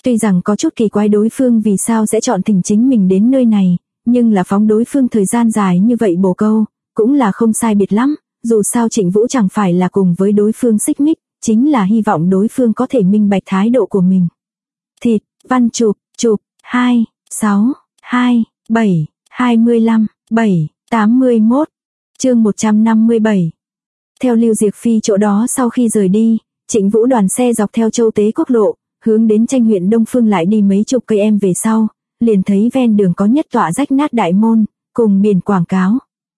Tuy rằng có chút kỳ quái đối phương vì sao sẽ chọn thỉnh chính mình đến nơi này, nhưng là phóng đối phương thời gian dài như vậy bổ câu, cũng là không sai biệt lắm, dù sao Trịnh Vũ chẳng phải là cùng với đối phương xích mích, chính là hy vọng đối phương có thể minh bạch thái độ của mình. Thịt, văn chụp, 2, 6, 2, 7, 25, 7, 81. Chương 157. Theo Lưu Diệc Phi chỗ đó sau khi rời đi, Trịnh Vũ đoàn xe dọc theo Châu Tế quốc lộ, hướng đến Tranh huyện Đông Phương lại đi mấy chục cây em về sau, liền thấy ven đường có nhất tọa rách nát đại môn, cùng biển quảng cáo.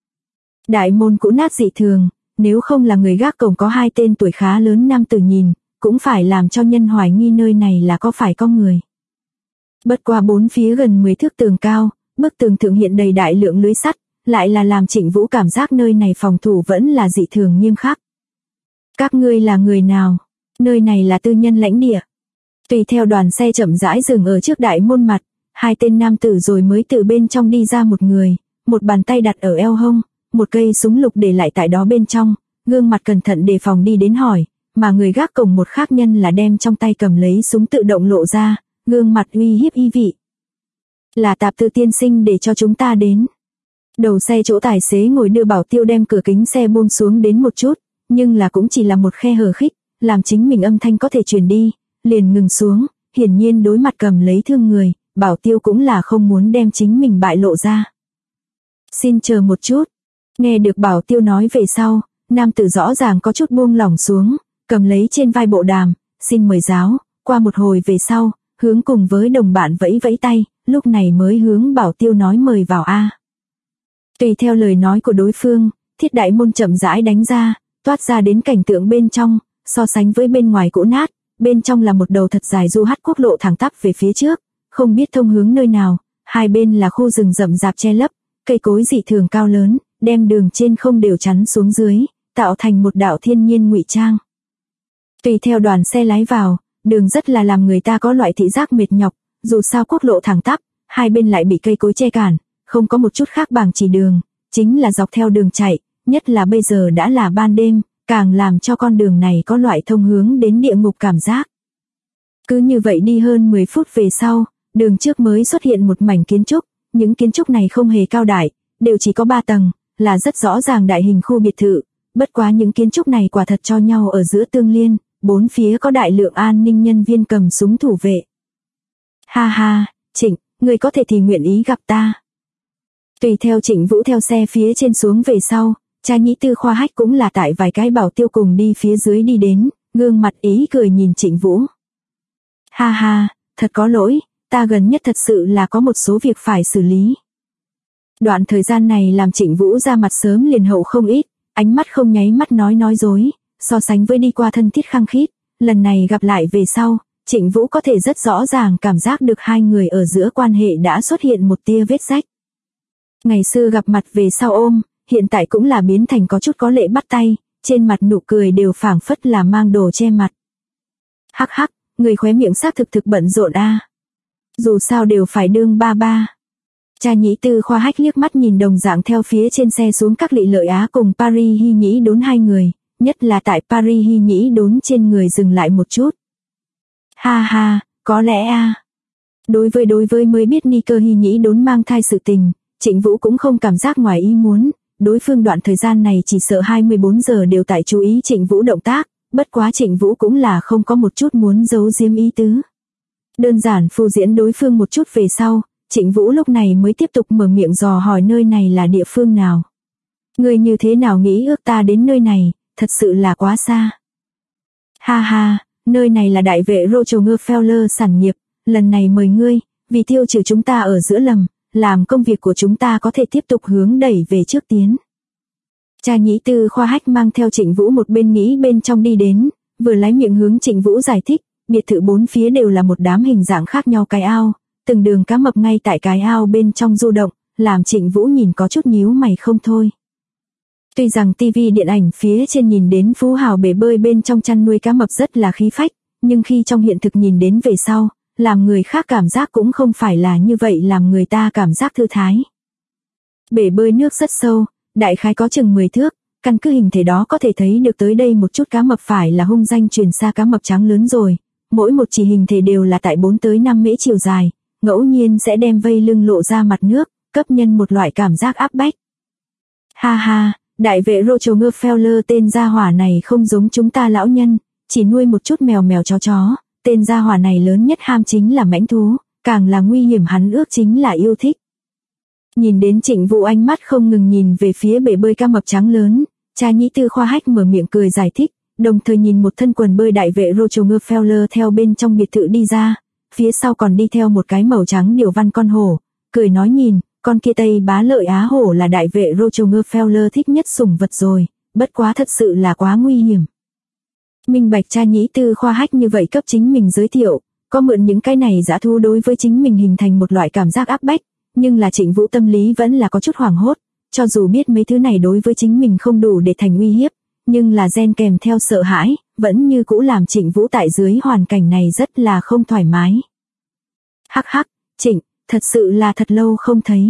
Đại môn cũ nát dị thường, nếu không là người gác cổng có hai tên tuổi khá lớn nam tử nhìn, cũng phải làm cho nhân hoài nghi nơi này là có phải có người. Bất qua bốn phía gần 10 thước tường cao, bức tường thượng hiện đầy đại lượng lưới sắt, lại là làm Trịnh Vũ cảm giác nơi này phòng thủ vẫn là dị thường nghiêm khắc. Các ngươi là người nào? Nơi này là tư nhân lãnh địa. Tùy theo đoàn xe chậm rãi dừng ở trước đại môn mặt, hai tên nam tử rồi mới từ bên trong đi ra một người, một bàn tay đặt ở eo hông, một cây súng lục để lại tại đó bên trong, gương mặt cẩn thận đề phòng đi đến hỏi, mà người gác cổng một khác nhân là đem trong tay cầm lấy súng tự động lộ ra, gương mặt uy hiếp y vị. Là Tạp Tư tiên sinh để cho chúng ta đến. Đầu xe chỗ tài xế ngồi đưa Bảo Tiêu đem cửa kính xe buông xuống đến một chút, nhưng là cũng chỉ là một khe hở khích, làm chính mình âm thanh có thể truyền đi, liền ngừng xuống, hiển nhiên đối mặt cầm lấy thương người, Bảo Tiêu cũng là không muốn đem chính mình bại lộ ra. Xin chờ một chút. Nghe được Bảo Tiêu nói về sau, nam tử rõ ràng có chút buông lỏng xuống, cầm lấy trên vai bộ đàm, xin mời giáo, qua một hồi về sau, hướng cùng với đồng bạn vẫy vẫy tay, lúc này mới hướng Bảo Tiêu nói mời vào a. Tùy theo lời nói của đối phương, thiết đại môn chậm rãi đánh ra, toát ra đến cảnh tượng bên trong, so sánh với bên ngoài cũ nát, bên trong là một đầu thật dài du hắt quốc lộ thẳng tắp về phía trước, không biết thông hướng nơi nào, hai bên là khu rừng rậm rạp che lấp, cây cối dị thường cao lớn, đem đường trên không đều chắn xuống dưới, tạo thành một đạo thiên nhiên ngụy trang. Tùy theo đoàn xe lái vào, đường rất là làm người ta có loại thị giác mệt nhọc, dù sao quốc lộ thẳng tắp, hai bên lại bị cây cối che cản, không có một chút khác bảng chỉ đường, chính là dọc theo đường chạy, nhất là bây giờ đã là ban đêm, càng làm cho con đường này có loại thông hướng đến địa ngục cảm giác. Cứ như vậy đi hơn 10 phút về sau, đường trước mới xuất hiện một mảnh kiến trúc, những kiến trúc này không hề cao đại, đều chỉ có 3 tầng, là rất rõ ràng đại hình khu biệt thự, bất quá những kiến trúc này quả thật cho nhau ở giữa tương liên, bốn phía có đại lượng an ninh nhân viên cầm súng thủ vệ. Ha ha, Trịnh, người có thể thì nguyện ý gặp ta. Tùy theo Trịnh Vũ theo xe phía trên xuống về sau, cha nhĩ tư khoa hách cũng là tại vài cái Bảo Tiêu cùng đi phía dưới đi đến, gương mặt ý cười nhìn Trịnh Vũ. Ha ha, thật có lỗi, ta gần nhất thật sự là có một số việc phải xử lý. Đoạn thời gian này làm Trịnh Vũ ra mặt sớm liền hậu không ít, ánh mắt không nháy mắt nói dối, so sánh với đi qua thân thiết khăng khít, lần này gặp lại về sau, Trịnh Vũ có thể rất rõ ràng cảm giác được hai người ở giữa quan hệ đã xuất hiện một tia vết rách. Ngày xưa gặp mặt về sau ôm, hiện tại cũng là biến thành có chút có lệ bắt tay, trên mặt nụ cười đều phảng phất là mang đồ che mặt. Hắc hắc, người khóe miệng xác thực bận rộn a. Dù sao đều phải đương ba ba. Cha nhĩ tư khoa hách liếc mắt nhìn đồng dạng theo phía trên xe xuống các Lị Lợi Á cùng Paris Hy Nhĩ Đốn hai người, nhất là tại Paris Hy Nhĩ Đốn trên người dừng lại một chút. Ha ha, có lẽ a. Đối với mới biết Nicker Hy Nhĩ Đốn mang thai sự tình, Trịnh Vũ cũng không cảm giác ngoài ý muốn, đối phương đoạn thời gian này chỉ sợ 24 giờ đều tại chú ý Trịnh Vũ động tác, bất quá Trịnh Vũ cũng là không có một chút muốn giấu giếm ý tứ. Đơn giản phô diễn đối phương một chút về sau, Trịnh Vũ lúc này mới tiếp tục mở miệng dò hỏi nơi này là địa phương nào. Ngươi như thế nào nghĩ ước ta đến nơi này, thật sự là quá xa. Ha ha, nơi này là đại vệ Rockefeller sản nghiệp, lần này mời ngươi, vì tiêu trừ chúng ta ở giữa lầm, làm công việc của chúng ta có thể tiếp tục hướng đẩy về trước tiến. Cha nhĩ tư khoa hách mang theo Trịnh Vũ một bên nghĩ bên trong đi đến, vừa lái miệng hướng Trịnh Vũ giải thích, biệt thự bốn phía đều là một đám hình dạng khác nhau cái ao, từng đường cá mập ngay tại cái ao bên trong du động, làm Trịnh Vũ nhìn có chút nhíu mày không thôi. Tuy rằng tivi điện ảnh phía trên nhìn đến phú hào bể bơi bên trong chăn nuôi cá mập rất là khí phách, nhưng khi trong hiện thực nhìn đến về sau, làm người khác cảm giác cũng không phải là như vậy làm người ta cảm giác thư thái. Bể bơi nước rất sâu, đại khái có chừng 10 thước, căn cứ hình thể đó có thể thấy được tới đây một chút cá mập phải là hung danh truyền xa cá mập trắng lớn rồi, mỗi một chỉ hình thể đều là tại 4 tới 5 mễ chiều dài, ngẫu nhiên sẽ đem vây lưng lộ ra mặt nước, cấp nhân một loại cảm giác áp bách. Ha ha, đại vệ Rockefeller tên gia hỏa này không giống chúng ta lão nhân, chỉ nuôi một chút mèo mèo chó, tên gia hỏa này lớn nhất ham chính là mãnh thú, càng là nguy hiểm hắn ước chính là yêu thích. Nhìn đến Trịnh Vũ ánh mắt không ngừng nhìn về phía bể bơi cá mập trắng lớn, cha nhĩ tư khoa hách mở miệng cười giải thích, đồng thời nhìn một thân quần bơi đại vệ Rockefeller theo bên trong biệt thự đi ra, phía sau còn đi theo một cái màu trắng điểu văn con hổ, cười nói nhìn, con kia Tây Bá Lợi Á hổ là đại vệ Rockefeller thích nhất sủng vật rồi, bất quá thật sự là quá nguy hiểm. Minh bạch cha nhĩ tư khoa hách như vậy cấp chính mình giới thiệu, có mượn những cái này dã thú đối với chính mình hình thành một loại cảm giác áp bách, nhưng là Trịnh Vũ tâm lý vẫn là có chút hoảng hốt, cho dù biết mấy thứ này đối với chính mình không đủ để thành uy hiếp, nhưng là gen kèm theo sợ hãi, vẫn như cũ làm Trịnh Vũ tại dưới hoàn cảnh này rất là không thoải mái. Hắc hắc, Trịnh, thật sự là thật lâu không thấy.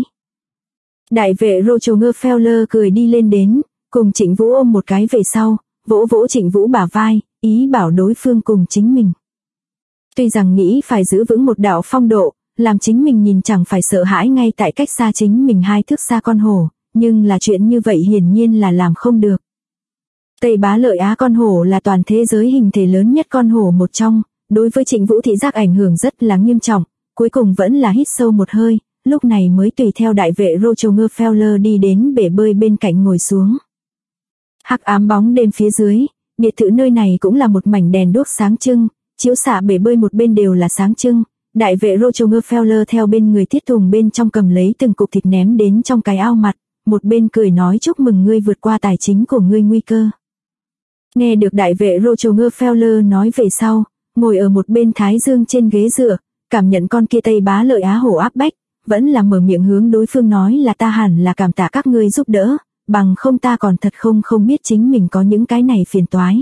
Đại vệ Rockefeller cười đi lên đến, cùng Trịnh Vũ ôm một cái về sau, vỗ vỗ Trịnh Vũ bả vai, ý bảo đối phương cùng chính mình. Tuy rằng nghĩ phải giữ vững một đạo phong độ, làm chính mình nhìn chẳng phải sợ hãi ngay tại cách xa chính mình 2 thước xa con hổ, nhưng là chuyện như vậy hiển nhiên là làm không được. Tây Bá Lợi Á con hổ là toàn thế giới hình thể lớn nhất con hổ một trong, đối với Trịnh Vũ thị giác ảnh hưởng rất là nghiêm trọng, cuối cùng vẫn là hít sâu một hơi, lúc này mới tùy theo đại vệ Rockefeller đi đến bể bơi bên cạnh ngồi xuống. Hắc ám bóng đêm phía dưới, biệt thự nơi này cũng là một mảnh đèn đuốc sáng trưng, chiếu xạ bể bơi một bên đều là sáng trưng. Đại vệ Rockefeller theo bên người thiết thùng bên trong cầm lấy từng cục thịt ném đến trong cái ao mặt, một bên cười nói chúc mừng ngươi vượt qua tài chính của ngươi nguy cơ. Nghe được đại vệ Rockefeller nói về sau, ngồi ở một bên thái dương trên ghế dựa, cảm nhận con kia Tây Bá Lợi Á hổ áp bách, vẫn là mở miệng hướng đối phương nói là ta hẳn là cảm tạ các ngươi giúp đỡ, bằng không ta còn thật không biết chính mình có những cái này phiền toái.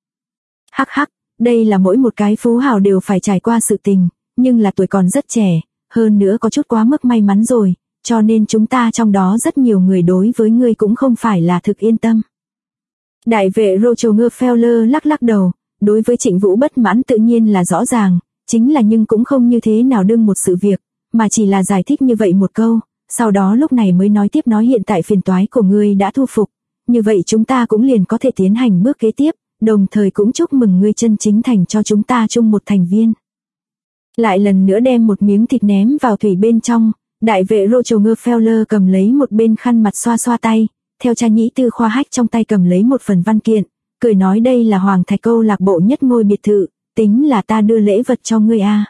Hắc hắc, đây là mỗi một cái phú hào đều phải trải qua sự tình, nhưng là tuổi còn rất trẻ, hơn nữa có chút quá mức may mắn rồi, cho nên chúng ta trong đó rất nhiều người đối với ngươi cũng không phải là thực yên tâm. Đại vệ Rockefeller lắc đầu, đối với Trịnh Vũ bất mãn tự nhiên là rõ ràng, chính là nhưng cũng không như thế nào đương một sự việc, mà chỉ là giải thích như vậy một câu, sau đó lúc này mới nói tiếp nói hiện tại phiền toái của ngươi đã thu phục, như vậy chúng ta cũng liền có thể tiến hành bước kế tiếp, đồng thời cũng chúc mừng ngươi chân chính thành cho chúng ta chung một thành viên. Lại lần nữa đem một miếng thịt ném vào thủy bên trong, đại vệ Rockefeller cầm lấy một bên khăn mặt xoa xoa tay, theo cha nhĩ tư khoa hách trong tay cầm lấy một phần văn kiện, cười nói đây là Hoàng Thạch câu lạc bộ nhất ngôi biệt thự, tính là ta đưa lễ vật cho ngươi a.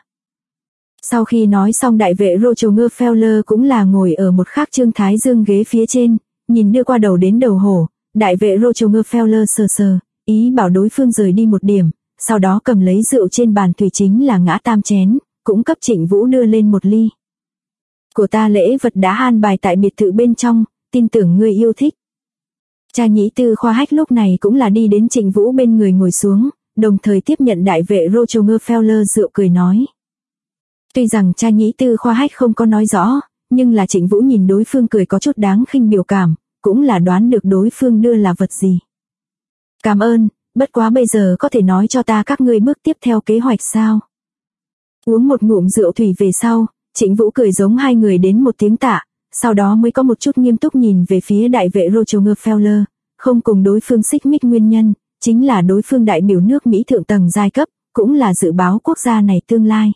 Sau khi nói xong đại vệ Rockefeller cũng là ngồi ở một khác trương thái dương ghế phía trên, nhìn đưa qua đầu đến đầu hổ, đại vệ Rockefeller sờ, ý bảo đối phương rời đi một điểm, sau đó cầm lấy rượu trên bàn thủy chính là ngã tam chén, cũng cấp Trịnh Vũ đưa lên một ly. Của ta lễ vật đã an bài tại biệt thự bên trong, tin tưởng ngươi yêu thích. Cha nhĩ tư khoa hách lúc này cũng là đi đến Trịnh Vũ bên người ngồi xuống, đồng thời tiếp nhận đại vệ Rockefeller rượu cười nói. Tuy rằng cha nhĩ tư khoa hách không có nói rõ, nhưng là Trịnh Vũ nhìn đối phương cười có chút đáng khinh biểu cảm, cũng là đoán được đối phương đưa là vật gì. Cảm ơn, bất quá bây giờ có thể nói cho ta các ngươi bước tiếp theo kế hoạch sao? Uống một ngụm rượu thủy về sau, Trịnh Vũ cười giống hai người đến một tiếng tạ, sau đó mới có một chút nghiêm túc nhìn về phía đại vệ Rockefeller, không cùng đối phương xích mích nguyên nhân, chính là đối phương đại biểu nước Mỹ thượng tầng giai cấp, cũng là dự báo quốc gia này tương lai.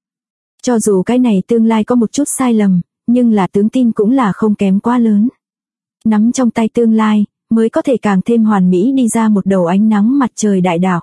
Cho dù cái này tương lai có một chút sai lầm, nhưng là tướng tin cũng là không kém quá lớn. Nắm trong tay tương lai, mới có thể càng thêm hoàn mỹ đi ra một đầu ánh nắng mặt trời đại đạo.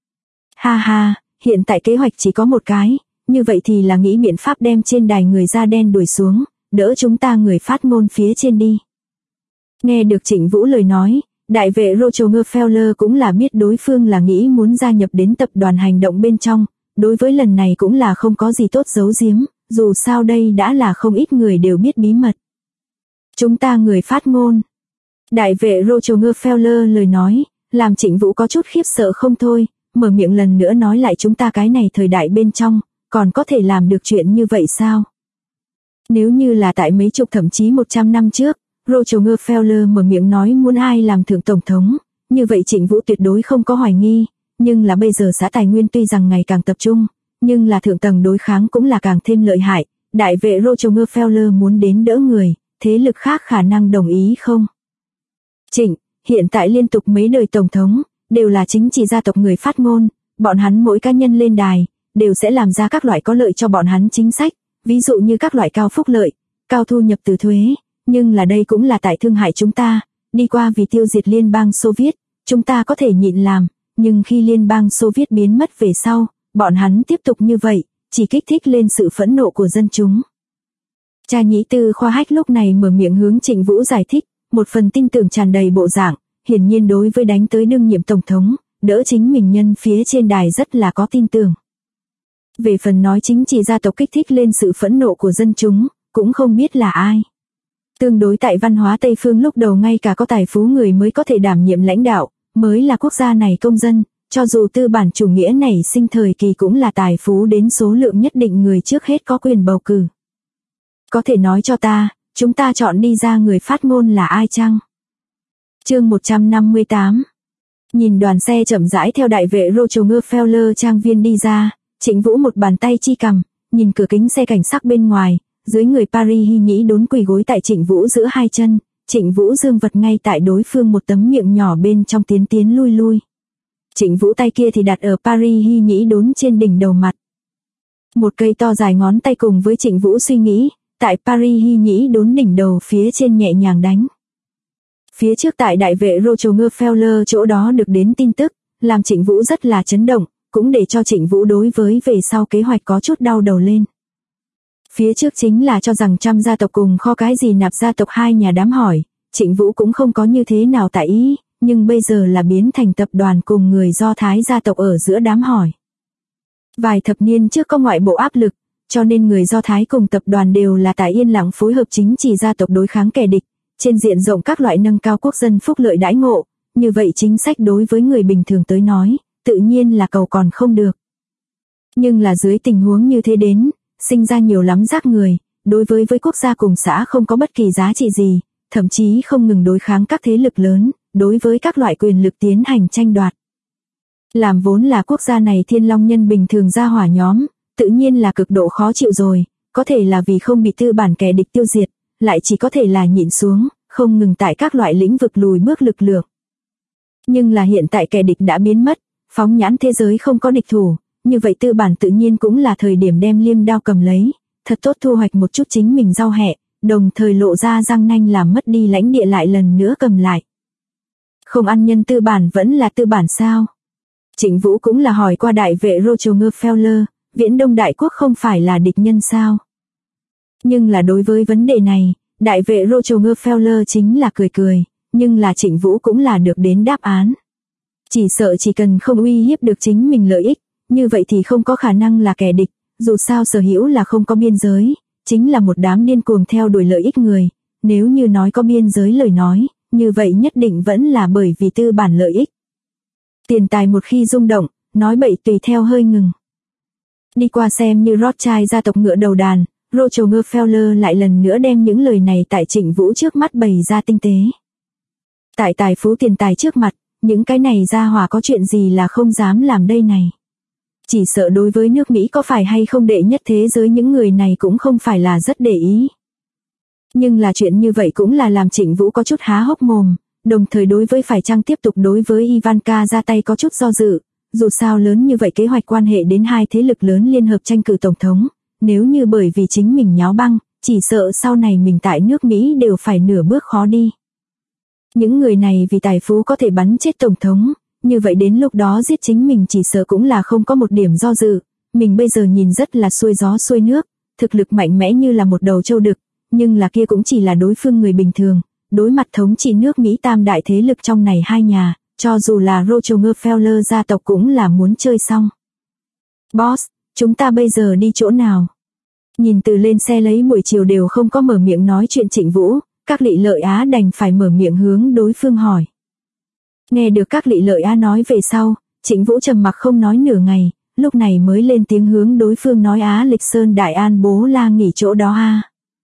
Ha ha, hiện tại kế hoạch chỉ có một cái, như vậy thì là nghĩ biện pháp đem trên đài người da đen đuổi xuống, đỡ chúng ta người phát ngôn phía trên đi. Nghe được Trịnh Vũ lời nói, đại vệ Rockefeller cũng là biết đối phương là nghĩ muốn gia nhập đến tập đoàn hành động bên trong, đối với lần này cũng là không có gì tốt giấu giếm, dù sao đây đã là không ít người đều biết bí mật. Chúng ta người phát ngôn. Đại vệ Rockefeller lời nói, làm Trịnh Vũ có chút khiếp sợ không thôi, mở miệng lần nữa nói lại chúng ta cái này thời đại bên trong, còn có thể làm được chuyện như vậy sao? Nếu như là tại mấy chục thậm chí 100 năm trước, Rockefeller mở miệng nói muốn ai làm thượng tổng thống, như vậy Trịnh Vũ tuyệt đối không có hoài nghi, Nhưng là bây giờ xã tài nguyên tuy rằng ngày càng tập trung, nhưng là thượng tầng đối kháng cũng là càng thêm lợi hại. Đại vệ Rockefeller muốn đến đỡ người, thế lực khác khả năng đồng ý không? Trịnh, hiện tại liên tục mấy đời tổng thống, đều là chính trị gia tộc người phát ngôn, bọn hắn mỗi cá nhân lên đài, đều sẽ làm ra các loại có lợi cho bọn hắn chính sách, ví dụ như các loại cao phúc lợi, cao thu nhập từ thuế, nhưng là đây cũng là tại thương hại chúng ta, đi qua vì tiêu diệt Liên bang Xô Viết, chúng ta có thể nhịn làm, nhưng khi Liên bang Xô Viết biến mất về sau, bọn hắn tiếp tục như vậy, chỉ kích thích lên sự phẫn nộ của dân chúng. Cha nhĩ tư Khoa Hách lúc này mở miệng hướng Trịnh Vũ giải thích, một phần tin tưởng tràn đầy bộ dạng, hiển nhiên đối với đánh tới đương nhiệm tổng thống, đỡ chính mình nhân phía trên đài rất là có tin tưởng. Về phần nói chính trị gia tộc kích thích lên sự phẫn nộ của dân chúng, cũng không biết là ai. Tương đối tại văn hóa Tây Phương lúc đầu ngay cả có tài phú người mới có thể đảm nhiệm lãnh đạo, mới là quốc gia này công dân, cho dù tư bản chủ nghĩa này sinh thời kỳ cũng là tài phú đến số lượng nhất định người trước hết có quyền bầu cử. Có thể nói cho ta, chúng ta chọn đi ra người phát ngôn là ai chăng? Chương 158. Nhìn đoàn xe chậm rãi theo đại vệ Rockefeller trang viên đi ra, Trịnh Vũ một bàn tay chi cầm, nhìn cửa kính xe cảnh sát bên ngoài, dưới người Paris Hy Nhĩ đốn quỳ gối tại Trịnh Vũ giữa hai chân, Trịnh Vũ dương vật ngay tại đối phương một tấm miệng nhỏ bên trong tiến lui lui. Trịnh Vũ tay kia thì đặt ở Paris Hy Nhĩ đốn trên đỉnh đầu mặt. Một cây to dài ngón tay cùng với Trịnh Vũ suy nghĩ, tại Paris Hy Nhĩ đốn đỉnh đầu phía trên nhẹ nhàng đánh. Phía trước tại đại vệ Rockefeller chỗ đó được đến tin tức, làm Trịnh Vũ rất là chấn động, cũng để cho Trịnh Vũ đối với về sau kế hoạch có chút đau đầu lên. Phía trước chính là cho rằng Trump gia tộc cùng kho cái gì nạp gia tộc hai nhà đám hỏi, Trịnh Vũ cũng không có như thế nào tại ý, nhưng bây giờ là biến thành tập đoàn cùng người Do Thái gia tộc ở giữa đám hỏi. Vài thập niên trước có ngoại bộ áp lực, cho nên người Do Thái cùng tập đoàn đều là tại yên lặng phối hợp chính trị gia tộc đối kháng kẻ địch, trên diện rộng các loại nâng cao quốc dân phúc lợi đãi ngộ, như vậy chính sách đối với người bình thường tới nói, tự nhiên là cầu còn không được. Nhưng là dưới tình huống như thế đến, sinh ra nhiều lắm rác người, đối với quốc gia cùng xã không có bất kỳ giá trị gì, thậm chí không ngừng đối kháng các thế lực lớn, đối với các loại quyền lực tiến hành tranh đoạt. Làm vốn là quốc gia này thiên long nhân bình thường ra hỏa nhóm, tự nhiên là cực độ khó chịu rồi, có thể là vì không bị tư bản kẻ địch tiêu diệt, lại chỉ có thể là nhịn xuống, không ngừng tại các loại lĩnh vực lùi bước lực lượng. Nhưng là hiện tại kẻ địch đã biến mất, phóng nhãn thế giới không có địch thủ, như vậy tư bản tự nhiên cũng là thời điểm đem liêm đao cầm lấy, thật tốt thu hoạch một chút chính mình rau hẹ, đồng thời lộ ra răng nanh làm mất đi lãnh địa lại lần nữa cầm lại. Không ăn nhân tư bản vẫn là tư bản sao? Trịnh Vũ cũng là hỏi qua đại vệ Rockefeller, Viễn Đông Đại Quốc không phải là địch nhân sao? Nhưng là đối với vấn đề này, đại vệ Rockefeller chính là cười, nhưng là Trịnh Vũ cũng là được đến đáp án. Chỉ sợ chỉ cần không uy hiếp được chính mình lợi ích, như vậy thì không có khả năng là kẻ địch, dù sao sở hữu là không có biên giới, chính là một đám điên cuồng theo đuổi lợi ích người, nếu như nói có biên giới lời nói, như vậy nhất định vẫn là bởi vì tư bản lợi ích. Tiền tài một khi rung động, nói bậy tùy theo hơi ngừng. Đi qua xem như Rothschild gia tộc ngựa đầu đàn, Rockefeller lại lần nữa đem những lời này tại Trịnh Vũ trước mắt bày ra tinh tế. Tại tài phú tiền tài trước mặt, những cái này ra hỏa có chuyện gì là không dám làm đây này. Chỉ sợ đối với nước Mỹ có phải hay không đệ nhất thế giới những người này cũng không phải là rất để ý. Nhưng là chuyện như vậy cũng là làm Trịnh Vũ có chút há hốc mồm, đồng thời đối với phải chăng tiếp tục đối với Ivanka ra tay có chút do dự, dù sao lớn như vậy kế hoạch quan hệ đến hai thế lực lớn liên hợp tranh cử tổng thống, nếu như bởi vì chính mình nháo băng, chỉ sợ sau này mình tại nước Mỹ đều phải nửa bước khó đi. Những người này vì tài phú có thể bắn chết tổng thống, như vậy đến lúc đó giết chính mình chỉ sợ cũng là không có một điểm do dự, mình bây giờ nhìn rất là xuôi gió xuôi nước, thực lực mạnh mẽ như là một đầu trâu đực, nhưng là kia cũng chỉ là đối phương người bình thường, đối mặt thống trị nước Mỹ tam đại thế lực trong này hai nhà, cho dù là Rockefeller gia tộc cũng là muốn chơi xong. Boss, chúng ta bây giờ đi chỗ nào? Nhìn từ lên xe lấy buổi chiều đều không có mở miệng nói chuyện Trịnh Vũ, Các Lị Lợi Á đành phải mở miệng hướng đối phương hỏi. Nghe được Các Lị Lợi Á nói về sau, Trịnh Vũ trầm mặc không nói nửa ngày, lúc này mới lên tiếng hướng đối phương nói Á Lịch Sơn Đại An bố la nghỉ chỗ đó a.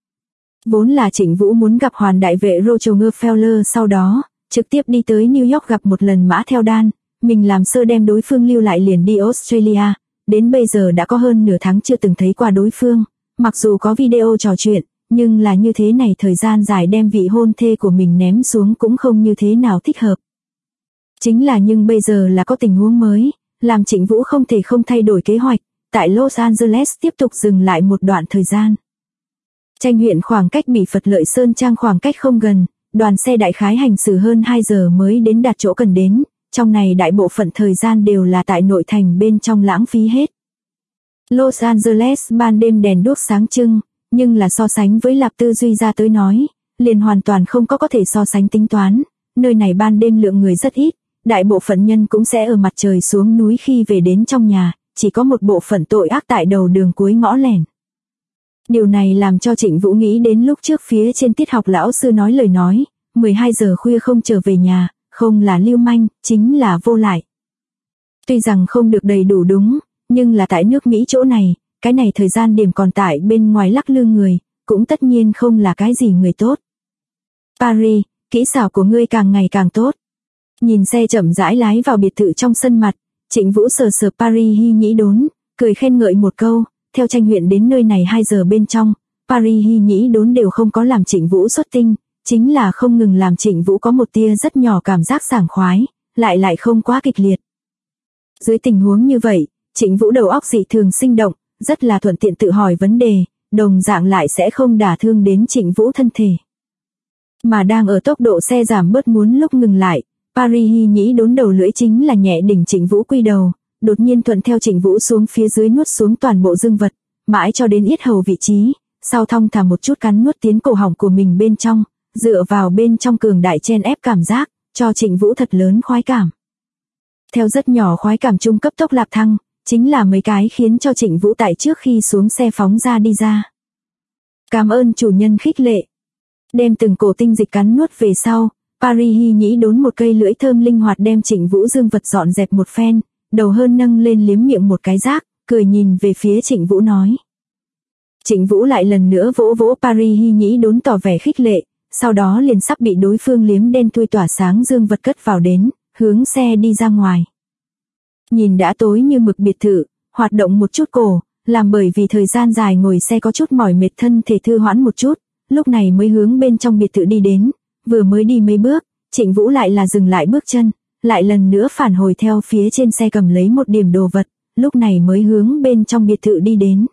Vốn là Trịnh Vũ muốn gặp hoàn đại vệ Rockefeller sau đó, trực tiếp đi tới New York gặp một lần Mã Theo Đan, mình làm sơ đem đối phương lưu lại liền đi Australia, đến bây giờ đã có hơn nửa tháng chưa từng thấy qua đối phương, mặc dù có video trò chuyện, nhưng là như thế này thời gian dài đem vị hôn thê của mình ném xuống cũng không như thế nào thích hợp. Chính là nhưng bây giờ là có tình huống mới, làm Trịnh Vũ không thể không thay đổi kế hoạch, tại Los Angeles tiếp tục dừng lại một đoạn thời gian. Tranh huyện khoảng cách Bỉ Phật Lợi Sơn Trang khoảng cách không gần, đoàn xe đại khái hành xử hơn 2 giờ mới đến đạt chỗ cần đến, trong này đại bộ phận thời gian đều là tại nội thành bên trong lãng phí hết. Los Angeles ban đêm đèn đuốc sáng trưng, nhưng là so sánh với Lạp Tư Duy ra tới nói, liền hoàn toàn không có thể so sánh tính toán, nơi này ban đêm lượng người rất ít, đại bộ phận nhân cũng sẽ ở mặt trời xuống núi khi về đến trong nhà, chỉ có một bộ phận tội ác tại đầu đường cuối ngõ lẻn. Điều này làm cho Trịnh Vũ nghĩ đến lúc trước phía trên tiết học lão sư nói lời nói, 12 giờ khuya không trở về nhà, không là lưu manh, chính là vô lại. Tuy rằng không được đầy đủ đúng, nhưng là tại nước Mỹ chỗ này, cái này thời gian điểm còn tại bên ngoài lắc lư người, cũng tất nhiên không là cái gì người tốt. Paris, kỹ xảo của ngươi càng ngày càng tốt. Nhìn xe chậm rãi lái vào biệt thự trong sân mặt, Trịnh Vũ sờ sờ Paris Hy Nhĩ Đốn, cười khen ngợi một câu, theo tranh huyện đến nơi này 2 giờ bên trong, Paris Hy Nhĩ Đốn đều không có làm Trịnh Vũ xuất tinh, chính là không ngừng làm Trịnh Vũ có một tia rất nhỏ cảm giác sảng khoái, lại không quá kịch liệt. Dưới tình huống như vậy, Trịnh Vũ đầu óc dị thường sinh động, rất là thuận tiện tự hỏi vấn đề, đồng dạng lại sẽ không đả thương đến Trịnh Vũ thân thể. Mà đang ở tốc độ xe giảm bớt muốn lúc ngừng lại, Paris Hy Nhĩ Đốn đầu lưỡi chính là nhẹ đỉnh Trịnh Vũ quy đầu, đột nhiên thuận theo Trịnh Vũ xuống phía dưới nuốt xuống toàn bộ dương vật, mãi cho đến yết hầu vị trí, sau thong thả một chút cắn nuốt tiến cổ họng của mình bên trong, dựa vào bên trong cường đại chen ép cảm giác, cho Trịnh Vũ thật lớn khoái cảm. Theo rất nhỏ khoái cảm trung cấp tốc lạp thăng, chính là mấy cái khiến cho Trịnh Vũ tại trước khi xuống xe phóng ra đi ra. Cảm ơn chủ nhân khích lệ. Đem từng cổ tinh dịch cắn nuốt về sau, Paris Hy Nhĩ Đốn một cây lưỡi thơm linh hoạt đem Trịnh Vũ dương vật dọn dẹp một phen, đầu hơn nâng lên liếm miệng một cái rác, cười nhìn về phía Trịnh Vũ nói. Trịnh Vũ lại lần nữa vỗ vỗ Paris Hy Nhĩ Đốn tỏ vẻ khích lệ, sau đó liền sắp bị đối phương liếm đen thui tỏa sáng dương vật cất vào đến, hướng xe đi ra ngoài. Nhìn đã tối như mực biệt thự, hoạt động một chút cổ, làm bởi vì thời gian dài ngồi xe có chút mỏi mệt thân thể thư hoãn một chút, lúc này mới hướng bên trong biệt thự đi đến, vừa mới đi mấy bước, Trịnh Vũ lại là dừng lại bước chân, lại lần nữa phản hồi theo phía trên xe cầm lấy một điểm đồ vật, lúc này mới hướng bên trong biệt thự đi đến.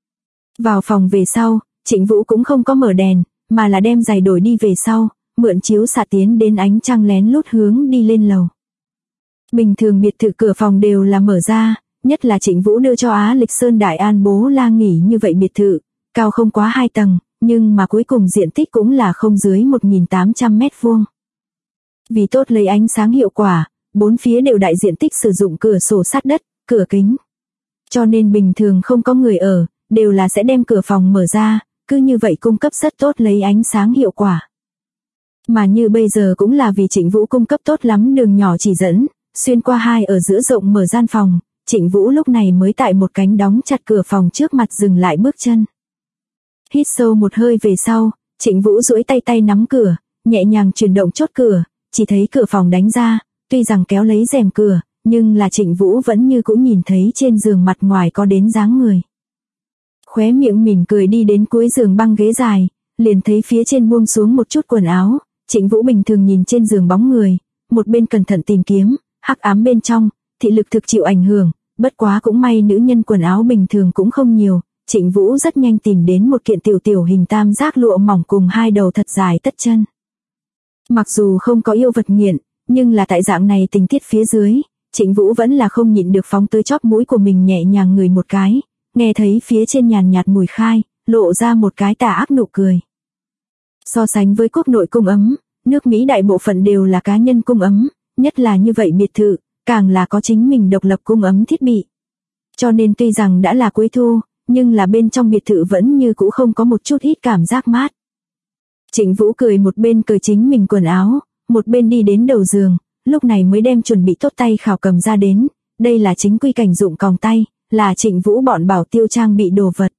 Vào phòng về sau, Trịnh Vũ cũng không có mở đèn, mà là đem giày đổi đi về sau, mượn chiếu xạ tiến đến ánh trăng lén lút hướng đi lên lầu. Bình thường biệt thự cửa phòng đều là mở ra, nhất là Trịnh Vũ đưa cho Á Lịch Sơn Đại An Bố La nghỉ như vậy biệt thự, cao không quá 2 tầng, nhưng mà cuối cùng diện tích cũng là không dưới 1.800 mét vuông. Vì tốt lấy ánh sáng hiệu quả, 4 phía đều đại diện tích sử dụng cửa sổ sát đất, cửa kính. Cho nên bình thường không có người ở, đều là sẽ đem cửa phòng mở ra, cứ như vậy cung cấp rất tốt lấy ánh sáng hiệu quả. Mà như bây giờ cũng là vì Trịnh Vũ cung cấp tốt lắm đường nhỏ chỉ dẫn, xuyên qua hai ở giữa rộng mở gian phòng, Trịnh Vũ lúc này mới tại một cánh đóng chặt cửa phòng trước mặt dừng lại bước chân. Hít sâu một hơi về sau, Trịnh Vũ duỗi tay nắm cửa, nhẹ nhàng chuyển động chốt cửa, chỉ thấy cửa phòng đánh ra, tuy rằng kéo lấy rèm cửa, nhưng là Trịnh Vũ vẫn như cũng nhìn thấy trên giường mặt ngoài có đến dáng người. Khóe miệng mỉm cười đi đến cuối giường băng ghế dài, liền thấy phía trên buông xuống một chút quần áo, Trịnh Vũ bình thường nhìn trên giường bóng người, một bên cẩn thận tìm kiếm, hắc ám bên trong, thị lực thực chịu ảnh hưởng, bất quá cũng may nữ nhân quần áo bình thường cũng không nhiều, Trịnh Vũ rất nhanh tìm đến một kiện tiểu hình tam giác lụa mỏng cùng 2 đầu thật dài tất chân. Mặc dù không có yêu vật nghiện, nhưng là tại dạng này tình tiết phía dưới, Trịnh Vũ vẫn là không nhịn được phóng tới chóp mũi của mình nhẹ nhàng ngửi một cái, nghe thấy phía trên nhàn nhạt mùi khai, lộ ra một cái tà ác nụ cười. So sánh với quốc nội cung ấm, nước Mỹ đại bộ phận đều là cá nhân cung ấm, nhất là như vậy biệt thự, càng là có chính mình độc lập cung ấm thiết bị. Cho nên tuy rằng đã là cuối thu, nhưng là bên trong biệt thự vẫn như cũ không có một chút ít cảm giác mát. Trịnh Vũ cười một bên cởi chính mình quần áo, một bên đi đến đầu giường, lúc này mới đem chuẩn bị tốt tay khảo cầm ra đến, đây là chính quy cảnh dụng còng tay, là Trịnh Vũ bọn bảo tiêu trang bị đồ vật.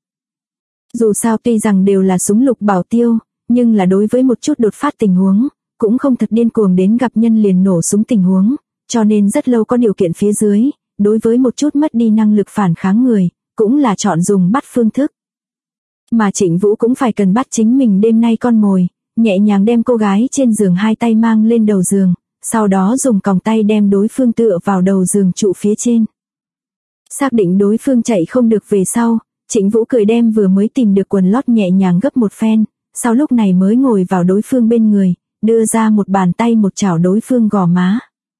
Dù sao tuy rằng đều là súng lục bảo tiêu, nhưng là đối với một chút đột phát tình huống, cũng không thật điên cuồng đến gặp nhân liền nổ súng tình huống, cho nên rất lâu có điều kiện phía dưới, đối với một chút mất đi năng lực phản kháng người, cũng là chọn dùng bắt phương thức. Mà Trịnh Vũ cũng phải cần bắt chính mình đêm nay con mồi, nhẹ nhàng đem cô gái trên giường hai tay mang lên đầu giường, sau đó dùng còng tay đem đối phương tựa vào đầu giường trụ phía trên. Xác định đối phương chạy không được về sau, Trịnh Vũ cười đem vừa mới tìm được quần lót nhẹ nhàng gấp một phen, sau lúc này mới ngồi vào đối phương bên người, đưa ra một bàn tay một chảo đối phương gò má.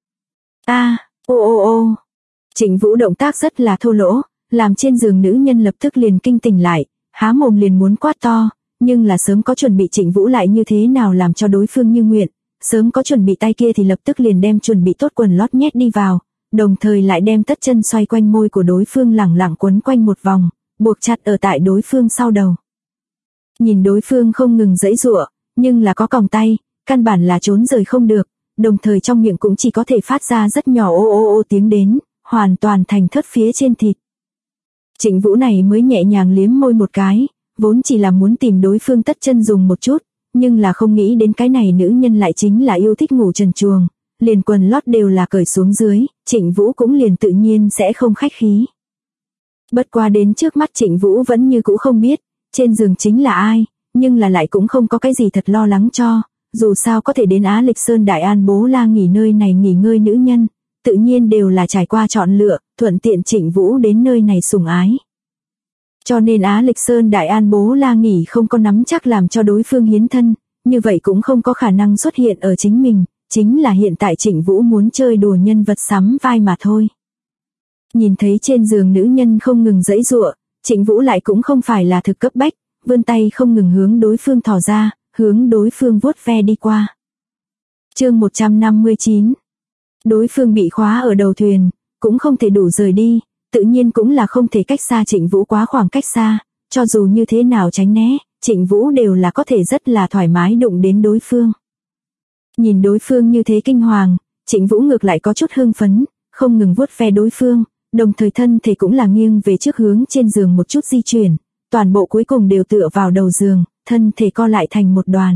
Ô. Trịnh Vũ động tác rất là thô lỗ, làm trên giường nữ nhân lập tức liền kinh tỉnh lại, há mồm liền muốn quát to, nhưng là sớm có chuẩn bị Trịnh Vũ lại như thế nào làm cho đối phương như nguyện, sớm có chuẩn bị tay kia thì lập tức liền đem chuẩn bị tốt quần lót nhét đi vào, đồng thời lại đem tất chân xoay quanh môi của đối phương lẳng lặng quấn quanh một vòng, buộc chặt ở tại đối phương sau đầu. Nhìn đối phương không ngừng giãy giụa, nhưng là có còng tay, căn bản là trốn rời không được, đồng thời trong miệng cũng chỉ có thể phát ra rất nhỏ ô tiếng đến, hoàn toàn thành thất phía trên thịt. Trịnh Vũ này mới nhẹ nhàng liếm môi một cái, vốn chỉ là muốn tìm đối phương tất chân dùng một chút, nhưng là không nghĩ đến cái này nữ nhân lại chính là yêu thích ngủ trần truồng, liền quần lót đều là cởi xuống dưới, Trịnh Vũ cũng liền tự nhiên sẽ không khách khí. Bất qua đến trước mắt Trịnh Vũ vẫn như cũ không biết, trên giường chính là ai, nhưng là lại cũng không có cái gì thật lo lắng cho, dù sao có thể đến Á Lịch Sơn Đại An Bố La nghỉ nơi này nghỉ ngơi nữ nhân, tự nhiên đều là trải qua chọn lựa, thuận tiện Trịnh Vũ đến nơi này sủng ái. Cho nên Á Lịch Sơn Đại An Bố La nghỉ không có nắm chắc làm cho đối phương hiến thân, như vậy cũng không có khả năng xuất hiện ở chính mình, chính là hiện tại Trịnh Vũ muốn chơi đùa nhân vật sắm vai mà thôi. Nhìn thấy trên giường nữ nhân không ngừng giãy giụa, Trịnh Vũ lại cũng không phải là thực cấp bách, vươn tay không ngừng hướng đối phương thò ra, hướng đối phương vuốt ve đi qua. Chương 159. Đối phương bị khóa ở đầu thuyền, cũng không thể đủ rời đi, tự nhiên cũng là không thể cách xa Trịnh Vũ quá khoảng cách xa, cho dù như thế nào tránh né, Trịnh Vũ đều là có thể rất là thoải mái đụng đến đối phương. Nhìn đối phương như thế kinh hoàng, Trịnh Vũ ngược lại có chút hưng phấn, không ngừng vuốt ve đối phương, đồng thời thân thể cũng là nghiêng về trước hướng trên giường một chút di chuyển, toàn bộ cuối cùng đều tựa vào đầu giường, thân thể co lại thành một đoàn.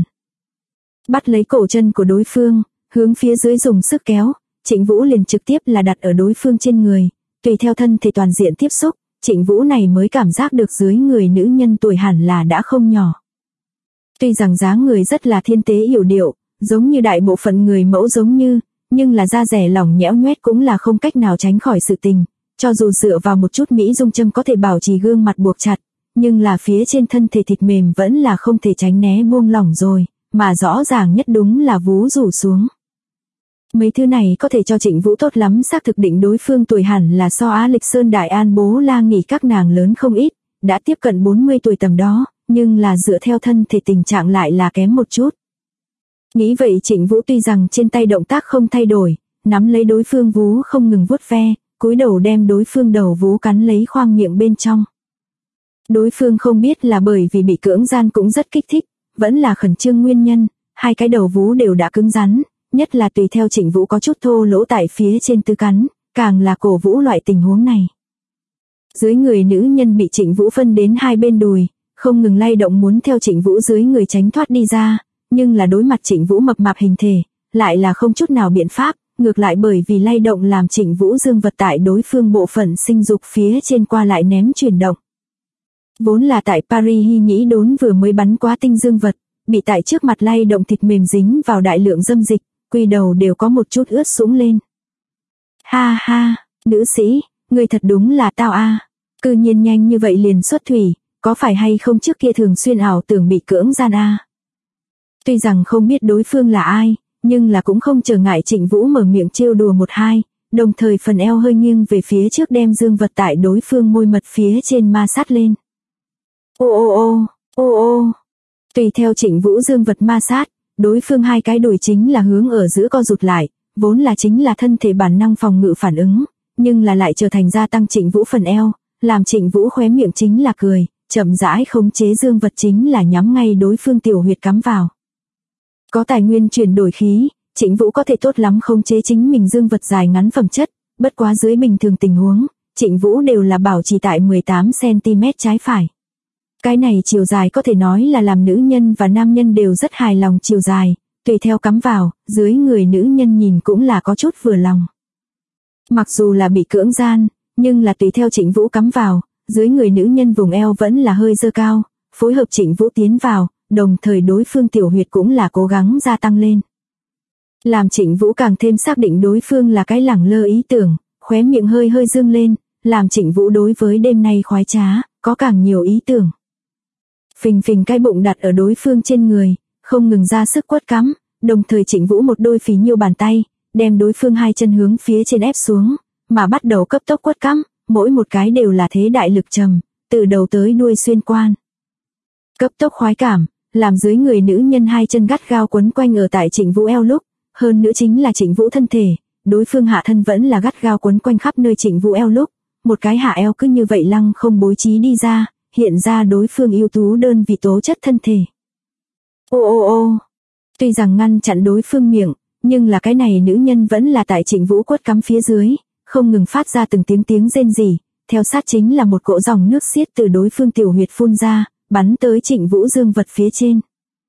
Bắt lấy cổ chân của đối phương, hướng phía dưới dùng sức kéo, Trịnh Vũ liền trực tiếp là đặt ở đối phương trên người, tùy theo thân thể toàn diện tiếp xúc, Trịnh Vũ này mới cảm giác được dưới người nữ nhân tuổi hẳn là đã không nhỏ. Tuy rằng dáng người rất là thiên tế yểu điệu, giống như đại bộ phận người mẫu giống như, nhưng là da rẻ lỏng nhẽo nhoét cũng là không cách nào tránh khỏi sự tình, cho dù dựa vào một chút mỹ dung châm có thể bảo trì gương mặt buộc chặt, nhưng là phía trên thân thể thịt mềm vẫn là không thể tránh né buông lỏng rồi, mà rõ ràng nhất đúng là vú rủ xuống. Mấy thứ này có thể cho Trịnh Vũ tốt lắm xác thực định đối phương tuổi hẳn là so Á Lịch Sơn Đại An Bố La nghỉ các nàng lớn không ít, đã tiếp cận 40 tuổi tầm đó, nhưng là dựa theo thân thể tình trạng lại là kém một chút. Nghĩ vậy Trịnh Vũ tuy rằng trên tay động tác không thay đổi, nắm lấy đối phương vú không ngừng vuốt ve, cúi đầu đem đối phương đầu vú cắn lấy khoang miệng bên trong. Đối phương không biết là bởi vì bị cưỡng gian cũng rất kích thích, vẫn là khẩn trương nguyên nhân, hai cái đầu vú đều đã cứng rắn, nhất là tùy theo Trịnh Vũ có chút thô lỗ tại phía trên tư cắn, càng là cổ vũ loại tình huống này. Dưới người nữ nhân bị Trịnh Vũ phân đến hai bên đùi, không ngừng lay động muốn theo Trịnh Vũ dưới người tránh thoát đi ra, nhưng là đối mặt Trịnh Vũ mập mạp hình thể, lại là không chút nào biện pháp, ngược lại bởi vì lay động làm Trịnh Vũ dương vật tại đối phương bộ phận sinh dục phía trên qua lại ném chuyển động. Vốn là tại Paris hy nhĩ đốn vừa mới bắn quá tinh dương vật, bị tại trước mặt lay động thịt mềm dính vào đại lượng dâm dịch, quy đầu đều có một chút ướt sũng lên. Ha ha, nữ sĩ, người thật đúng là tao a. Cư nhiên nhanh như vậy liền xuất thủy, có phải hay không trước kia thường xuyên ảo tưởng bị cưỡng gian a. Tuy rằng không biết đối phương là ai, nhưng là cũng không trở ngại Trịnh Vũ mở miệng trêu đùa một hai, đồng thời phần eo hơi nghiêng về phía trước đem dương vật tại đối phương môi mật phía trên ma sát lên. Ô. Tùy theo Trịnh Vũ dương vật ma sát, đối phương hai cái đùi chính là hướng ở giữa co rụt lại, vốn là chính là thân thể bản năng phòng ngự phản ứng, nhưng là lại trở thành gia tăng Trịnh Vũ phần eo, làm Trịnh Vũ khóe miệng chính là cười, chậm rãi khống chế dương vật chính là nhắm ngay đối phương tiểu huyệt cắm vào. Có tài nguyên chuyển đổi khí, Trịnh Vũ có thể tốt lắm khống chế chính mình dương vật dài ngắn phẩm chất, bất quá dưới bình thường tình huống, Trịnh Vũ đều là bảo trì tại 18 cm trái phải. Cái này chiều dài có thể nói là làm nữ nhân và nam nhân đều rất hài lòng chiều dài, tùy theo cắm vào, dưới người nữ nhân nhìn cũng là có chút vừa lòng. Mặc dù là bị cưỡng gian, nhưng là tùy theo Trịnh Vũ cắm vào, dưới người nữ nhân vùng eo vẫn là hơi dơ cao, phối hợp Trịnh Vũ tiến vào, đồng thời đối phương tiểu huyệt cũng là cố gắng gia tăng lên. Làm Trịnh Vũ càng thêm xác định đối phương là cái lẳng lơ ý tưởng, khóe miệng hơi hơi dương lên, làm Trịnh Vũ đối với đêm nay khoái trá, có càng nhiều ý tưởng. Phình phình cái bụng đặt ở đối phương trên người, không ngừng ra sức quất cắm, đồng thời Trịnh Vũ một đôi phí nhiêu bàn tay, đem đối phương hai chân hướng phía trên ép xuống, mà bắt đầu cấp tốc quất cắm, mỗi một cái đều là thế đại lực trầm, từ đầu tới đuôi xuyên quan. Cấp tốc khoái cảm, làm dưới người nữ nhân hai chân gắt gao quấn quanh ở tại Trịnh Vũ eo lúc, hơn nữa chính là Trịnh Vũ thân thể, đối phương hạ thân vẫn là gắt gao quấn quanh khắp nơi Trịnh Vũ eo lúc, một cái hạ eo cứ như vậy lăng không bối trí đi ra, hiện ra đối phương ưu tú đơn vị tố chất thân thể. Ô ô ô, tuy rằng ngăn chặn đối phương miệng, nhưng là cái này nữ nhân vẫn là tại Trịnh Vũ quất cắm phía dưới, không ngừng phát ra từng tiếng rên rỉ, theo sát chính là một cỗ dòng nước xiết từ đối phương tiểu huyệt phun ra, bắn tới Trịnh Vũ dương vật phía trên.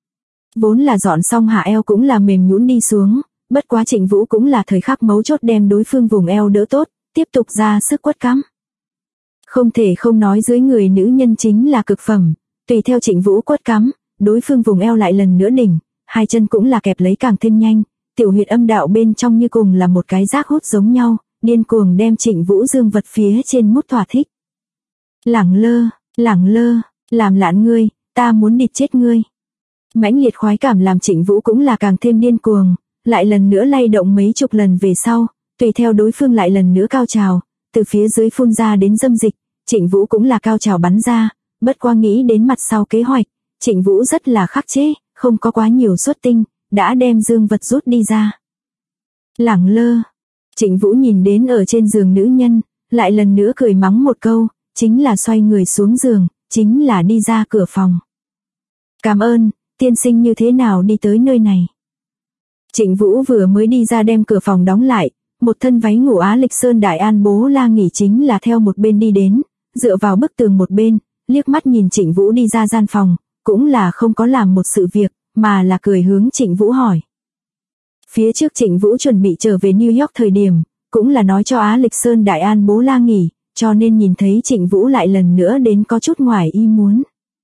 Vốn là dọn xong hạ eo cũng là mềm nhũn đi xuống, bất quá Trịnh Vũ cũng là thời khắc mấu chốt đem đối phương vùng eo đỡ tốt, tiếp tục ra sức quất cắm. Không thể không nói dưới người nữ nhân chính là cực phẩm, tùy theo Trịnh Vũ quất cắm, đối phương vùng eo lại lần nữa đỉnh, hai chân cũng là kẹp lấy càng thêm nhanh, tiểu huyệt âm đạo bên trong như cùng là một cái rác hút giống nhau, điên cuồng đem Trịnh Vũ dương vật phía trên mút thỏa thích. Lẳng lơ, làm lạn ngươi, ta muốn địt chết ngươi. Mãnh liệt khoái cảm làm Trịnh Vũ cũng là càng thêm điên cuồng, lại lần nữa lay động mấy chục lần về sau, tùy theo đối phương lại lần nữa cao trào, từ phía dưới phun ra đến dâm dịch, Trịnh Vũ cũng là cao trào bắn ra, bất qua nghĩ đến mặt sau kế hoạch, Trịnh Vũ rất là khắc chế, không có quá nhiều xuất tinh, đã đem dương vật rút đi ra. Lẳng lơ, Trịnh Vũ nhìn đến ở trên giường nữ nhân, lại lần nữa cười mắng một câu, chính là xoay người xuống giường, chính là đi ra cửa phòng. Cảm ơn, tiên sinh như thế nào đi tới nơi này. Trịnh Vũ vừa mới đi ra đem cửa phòng đóng lại, một thân váy ngủ Á Lịch Sơn Đại An Bố La Nghỉ chính là theo một bên đi đến, dựa vào bức tường một bên, liếc mắt nhìn Trịnh Vũ đi ra gian phòng, cũng là không có làm một sự việc, mà là cười hướng Trịnh Vũ hỏi. Phía trước Trịnh Vũ chuẩn bị trở về New York thời điểm, cũng là nói cho Á Lịch Sơn Đại An Bố La Nghỉ, cho nên nhìn thấy Trịnh Vũ lại lần nữa đến có chút ngoài ý muốn.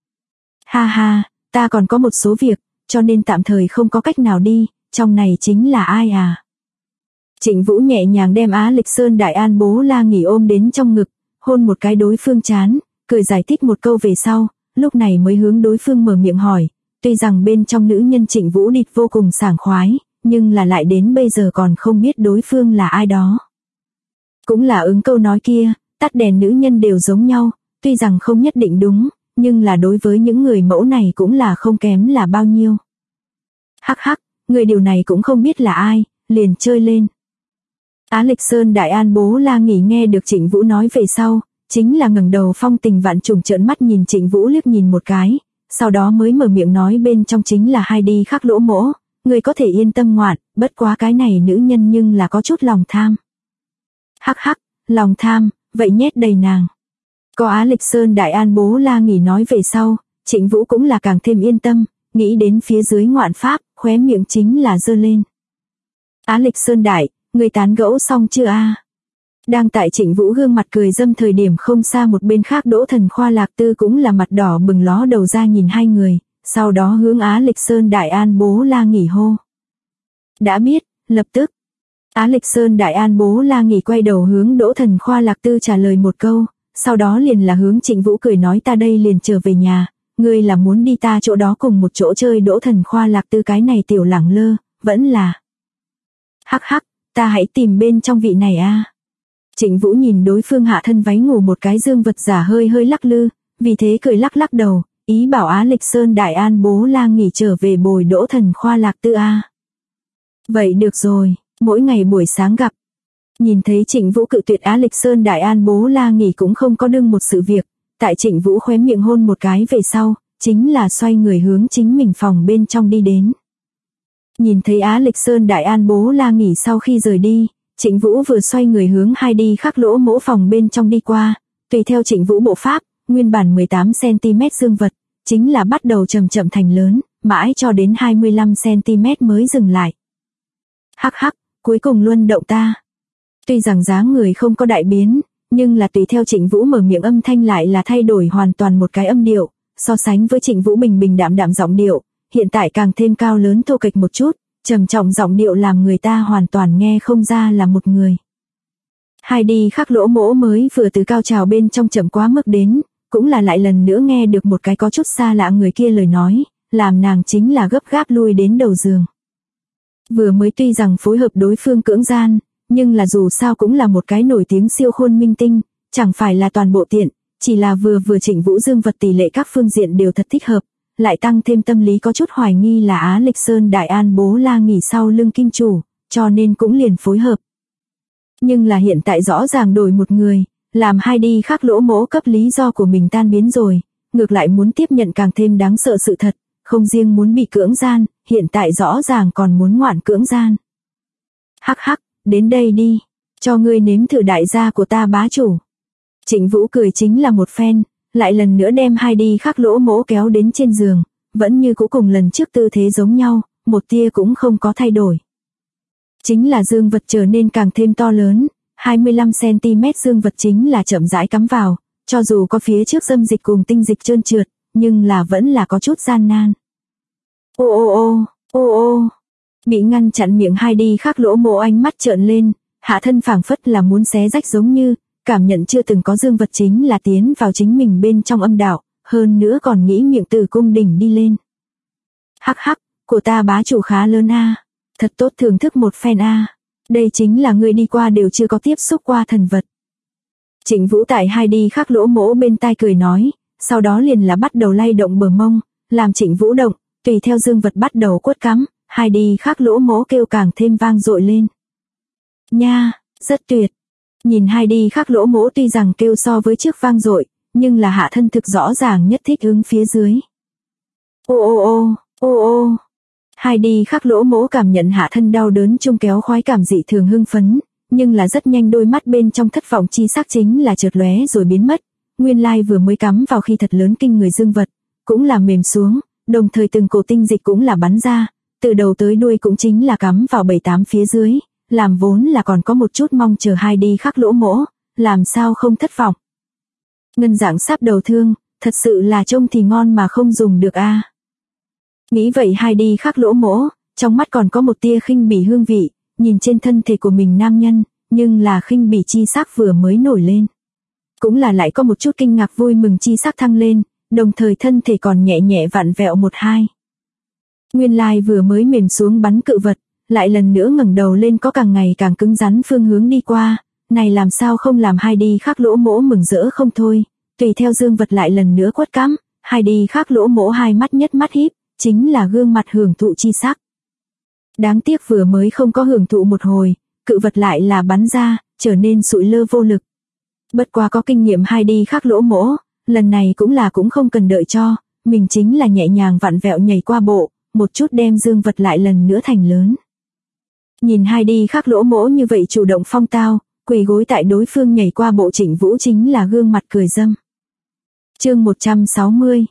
Ha ha, ta còn có một số việc, cho nên tạm thời không có cách nào đi, trong này chính là ai à? Trịnh Vũ nhẹ nhàng đem Á Lịch Sơn Đại An Bố La Nghỉ ôm đến trong ngực, hôn một cái đối phương trán, cười giải thích một câu về sau, lúc này mới hướng đối phương mở miệng hỏi, tuy rằng bên trong nữ nhân Trịnh Vũ địt vô cùng sảng khoái, nhưng là lại đến bây giờ còn không biết đối phương là ai đó. Cũng là ứng câu nói kia, tắt đèn nữ nhân đều giống nhau, tuy rằng không nhất định đúng, nhưng là đối với những người mẫu này cũng là không kém là bao nhiêu. Hắc hắc, người điều này cũng không biết là ai, liền chơi lên. Á Lịch Sơn Đại An Bố La Nghỉ nghe được Trịnh Vũ nói về sau, chính là ngẩng đầu phong tình vạn trùng trợn mắt nhìn Trịnh Vũ liếc nhìn một cái, sau đó mới mở miệng nói bên trong chính là hai đi khắc lỗ mỗ, người có thể yên tâm ngoạn, bất quá cái này nữ nhân nhưng là có chút lòng tham. Hắc hắc, lòng tham, vậy nhét đầy nàng. Có Á Lịch Sơn Đại An Bố La Nghỉ nói về sau, Trịnh Vũ cũng là càng thêm yên tâm, nghĩ đến phía dưới ngoạn pháp, khóe miệng chính là giơ lên. Á Lịch Sơn Đại, người tán gẫu xong chưa a? Đang tại Trịnh Vũ gương mặt cười dâm thời điểm không xa một bên khác Đỗ Thần Khoa Lạc Tư cũng là mặt đỏ bừng ló đầu ra nhìn hai người, sau đó hướng Á Lịch Sơn Đại An Bố La Nghỉ hô. Đã biết, lập tức. Á Lịch Sơn Đại An Bố La Nghỉ quay đầu hướng Đỗ Thần Khoa Lạc Tư trả lời một câu, sau đó liền là hướng Trịnh Vũ cười nói ta đây liền trở về nhà, ngươi là muốn đi ta chỗ đó cùng một chỗ chơi. Đỗ Thần Khoa Lạc Tư cái này tiểu lẳng lơ, vẫn là. Hắc hắc, ta hãy tìm bên trong vị này a. Trịnh Vũ nhìn đối phương hạ thân váy ngủ một cái dương vật giả hơi hơi lắc lư, vì thế cười lắc lắc đầu, ý bảo Á Lịch Sơn Đại An Bố La Nghỉ trở về bồi Đỗ Thần Khoa Lạc Tư a. Vậy được rồi, mỗi ngày buổi sáng gặp. Nhìn thấy Trịnh Vũ cự tuyệt Á Lịch Sơn Đại An Bố La Nghỉ cũng không có đương một sự việc, tại Trịnh Vũ khóe miệng hôn một cái về sau, chính là xoay người hướng chính mình phòng bên trong đi đến. Nhìn thấy Á Lịch Sơn Đại An Bố La Nghỉ sau khi rời đi, Trịnh Vũ vừa xoay người hướng hai đi khắc lỗ mỗ phòng bên trong đi qua, tùy theo Trịnh Vũ bộ pháp, nguyên bản 18cm dương vật, chính là bắt đầu chậm chậm thành lớn, mãi cho đến 25cm mới dừng lại. Hắc hắc, cuối cùng luân động ta. Tuy rằng dáng người không có đại biến, nhưng là tùy theo Trịnh Vũ mở miệng âm thanh lại là thay đổi hoàn toàn một cái âm điệu, so sánh với Trịnh Vũ bình bình đạm đạm giọng điệu, hiện tại càng thêm cao lớn thô kệch một chút, trầm trọng giọng điệu làm người ta hoàn toàn nghe không ra là một người. Heidi Khắc Lỗ Mỗ mới vừa từ cao trào bên trong chậm quá mức đến, cũng là lại lần nữa nghe được một cái có chút xa lạ người kia lời nói, làm nàng chính là gấp gáp lui đến đầu giường. Vừa mới tuy rằng phối hợp đối phương cưỡng gian, nhưng là dù sao cũng là một cái nổi tiếng siêu khôn minh tinh, chẳng phải là toàn bộ tiện, chỉ là vừa Trịnh Vũ dương vật tỷ lệ các phương diện đều thật thích hợp, lại tăng thêm tâm lý có chút hoài nghi là Á Lịch Sơn Đại An bố la nghỉ sau lưng kim chủ, cho nên cũng liền phối hợp. Nhưng là hiện tại rõ ràng đổi một người, làm Heidi Khắc Lỗ Mỗ cấp lý do của mình tan biến rồi, ngược lại muốn tiếp nhận càng thêm đáng sợ sự thật, không riêng muốn bị cưỡng gian, hiện tại rõ ràng còn muốn ngoạn cưỡng gian. Hắc hắc, đến đây đi, cho ngươi nếm thử đại gia của ta bá chủ. Trịnh Vũ cười chính là một phen, lại lần nữa đem Heidi Khắc Lỗ Mỗ kéo đến trên giường, vẫn như cũ cùng lần trước tư thế giống nhau, một tia cũng không có thay đổi. Chính là dương vật trở nên càng thêm to lớn, 25cm dương vật chính là chậm rãi cắm vào, cho dù có phía trước dâm dịch cùng tinh dịch trơn trượt, nhưng là vẫn là có chút gian nan. Ô, bị ngăn chặn miệng Heidi Khắc Lỗ Mỗ ánh mắt trợn lên, hạ thân phảng phất là muốn xé rách giống như, cảm nhận chưa từng có dương vật chính là tiến vào chính mình bên trong âm đạo, hơn nữa còn nghĩ miệng từ cung đỉnh đi lên. Hắc hắc, của ta bá chủ khá lớn a, thật tốt thưởng thức một phen a, đây chính là người đi qua đều chưa có tiếp xúc qua thần vật. Trịnh Vũ tại Heidi Khắc Lỗ Mỗ bên tai cười nói, sau đó liền là bắt đầu lay động bờ mông, làm Trịnh Vũ động, tùy theo dương vật bắt đầu quất cắm, Heidi Khắc Lỗ Mỗ kêu càng thêm vang dội lên. Nha, rất tuyệt. Nhìn Heidi Khắc Lỗ Mỗ tuy rằng kêu so với trước vang dội, nhưng là hạ thân thực rõ ràng nhất thích ứng phía dưới. Ô. Heidi Khắc Lỗ Mỗ cảm nhận hạ thân đau đớn chung kéo khoái cảm dị thường hưng phấn, nhưng là rất nhanh đôi mắt bên trong thất vọng chi sắc chính là chợt lóe rồi biến mất. Nguyên lai vừa mới cắm vào khi thật lớn kinh người dương vật, cũng là mềm xuống, đồng thời từng cổ tinh dịch cũng là bắn ra, từ đầu tới đuôi cũng chính là cắm vào 7-8 phía dưới, làm vốn là còn có một chút mong chờ Heidi Khắc Lỗ Mỗ, làm sao không thất vọng. Ngân dạng sáp đầu thương, thật sự là trông thì ngon mà không dùng được a. Nghĩ vậy Heidi Khắc Lỗ Mỗ, trong mắt còn có một tia khinh bỉ hương vị, nhìn trên thân thể của mình nam nhân, nhưng là khinh bỉ chi sắc vừa mới nổi lên. Cũng là lại có một chút kinh ngạc vui mừng chi sắc thăng lên, đồng thời thân thể còn nhẹ nhẹ vặn vẹo một hai. Nguyên lai vừa mới mềm xuống bắn cự vật, lại lần nữa ngẩng đầu lên có càng ngày càng cứng rắn phương hướng đi qua, này làm sao không làm Heidi Khắc Lỗ Mỗ mừng rỡ không thôi, tùy theo dương vật lại lần nữa quất cắm, Heidi Khắc Lỗ Mỗ hai mắt nhất mắt híp, chính là gương mặt hưởng thụ chi sắc. Đáng tiếc vừa mới không có hưởng thụ một hồi, cự vật lại là bắn ra, trở nên sụi lơ vô lực. Bất quá có kinh nghiệm Heidi Khắc Lỗ Mỗ, lần này cũng không cần đợi cho, mình chính là nhẹ nhàng vặn vẹo nhảy qua bộ, một chút đem dương vật lại lần nữa thành lớn. Nhìn Heidi Khắc Lỗ Mỗ như vậy chủ động phong tao, quỳ gối tại đối phương nhảy qua bộ Trịnh Vũ chính là gương mặt cười dâm. Chương 160.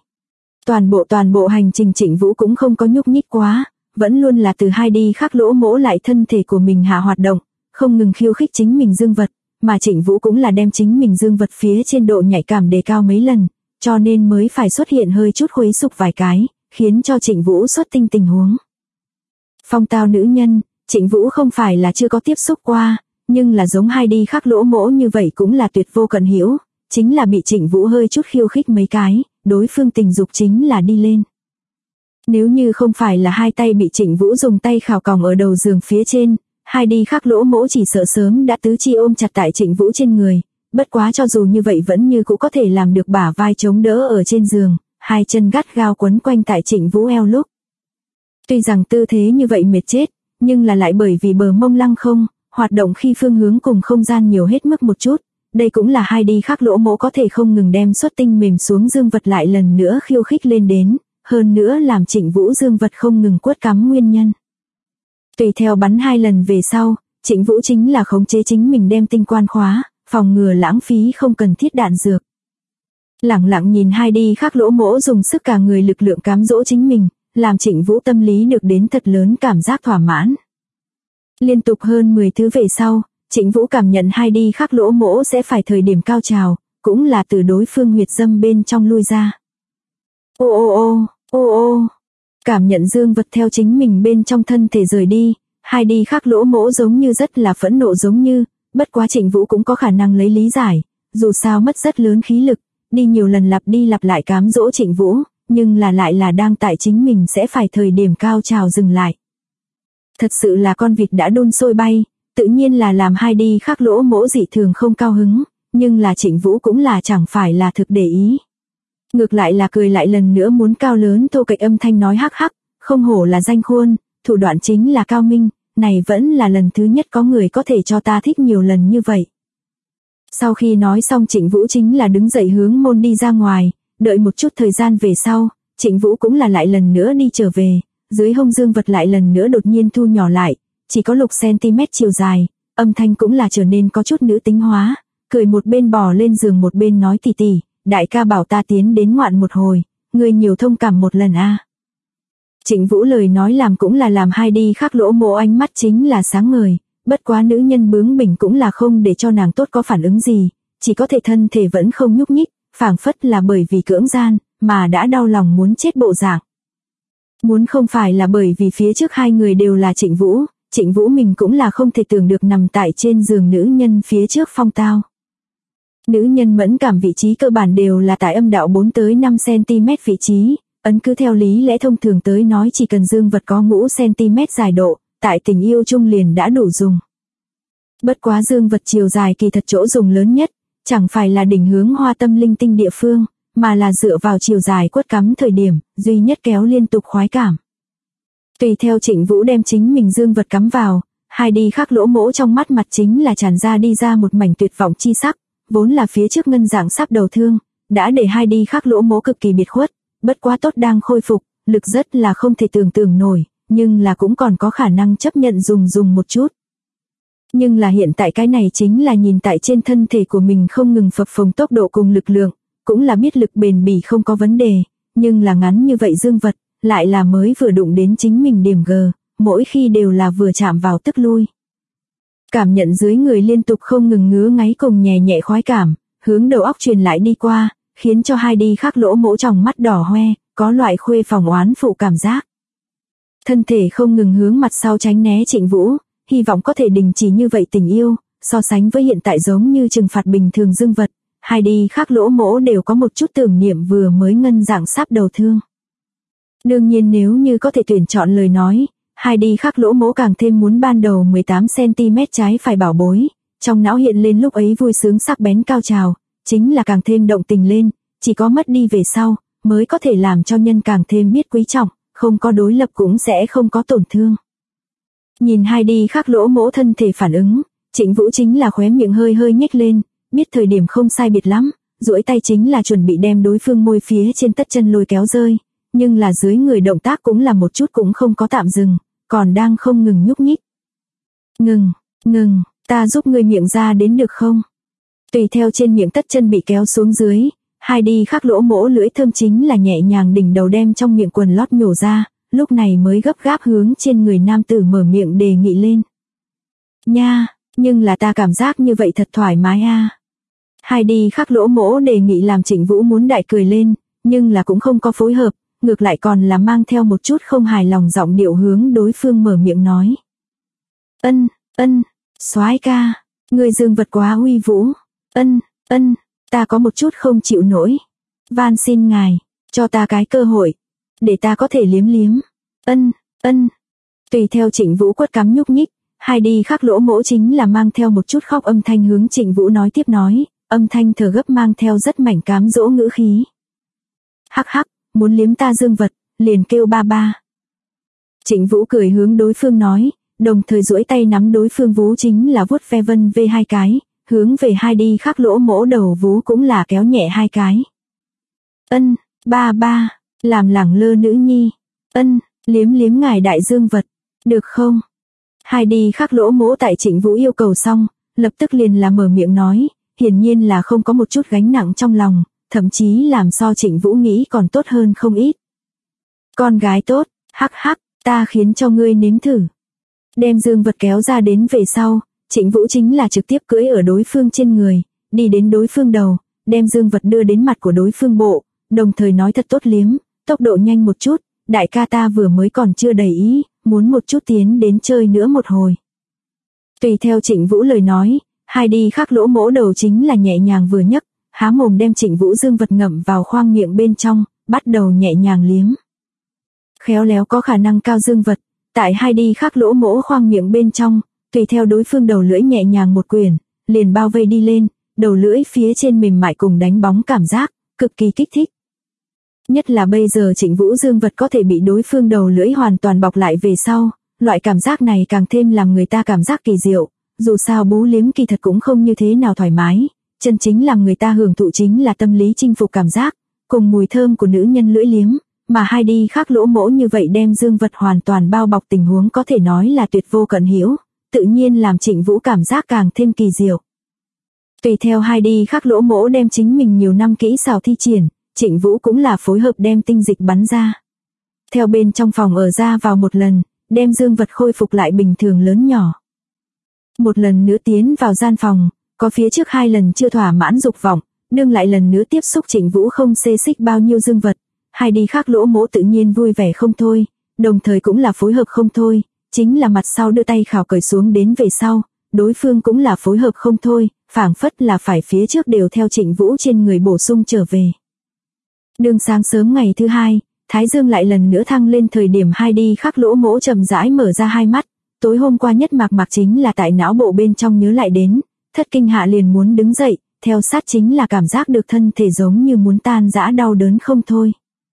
Toàn bộ hành trình Trịnh Vũ cũng không có nhúc nhích quá, vẫn luôn là từ Heidi Khắc Lỗ Mỗ lại thân thể của mình hạ hoạt động, không ngừng khiêu khích chính mình dương vật, mà Trịnh Vũ cũng là đem chính mình dương vật phía trên độ nhạy cảm đề cao mấy lần, cho nên mới phải xuất hiện hơi chút khuấy sục vài cái, khiến cho Trịnh Vũ xuất tinh tình huống. Phong tao nữ nhân, Trịnh Vũ không phải là chưa có tiếp xúc qua, nhưng là giống Heidi Khắc Lỗ Mỗ như vậy cũng là tuyệt vô cận hữu, chính là bị Trịnh Vũ hơi chút khiêu khích mấy cái, đối phương tình dục chính là đi lên. Nếu như không phải là hai tay bị Trịnh Vũ dùng tay khào còng ở đầu giường phía trên, Heidi Khắc Lỗ Mỗ chỉ sợ sớm đã tứ chi ôm chặt tại Trịnh Vũ trên người, bất quá cho dù như vậy vẫn như cũng có thể làm được bả vai chống đỡ ở trên giường, hai chân gắt gao quấn quanh tại Trịnh Vũ eo lúc. Tuy rằng tư thế như vậy mệt chết, nhưng là lại bởi vì bờ mông lăng không, hoạt động khi phương hướng cùng không gian nhiều hết mức một chút, đây cũng là Heidi Khắc Lỗ Mỗ có thể không ngừng đem xuất tinh mềm xuống dương vật lại lần nữa khiêu khích lên đến, hơn nữa làm Trịnh Vũ dương vật không ngừng quất cắm nguyên nhân. Tùy theo bắn 2 lần về sau, Trịnh Vũ chính là khống chế chính mình đem tinh quan khóa, phòng ngừa lãng phí không cần thiết đạn dược. Lẳng lặng nhìn Heidi Khắc Lỗ Mỗ dùng sức cả người lực lượng cám dỗ chính mình, làm Trịnh Vũ tâm lý được đến thật lớn cảm giác thỏa mãn. Liên tục hơn 10 thứ về sau, Trịnh Vũ cảm nhận Heidi khắc lỗ mỗ sẽ phải thời điểm cao trào, cũng là từ đối phương huyệt dâm bên trong lui ra. Ô ô ô, ô ô, cảm nhận dương vật theo chính mình bên trong thân thể rời đi, Heidi khắc lỗ mỗ giống như rất là phẫn nộ giống như, bất quá Trịnh Vũ cũng có khả năng lấy lý giải, dù sao mất rất lớn khí lực, đi nhiều lần lặp đi lặp lại cám dỗ Trịnh Vũ, nhưng là lại là đang tại chính mình sẽ phải thời điểm cao trào dừng lại. Thật sự là con vịt đã đun sôi bay, tự nhiên là làm Heidi khắc lỗ mỗ dị thường không cao hứng, nhưng là Trịnh Vũ cũng là chẳng phải là thực để ý. Ngược lại là cười lại lần nữa muốn cao lớn thô kệch âm thanh nói hắc hắc, không hổ là danh khuôn, thủ đoạn chính là cao minh, này vẫn là lần thứ nhất có người có thể cho ta thích nhiều lần như vậy. Sau khi nói xong Trịnh Vũ chính là đứng dậy hướng môn đi ra ngoài, đợi một chút thời gian về sau, Trịnh Vũ cũng là lại lần nữa đi trở về, dưới hông dương vật lại lần nữa đột nhiên thu nhỏ lại, chỉ có 6cm chiều dài, âm thanh cũng là trở nên có chút nữ tính hóa, cười một bên bò lên giường một bên nói tỉ tỉ, đại ca bảo ta tiến đến ngoạn một hồi, ngươi nhiều thông cảm một lần a. Trịnh Vũ lời nói làm cũng là làm Heidi khắc lỗ mỗ ánh mắt chính là sáng ngời, bất quá nữ nhân bướng bỉnh cũng là không để cho nàng tốt có phản ứng gì, chỉ có thể thân thể vẫn không nhúc nhích, phảng phất là bởi vì cưỡng gian, mà đã đau lòng muốn chết bộ dạng. Muốn không phải là bởi vì phía trước hai người đều là Trịnh Vũ mình cũng là không thể tưởng được nằm tại trên giường nữ nhân phía trước phong tao. Nữ nhân mẫn cảm vị trí cơ bản đều là tại âm đạo 4 tới 5 cm vị trí, ấn cứ theo lý lẽ thông thường tới nói chỉ cần dương vật có 5 cm dài độ, tại tình yêu chung liền đã đủ dùng. Bất quá dương vật chiều dài kỳ thật chỗ dùng lớn nhất, chẳng phải là đỉnh hướng hoa tâm linh tinh địa phương, mà là dựa vào chiều dài quất cắm thời điểm, duy nhất kéo liên tục khoái cảm. Tùy theo Trịnh Vũ đem chính mình dương vật cắm vào, Heidi khắc lỗ mỗ trong mắt mặt chính là tràn ra đi ra một mảnh tuyệt vọng chi sắc, vốn là phía trước ngân dạng sắp đầu thương, đã để Heidi khắc lỗ mỗ cực kỳ biệt khuất, bất quá tốt đang khôi phục, lực rất là không thể tưởng tượng nổi, nhưng là cũng còn có khả năng chấp nhận dùng một chút. Nhưng là hiện tại cái này chính là nhìn tại trên thân thể của mình không ngừng phập phồng tốc độ cùng lực lượng, cũng là biết lực bền bỉ không có vấn đề, nhưng là ngắn như vậy dương vật, lại là mới vừa đụng đến chính mình điểm G, mỗi khi đều là vừa chạm vào tức lui. Cảm nhận dưới người liên tục không ngừng ngứa ngáy cùng nhẹ nhẹ khoái cảm, hướng đầu óc truyền lại đi qua, khiến cho Heidi khắc lỗ mỗ trong mắt đỏ hoe, có loại khuê phòng oán phụ cảm giác. Thân thể không ngừng hướng mặt sau tránh né Trịnh Vũ, hy vọng có thể đình chỉ như vậy tình yêu, so sánh với hiện tại giống như trừng phạt bình thường dương vật, Heidi khắc lỗ mỗ đều có một chút tưởng niệm vừa mới ngân dạng sắp đầu thương. Đương nhiên nếu như có thể tuyển chọn lời nói, Heidi khắc lỗ mỗ càng thêm muốn ban đầu 18cm trái phải bảo bối, trong não hiện lên lúc ấy vui sướng sắc bén cao trào, chính là càng thêm động tình lên, chỉ có mất đi về sau, mới có thể làm cho nhân càng thêm biết quý trọng, không có đối lập cũng sẽ không có tổn thương. Nhìn Heidi khắc lỗ mỗ thân thể phản ứng, Trịnh Vũ chính là khóe miệng hơi hơi nhếch lên, biết thời điểm không sai biệt lắm, duỗi tay chính là chuẩn bị đem đối phương môi phía trên tất chân lôi kéo rơi, nhưng là dưới người động tác cũng là một chút cũng không có tạm dừng, còn đang không ngừng nhúc nhích. Ngừng, ta giúp ngươi miệng ra đến được không? Tùy theo trên miệng tất chân bị kéo xuống dưới, Heidi khắc lỗ mỗ lưỡi thơm chính là nhẹ nhàng đỉnh đầu đem trong miệng quần lót nhổ ra, lúc này mới gấp gáp hướng trên người nam tử mở miệng đề nghị lên. Nha, nhưng là ta cảm giác như vậy thật thoải mái a. Heidi khắc lỗ mỗ đề nghị làm Trịnh Vũ muốn đại cười lên, nhưng là cũng không có phối hợp, ngược lại còn là mang theo một chút không hài lòng giọng điệu hướng đối phương mở miệng nói. Soái ca, người dương vật quá uy vũ. Ta có một chút không chịu nổi. Van xin ngài, cho ta cái cơ hội, để ta có thể liếm liếm. Tùy theo Trịnh Vũ quất cắm nhúc nhích, Heidi khắc lỗ mỗ chính là mang theo một chút khóc âm thanh hướng Trịnh Vũ nói tiếp nói, âm thanh thở gấp mang theo rất mảnh cám dỗ ngữ khí. Hắc hắc, muốn liếm ta dương vật, liền kêu ba ba. Trịnh Vũ cười hướng đối phương nói, đồng thời duỗi tay nắm đối phương vú chính là vuốt ve vân về hai cái, hướng về Heidi khắc lỗ mỗ đầu vú cũng là kéo nhẹ hai cái. Ba ba, làm lẳng lơ nữ nhi. Liếm liếm ngài đại dương vật, được không? Heidi khắc lỗ mỗ tại Trịnh Vũ yêu cầu xong, lập tức liền là mở miệng nói, hiển nhiên là không có một chút gánh nặng trong lòng, thậm chí làm so Trịnh Vũ nghĩ còn tốt hơn không ít. Con gái tốt, hắc hắc, ta khiến cho ngươi nếm thử. Đem dương vật kéo ra đến về sau, Trịnh Vũ chính là trực tiếp cưỡi ở đối phương trên người, đi đến đối phương đầu, đem dương vật đưa đến mặt của đối phương bộ, đồng thời nói thật tốt liếm, tốc độ nhanh một chút, đại ca ta vừa mới còn chưa đầy ý, muốn một chút tiến đến chơi nữa một hồi. Tùy theo Trịnh Vũ lời nói, Heidi khắc lỗ mỗ đầu chính là nhẹ nhàng vừa nhấc, há mồm đem Trịnh Vũ dương vật ngậm vào khoang miệng bên trong, bắt đầu nhẹ nhàng liếm. Khéo léo có khả năng cao dương vật, tại Heidi khắc lỗ mỗ khoang miệng bên trong, tùy theo đối phương đầu lưỡi nhẹ nhàng một quyển, liền bao vây đi lên, đầu lưỡi phía trên mềm mại cùng đánh bóng cảm giác, cực kỳ kích thích. Nhất là bây giờ Trịnh Vũ dương vật có thể bị đối phương đầu lưỡi hoàn toàn bọc lại về sau, loại cảm giác này càng thêm làm người ta cảm giác kỳ diệu, dù sao bú liếm kỳ thật cũng không như thế nào thoải mái, chân chính làm người ta hưởng thụ chính là tâm lý chinh phục cảm giác, cùng mùi thơm của nữ nhân lưỡi liếm, mà Heidi khắc lỗ mỗ như vậy đem dương vật hoàn toàn bao bọc tình huống có thể nói là tuyệt vô cận hữu, tự nhiên làm Trịnh Vũ cảm giác càng thêm kỳ diệu. Tùy theo Heidi khắc lỗ mỗ đem chính mình nhiều năm kỹ xảo thi triển, Trịnh Vũ cũng là phối hợp đem tinh dịch bắn ra. Theo bên trong phòng ở ra vào một lần, đem dương vật khôi phục lại bình thường lớn nhỏ. Một lần nữa tiến vào gian phòng, có phía trước 2 lần chưa thỏa mãn dục vọng, nương lại lần nữa tiếp xúc Trịnh Vũ không xê xích bao nhiêu dương vật, Heidi khắc lỗ mỗ tự nhiên vui vẻ không thôi, đồng thời cũng là phối hợp không thôi, chính là mặt sau đưa tay khảo cởi xuống đến về sau, đối phương cũng là phối hợp không thôi, phảng phất là phải phía trước đều theo Trịnh Vũ trên người bổ sung trở về. Đương sáng sớm ngày thứ 2, thái dương lại lần nữa thăng lên thời điểm Heidi khắc lỗ mỗ chậm rãi mở ra hai mắt, tối hôm qua nhất mạc chính là tại não bộ bên trong nhớ lại đến, thất kinh hạ liền muốn đứng dậy, theo sát chính là cảm giác được thân thể giống như muốn tan rã đau đớn không thôi.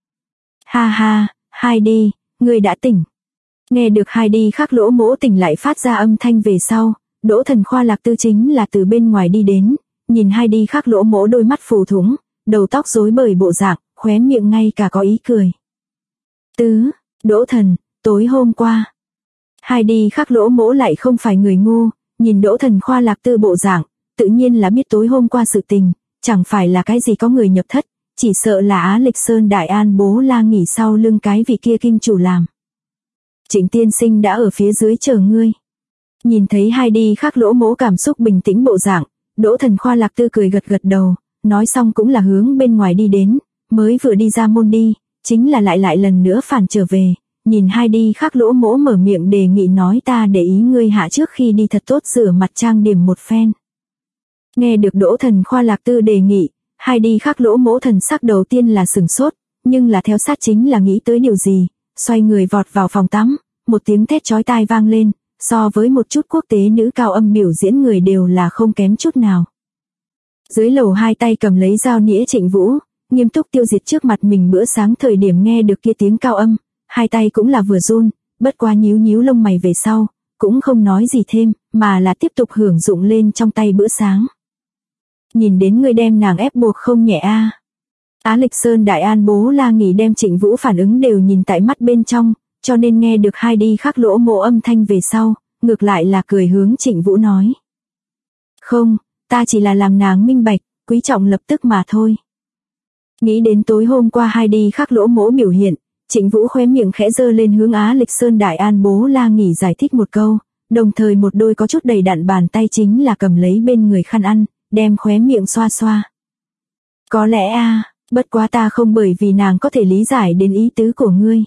Ha ha, Heidi, ngươi đã tỉnh. Nghe được Heidi khắc lỗ mỗ tỉnh lại phát ra âm thanh về sau, Đỗ Thần Khoa Lạc Tư chính là từ bên ngoài đi đến, nhìn Heidi khắc lỗ mỗ đôi mắt phù thủng, đầu tóc rối bời bộ dạng, khóe miệng ngay cả có ý cười. Đỗ Thần, tối hôm qua. Heidi khắc lỗ mỗ lại không phải người ngu, nhìn Đỗ Thần Khoa Lạc Tư bộ dạng, tự nhiên là biết tối hôm qua sự tình, chẳng phải là cái gì có người nhập thất, chỉ sợ là Á Lịch Sơn Đại An Bố La nghỉ sau lưng cái vị kia kim chủ làm. Trịnh tiên sinh đã ở phía dưới chờ ngươi. Nhìn thấy Heidi khắc lỗ mỗ cảm xúc bình tĩnh bộ dạng, Đỗ Thần Khoa Lạc Tư cười gật gật đầu, nói xong cũng là hướng bên ngoài đi đến, mới vừa đi ra môn đi, chính là lại lần nữa phản trở về, nhìn Heidi khắc lỗ mỗ mở miệng đề nghị nói ta để ý ngươi hạ trước khi đi thật tốt rửa mặt trang điểm một phen. Nghe được Đỗ Thần Khoa Lạc Tư đề nghị, Heidi khắc lỗ mỗ thần sắc đầu tiên là sửng sốt, nhưng là theo sát chính là nghĩ tới điều gì, xoay người vọt vào phòng tắm, một tiếng thét chói tai vang lên, so với một chút quốc tế nữ cao âm biểu diễn người đều là không kém chút nào. Dưới lầu hai tay cầm lấy dao nĩa Trịnh Vũ, nghiêm túc tiêu diệt trước mặt mình bữa sáng thời điểm nghe được kia tiếng cao âm, hai tay cũng là vừa run, bất quá nhíu lông mày về sau, cũng không nói gì thêm, mà là tiếp tục hưởng dụng lên trong tay bữa sáng. Nhìn đến người đem nàng ép buộc không nhẹ a. Á Lịch Sơn Đại An Bố La nghỉ đem Trịnh Vũ phản ứng đều nhìn tại mắt bên trong, cho nên nghe được Heidi khắc lỗ mỗ âm thanh về sau, ngược lại là cười hướng Trịnh Vũ nói. Không, ta chỉ là làm nàng minh bạch, quý trọng lập tức mà thôi. Nghĩ đến tối hôm qua Heidi khắc lỗ mỗ biểu hiện, Trịnh Vũ khóe miệng khẽ giơ lên hướng Á Lịch Sơn Đại An Bố La nghỉ giải thích một câu, đồng thời một đôi có chút đầy đặn bàn tay chính là cầm lấy bên người khăn ăn, đem khóe miệng xoa xoa. Có lẽ bất quá ta không bởi vì nàng có thể lý giải đến ý tứ của ngươi.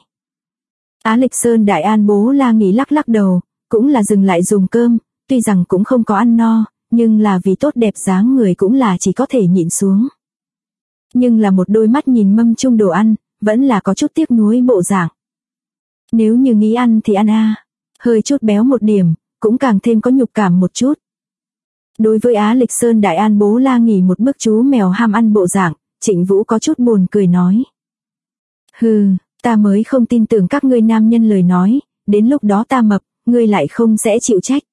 Á Lịch Sơn Đại An Bố La nghỉ lắc đầu, cũng là dừng lại dùng cơm, tuy rằng cũng không có ăn no, nhưng là vì tốt đẹp dáng người cũng là chỉ có thể nhịn xuống. Nhưng là một đôi mắt nhìn mâm chung đồ ăn, vẫn là có chút tiếc nuối bộ dạng. Nếu như nghĩ ăn thì ăn hơi chút béo một điểm, cũng càng thêm có nhục cảm một chút. Đối với Á Lịch Sơn Đại An Bố La nghỉ một bức chú mèo ham ăn bộ dạng, Trịnh Vũ có chút buồn cười nói. Hừ, ta mới không tin tưởng các ngươi nam nhân lời nói, đến lúc đó ta mập, ngươi lại không sẽ chịu trách.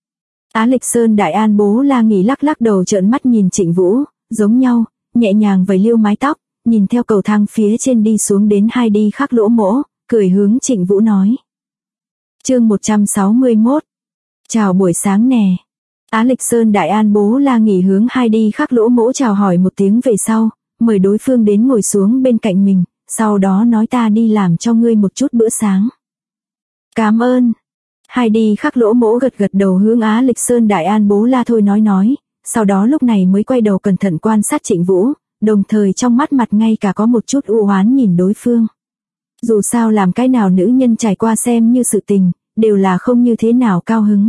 Á Lịch Sơn Đại An Bố La nghỉ lắc đầu trợn mắt nhìn Trịnh Vũ, giống nhau, nhẹ nhàng vẩy liêu mái tóc, nhìn theo cầu thang phía trên đi xuống đến Heidi khắc lỗ mỗ, cười hướng Trịnh Vũ nói. Chương 161. Chào buổi sáng nè. Á Lịch Sơn Đại An Bố La nghỉ hướng Heidi khắc lỗ mỗ chào hỏi một tiếng về sau, mời đối phương đến ngồi xuống bên cạnh mình, sau đó nói ta đi làm cho ngươi một chút bữa sáng. Cảm ơn. Heidi Khắc Lỗ Mỗ gật gật đầu hướng Á Lịch Sơn Đại An Bố La thôi nói, sau đó lúc này mới quay đầu cẩn thận quan sát Trịnh Vũ, đồng thời trong mắt mặt ngay cả có một chút u oán nhìn đối phương. Dù sao làm cái nào nữ nhân trải qua xem như sự tình, đều là không như thế nào cao hứng.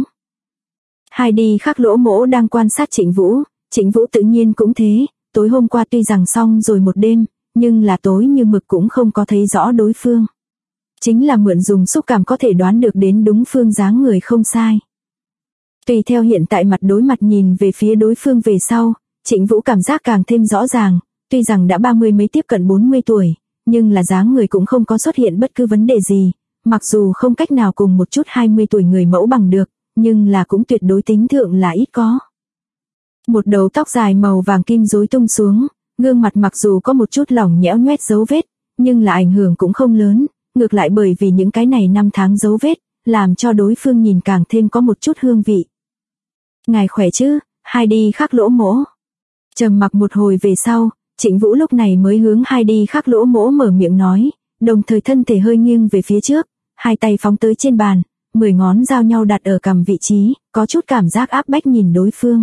Heidi Khắc Lỗ Mỗ đang quan sát Trịnh Vũ tự nhiên cũng thế, tối hôm qua tuy rằng xong rồi một đêm, nhưng là tối như mực cũng không có thấy rõ đối phương. Chính là mượn dùng xúc cảm có thể đoán được đến đúng phương dáng người không sai. Tùy theo hiện tại mặt đối mặt nhìn về phía đối phương về sau, Trịnh Vũ cảm giác càng thêm rõ ràng, tuy rằng đã 30 mấy tiếp cận 40 tuổi, nhưng là dáng người cũng không có xuất hiện bất cứ vấn đề gì, mặc dù không cách nào cùng một chút 20 tuổi người mẫu bằng được, nhưng là cũng tuyệt đối tính thượng là ít có. Một đầu tóc dài màu vàng kim rối tung xuống, gương mặt mặc dù có một chút lỏng nhẽo nhoét dấu vết, nhưng là ảnh hưởng cũng không lớn, ngược lại bởi vì những cái này năm tháng dấu vết, làm cho đối phương nhìn càng thêm có một chút hương vị. Ngài khỏe chứ, Heidi Khắc Lỗ Mỗ. Trầm mặc một hồi về sau, Trịnh Vũ lúc này mới hướng Heidi Khắc Lỗ Mỗ mở miệng nói, đồng thời thân thể hơi nghiêng về phía trước, hai tay phóng tới trên bàn, 10 ngón giao nhau đặt ở cằm vị trí, có chút cảm giác áp bách nhìn đối phương.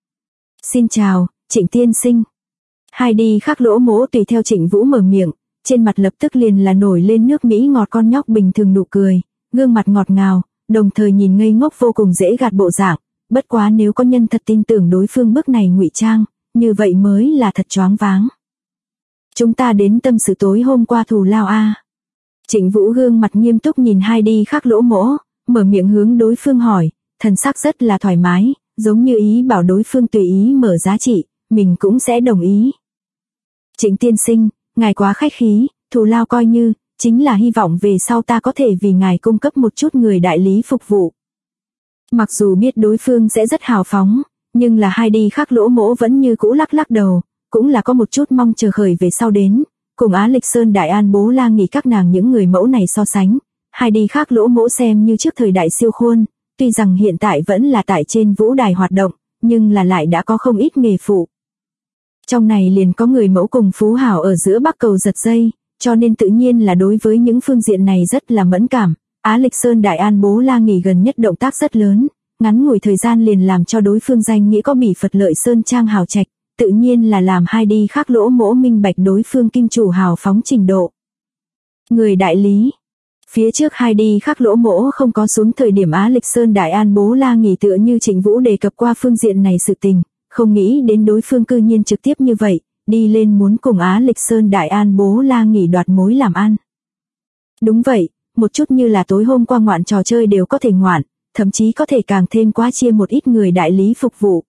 Xin chào, Trịnh tiên sinh. Heidi Khắc Lỗ Mỗ tùy theo Trịnh Vũ mở miệng, trên mặt lập tức liền là nổi lên nước Mỹ ngọt con nhóc bình thường nụ cười, gương mặt ngọt ngào, đồng thời nhìn ngây ngốc vô cùng dễ gạt bộ dạng, bất quá nếu có nhân thật tin tưởng đối phương bước này ngụy trang, như vậy mới là thật choáng váng. Chúng ta đến tâm sự tối hôm qua thù lao a. Trịnh Vũ gương mặt nghiêm túc nhìn Heidi Khắc Lỗ Mỗ, mở miệng hướng đối phương hỏi, thần sắc rất là thoải mái, giống như ý bảo đối phương tùy ý mở giá trị, mình cũng sẽ đồng ý. Trịnh tiên sinh, ngài quá khách khí, thù lao coi như, chính là hy vọng về sau ta có thể vì ngài cung cấp một chút người đại lý phục vụ. Mặc dù biết đối phương sẽ rất hào phóng, nhưng là Heidi Khắc Lỗ Mỗ vẫn như cũ lắc lắc đầu, cũng là có một chút mong chờ khởi về sau đến, cùng Á Lịch Sơn Đại An Bố La nghỉ các nàng những người mẫu này so sánh, Heidi Khắc Lỗ Mỗ xem như trước thời đại siêu khuôn, tuy rằng hiện tại vẫn là tại trên vũ đài hoạt động, nhưng là lại đã có không ít nghề phụ. Trong này liền có người mẫu cùng phú hảo ở giữa Bắc Cầu giật dây, cho nên tự nhiên là đối với những phương diện này rất là mẫn cảm. Á Lịch Sơn Đại An Bố La nghỉ gần nhất động tác rất lớn, ngắn ngủi thời gian liền làm cho đối phương danh nghĩa có bỉ Phật Lợi Sơn Trang hào trạch, tự nhiên là làm Heidi Khắc Lỗ Mỗ minh bạch đối phương kim chủ hào phóng trình độ. Người đại lý. Phía trước Heidi Khắc Lỗ Mỗ không có xuống thời điểm Á Lịch Sơn Đại An Bố La nghỉ tựa như Trịnh Vũ đề cập qua phương diện này sự tình, không nghĩ đến đối phương cư nhiên trực tiếp như vậy, đi lên muốn cùng Á Lịch Sơn Đại An Bố La nghỉ đoạt mối làm ăn. Đúng vậy, một chút như là tối hôm qua ngoạn trò chơi đều có thể ngoạn, thậm chí có thể càng thêm quá chia một ít người đại lý phục vụ.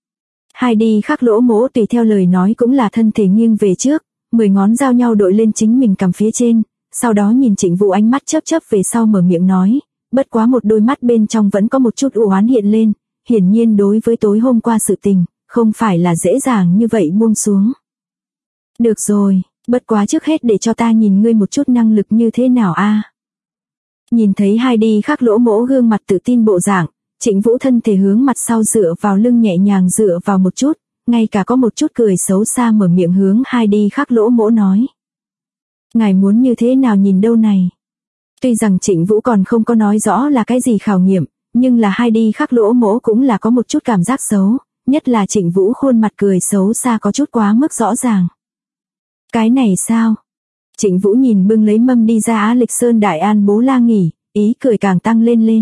Heidi Khắc Lỗ Mỗ tùy theo lời nói cũng là thân thể nghiêng về trước, 10 ngón giao nhau đội lên chính mình cằm phía trên, sau đó nhìn Trịnh Vũ ánh mắt chớp chớp về sau mở miệng nói, bất quá một đôi mắt bên trong vẫn có một chút u oán hiện lên, hiển nhiên đối với tối hôm qua sự tình, không phải là dễ dàng như vậy buông xuống. Được rồi, bất quá trước hết để cho ta nhìn ngươi một chút năng lực như thế nào a. Nhìn thấy Heidi Khắc Lỗ Mỗ gương mặt tự tin bộ dạng, Trịnh Vũ thân thể hướng mặt sau dựa vào lưng nhẹ nhàng dựa vào một chút, ngay cả có một chút cười xấu xa mở miệng hướng Heidi Khắc Lỗ Mỗ nói. Ngài muốn như thế nào nhìn đâu này? Tuy rằng Trịnh Vũ còn không có nói rõ là cái gì khảo nghiệm, nhưng là Heidi Khắc Lỗ Mỗ cũng là có một chút cảm giác xấu, nhất là Trịnh Vũ khuôn mặt cười xấu xa có chút quá mức rõ ràng. Cái này sao? Trịnh Vũ nhìn bưng lấy mâm đi ra Á Lịch Sơn Đại An Bố La nghỉ, ý cười càng tăng lên.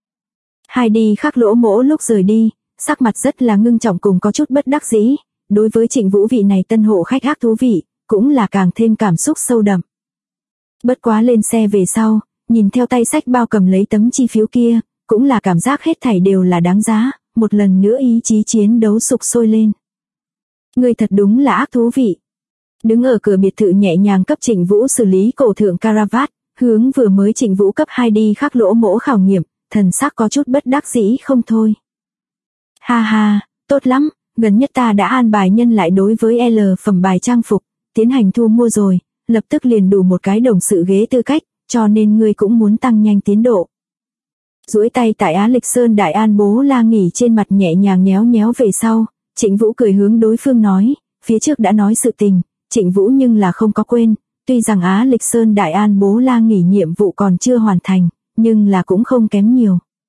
Heidi Khắc Lỗ Mỗ lúc rời đi, sắc mặt rất là ngưng trọng cùng có chút bất đắc dĩ, đối với Trịnh Vũ vị này tân hộ khách ác thú vị, cũng là càng thêm cảm xúc sâu đậm. Bất quá lên xe về sau, nhìn theo tay sách bao cầm lấy tấm chi phiếu kia, cũng là cảm giác hết thảy đều là đáng giá, một lần nữa ý chí chiến đấu sục sôi lên. Người thật đúng là ác thú vị. Đứng ở cửa biệt thự nhẹ nhàng cấp Trịnh Vũ xử lý cổ thượng caravat, hướng vừa mới Trịnh Vũ cấp Heidi Khắc Lỗ Mỗ khảo nghiệm, thần sắc có chút bất đắc dĩ không thôi. Ha ha, tốt lắm, gần nhất ta đã an bài nhân lại đối với L phẩm bài trang phục, tiến hành thu mua rồi, lập tức liền đủ một cái đồng sự ghế tư cách, cho nên ngươi cũng muốn tăng nhanh tiến độ. Duỗi tay tại Á Lịch Sơn Đại An Bố La nghỉ trên mặt nhẹ nhàng nhéo nhéo về sau, Trịnh Vũ cười hướng đối phương nói, phía trước đã nói sự tình, Trịnh Vũ nhưng là không có quên, tuy rằng Á Lịch Sơn Đại An Bố La nghỉ nhiệm vụ còn chưa hoàn thành, nhưng là cũng không kém nhiều.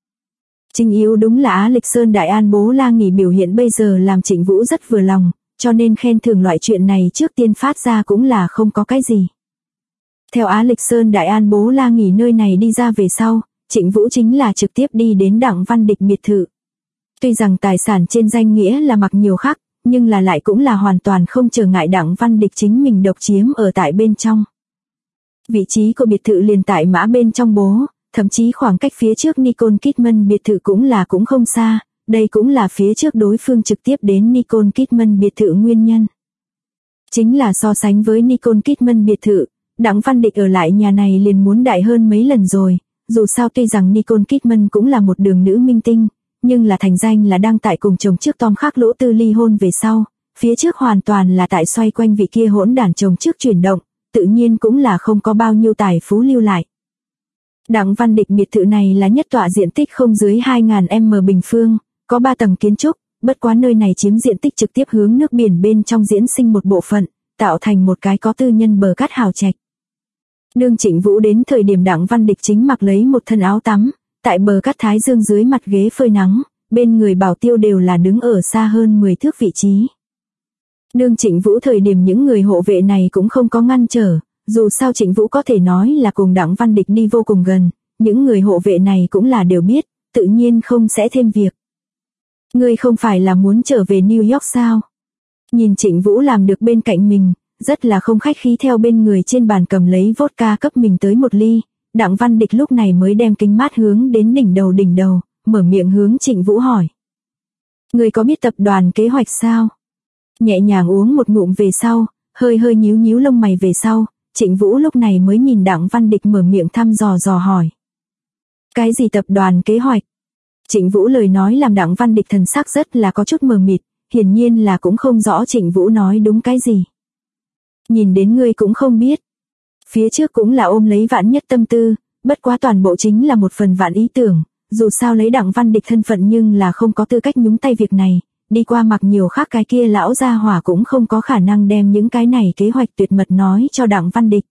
Chính yếu đúng là Á Lịch Sơn Đại An Bố La Nghỉ biểu hiện bây giờ làm Trịnh Vũ rất vừa lòng, cho nên khen thưởng loại chuyện này trước tiên phát ra cũng là không có cái gì. Theo Á Lịch Sơn Đại An Bố La Nghỉ nơi này đi ra về sau, Trịnh Vũ chính là trực tiếp đi đến Đặng Văn Địch biệt thự. Tuy rằng tài sản trên danh nghĩa là mặc nhiều khắc, nhưng là lại cũng là hoàn toàn không trở ngại Đặng Văn Địch chính mình độc chiếm ở tại bên trong. Vị trí của biệt thự liền tại mã bên trong bố, thậm chí khoảng cách phía trước Nicole Kidman biệt thự cũng không xa, đây cũng là phía trước đối phương trực tiếp đến Nicole Kidman biệt thự nguyên nhân. Chính là so sánh với Nicole Kidman biệt thự, Đặng Văn Địch ở lại nhà này liền muốn đại hơn mấy lần rồi, dù sao tuy rằng Nicole Kidman cũng là một đường nữ minh tinh, nhưng là thành danh là đang tại cùng chồng trước Tom Khắc Lỗ Tư ly hôn về sau, phía trước hoàn toàn là tại xoay quanh vị kia hỗn đản chồng trước chuyển động, tự nhiên cũng là không có bao nhiêu tài phú lưu lại. Đặng Văn Địch biệt thự này là nhất tọa diện tích không dưới 2.000 m bình phương, có 3 tầng kiến trúc, bất quá nơi này chiếm diện tích trực tiếp hướng nước biển bên trong diễn sinh một bộ phận, tạo thành một cái có tư nhân bờ cát hào trạch. Đương Trịnh Vũ đến thời điểm Đặng Văn Địch chính mặc lấy một thân áo tắm, tại bờ cát thái dương dưới mặt ghế phơi nắng, bên người bảo tiêu đều là đứng ở xa hơn 10 thước vị trí. Đương Trịnh Vũ thời điểm những người hộ vệ này cũng không có ngăn trở, dù sao Trịnh Vũ có thể nói là cùng Đặng Văn Địch đi vô cùng gần, những người hộ vệ này cũng là đều biết, tự nhiên không sẽ thêm việc. Ngươi không phải là muốn trở về New York sao? Nhìn Trịnh Vũ làm được bên cạnh mình, rất là không khách khí theo bên người trên bàn cầm lấy vodka cấp mình tới một ly, Đặng Văn Địch lúc này mới đem kính mát hướng đến đỉnh đầu, mở miệng hướng Trịnh Vũ hỏi. Ngươi có biết tập đoàn kế hoạch sao? Nhẹ nhàng uống một ngụm về sau, hơi nhíu lông mày về sau, Trịnh Vũ lúc này mới nhìn Đặng Văn Địch mở miệng thăm dò hỏi. Cái gì tập đoàn kế hoạch? Trịnh Vũ lời nói làm Đặng Văn Địch thần sắc rất là có chút mờ mịt, hiển nhiên là cũng không rõ Trịnh Vũ nói đúng cái gì. Nhìn đến ngươi cũng không biết. Phía trước cũng là ôm lấy vạn nhất tâm tư, bất quá toàn bộ chính là một phần vạn ý tưởng, dù sao lấy Đặng Văn Địch thân phận nhưng là không có tư cách nhúng tay việc này, đi qua mặc nhiều khác cái kia lão gia hỏa cũng không có khả năng đem những cái này kế hoạch tuyệt mật nói cho Đặng Văn Địch.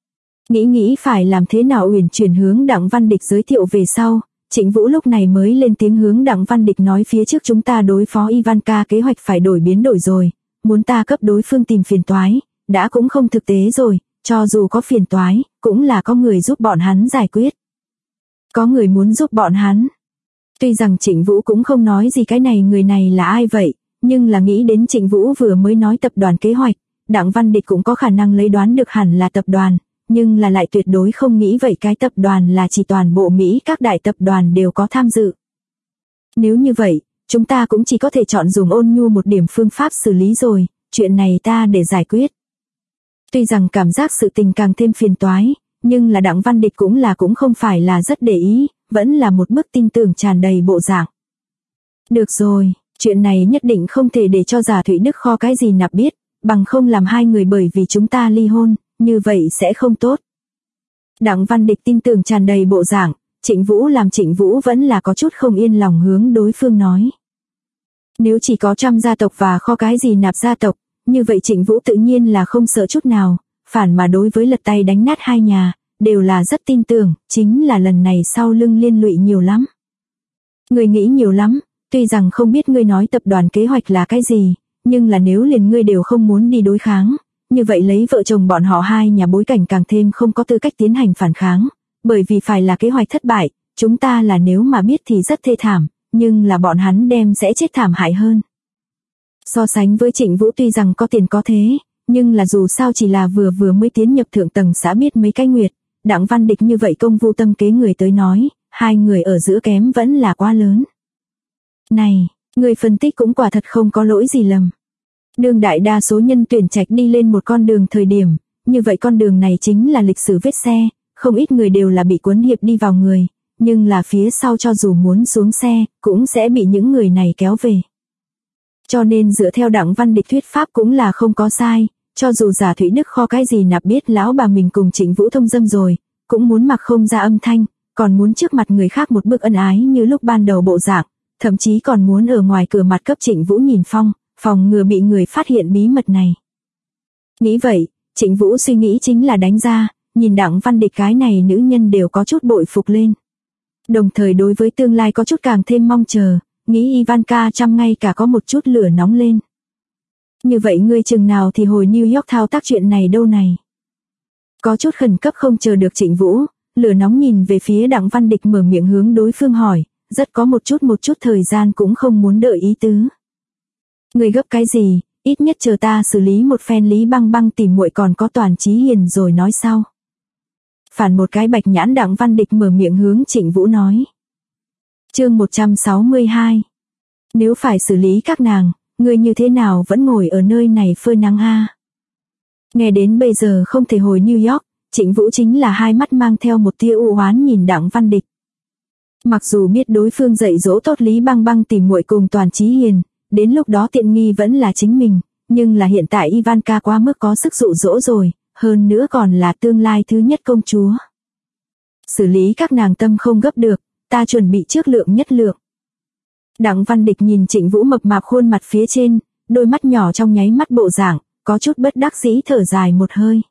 Nghĩ phải làm thế nào uyển chuyển hướng Đặng Văn Địch giới thiệu về sau, Trịnh Vũ lúc này mới lên tiếng hướng Đặng Văn Địch nói phía trước chúng ta đối phó Ivanka kế hoạch phải biến đổi rồi, muốn ta cấp đối phương tìm phiền toái, đã cũng không thực tế rồi, cho dù có phiền toái, cũng là có người giúp bọn hắn giải quyết. Có người muốn giúp bọn hắn. Tuy rằng Trịnh Vũ cũng không nói gì cái này người này là ai vậy, nhưng là nghĩ đến Trịnh Vũ vừa mới nói tập đoàn kế hoạch, Đặng Văn Địch cũng có khả năng lấy đoán được hẳn là tập đoàn, nhưng là lại tuyệt đối không nghĩ vậy cái tập đoàn là chỉ toàn bộ Mỹ các đại tập đoàn đều có tham dự. Nếu như vậy, chúng ta cũng chỉ có thể chọn dùng ôn nhu một điểm phương pháp xử lý rồi, chuyện này ta để giải quyết. Tuy rằng cảm giác sự tình càng thêm phiền toái, nhưng là Đặng Văn Địch cũng không phải là rất để ý, vẫn là một bức tin tưởng tràn đầy bộ dạng. Được rồi, chuyện này nhất định không thể để cho Giả Thụy Đức Kho cái gì nạp biết, bằng không làm hai người bởi vì chúng ta ly hôn, như vậy sẽ không tốt. Đặng Văn Địch tin tưởng tràn đầy bộ dạng, Trịnh Vũ vẫn là có chút không yên lòng hướng đối phương nói. Nếu chỉ có Trăm gia tộc và Kho cái gì nạp gia tộc, như vậy Trịnh Vũ tự nhiên là không sợ chút nào, phản mà đối với lật tay đánh nát hai nhà, đều là rất tin tưởng, chính là lần này sau lưng liên lụy nhiều lắm. Người nghĩ nhiều lắm, tuy rằng không biết ngươi nói tập đoàn kế hoạch là cái gì, nhưng là nếu liền ngươi đều không muốn đi đối kháng, như vậy lấy vợ chồng bọn họ hai nhà bối cảnh càng thêm không có tư cách tiến hành phản kháng, bởi vì phải là kế hoạch thất bại, chúng ta là nếu mà biết thì rất thê thảm, nhưng là bọn hắn đem sẽ chết thảm hại hơn. So sánh với Trịnh Vũ tuy rằng có tiền có thế, nhưng là dù sao chỉ là vừa mới tiến nhập thượng tầng xã biết mấy cái nguyệt, Đặng Văn Địch như vậy công vu tâm kế người tới nói, hai người ở giữa kém vẫn là quá lớn. Này, người phân tích cũng quả thật không có lỗi gì lầm. Đương đại đa số nhân tuyển trạch đi lên một con đường thời điểm, như vậy con đường này chính là lịch sử vết xe, không ít người đều là bị cuốn hiệp đi vào người, nhưng là phía sau cho dù muốn xuống xe, cũng sẽ bị những người này kéo về. Cho nên dựa theo Đặng Văn Địch thuyết pháp cũng là không có sai, cho dù Giả Thụy Đức Kho cái gì nạp biết lão bà mình cùng Trịnh Vũ thông dâm rồi, cũng muốn mặc không ra âm thanh, còn muốn trước mặt người khác một bức ân ái như lúc ban đầu bộ dạng, thậm chí còn muốn ở ngoài cửa mặt cấp Trịnh Vũ nhìn phòng ngừa bị người phát hiện bí mật này. Nghĩ vậy, Trịnh Vũ suy nghĩ chính là đánh ra, nhìn Đặng Văn Địch cái này nữ nhân đều có chút bội phục lên. Đồng thời đối với tương lai có chút càng thêm mong chờ, nghĩ Ivanka Trump ngay cả có một chút lửa nóng lên. Như vậy ngươi chừng nào thì hồi New York thao tác chuyện này đâu này? Có chút khẩn cấp không chờ được Trịnh Vũ, lửa nóng nhìn về phía Đặng Văn Địch mở miệng hướng đối phương hỏi, rất có một chút thời gian cũng không muốn đợi ý tứ. Ngươi gấp cái gì, ít nhất chờ ta xử lý một phen Lý Băng Băng tìm muội còn có Toàn Chí Hiền rồi nói sau. Phản một cái bạch nhãn Đặng Văn Địch mở miệng hướng Trịnh Vũ nói. Chương 162. Nếu phải xử lý các nàng, ngươi như thế nào vẫn ngồi ở nơi này phơi nắng a? Nghe đến bây giờ không thể hồi New York, Trịnh Vũ chính là hai mắt mang theo một tia u oán nhìn Đặng Văn Địch. Mặc dù biết đối phương dạy dỗ tốt Lý Băng Băng tìm muội cùng Toàn Chí Hiền, đến lúc đó tiện nghi vẫn là chính mình, nhưng là hiện tại Ivanka quá mức có sức dụ dỗ rồi, hơn nữa còn là tương lai thứ nhất công chúa. Xử lý các nàng tâm không gấp được, ta chuẩn bị trước lượng nhất lượng. Đặng Văn Địch nhìn Trịnh Vũ mập mạp khuôn mặt phía trên, đôi mắt nhỏ trong nháy mắt bộ dạng, có chút bất đắc dĩ thở dài một hơi.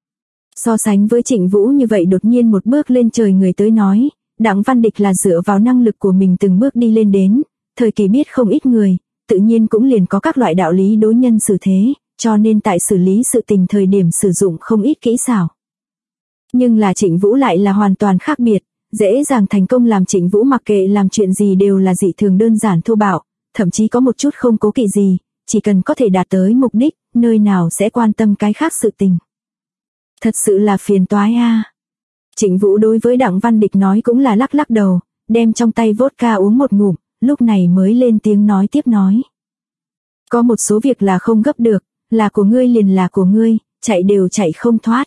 So sánh với Trịnh Vũ như vậy đột nhiên một bước lên trời người tới nói, Đặng Văn Địch là dựa vào năng lực của mình từng bước đi lên đến, thời kỳ biết không ít người, tự nhiên cũng liền có các loại đạo lý đối nhân xử thế, cho nên tại xử lý sự tình thời điểm sử dụng không ít kỹ xảo. Nhưng là Trịnh Vũ lại là hoàn toàn khác biệt, dễ dàng thành công làm Trịnh Vũ mặc kệ làm chuyện gì đều là dị thường đơn giản thô bạo, thậm chí có một chút không cố kỵ gì, chỉ cần có thể đạt tới mục đích, nơi nào sẽ quan tâm cái khác sự tình. Thật sự là phiền toái a. Trịnh Vũ đối với Đặng Văn Địch nói cũng là lắc lắc đầu, đem trong tay vodka uống một ngụm, lúc này mới lên tiếng nói tiếp nói. Có một số việc là không gấp được, là của ngươi liền là của ngươi, chạy đều chạy không thoát.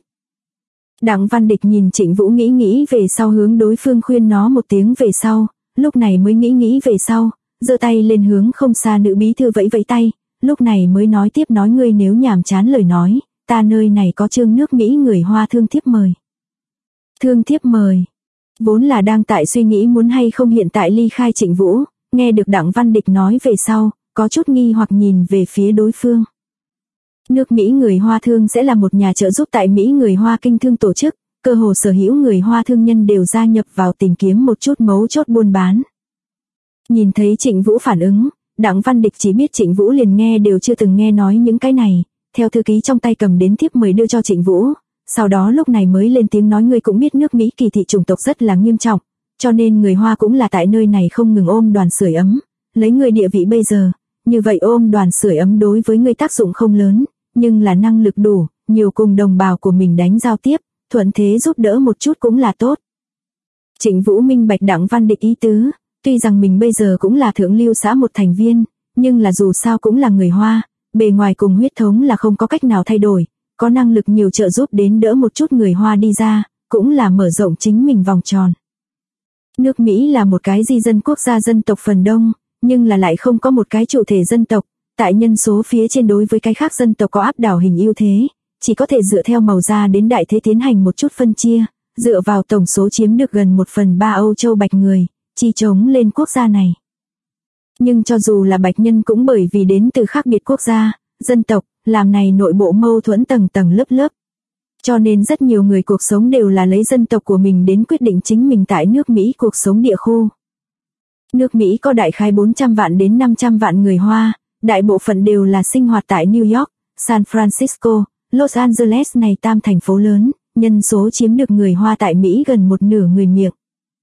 Đặng Văn Địch nhìn Trịnh Vũ nghĩ về sau hướng đối phương khuyên nó một tiếng về sau, lúc này mới nghĩ về sau, giơ tay lên hướng không xa nữ bí thư vẫy vẫy tay, lúc này mới nói tiếp nói ngươi nếu nhàm chán lời nói, ta nơi này có chương nước Mỹ người Hoa thương thiếp mời. Thương thiếp mời. Vốn là đang tại suy nghĩ muốn hay không hiện tại ly khai Trịnh Vũ, nghe được Đặng Văn Địch nói về sau, có chút nghi hoặc nhìn về phía đối phương. Nước Mỹ người Hoa thương sẽ là một nhà trợ giúp tại Mỹ người Hoa kinh thương tổ chức, cơ hồ sở hữu người Hoa thương nhân đều gia nhập vào tìm kiếm một chút mấu chốt buôn bán. Nhìn thấy Trịnh Vũ phản ứng, Đặng Văn Địch chỉ biết Trịnh Vũ liền nghe đều chưa từng nghe nói những cái này, theo thư ký trong tay cầm đến thiếp mời đưa cho Trịnh Vũ, sau đó lúc này mới lên tiếng nói ngươi cũng biết nước Mỹ kỳ thị chủng tộc rất là nghiêm trọng, cho nên người Hoa cũng là tại nơi này không ngừng ôm đoàn sưởi ấm, lấy người địa vị bây giờ, như vậy ôm đoàn sưởi ấm đối với người tác dụng không lớn, nhưng là năng lực đủ, nhiều cùng đồng bào của mình đánh giao tiếp, thuận thế giúp đỡ một chút cũng là tốt. Trịnh Vũ minh bạch Đặng Văn Địch ý tứ, tuy rằng mình bây giờ cũng là thượng lưu xã một thành viên, nhưng là dù sao cũng là người Hoa, bề ngoài cùng huyết thống là không có cách nào thay đổi, có năng lực nhiều trợ giúp đến đỡ một chút người Hoa đi ra, cũng là mở rộng chính mình vòng tròn. Nước Mỹ là một cái di dân quốc gia dân tộc phần đông, nhưng là lại không có một cái chủ thể dân tộc, tại nhân số phía trên đối với cái khác dân tộc có áp đảo hình ưu thế, chỉ có thể dựa theo màu da đến đại thế tiến hành một chút phân chia, dựa vào tổng số chiếm được gần 1/3 Âu Châu bạch người, chi chống lên quốc gia này. Nhưng cho dù là bạch nhân cũng bởi vì đến từ khác biệt quốc gia, dân tộc, làm này nội bộ mâu thuẫn tầng tầng lớp lớp. Cho nên rất nhiều người cuộc sống đều là lấy dân tộc của mình đến quyết định chính mình tại nước Mỹ cuộc sống địa khu. Nước Mỹ có đại khái 400 vạn đến 500 vạn người Hoa, đại bộ phận đều là sinh hoạt tại New York, San Francisco, Los Angeles này tam thành phố lớn, nhân số chiếm được người Hoa tại Mỹ gần một nửa người miệng.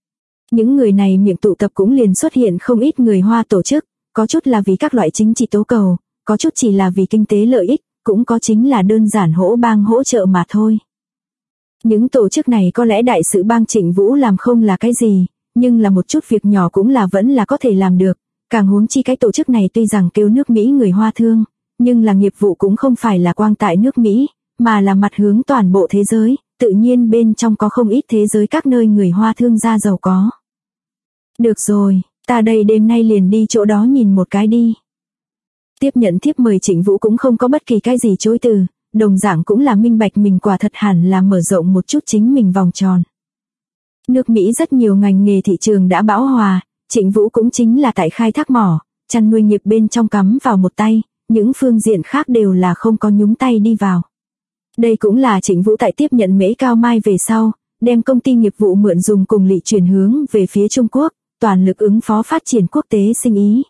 Những người này miệng tụ tập cũng liền xuất hiện không ít người Hoa tổ chức, có chút là vì các loại chính trị tố cầu, có chút chỉ là vì kinh tế lợi ích, cũng có chính là đơn giản hỗ bang hỗ trợ mà thôi. Những tổ chức này có lẽ đại sự bang Trịnh Vũ làm không là cái gì, nhưng là một chút việc nhỏ cũng là vẫn là có thể làm được, càng huống chi cái tổ chức này tuy rằng kêu nước Mỹ người Hoa thương, nhưng là nghiệp vụ cũng không phải là quang tại nước Mỹ, mà là mặt hướng toàn bộ thế giới, tự nhiên bên trong có không ít thế giới các nơi người Hoa thương gia giàu có. Được rồi, ta đây đêm nay liền đi chỗ đó nhìn một cái đi. Tiếp nhận thiếp mời Trịnh Vũ cũng không có bất kỳ cái gì chối từ, đồng dạng cũng là minh bạch mình quả thật hẳn là mở rộng một chút chính mình vòng tròn. Nước Mỹ rất nhiều ngành nghề thị trường đã bão hòa, Trịnh Vũ cũng chính là tại khai thác mỏ, chăn nuôi nghiệp bên trong cắm vào một tay, những phương diện khác đều là không có nhúng tay đi vào. Đây cũng là Trịnh Vũ tại tiếp nhận Mễ Cao Mai về sau, đem công ty nghiệp vụ mượn dùng cùng Lị chuyển hướng về phía Trung Quốc, toàn lực ứng phó phát triển quốc tế sinh ý.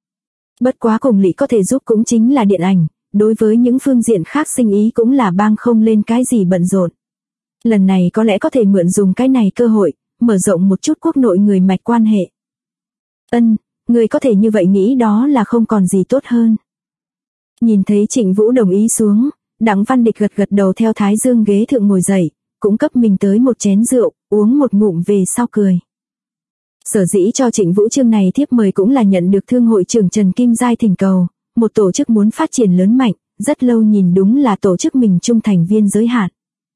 Bất quá cùng Lị có thể giúp cũng chính là điện ảnh, đối với những phương diện khác sinh ý cũng là bang không lên cái gì bận rộn. Lần này có lẽ có thể mượn dùng cái này cơ hội, mở rộng một chút quốc nội người mạch quan hệ. Người có thể như vậy nghĩ đó là không còn gì tốt hơn. Nhìn thấy Trịnh Vũ đồng ý xuống, Đặng Văn Địch gật gật đầu theo thái dương ghế thượng ngồi dậy, cũng cấp mình tới một chén rượu, uống một ngụm về sau cười. Sở dĩ cho Trịnh Vũ chương này thiếp mời cũng là nhận được thương hội trưởng Trần Kim Giai thỉnh cầu, một tổ chức muốn phát triển lớn mạnh, rất lâu nhìn đúng là tổ chức mình trung thành viên giới hạn.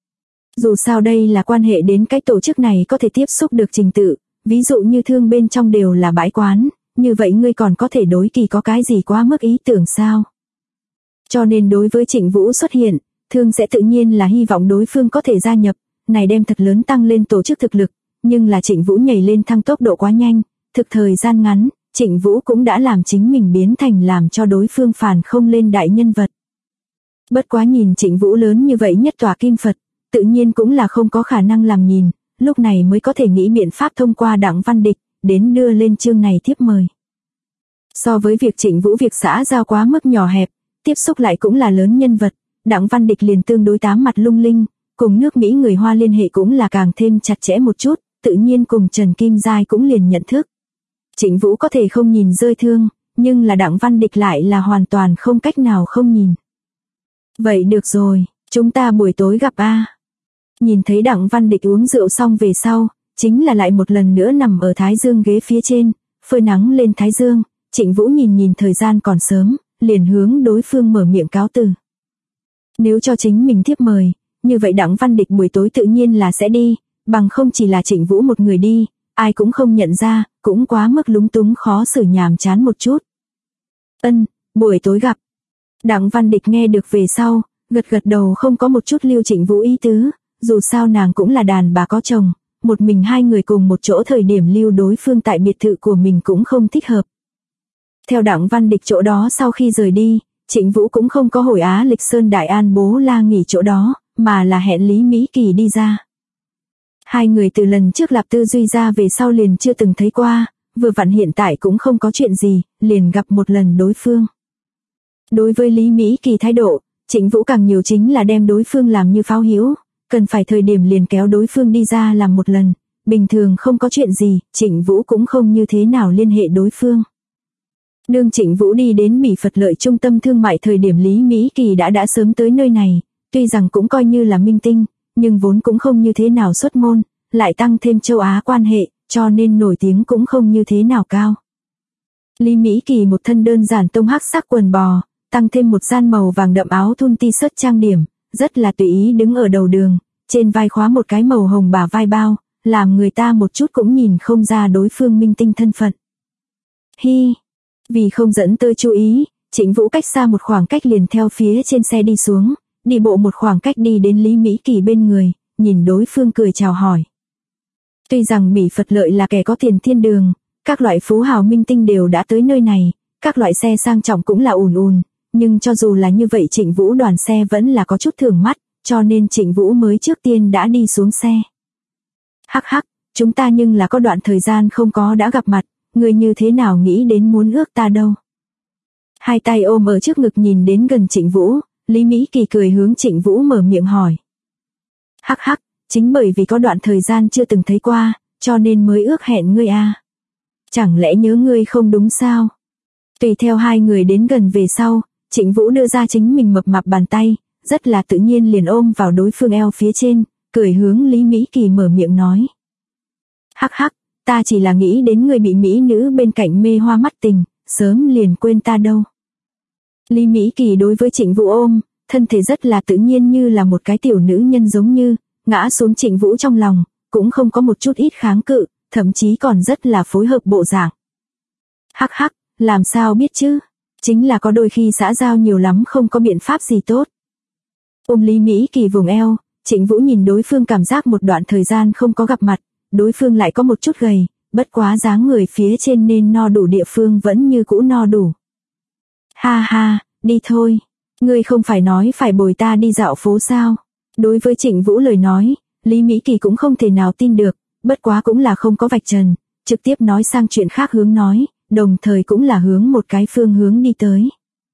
Dù sao đây là quan hệ đến cái tổ chức này có thể tiếp xúc được trình tự, ví dụ như thương bên trong đều là bãi quán, như vậy ngươi còn có thể đối kỳ có cái gì quá mức ý tưởng sao? Cho nên đối với Trịnh Vũ xuất hiện, thương sẽ tự nhiên là hy vọng đối phương có thể gia nhập, này đem thật lớn tăng lên tổ chức thực lực, nhưng là Trịnh Vũ nhảy lên thăng tốc độ quá nhanh, thực thời gian ngắn, Trịnh Vũ cũng đã làm chính mình biến thành làm cho đối phương phản không lên đại nhân vật. Bất quá nhìn Trịnh Vũ lớn như vậy nhất tòa kim Phật, tự nhiên cũng là không có khả năng làm nhìn, lúc này mới có thể nghĩ biện pháp thông qua Đặng Văn Địch, đến đưa lên chương này thiếp mời. So với việc Trịnh Vũ việc xã giao quá mức nhỏ hẹp, tiếp xúc lại cũng là lớn nhân vật, Đặng Văn Địch liền tương đối tám mặt lung linh, cùng nước Mỹ người Hoa liên hệ cũng là càng thêm chặt chẽ một chút, tự nhiên cùng Trần Kim Giai cũng liền nhận thức. Trịnh Vũ có thể không nhìn rơi thương, nhưng là Đặng Văn Địch lại là hoàn toàn không cách nào không nhìn. Vậy được rồi, chúng ta buổi tối gặp a. Nhìn thấy Đặng Văn Địch uống rượu xong về sau, chính là lại một lần nữa nằm ở thái dương ghế phía trên, phơi nắng lên thái dương, Trịnh Vũ nhìn thời gian còn sớm, liền hướng đối phương mở miệng cáo từ. Nếu cho chính mình thiếp mời, như vậy Đặng Văn Địch buổi tối tự nhiên là sẽ đi, bằng không chỉ là Trịnh Vũ một người đi, ai cũng không nhận ra, cũng quá mức lúng túng khó xử nhàm chán một chút. Buổi tối gặp. Đặng Văn Địch nghe được về sau, gật gật đầu không có một chút lưu Trịnh Vũ ý tứ, dù sao nàng cũng là đàn bà có chồng, một mình hai người cùng một chỗ thời điểm lưu đối phương tại biệt thự của mình cũng không thích hợp. Theo Đặng Văn Địch chỗ đó sau khi rời đi, Trịnh Vũ cũng không có hồi Á Lịch Sơn Đại An Bố La nghỉ chỗ đó, mà là hẹn Lý Mỹ Kỳ đi ra. Hai người từ lần trước Lạp Tư Duy ra về sau liền chưa từng thấy qua, vừa vặn hiện tại cũng không có chuyện gì, liền gặp một lần đối phương. Đối với Lý Mỹ Kỳ thái độ, Trịnh Vũ càng nhiều chính là đem đối phương làm như pháo hữu, cần phải thời điểm liền kéo đối phương đi ra làm một lần, bình thường không có chuyện gì, Trịnh Vũ cũng không như thế nào liên hệ đối phương. Đương Trịnh Vũ đi đến Mỹ Phật Lợi trung tâm thương mại thời điểm Lý Mỹ Kỳ đã sớm tới nơi này, tuy rằng cũng coi như là minh tinh, nhưng vốn cũng không như thế nào xuất môn, lại tăng thêm châu Á quan hệ, cho nên nổi tiếng cũng không như thế nào cao. Lý Mỹ Kỳ một thân đơn giản tông hắc sắc quần bò, tăng thêm một gian màu vàng đậm áo thun t-shirt trang điểm, rất là tùy ý đứng ở đầu đường, trên vai khóa một cái màu hồng bả vai bao, làm người ta một chút cũng nhìn không ra đối phương minh tinh thân phận. Vì không dẫn tới chú ý, Trịnh Vũ cách xa một khoảng cách liền theo phía trên xe đi xuống, đi bộ một khoảng cách đi đến Lý Mỹ Kỳ bên người, nhìn đối phương cười chào hỏi. Tuy rằng Mỹ Phật Lợi là kẻ có tiền thiên đường, các loại phú hào minh tinh đều đã tới nơi này, các loại xe sang trọng cũng là ùn ùn, nhưng cho dù là như vậy Trịnh Vũ đoàn xe vẫn là có chút thường mắt, cho nên Trịnh Vũ mới trước tiên đã đi xuống xe. Hắc, chúng ta nhưng là có đoạn thời gian không có đã gặp mặt, người như thế nào nghĩ đến muốn ước ta đâu. Hai tay ôm ở trước ngực nhìn đến gần Trịnh Vũ, Lý Mỹ Kỳ cười hướng Trịnh Vũ mở miệng hỏi. Hắc, chính bởi vì có đoạn thời gian chưa từng thấy qua, cho nên mới ước hẹn ngươi a. Chẳng lẽ nhớ ngươi không đúng sao? Tùy theo hai người đến gần về sau, Trịnh Vũ đưa ra chính mình mập mạp bàn tay, rất là tự nhiên liền ôm vào đối phương eo phía trên, cười hướng Lý Mỹ Kỳ mở miệng nói. Hắc, ta chỉ là nghĩ đến người bị mỹ nữ bên cạnh mê hoa mắt tình, sớm liền quên ta đâu. Lý Mỹ Kỳ đối với Trịnh Vũ ôm, thân thể rất là tự nhiên như là một cái tiểu nữ nhân giống như, ngã xuống Trịnh Vũ trong lòng, cũng không có một chút ít kháng cự, thậm chí còn rất là phối hợp bộ dạng. Hắc, làm sao biết chứ, chính là có đôi khi xã giao nhiều lắm không có biện pháp gì tốt. Ôm Lý Mỹ Kỳ vùng eo, Trịnh Vũ nhìn đối phương cảm giác một đoạn thời gian không có gặp mặt, đối phương lại có một chút gầy, bất quá dáng người phía trên nên no đủ địa phương vẫn như cũ no đủ. Ha, đi thôi, ngươi không phải nói phải bồi ta đi dạo phố sao? Đối với Trịnh Vũ lời nói, Lý Mỹ Kỳ cũng không thể nào tin được, bất quá cũng là không có vạch trần, trực tiếp nói sang chuyện khác hướng nói, đồng thời cũng là hướng một cái phương hướng đi tới.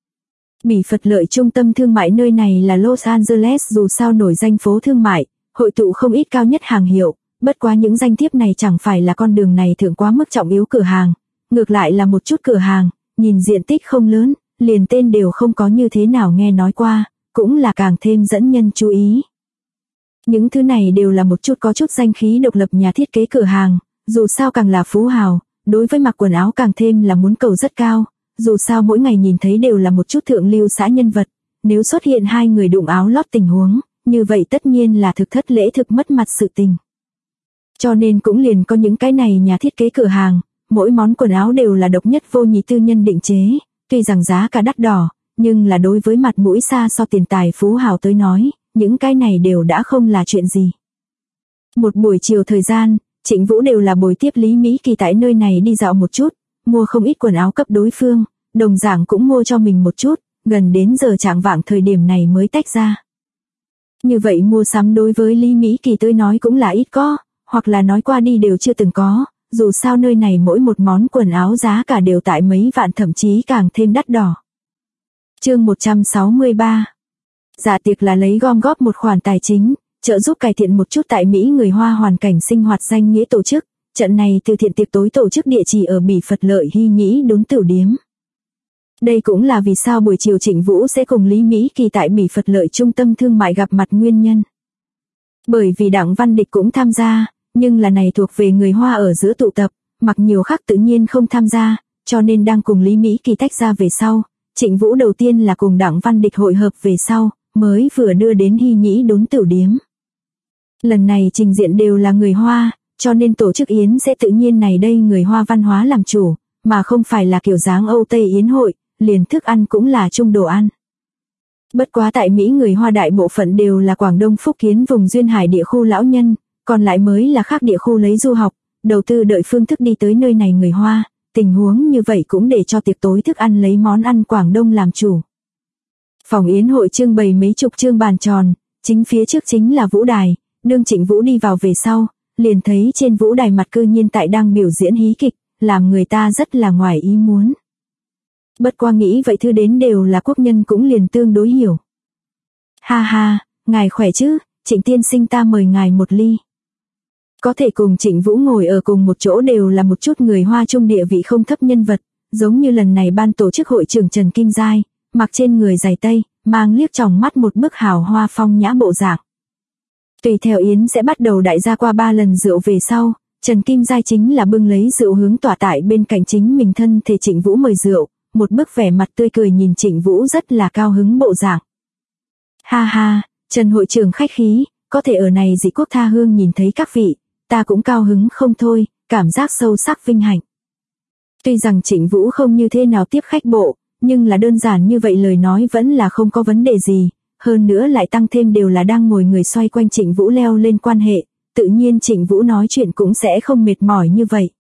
Bỉ Phật Lợi trung tâm thương mại nơi này là Los Angeles, dù sao nổi danh phố thương mại, hội tụ không ít cao nhất hàng hiệu, bất quá những danh thiếp này chẳng phải là con đường này thượng quá mức trọng yếu cửa hàng, ngược lại là một chút cửa hàng, nhìn diện tích không lớn, liền tên đều không có như thế nào nghe nói qua, cũng là càng thêm dẫn nhân chú ý. Những thứ này đều là một chút có chút danh khí độc lập nhà thiết kế cửa hàng, dù sao càng là phú hào, đối với mặc quần áo càng thêm là muốn cầu rất cao, dù sao mỗi ngày nhìn thấy đều là một chút thượng lưu xã nhân vật, nếu xuất hiện hai người đụng áo lót tình huống, như vậy tất nhiên là thực thất lễ thực mất mặt sự tình. Cho nên cũng liền có những cái này nhà thiết kế cửa hàng, mỗi món quần áo đều là độc nhất vô nhị tư nhân định chế, tuy rằng giá cả đắt đỏ, nhưng là đối với mặt mũi xa so tiền tài phú hào tới nói, những cái này đều đã không là chuyện gì. Một buổi chiều thời gian, Trịnh Vũ đều là bồi tiếp Lý Mỹ Kỳ tại nơi này đi dạo một chút, mua không ít quần áo cấp đối phương, đồng dạng cũng mua cho mình một chút, gần đến giờ chạng vạng thời điểm này mới tách ra. Như vậy mua sắm đối với Lý Mỹ Kỳ tới nói cũng là ít có, hoặc là nói qua đi đều chưa từng có, dù sao nơi này mỗi một món quần áo giá cả đều tại mấy vạn thậm chí càng thêm đắt đỏ. Chương 163. Dạ tiệc là lấy gom góp một khoản tài chính, trợ giúp cải thiện một chút tại Mỹ người Hoa hoàn cảnh sinh hoạt danh nghĩa tổ chức, trận này từ thiện tiệc tối tổ chức địa chỉ ở Bỉ Phật Lợi Hy Nhĩ Đốn Tửu Điếm. Đây cũng là vì sao buổi chiều Trịnh Vũ sẽ cùng Lý Mỹ Kỳ tại Bỉ Phật Lợi trung tâm thương mại gặp mặt nguyên nhân. Bởi vì Đặng Văn Địch cũng tham gia, nhưng là này thuộc về người Hoa ở giữa tụ tập, mặc nhiều khác tự nhiên không tham gia, cho nên đang cùng Lý Mỹ Kỳ tách ra về sau, Trịnh Vũ đầu tiên là cùng Đặng Văn Địch hội hợp về sau, mới vừa đưa đến Hy Nhĩ Đốn Tửu Điếm. Lần này trình diện đều là người Hoa, cho nên tổ chức yến sẽ tự nhiên này đây người Hoa văn hóa làm chủ, mà không phải là kiểu dáng Âu Tây yến hội, liền thức ăn cũng là chung đồ ăn. Bất quá tại Mỹ người Hoa đại bộ phận đều là Quảng Đông Phúc Kiến vùng duyên hải địa khu lão nhân, còn lại mới là khác địa khu lấy du học, đầu tư đợi phương thức đi tới nơi này người Hoa, tình huống như vậy cũng để cho tiệc tối thức ăn lấy món ăn Quảng Đông làm chủ. Phòng yến hội trưng bày mấy chục chương bàn tròn, chính phía trước chính là vũ đài, đương Trịnh Vũ đi vào về sau, liền thấy trên vũ đài mặt cư nhiên tại đang biểu diễn hí kịch, làm người ta rất là ngoài ý muốn. Bất qua nghĩ vậy thư đến đều là quốc nhân cũng liền tương đối hiểu. Ha ha, ngài khỏe chứ, Trịnh tiên sinh ta mời ngài một ly. Có thể cùng Trịnh Vũ ngồi ở cùng một chỗ đều là một chút người Hoa trung địa vị không thấp nhân vật, giống như lần này ban tổ chức hội trưởng Trần Kim Giai, mặc trên người giày tây, mang liếc tròng mắt một bức hào hoa phong nhã bộ dạng. Tùy theo yến sẽ bắt đầu đại gia qua 3 lần rượu về sau, Trần Kim Giai chính là bưng lấy rượu hướng tỏa tại bên cạnh chính mình thân thể Trịnh Vũ mời rượu, một bức vẻ mặt tươi cười nhìn Trịnh Vũ rất là cao hứng bộ dạng. Ha ha, Trần hội trưởng khách khí, có thể ở này dị quốc tha hương nhìn thấy các vị, ta cũng cao hứng không thôi, cảm giác sâu sắc vinh hạnh. Tuy rằng Trịnh Vũ không như thế nào tiếp khách bộ, nhưng là đơn giản như vậy lời nói vẫn là không có vấn đề gì, hơn nữa lại tăng thêm đều là đang ngồi người xoay quanh Trịnh Vũ leo lên quan hệ, tự nhiên Trịnh Vũ nói chuyện cũng sẽ không mệt mỏi như vậy.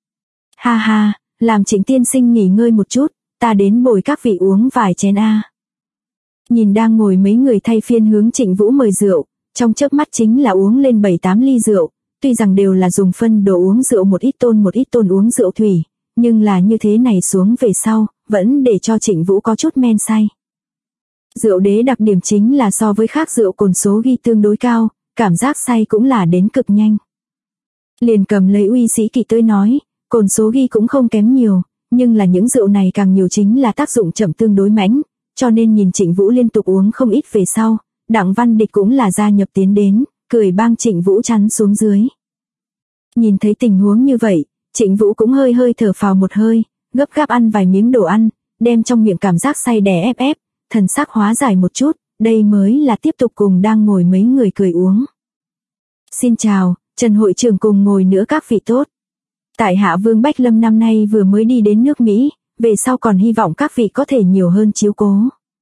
Ha ha, làm Trịnh tiên sinh nghỉ ngơi một chút, ta đến bồi các vị uống vài chén a. Nhìn đang ngồi mấy người thay phiên hướng Trịnh Vũ mời rượu, trong chớp mắt chính là uống lên 7-8 ly rượu, tuy rằng đều là dùng phân đồ uống rượu một ít tôn uống rượu thủy, nhưng là như thế này xuống về sau, vẫn để cho Trịnh Vũ có chút men say. Rượu đế đặc điểm chính là so với khác rượu cồn số ghi tương đối cao, cảm giác say cũng là đến cực nhanh. Liền cầm lấy uy sĩ kỳ tới nói, cồn số ghi cũng không kém nhiều, nhưng là những rượu này càng nhiều chính là tác dụng chậm tương đối mãnh, cho nên nhìn Trịnh Vũ liên tục uống không ít về sau, Đặng Văn Địch cũng là gia nhập tiến đến, cười bang Trịnh Vũ chắn xuống dưới. Nhìn thấy tình huống như vậy, Trịnh Vũ cũng hơi hơi thở phào một hơi, gấp gáp ăn vài miếng đồ ăn, đem trong miệng cảm giác say đè ép, thần sắc hóa giải một chút, đây mới là tiếp tục cùng đang ngồi mấy người cười uống. Xin chào, Trần hội trưởng cùng ngồi nữa các vị tốt. Tại hạ Vương Bách Lâm năm nay vừa mới đi đến nước Mỹ, về sau còn hy vọng các vị có thể nhiều hơn chiếu cố.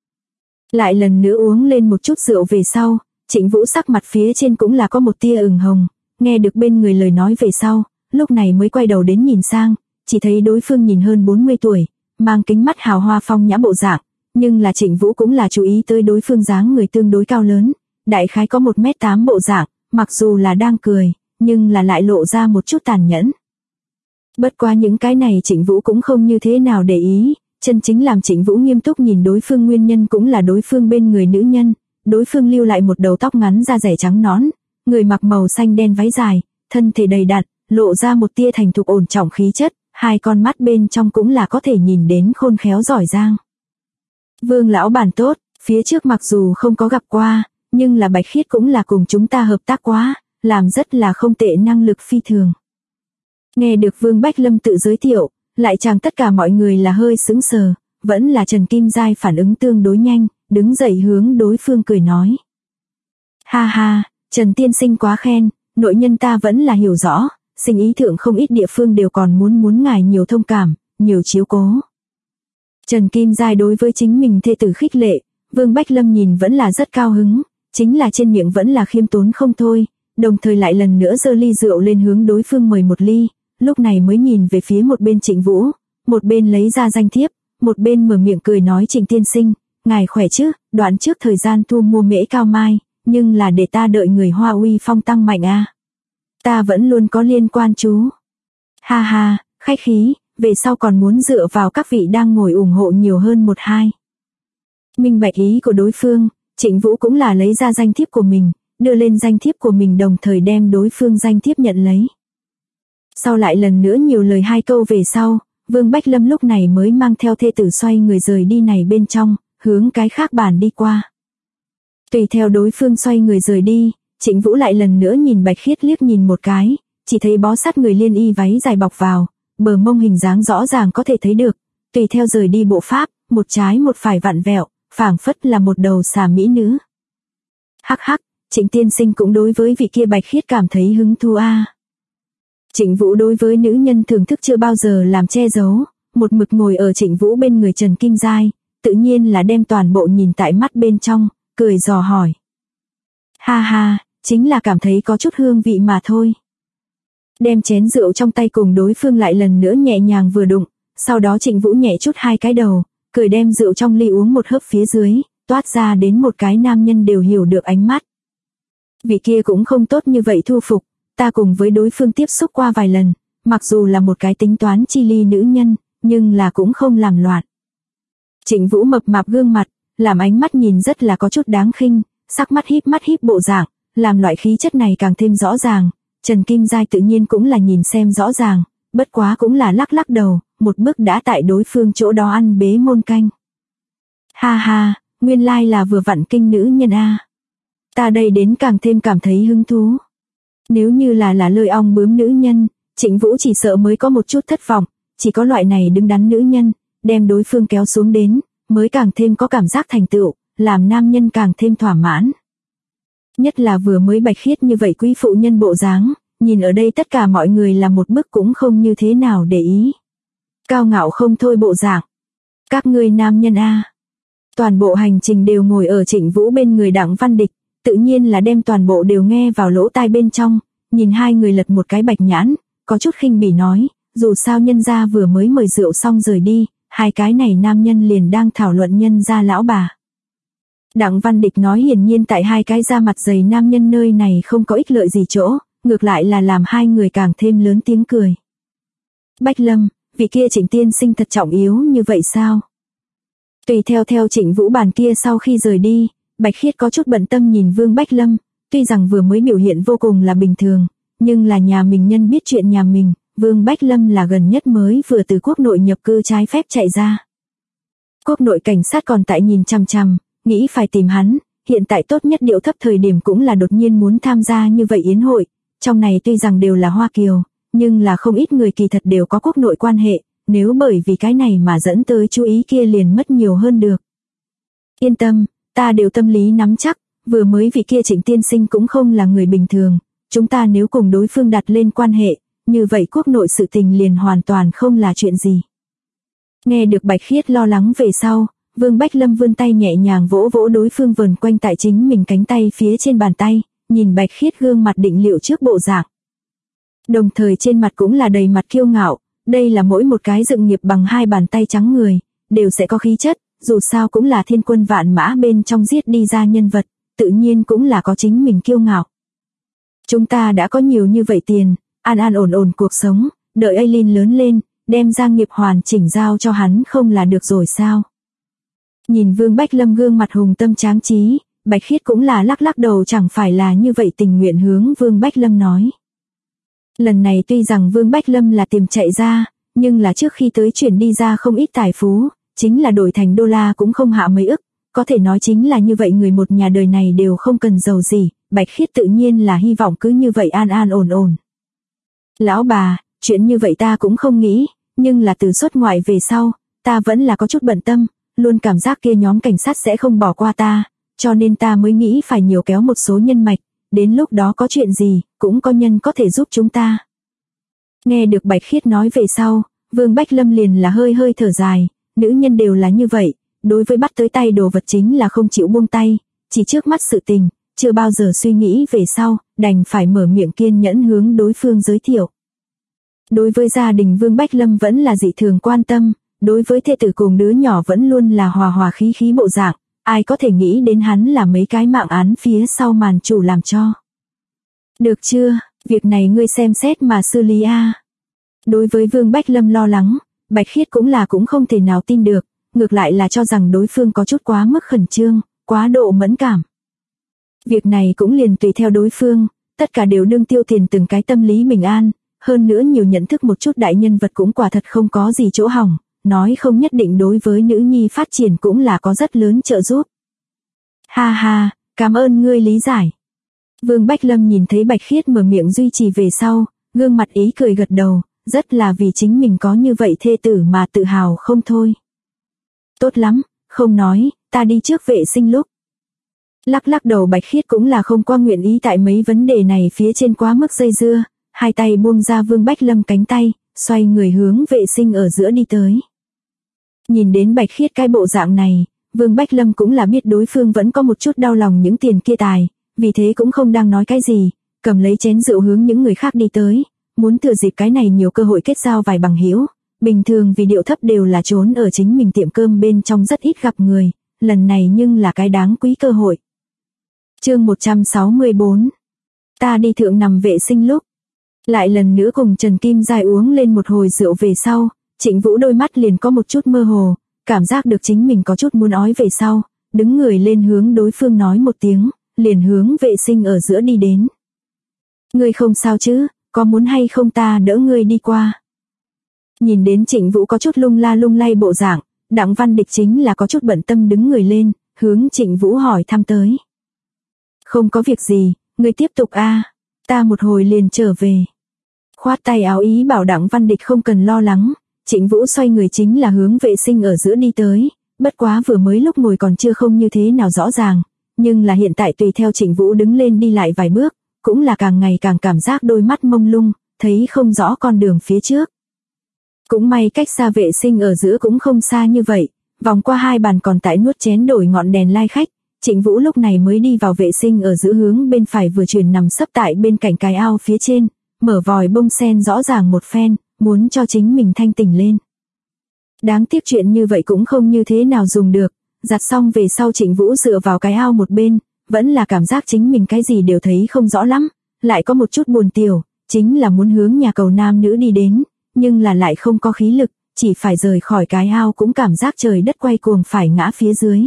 Lại lần nữa uống lên một chút rượu về sau, Trịnh Vũ sắc mặt phía trên cũng là có một tia ửng hồng, nghe được bên người lời nói về sau, lúc này mới quay đầu đến nhìn sang, chỉ thấy đối phương nhìn hơn 40 tuổi, mang kính mắt hào hoa phong nhã bộ dạng, nhưng là Trịnh Vũ cũng là chú ý tới đối phương dáng người tương đối cao lớn, đại khái có 1m8 bộ dạng, mặc dù là đang cười, nhưng là lại lộ ra một chút tàn nhẫn. Bất quá những cái này Trịnh Vũ cũng không như thế nào để ý, chân chính làm Trịnh Vũ nghiêm túc nhìn đối phương nguyên nhân cũng là đối phương bên người nữ nhân, đối phương lưu lại một đầu tóc ngắn da rẻ trắng nõn, người mặc màu xanh đen váy dài, thân thể đầy đặn, lộ ra một tia thành thục ổn trọng khí chất, hai con mắt bên trong cũng là có thể nhìn đến khôn khéo giỏi giang. Vương lão bản tốt, phía trước mặc dù không có gặp qua, nhưng là Bạch Khiết cũng là cùng chúng ta hợp tác quá, làm rất là không tệ, năng lực phi thường. Nghe được Vương Bách Lâm tự giới thiệu, lại chàng tất cả mọi người là hơi sững sờ, vẫn là Trần Kim Giai phản ứng tương đối nhanh, đứng dậy hướng đối phương cười nói. Ha ha, Trần tiên sinh quá khen, nội nhân ta vẫn là hiểu rõ, sinh ý thượng không ít địa phương đều còn muốn ngài nhiều thông cảm, nhiều chiếu cố. Trần Kim Giai đối với chính mình thê tử khích lệ, Vương Bách Lâm nhìn vẫn là rất cao hứng, chính là trên miệng vẫn là khiêm tốn không thôi, đồng thời lại lần nữa giơ ly rượu lên hướng đối phương mời một ly, lúc này mới nhìn về phía một bên Trịnh Vũ, một bên lấy ra danh thiếp, một bên mở miệng cười nói Trịnh tiên sinh, ngài khỏe chứ, đoạn trước thời gian thu mua mễ cao mai, nhưng là để ta đợi người Hoa uy phong tăng mạnh a. Ta vẫn luôn có liên quan chú. Ha ha, khách khí, về sau còn muốn dựa vào các vị đang ngồi ủng hộ nhiều hơn một hai. Minh bạch ý của đối phương, Trịnh Vũ cũng là lấy ra danh thiếp của mình, đưa lên danh thiếp của mình đồng thời đem đối phương danh thiếp nhận lấy. Sau lại lần nữa nhiều lời hai câu về sau, Vương Bách Lâm lúc này mới mang theo thê tử xoay người rời đi này bên trong, hướng cái khác bàn đi qua. Tùy theo đối phương xoay người rời đi, Trịnh Vũ lại lần nữa nhìn Bạch Khiết liếc nhìn một cái, chỉ thấy bó sát người liên y váy dài bọc vào, bờ mông hình dáng rõ ràng có thể thấy được, tùy theo rời đi bộ pháp, một trái một phải vặn vẹo, phảng phất là một đầu xà mỹ nữ. Hắc hắc, Trịnh tiên sinh cũng đối với vị kia Bạch Khiết cảm thấy hứng thú a. Trịnh Vũ đối với nữ nhân thưởng thức chưa bao giờ làm che giấu, một mực ngồi ở Trịnh Vũ bên người Trần Kim Giai, tự nhiên là đem toàn bộ nhìn tại mắt bên trong, cười dò hỏi. Ha ha, chính là cảm thấy có chút hương vị mà thôi. Đem chén rượu trong tay cùng đối phương lại lần nữa nhẹ nhàng vừa đụng, sau đó Trịnh Vũ nhẹ chút hai cái đầu, cười đem rượu trong ly uống một hớp phía dưới, toát ra đến một cái nam nhân đều hiểu được ánh mắt. Vị kia cũng không tốt như vậy thu phục, ta cùng với đối phương tiếp xúc qua vài lần, mặc dù là một cái tính toán chi ly nữ nhân, nhưng là cũng không làm loạn. Trịnh Vũ mập mạp gương mặt, làm ánh mắt nhìn rất là có chút đáng khinh, sắc mắt híp bộ dạng, làm loại khí chất này càng thêm rõ ràng. Trần Kim Giai tự nhiên cũng là nhìn xem rõ ràng, bất quá cũng là lắc lắc đầu, một bước đã tại đối phương chỗ đó ăn bế môn canh. Ha ha, nguyên lai là vừa vặn kinh nữ nhân a. Ta đây đến càng thêm cảm thấy hứng thú. Nếu như là lời ong bướm nữ nhân, Trịnh Vũ chỉ sợ mới có một chút thất vọng, chỉ có loại này đứng đắn nữ nhân, đem đối phương kéo xuống đến, mới càng thêm có cảm giác thành tựu, làm nam nhân càng thêm thỏa mãn. Nhất là vừa mới Bạch Khiết như vậy quý phụ nhân bộ dáng, nhìn ở đây tất cả mọi người là một bức cũng không như thế nào để ý. Cao ngạo không thôi bộ dạng. Các ngươi nam nhân a. Toàn bộ hành trình đều ngồi ở Trịnh Vũ bên người Đặng Văn Địch, tự nhiên là đem toàn bộ đều nghe vào lỗ tai bên trong, nhìn hai người lật một cái bạch nhãn, có chút khinh bỉ nói, dù sao nhân gia vừa mới mời rượu xong rời đi, hai cái này nam nhân liền đang thảo luận nhân gia lão bà. Đặng Văn Địch nói hiển nhiên tại hai cái da mặt dày nam nhân nơi này không có ích lợi gì chỗ, ngược lại là làm hai người càng thêm lớn tiếng cười. Bách Lâm, vị kia Trịnh tiên sinh thật trọng yếu như vậy sao? Tùy theo Trịnh Vũ bàn kia sau khi rời đi, Bạch Khiết có chút bận tâm nhìn Vương Bách Lâm, tuy rằng vừa mới biểu hiện vô cùng là bình thường, nhưng là nhà mình nhân biết chuyện nhà mình, Vương Bách Lâm là gần nhất mới vừa từ quốc nội nhập cư trái phép chạy ra. Quốc nội cảnh sát còn tại nhìn chằm chằm, nghĩ phải tìm hắn, hiện tại tốt nhất điệu thấp thời điểm cũng là đột nhiên muốn tham gia như vậy yến hội, trong này tuy rằng đều là Hoa Kiều, nhưng là không ít người kỳ thật đều có quốc nội quan hệ, nếu bởi vì cái này mà dẫn tới chú ý kia liền mất nhiều hơn được. Yên tâm, ta đều tâm lý nắm chắc, vừa mới vị kia Trịnh tiên sinh cũng không là người bình thường, chúng ta nếu cùng đối phương đặt lên quan hệ, như vậy quốc nội sự tình liền hoàn toàn không là chuyện gì. Nghe được Bạch Khiết lo lắng về sau, Vương Bách Lâm vươn tay nhẹ nhàng vỗ vỗ đối phương vờn quanh tại chính mình cánh tay phía trên bàn tay, nhìn Bạch Khiết gương mặt định liệu trước bộ dạng. Đồng thời trên mặt cũng là đầy mặt kiêu ngạo, đây là mỗi một cái dựng nghiệp bằng hai bàn tay trắng người, đều sẽ có khí chất, dù sao cũng là thiên quân vạn mã bên trong giết đi ra nhân vật, tự nhiên cũng là có chính mình kiêu ngạo. Chúng ta đã có nhiều như vậy tiền, an an ổn ổn cuộc sống, đợi Aileen lớn lên, đem gia nghiệp hoàn chỉnh giao cho hắn không là được rồi sao? Nhìn Vương Bách Lâm gương mặt hùng tâm tráng trí, Bạch Khiết cũng là lắc lắc đầu, chẳng phải là như vậy, tình nguyện hướng Vương Bách Lâm nói. Lần này tuy rằng Vương Bách Lâm là tìm chạy ra, nhưng là trước khi tới chuyển đi ra không ít tài phú, chính là đổi thành đô la cũng không hạ mấy ức, có thể nói chính là như vậy, người một nhà đời này đều không cần giàu gì, Bạch Khiết tự nhiên là hy vọng cứ như vậy an an ổn ổn. Lão bà, chuyện như vậy ta cũng không nghĩ, nhưng là từ xuất ngoại về sau, ta vẫn là có chút bận tâm, luôn cảm giác kia nhóm cảnh sát sẽ không bỏ qua ta, cho nên ta mới nghĩ phải nhiều kéo một số nhân mạch, đến lúc đó có chuyện gì, cũng có nhân có thể giúp chúng ta. Nghe được Bạch Khiết nói về sau, Vương Bách Lâm liền là hơi hơi thở dài, nữ nhân đều là như vậy, đối với bắt tới tay đồ vật chính là không chịu buông tay, chỉ trước mắt sự tình, chưa bao giờ suy nghĩ về sau, đành phải mở miệng kiên nhẫn hướng đối phương giới thiệu. Đối với gia đình Vương Bách Lâm vẫn là dị thường quan tâm, đối với thê tử cùng đứa nhỏ vẫn luôn là hòa hòa khí khí bộ dạng, ai có thể nghĩ đến hắn là mấy cái mạng án phía sau màn chủ làm cho. Được chưa, việc này ngươi xem xét mà xử lý a. Đối với Vương Bách Lâm lo lắng, Bạch Khiết cũng không thể nào tin được, ngược lại là cho rằng đối phương có chút quá mức khẩn trương, quá độ mẫn cảm. Việc này cũng liền tùy theo đối phương, tất cả đều đương tiêu tiền từng cái tâm lý bình an, hơn nữa nhiều nhận thức một chút đại nhân vật cũng quả thật không có gì chỗ hỏng, nói không nhất định đối với nữ nhi phát triển cũng là có rất lớn trợ giúp. Ha ha, cảm ơn ngươi lý giải. Vương Bách Lâm nhìn thấy Bạch Khiết mở miệng duy trì về sau, gương mặt ý cười gật đầu, rất là vì chính mình có như vậy thê tử mà tự hào không thôi. Tốt lắm, không nói, ta đi trước vệ sinh lúc. Lắc lắc đầu Bạch Khiết cũng là không qua nguyện ý tại mấy vấn đề này phía trên quá mức dây dưa, hai tay buông ra Vương Bách Lâm cánh tay, xoay người hướng vệ sinh ở giữa đi tới. Nhìn đến Bạch Khiết cái bộ dạng này, Vương Bách Lâm cũng là biết đối phương vẫn có một chút đau lòng những tiền kia tài, vì thế cũng không đang nói cái gì, cầm lấy chén rượu hướng những người khác đi tới, muốn thừa dịp cái này nhiều cơ hội kết giao vài bằng hữu. Bình thường vì điệu thấp đều là trốn ở chính mình tiệm cơm bên trong rất ít gặp người, lần này nhưng là cái đáng quý cơ hội. Chương 164. Ta đi thượng nằm vệ sinh lúc. Lại lần nữa cùng Trần Kim Giai uống lên một hồi rượu về sau, Trịnh Vũ đôi mắt liền có một chút mơ hồ, cảm giác được chính mình có chút muốn ói về sau, đứng người lên hướng đối phương nói một tiếng, liền hướng vệ sinh ở giữa đi đến. Ngươi không sao chứ, có muốn hay không ta đỡ ngươi đi qua? Nhìn đến Trịnh Vũ có chút lung la lung lay bộ dạng, Đặng Văn Địch chính là có chút bận tâm đứng người lên, hướng Trịnh Vũ hỏi thăm tới. Không có việc gì, ngươi tiếp tục a, ta một hồi liền trở về. Khoát tay áo ý bảo Đặng Văn Địch không cần lo lắng, Trịnh Vũ xoay người chính là hướng vệ sinh ở giữa đi tới, bất quá vừa mới lúc ngồi còn chưa không như thế nào rõ ràng, nhưng là hiện tại tùy theo Trịnh Vũ đứng lên đi lại vài bước, cũng là càng ngày càng cảm giác đôi mắt mông lung, thấy không rõ con đường phía trước. Cũng may cách xa vệ sinh ở giữa cũng không xa như vậy, vòng qua hai bàn còn tại nuốt chén đổi ngọn đèn lai khách, Trịnh Vũ lúc này mới đi vào vệ sinh ở giữa hướng bên phải vừa chuyển nằm sấp tại bên cạnh cái ao phía trên, mở vòi bông sen rõ ràng một phen, muốn cho chính mình thanh tỉnh lên. Đáng tiếc chuyện như vậy cũng không như thế nào dùng được, giặt xong về sau Trịnh Vũ dựa vào cái ao một bên, vẫn là cảm giác chính mình cái gì đều thấy không rõ lắm, lại có một chút buồn tiểu, chính là muốn hướng nhà cầu nam nữ đi đến, nhưng là lại không có khí lực, chỉ phải rời khỏi cái ao cũng cảm giác trời đất quay cuồng phải ngã phía dưới.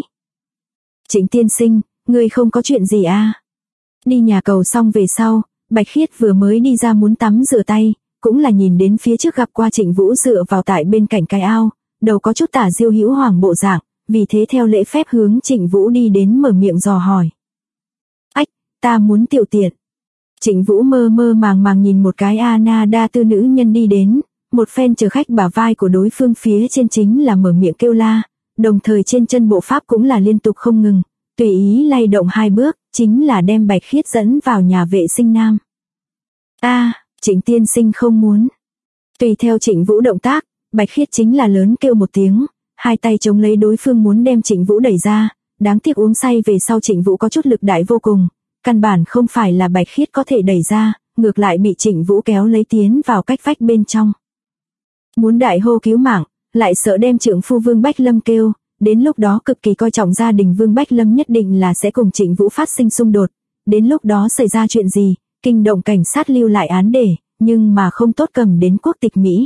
Trịnh tiên sinh, ngươi không có chuyện gì à? Đi nhà cầu xong về sau, Bạch Khiết vừa mới đi ra muốn tắm rửa tay, cũng là nhìn đến phía trước gặp qua Trịnh Vũ dựa vào tại bên cạnh cái ao, đầu có chút tả diêu hữu hoàng bộ dạng, vì thế theo lễ phép hướng Trịnh Vũ đi đến mở miệng dò hỏi. Ách, ta muốn tiểu tiện. Trịnh Vũ mơ mơ màng màng nhìn một cái Anna đa tư nữ nhân đi đến, một phen chờ khách bả vai của đối phương phía trên chính là mở miệng kêu la, đồng thời trên chân bộ pháp cũng là liên tục không ngừng, tùy ý lay động hai bước, chính là đem Bạch Khiết dẫn vào nhà vệ sinh nam. Trịnh tiên sinh không muốn. Tùy theo Trịnh Vũ động tác, Bạch Khiết chính là lớn kêu một tiếng, hai tay chống lấy đối phương muốn đem Trịnh Vũ đẩy ra, đáng tiếc uống say về sau Trịnh Vũ có chút lực đại vô cùng, căn bản không phải là Bạch Khiết có thể đẩy ra, ngược lại bị Trịnh Vũ kéo lấy tiến vào cách vách bên trong. Muốn đại hô cứu mạng, lại sợ đem trượng phu Vương Bách Lâm kêu, đến lúc đó cực kỳ coi trọng gia đình Vương Bách Lâm nhất định là sẽ cùng Trịnh Vũ phát sinh xung đột, đến lúc đó xảy ra chuyện gì, kinh động cảnh sát lưu lại án để, nhưng mà không tốt cầm đến quốc tịch Mỹ.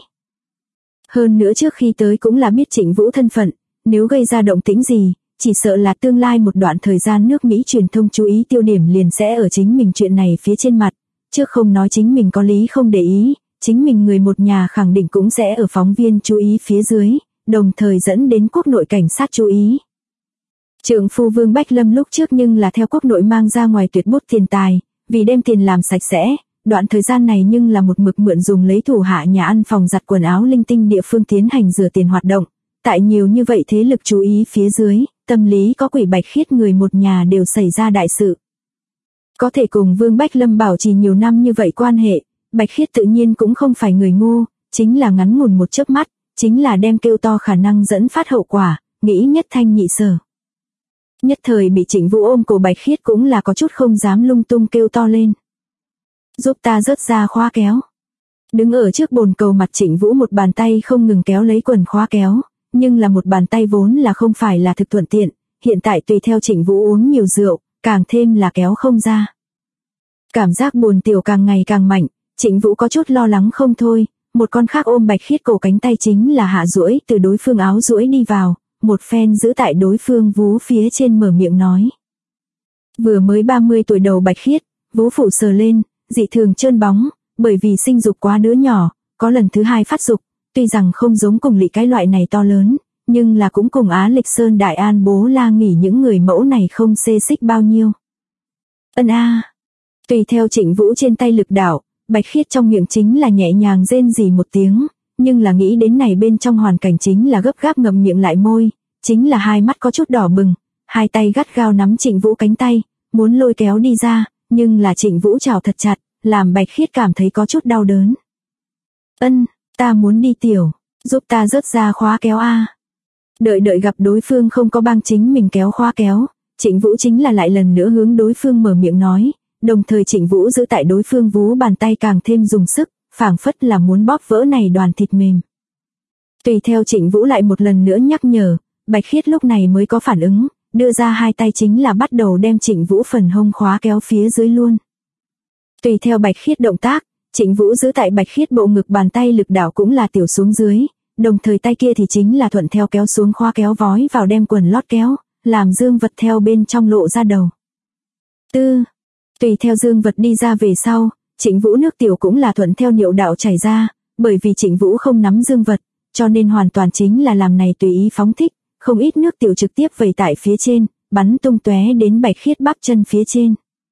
Hơn nữa trước khi tới cũng là biết Trịnh Vũ thân phận, nếu gây ra động tĩnh gì, chỉ sợ là tương lai một đoạn thời gian nước Mỹ truyền thông chú ý tiêu điểm liền sẽ ở chính mình chuyện này phía trên mặt, trước không nói chính mình có lý không để ý, chính mình người một nhà khẳng định cũng sẽ ở phóng viên chú ý phía dưới, đồng thời dẫn đến quốc nội cảnh sát chú ý. Trượng phu Vương Bách Lâm lúc trước nhưng là theo quốc nội mang ra ngoài tuyệt bút tiền tài, vì đem tiền làm sạch sẽ, đoạn thời gian này nhưng là một mực mượn dùng lấy thủ hạ nhà ăn phòng giặt quần áo linh tinh địa phương tiến hành rửa tiền hoạt động, tại nhiều như vậy thế lực chú ý phía dưới, tâm lý có quỷ Bạch Khiết người một nhà đều xảy ra đại sự. Có thể cùng Vương Bách Lâm bảo trì nhiều năm như vậy quan hệ, Bạch Khiết tự nhiên cũng không phải người ngu, chính là ngắn ngủn một chớp mắt, chính là đem kêu to khả năng dẫn phát hậu quả, nghĩ nhất thanh nhị sở. Nhất thời bị Trịnh Vũ ôm cổ Bạch Khiết cũng là có chút không dám lung tung kêu to lên. Giúp ta rớt ra khóa kéo. Đứng ở trước bồn cầu mặt Trịnh Vũ một bàn tay không ngừng kéo lấy quần khóa kéo, nhưng là một bàn tay vốn là không phải là thực thuận tiện, hiện tại tùy theo Trịnh Vũ uống nhiều rượu, càng thêm là kéo không ra. Cảm giác buồn tiểu càng ngày càng mạnh, Trịnh Vũ có chút lo lắng không thôi, một con khác ôm Bạch Khiết cổ cánh tay chính là hạ duỗi từ đối phương áo duỗi đi vào, một phen giữ tại đối phương vú phía trên mở miệng nói. Vừa mới 30 tuổi đầu Bạch Khiết, vú phụ sờ lên, dị thường trơn bóng, bởi vì sinh dục quá đứa nhỏ, có lần thứ 2 phát dục, tuy rằng không giống cùng lị cái loại này to lớn, nhưng là cũng cùng Á Lịch Sơn Đại An Bố La nghỉ những người mẫu này không xê xích bao nhiêu. Ân a. Tùy theo Trịnh Vũ trên tay lực đạo, Bạch Khiết trong miệng chính là nhẹ nhàng rên rỉ một tiếng, nhưng là nghĩ đến này bên trong hoàn cảnh chính là gấp gáp ngậm miệng lại môi, chính là hai mắt có chút đỏ bừng, hai tay gắt gao nắm Trịnh Vũ cánh tay, muốn lôi kéo đi ra, nhưng là Trịnh Vũ chảo thật chặt, làm Bạch Khiết cảm thấy có chút đau đớn. Ân, ta muốn đi tiểu, giúp ta rớt ra khóa kéo a. Đợi gặp đối phương không có bang chính mình kéo khóa kéo, Trịnh Vũ chính là lại lần nữa hướng đối phương mở miệng nói, đồng thời Trịnh Vũ giữ tại đối phương vú bàn tay càng thêm dùng sức, phảng phất là muốn bóp vỡ này đoàn thịt mềm. Tùy theo Trịnh Vũ lại một lần nữa nhắc nhở, Bạch Khiết lúc này mới có phản ứng, đưa ra hai tay chính là bắt đầu đem Trịnh Vũ phần hông khóa kéo phía dưới luôn. Tùy theo Bạch Khiết động tác, Trịnh Vũ giữ tại Bạch Khiết bộ ngực bàn tay lực đảo cũng là tiểu xuống dưới, đồng thời tay kia thì chính là thuận theo kéo xuống khóa kéo vói vào đem quần lót kéo, làm dương vật theo bên trong lộ ra đầu. Tùy theo dương vật đi ra về sau, Trịnh Vũ nước tiểu cũng là thuận theo niệu đạo chảy ra, bởi vì Trịnh Vũ không nắm dương vật, cho nên hoàn toàn chính là làm này tùy ý phóng thích, không ít nước tiểu trực tiếp vẩy tại phía trên, bắn tung tóe đến Bạch Khiết bắp chân phía trên.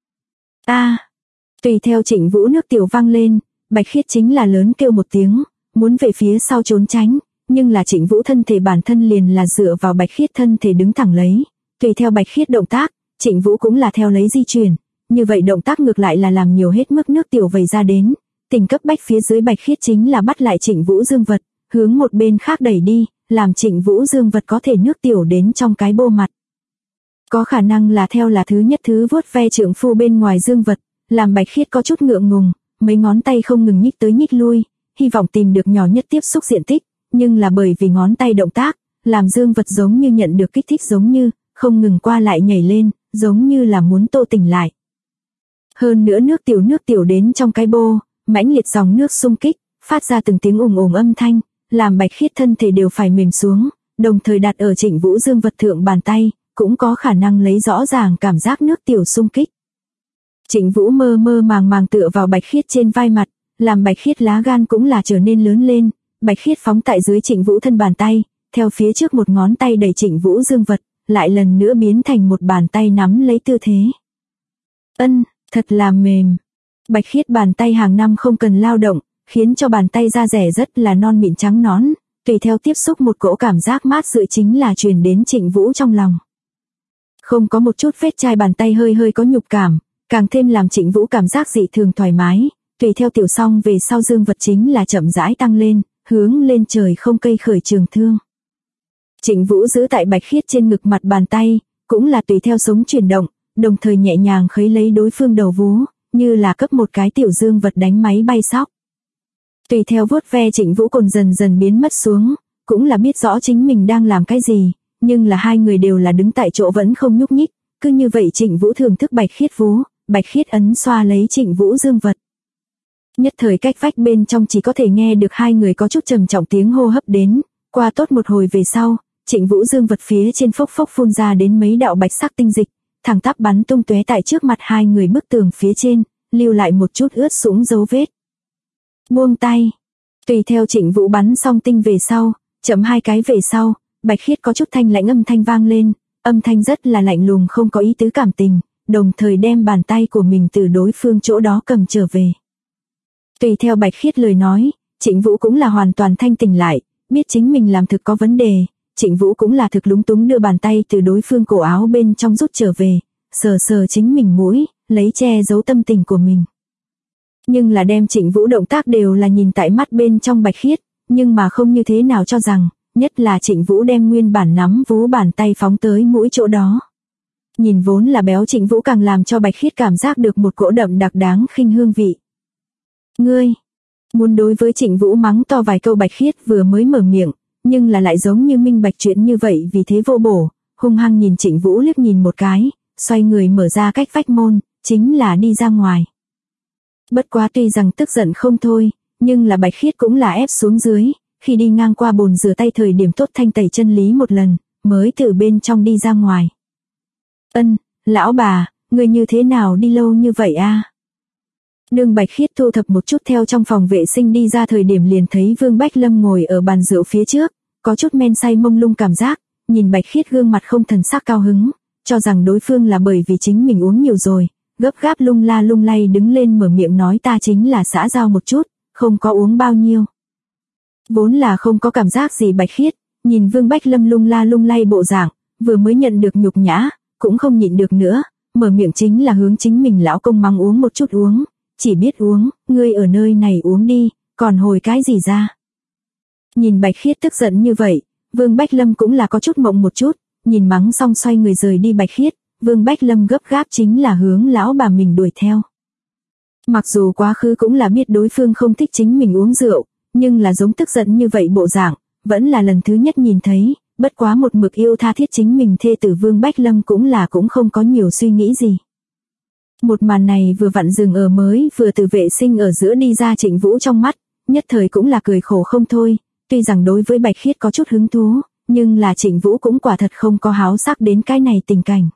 Tùy theo Trịnh Vũ nước tiểu văng lên, Bạch Khiết chính là lớn kêu một tiếng, muốn về phía sau trốn tránh, nhưng là Trịnh Vũ thân thể bản thân liền là dựa vào Bạch Khiết thân thể đứng thẳng lấy, tùy theo Bạch Khiết động tác, Trịnh Vũ cũng là theo lấy di chuyển, như vậy động tác ngược lại là làm nhiều hết mức nước tiểu vẩy ra đến, tình cấp bách phía dưới Bạch Khiết chính là bắt lại Trịnh Vũ dương vật, hướng một bên khác đẩy đi, làm Trịnh Vũ dương vật có thể nước tiểu đến trong cái bô mặt. Có khả năng là theo là thứ nhất thứ vuốt ve trượng phu bên ngoài dương vật, làm Bạch Khiết có chút ngượng ngùng, mấy ngón tay không ngừng nhích tới nhích lui, hy vọng tìm được nhỏ nhất tiếp xúc diện tích, nhưng là bởi vì ngón tay động tác, làm dương vật giống như nhận được kích thích giống như, không ngừng qua lại nhảy lên, giống như là muốn tô tỉnh lại. Hơn nữa nước tiểu đến trong cái bô, mãnh liệt dòng nước xung kích, phát ra từng tiếng ùng ùng âm thanh, làm Bạch Khiết thân thể đều phải mềm xuống, đồng thời đặt ở Trịnh Vũ dương vật thượng bàn tay, cũng có khả năng lấy rõ ràng cảm giác nước tiểu xung kích. Trịnh Vũ mơ mơ màng tựa vào Bạch Khiết trên vai mặt, làm Bạch Khiết lá gan cũng là trở nên lớn lên, Bạch Khiết phóng tại dưới Trịnh Vũ thân bàn tay, theo phía trước một ngón tay đẩy Trịnh Vũ dương vật, lại lần nữa biến thành một bàn tay nắm lấy tư thế. Thật là mềm. Bạch Khiết bàn tay hàng năm không cần lao động, khiến cho bàn tay da rẻ rất là non mịn trắng nõn, tùy theo tiếp xúc một cỗ cảm giác mát rượi chính là truyền đến Trịnh Vũ trong lòng. Không có một chút vết chai bàn tay hơi có nhục cảm, càng thêm làm Trịnh Vũ cảm giác dị thường thoải mái, tùy theo tiểu song về sau dương vật chính là chậm rãi tăng lên, hướng lên trời không cây khởi trường thương. Trịnh Vũ giữ tại Bạch Khiết trên ngực mặt bàn tay, cũng là tùy theo sống chuyển động, đồng thời nhẹ nhàng khấy lấy đối phương đầu vú, như là cấp một cái tiểu dương vật đánh máy bay sóc. Tùy theo vuốt ve Trịnh Vũ cồn dần dần biến mất xuống, cũng là biết rõ chính mình đang làm cái gì, nhưng là hai người đều là đứng tại chỗ vẫn không nhúc nhích, cứ như vậy Trịnh Vũ thưởng thức Bạch Khiết vú, Bạch Khiết ấn xoa lấy Trịnh Vũ dương vật. Nhất thời cách vách bên trong chỉ có thể nghe được hai người có chút trầm trọng tiếng hô hấp đến, qua tốt một hồi về sau, Trịnh Vũ dương vật phía trên phốc phốc phun ra đến mấy đạo bạch sắc tinh dịch, thẳng tắp bắn tung tóe tại trước mặt hai người bức tường phía trên, lưu lại một chút ướt sũng dấu vết. Buông tay. Tùy theo Trịnh Vũ bắn xong tinh về sau, chậm hai cái về sau, Bạch Khiết có chút thanh lãnh âm thanh vang lên, âm thanh rất là lạnh lùng không có ý tứ cảm tình, đồng thời đem bàn tay của mình từ đối phương chỗ đó cầm trở về. Tùy theo Bạch Khiết lời nói, Trịnh Vũ cũng là hoàn toàn thanh tỉnh lại, biết chính mình làm thực có vấn đề, Trịnh Vũ cũng là thực lúng túng đưa bàn tay từ đối phương cổ áo bên trong rút trở về, sờ sờ chính mình mũi, lấy che giấu tâm tình của mình. Nhưng là đem Trịnh Vũ động tác đều là nhìn tại mắt bên trong Bạch Khiết, nhưng mà không như thế nào cho rằng, nhất là Trịnh Vũ đem nguyên bản nắm vú bàn tay phóng tới mũi chỗ đó. Nhìn vốn là béo Trịnh Vũ càng làm cho Bạch Khiết cảm giác được một cỗ đậm đặc đáng khinh hương vị. Ngươi, muốn đối với Trịnh Vũ mắng to vài câu Bạch Khiết vừa mới mở miệng, nhưng là lại giống như minh bạch chuyện như vậy vì thế vô bổ, hung hăng nhìn Trịnh Vũ liếc nhìn một cái, xoay người mở ra cách vách môn, chính là đi ra ngoài. Bất quá tuy rằng tức giận không thôi, nhưng là Bạch Khiết cũng là ép xuống dưới, khi đi ngang qua bồn rửa tay thời điểm tốt thanh tẩy chân lý một lần, mới từ bên trong đi ra ngoài. Ân, lão bà, người như thế nào đi lâu như vậy a? Đường Bạch Khiết thu thập một chút theo trong phòng vệ sinh đi ra thời điểm liền thấy Vương Bách Lâm ngồi ở bàn rượu phía trước, có chút men say mông lung cảm giác, nhìn Bạch Khiết gương mặt không thần sắc cao hứng, cho rằng đối phương là bởi vì chính mình uống nhiều rồi, gấp gáp lung la lung lay đứng lên mở miệng nói ta chính là xã giao một chút, không có uống bao nhiêu. Vốn là không có cảm giác gì Bạch Khiết, nhìn Vương Bách Lâm lung la lung lay bộ dạng, vừa mới nhận được nhục nhã, cũng không nhịn được nữa, mở miệng chính là hướng chính mình lão công mắng uống một chút uống, chỉ biết uống, ngươi ở nơi này uống đi, còn hồi cái gì ra. Nhìn Bạch Khiết tức giận như vậy, Vương Bách Lâm cũng là có chút mộng một chút, nhìn mắng xong xoay người rời đi Bạch Khiết, Vương Bách Lâm gấp gáp chính là hướng lão bà mình đuổi theo. Mặc dù quá khứ cũng là biết đối phương không thích chính mình uống rượu, nhưng là giống tức giận như vậy bộ dạng, vẫn là lần thứ nhất nhìn thấy, bất quá một mực yêu tha thiết chính mình thê tử Vương Bách Lâm cũng không có nhiều suy nghĩ gì. Một màn này vừa vặn dừng ở mới vừa từ vệ sinh ở giữa đi ra Trịnh Vũ trong mắt, nhất thời cũng là cười khổ không thôi, tuy rằng đối với Bạch Khiết có chút hứng thú, nhưng là Trịnh Vũ cũng quả thật không có háo sắc đến cái này tình cảnh.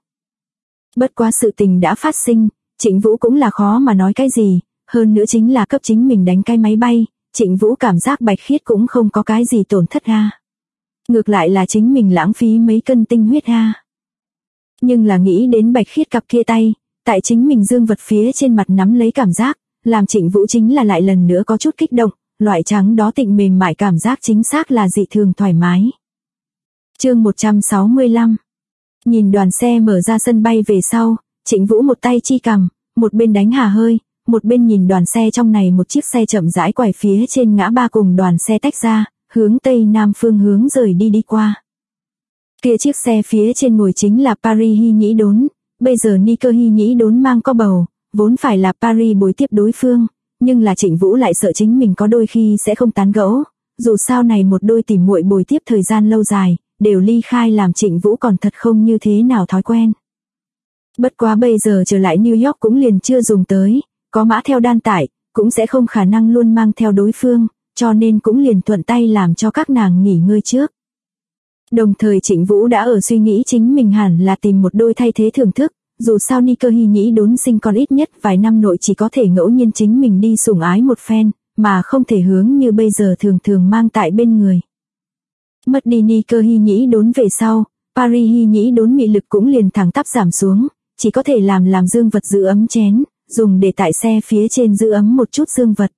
Bất quá sự tình đã phát sinh, Trịnh Vũ cũng là khó mà nói cái gì, hơn nữa chính là cấp chính mình đánh cái máy bay, Trịnh Vũ cảm giác Bạch Khiết cũng không có cái gì tổn thất ha. Ngược lại là chính mình lãng phí mấy cân tinh huyết ha. Nhưng là nghĩ đến Bạch Khiết cặp kia tay, tại chính mình dương vật phía trên mặt nắm lấy cảm giác, làm Trịnh Vũ chính là lại lần nữa có chút kích động, loại trắng đó tịnh mềm mại cảm giác chính xác là dị thường thoải mái. Chương 165. Nhìn đoàn xe mở ra sân bay về sau, Trịnh Vũ một tay chi cằm, một bên đánh hà hơi, một bên nhìn đoàn xe trong này một chiếc xe chậm rãi quải phía trên ngã ba cùng đoàn xe tách ra, hướng tây nam phương hướng rời đi qua. Kia chiếc xe phía trên ngồi chính là Paris Hy Nhĩ Đốn, bây giờ Nicker Hy Nhĩ Đốn mang có bầu, vốn phải là Paris bồi tiếp đối phương, nhưng là Trịnh Vũ lại sợ chính mình có đôi khi sẽ không tán gẫu, dù sao này một đôi tỉ muội bồi tiếp thời gian lâu dài, đều ly khai làm Trịnh Vũ còn thật không như thế nào thói quen. Bất quá bây giờ trở lại New York cũng liền chưa dùng tới, có mã theo đan tải, cũng sẽ không khả năng luôn mang theo đối phương, cho nên cũng liền thuận tay làm cho các nàng nghỉ ngơi trước. Đồng thời Trịnh Vũ đã ở suy nghĩ chính mình hẳn là tìm một đôi thay thế thưởng thức, dù sao Nicker Hy Nhĩ Đốn sinh con ít nhất vài năm nội chỉ có thể ngẫu nhiên chính mình đi sủng ái một phen, mà không thể hướng như bây giờ thường thường mang tại bên người. Mất đi Nicker Hy Nhĩ Đốn về sau, Paris Hy Nhĩ Đốn mị lực cũng liền thẳng tắp giảm xuống, chỉ có thể làm dương vật giữ ấm chén, dùng để tại xe phía trên giữ ấm một chút dương vật.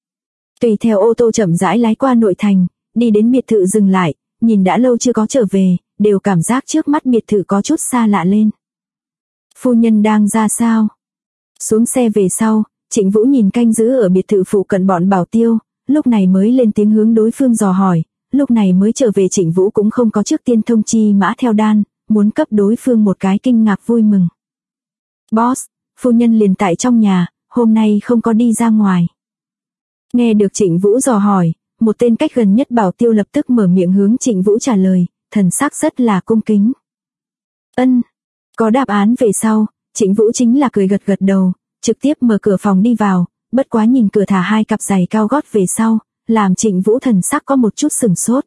Tùy theo ô tô chậm rãi lái qua nội thành, đi đến biệt thự dừng lại, nhìn đã lâu chưa có trở về, đều cảm giác trước mắt biệt thự có chút xa lạ lên. Phu nhân đang ra sao? Xuống xe về sau, Trịnh Vũ nhìn canh giữ ở biệt thự phụ cận bọn bảo tiêu, lúc này mới lên tiếng hướng đối phương dò hỏi, lúc này mới trở về Trịnh Vũ cũng không có trước tiên thông chi mã theo đan, muốn cấp đối phương một cái kinh ngạc vui mừng. Boss, phu nhân liền tại trong nhà, hôm nay không có đi ra ngoài. Nghe được Trịnh Vũ dò hỏi, một tên cách gần nhất bảo tiêu lập tức mở miệng hướng Trịnh Vũ trả lời, thần sắc rất là cung kính. Ân. Có đáp án về sau, Trịnh Vũ chính là cười gật gật đầu, trực tiếp mở cửa phòng đi vào, bất quá nhìn cửa thả hai cặp giày cao gót về sau, làm Trịnh Vũ thần sắc có một chút sừng sốt.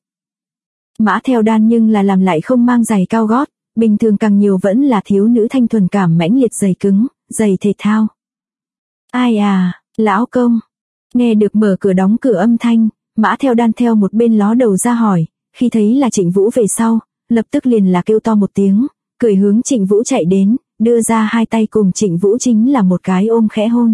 Mã Theo Đan nhưng là làm lại không mang giày cao gót, bình thường càng nhiều vẫn là thiếu nữ thanh thuần cảm mãnh liệt giày cứng, giày thể thao. Ai à, lão công. Nghe được mở cửa đóng cửa âm thanh, Mã Theo Đan theo một bên ló đầu ra hỏi, khi thấy là Trịnh Vũ về sau, lập tức liền là kêu to một tiếng, cười hướng Trịnh Vũ chạy đến, đưa ra hai tay cùng Trịnh Vũ chính là một cái ôm khẽ hôn.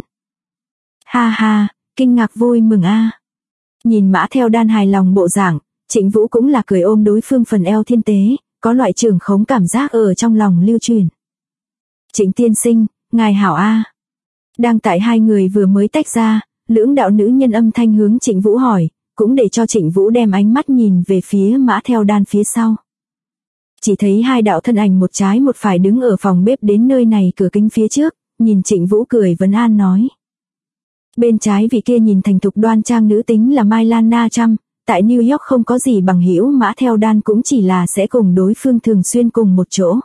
Ha ha, kinh ngạc vui mừng a. Nhìn Mã Theo Đan hài lòng bộ dạng, Trịnh Vũ cũng là cười ôm đối phương phần eo thiên tế, có loại trưởng khống cảm giác ở trong lòng lưu truyền. Trịnh tiên sinh, ngài hảo a. Đang tại hai người vừa mới tách ra, lưỡng đạo nữ nhân âm thanh hướng Trịnh Vũ hỏi, cũng để cho Trịnh Vũ đem ánh mắt nhìn về phía Mã Theo Đan phía sau. Chỉ thấy hai đạo thân ảnh một trái một phải đứng ở phòng bếp đến nơi này cửa kính phía trước, nhìn Trịnh Vũ cười vấn an nói. Bên trái vị kia nhìn thành thục đoan trang nữ tính là Mai Lan Na Trâm, tại New York không có gì bằng hữu, Mã Theo Đan cũng chỉ là sẽ cùng đối phương thường xuyên cùng một chỗ.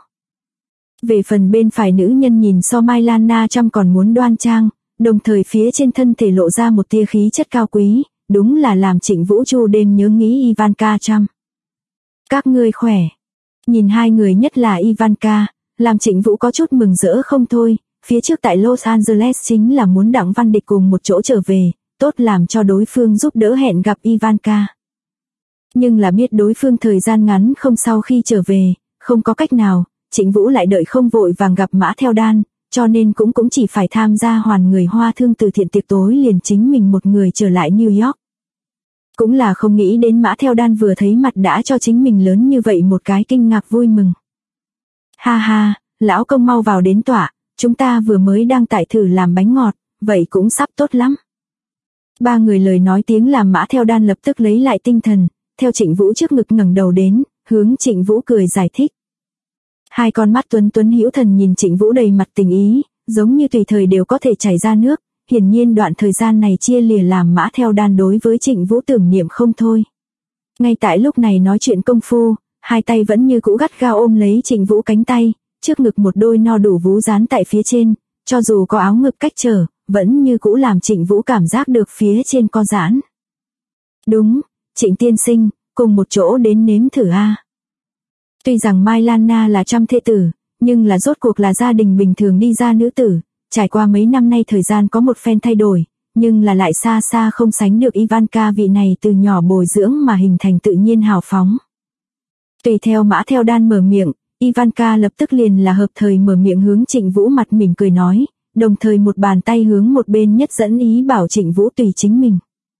Về phần bên phải nữ nhân nhìn so Mai Lan Na Trâm còn muốn đoan trang, đồng thời phía trên thân thể lộ ra một tia khí chất cao quý, đúng là làm Trịnh Vũ chu đêm nhớ nghĩ Ivanka Trump. Các ngươi khỏe. Nhìn hai người nhất là Ivanka, làm Trịnh Vũ có chút mừng rỡ không thôi, phía trước tại Los Angeles chính là muốn Đặng Văn Địch cùng một chỗ trở về, tốt làm cho đối phương giúp đỡ hẹn gặp Ivanka. Nhưng là biết đối phương thời gian ngắn không sau khi trở về, không có cách nào, Trịnh Vũ lại đợi không vội vàng gặp Mã Theo Đan, cho nên cũng chỉ phải tham gia hoàn người Hoa thương từ thiện tiệc tối liền chính mình một người trở lại New York. Cũng là không nghĩ đến Mã Theo Đan vừa thấy mặt đã cho chính mình lớn như vậy một cái kinh ngạc vui mừng. Ha ha, lão công mau vào đến tọa, chúng ta vừa mới đang tại thử làm bánh ngọt, vậy cũng sắp tốt lắm. Ba người lời nói tiếng làm Mã Theo Đan lập tức lấy lại tinh thần, theo Trịnh Vũ trước ngực ngẩng đầu đến, hướng Trịnh Vũ cười giải thích. Hai con mắt tuấn tuấn hữu thần nhìn Trịnh Vũ đầy mặt tình ý, giống như tùy thời đều có thể chảy ra nước, hiển nhiên đoạn thời gian này chia lìa làm Mã Theo Đan đối với Trịnh Vũ tưởng niệm không thôi. Ngay tại lúc này nói chuyện công phu, hai tay vẫn như cũ gắt gao ôm lấy Trịnh Vũ cánh tay, trước ngực một đôi no đủ vú dán tại phía trên, cho dù có áo ngực cách trở, vẫn như cũ làm Trịnh Vũ cảm giác được phía trên co giãn. Đúng, Trịnh tiên sinh, cùng một chỗ đến nếm thử a. Tuy rằng Mai Lan Na là Trump thê tử, nhưng là rốt cuộc là gia đình bình thường đi ra nữ tử, trải qua mấy năm nay thời gian có một phen thay đổi, nhưng là lại xa xa không sánh được Ivanka vị này từ nhỏ bồi dưỡng mà hình thành tự nhiên hào phóng. Tùy theo Mã Theo Đan mở miệng, Ivanka lập tức liền là hợp thời mở miệng hướng Trịnh Vũ mặt mỉm cười nói, đồng thời một bàn tay hướng một bên nhất dẫn ý bảo Trịnh Vũ tùy chính mình.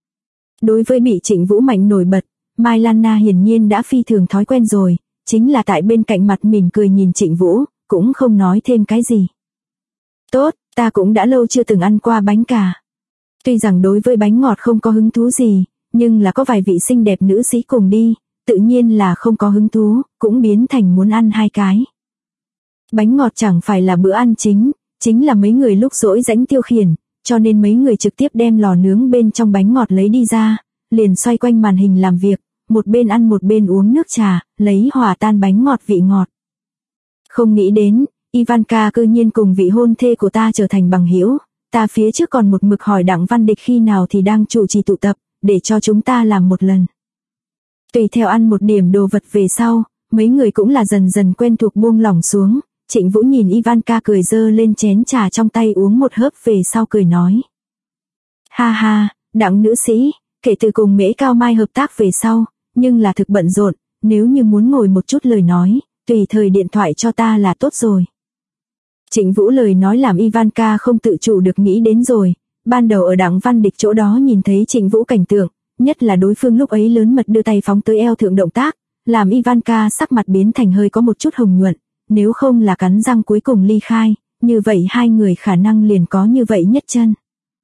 Đối với bị Trịnh Vũ mạnh nổi bật, Mai Lan Na hiển nhiên đã phi thường thói quen rồi, chính là tại bên cạnh mặt mỉm cười nhìn Trịnh Vũ, cũng không nói thêm cái gì. Tốt, ta cũng đã lâu chưa từng ăn qua bánh cà. Tuy rằng đối với bánh ngọt không có hứng thú gì, nhưng là có vài vị xinh đẹp nữ sĩ cùng đi, tự nhiên là không có hứng thú, cũng biến thành muốn ăn hai cái. Bánh ngọt chẳng phải là bữa ăn chính là mấy người lúc rỗi rãnh tiêu khiển, cho nên mấy người trực tiếp đem lò nướng bên trong bánh ngọt lấy đi ra, liền xoay quanh màn hình làm việc, một bên ăn một bên uống nước trà, lấy hòa tan bánh ngọt vị ngọt. Không nghĩ đến, Ivanka cư nhiên cùng vị hôn thê của ta trở thành bằng hữu, ta phía trước còn một mực hỏi Đặng Văn Địch khi nào thì đang chủ trì tụ tập, để cho chúng ta làm một lần. Tùy theo ăn một điểm đồ vật về sau, mấy người cũng là dần dần quen thuộc buông lỏng xuống, Trịnh Vũ nhìn Ivanka cười dơ lên chén trà trong tay uống một hớp về sau cười nói. Ha ha, Đặng nữ sĩ, kể từ cùng Mễ Cao Mai hợp tác về sau, nhưng là thực bận rộn, nếu như muốn ngồi một chút lời nói, tùy thời điện thoại cho ta là tốt rồi. Trịnh Vũ lời nói làm Ivanka không tự chủ được nghĩ đến rồi, ban đầu ở Đặng Văn Địch chỗ đó nhìn thấy Trịnh Vũ cảnh tượng, nhất là đối phương lúc ấy lớn mật đưa tay phóng tới eo thượng động tác, làm Ivanka sắc mặt biến thành hơi có một chút hồng nhuận, nếu không là cắn răng cuối cùng ly khai, như vậy hai người khả năng liền có như vậy nhất chân.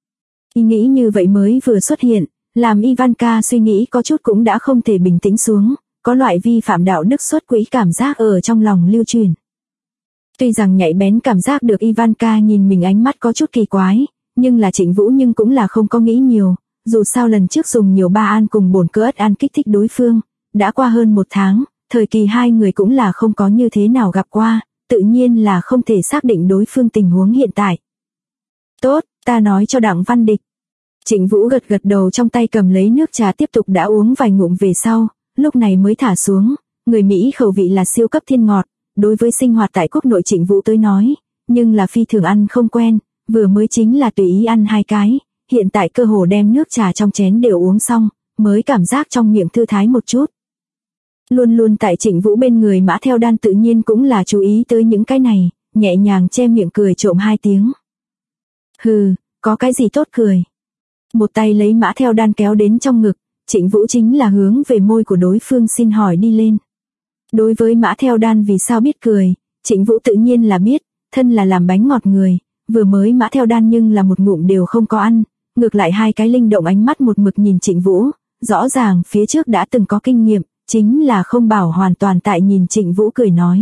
Ý nghĩ như vậy mới vừa xuất hiện, làm Ivanka suy nghĩ có chút cũng đã không thể bình tĩnh xuống, có loại vi phạm đạo đức xuất quỹ cảm giác ở trong lòng lưu truyền. Tuy rằng nhạy bén cảm giác được Ivanka nhìn mình ánh mắt có chút kỳ quái, nhưng là Trịnh Vũ nhưng cũng là không có nghĩ nhiều, dù sao lần trước dùng nhiều ba an cùng bồn cơ ớt an kích thích đối phương, đã qua hơn một tháng, thời kỳ hai người cũng là không có như thế nào gặp qua, tự nhiên là không thể xác định đối phương tình huống hiện tại. Tốt, ta nói cho Đặng Văn Địch. Trịnh Vũ gật gật đầu, trong tay cầm lấy nước trà tiếp tục đã uống vài ngụm về sau, lúc này mới thả xuống. Người Mỹ khẩu vị là siêu cấp thiên ngọt, đối với sinh hoạt tại quốc nội Trịnh Vũ tới nói, nhưng là phi thường ăn không quen, vừa mới chính là tùy ý ăn 2 cái, hiện tại cơ hồ đem nước trà trong chén đều uống xong, mới cảm giác trong miệng thư thái một chút. Luôn luôn tại Trịnh Vũ bên người Mã Theo Đan tự nhiên cũng là chú ý tới những cái này, nhẹ nhàng che miệng cười trộm 2 tiếng. Hừ, có cái gì tốt cười. Một tay lấy Mã Theo Đan kéo đến trong ngực, Trịnh Vũ chính là hướng về môi của đối phương xin hỏi đi lên. Đối với Mã Theo Đan vì sao biết cười, Trịnh Vũ tự nhiên là biết, thân là làm bánh ngọt người, vừa mới Mã Theo Đan nhưng là một ngụm đều không có ăn, ngược lại 2 cái linh động ánh mắt một mực nhìn Trịnh Vũ, rõ ràng phía trước đã từng có kinh nghiệm, chính là không bảo hoàn toàn tại nhìn Trịnh Vũ cười nói.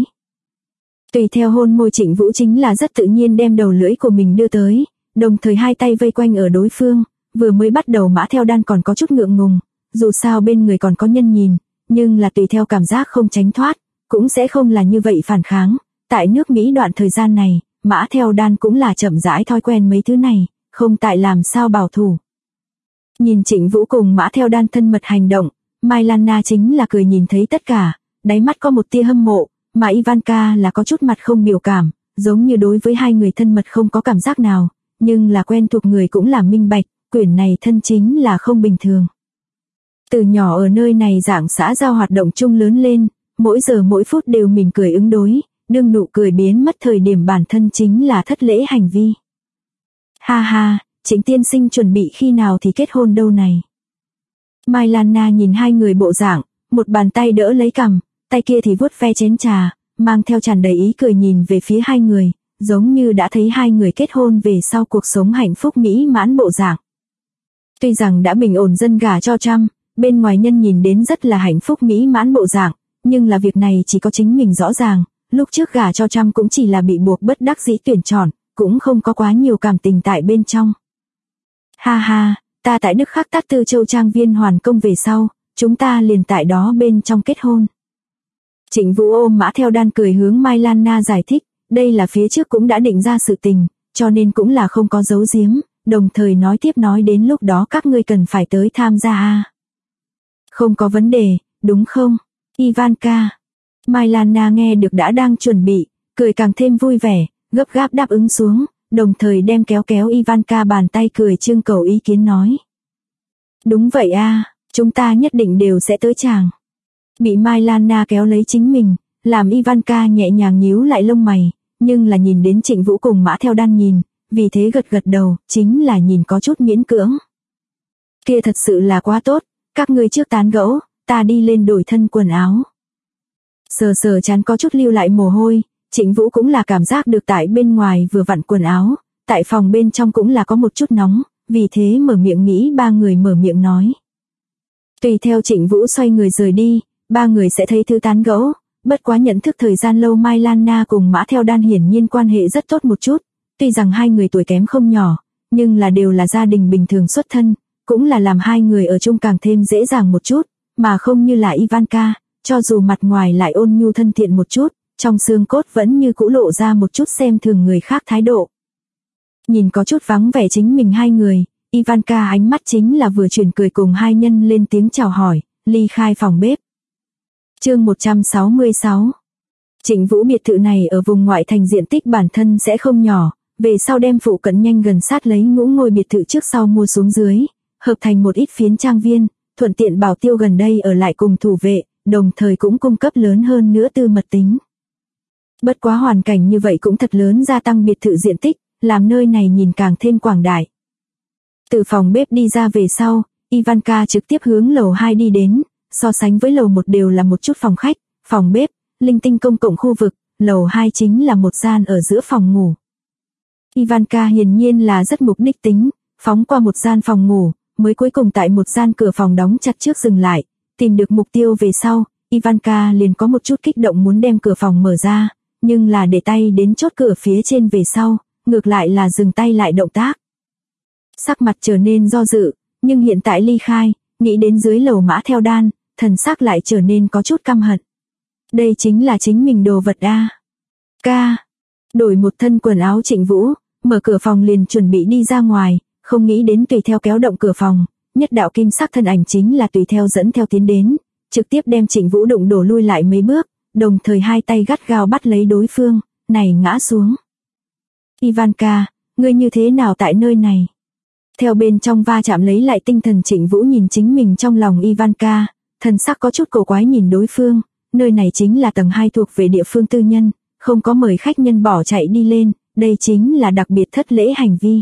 Tùy theo hôn môi Trịnh Vũ chính là rất tự nhiên đem đầu lưỡi của mình đưa tới, đồng thời 2 tay vây quanh ở đối phương, vừa mới bắt đầu Mã Theo Đan còn có chút ngượng ngùng, dù sao bên người còn có nhân nhìn, nhưng là tùy theo cảm giác không tránh thoát, cũng sẽ không là như vậy phản kháng. Tại nước Mỹ đoạn thời gian này, Mã Theo Đan cũng là chậm rãi thói quen mấy thứ này, không tại làm sao bảo thủ. Nhìn Trịnh Vũ cùng Mã Theo Đan thân mật hành động, Mai Lan Na chính là cười nhìn thấy tất cả, đáy mắt có một tia hâm mộ, mà Ivanka là có chút mặt không biểu cảm, giống như đối với 2 người thân mật không có cảm giác nào, nhưng là quen thuộc người cũng là minh bạch, quyển này thân chính là không bình thường. Từ nhỏ ở nơi này dạng xã giao hoạt động chung lớn lên, mỗi giờ mỗi phút đều mình cười ứng đối, đương nụ cười biến mất thời điểm bản thân chính là thất lễ hành vi. Ha ha, Trịnh tiên sinh chuẩn bị khi nào thì kết hôn đâu này. Mai Lan Na nhìn 2 người bộ dạng, một bàn tay đỡ lấy cằm, tay kia thì vuốt ve chén trà, mang theo tràn đầy ý cười nhìn về phía 2 người, giống như đã thấy 2 người kết hôn về sau cuộc sống hạnh phúc mỹ mãn bộ dạng. Tuy rằng đã bình ổn dân gả cho Trump, bên ngoài nhân nhìn đến rất là hạnh phúc mỹ mãn bộ dạng, nhưng là việc này chỉ có chính mình rõ ràng, lúc trước gả cho Trump cũng chỉ là bị buộc bất đắc dĩ tuyển chọn, cũng không có quá nhiều cảm tình tại bên trong. Ha ha, ta tại Đức Khắc Tác Tư Châu trang viên hoàn công về sau, chúng ta liền tại đó bên trong kết hôn. Trịnh Vũ ôm Mã Theo Đan cười hướng Mai Lan Na giải thích, đây là phía trước cũng đã định ra sự tình, cho nên cũng là không có giấu giếm, đồng thời nói tiếp nói đến lúc đó các ngươi cần phải tới tham gia a. Không có vấn đề, đúng không, Ivanka? Mai Lan Na nghe được đã đang chuẩn bị, cười càng thêm vui vẻ, gấp gáp đáp ứng xuống, đồng thời đem kéo kéo Ivanka bàn tay cười trưng cầu ý kiến nói. Đúng vậy a, chúng ta nhất định đều sẽ tới chàng. Bị Mai Lan Na kéo lấy chính mình, làm Ivanka nhẹ nhàng nhíu lại lông mày, nhưng là nhìn đến Trịnh Vũ cùng Mã Theo Đan nhìn, vì thế gật gật đầu, chính là nhìn có chút miễn cưỡng. Kia thật sự là quá tốt, các ngươi trước tán gẫu, ta đi lên đổi thân quần áo. Sờ sờ chán có chút lưu lại mồ hôi, Trịnh Vũ cũng là cảm giác được tại bên ngoài vừa vặn quần áo, tại phòng bên trong cũng là có một chút nóng, vì thế mở miệng nghĩ 3 người mở miệng nói. Tùy theo Trịnh Vũ xoay người rời đi, 3 người sẽ thấy thứ tán gẫu, bất quá nhận thức thời gian lâu Mai Lan Na cùng Mã Theo Đan hiển nhiên quan hệ rất tốt một chút, tuy rằng 2 người tuổi kém không nhỏ, nhưng là đều là gia đình bình thường xuất thân, cũng là làm 2 người ở chung càng thêm dễ dàng một chút, mà không như là Ivanka, cho dù mặt ngoài lại ôn nhu thân thiện một chút, trong xương cốt vẫn như cũ lộ ra một chút xem thường người khác thái độ. Nhìn có chút vắng vẻ chính mình 2 người, Ivanka ánh mắt chính là vừa chuyển cười cùng 2 nhân lên tiếng chào hỏi, ly khai phòng bếp. Chương 166. Trịnh Vũ biệt thự này ở vùng ngoại thành diện tích bản thân sẽ không nhỏ, về sau đem phụ cận nhanh gần sát lấy ngũ ngôi biệt thự trước sau mua xuống dưới, hợp thành một ít phiến trang viên, thuận tiện bảo tiêu gần đây ở lại cùng thủ vệ, đồng thời cũng cung cấp lớn hơn nữa tư mật tính. Bất quá hoàn cảnh như vậy cũng thật lớn gia tăng biệt thự diện tích, làm nơi này nhìn càng thêm quảng đại. Từ phòng bếp đi ra về sau, Ivanka trực tiếp hướng lầu 2 đi đến, so sánh với lầu 1 đều là một chút phòng khách, phòng bếp, linh tinh công cộng khu vực, lầu 2 chính là một gian ở giữa phòng ngủ. Ivanka hiển nhiên là rất mục đích tính, phóng qua một gian phòng ngủ, mới cuối cùng tại một gian cửa phòng đóng chặt trước dừng lại, tìm được mục tiêu về sau, Ivanka liền có một chút kích động muốn đem cửa phòng mở ra, nhưng là để tay đến chốt cửa phía trên về sau, ngược lại là dừng tay lại động tác. Sắc mặt trở nên do dự, nhưng hiện tại ly khai, nghĩ đến dưới lầu Mã Theo Đan, thần sắc lại trở nên có chút căm hận. Đây chính là chính mình đồ vật a. Ca. Đổi một thân quần áo Trịnh Vũ, mở cửa phòng liền chuẩn bị đi ra ngoài, không nghĩ đến tùy theo kéo động cửa phòng, nhất đạo kim sắc thân ảnh chính là tùy theo dẫn theo tiến đến, trực tiếp đem Trịnh Vũ đụng đổ lui lại mấy bước, đồng thời hai tay gắt gao bắt lấy đối phương, này ngã xuống. Ivanka, ngươi như thế nào tại nơi này? Theo bên trong va chạm lấy lại tinh thần Trịnh Vũ nhìn chính mình trong lòng Ivanka, thần sắc có chút cổ quái nhìn đối phương, nơi này chính là tầng 2 thuộc về địa phương tư nhân, không có mời khách nhân bỏ chạy đi lên, đây chính là đặc biệt thất lễ hành vi.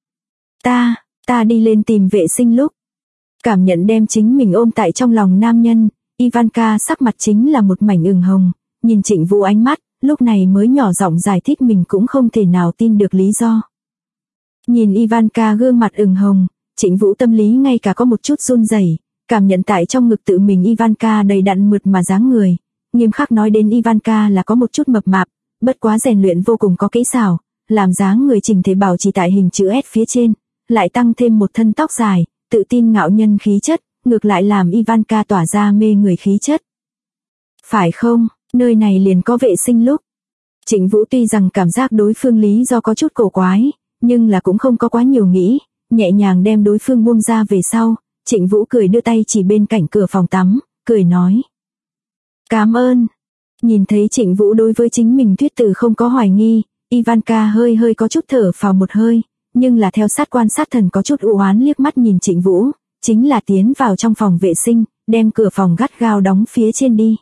Ta đi lên tìm vệ sinh lúc. Cảm nhận đem chính mình ôm tại trong lòng nam nhân, Ivanka sắc mặt chính là một mảnh ửng hồng, nhìn Trịnh Vũ ánh mắt, lúc này mới nhỏ giọng giải thích mình cũng không thể nào tin được lý do. Nhìn Ivanka gương mặt ửng hồng, Trịnh Vũ tâm lý ngay cả có một chút run rẩy, cảm nhận tại trong ngực tự mình Ivanka đầy đặn mượt mà dáng người, nghiêm khắc nói đến Ivanka là có một chút mập mạp, bất quá rèn luyện vô cùng có kỹ xảo, làm dáng người chỉnh thể bảo trì tại hình chữ S phía trên, lại tăng thêm một thân tóc dài, tự tin ngạo nhân khí chất, ngược lại làm Ivanka tỏa ra mê người khí chất. Phải không, nơi này liền có vệ sinh lúc. Trịnh Vũ tuy rằng cảm giác đối phương lý do có chút cổ quái, nhưng là cũng không có quá nhiều nghĩ, nhẹ nhàng đem đối phương buông ra về sau, Trịnh Vũ cười đưa tay chỉ bên cạnh cửa phòng tắm, cười nói. Cảm ơn. Nhìn thấy Trịnh Vũ đối với chính mình thuyết từ không có hoài nghi, Ivanka hơi có chút thở phào một hơi, nhưng là theo sát quan sát thần có chút u oán liếc mắt nhìn Trịnh Vũ, chính là tiến vào trong phòng vệ sinh, đem cửa phòng gắt gao đóng phía trên đi.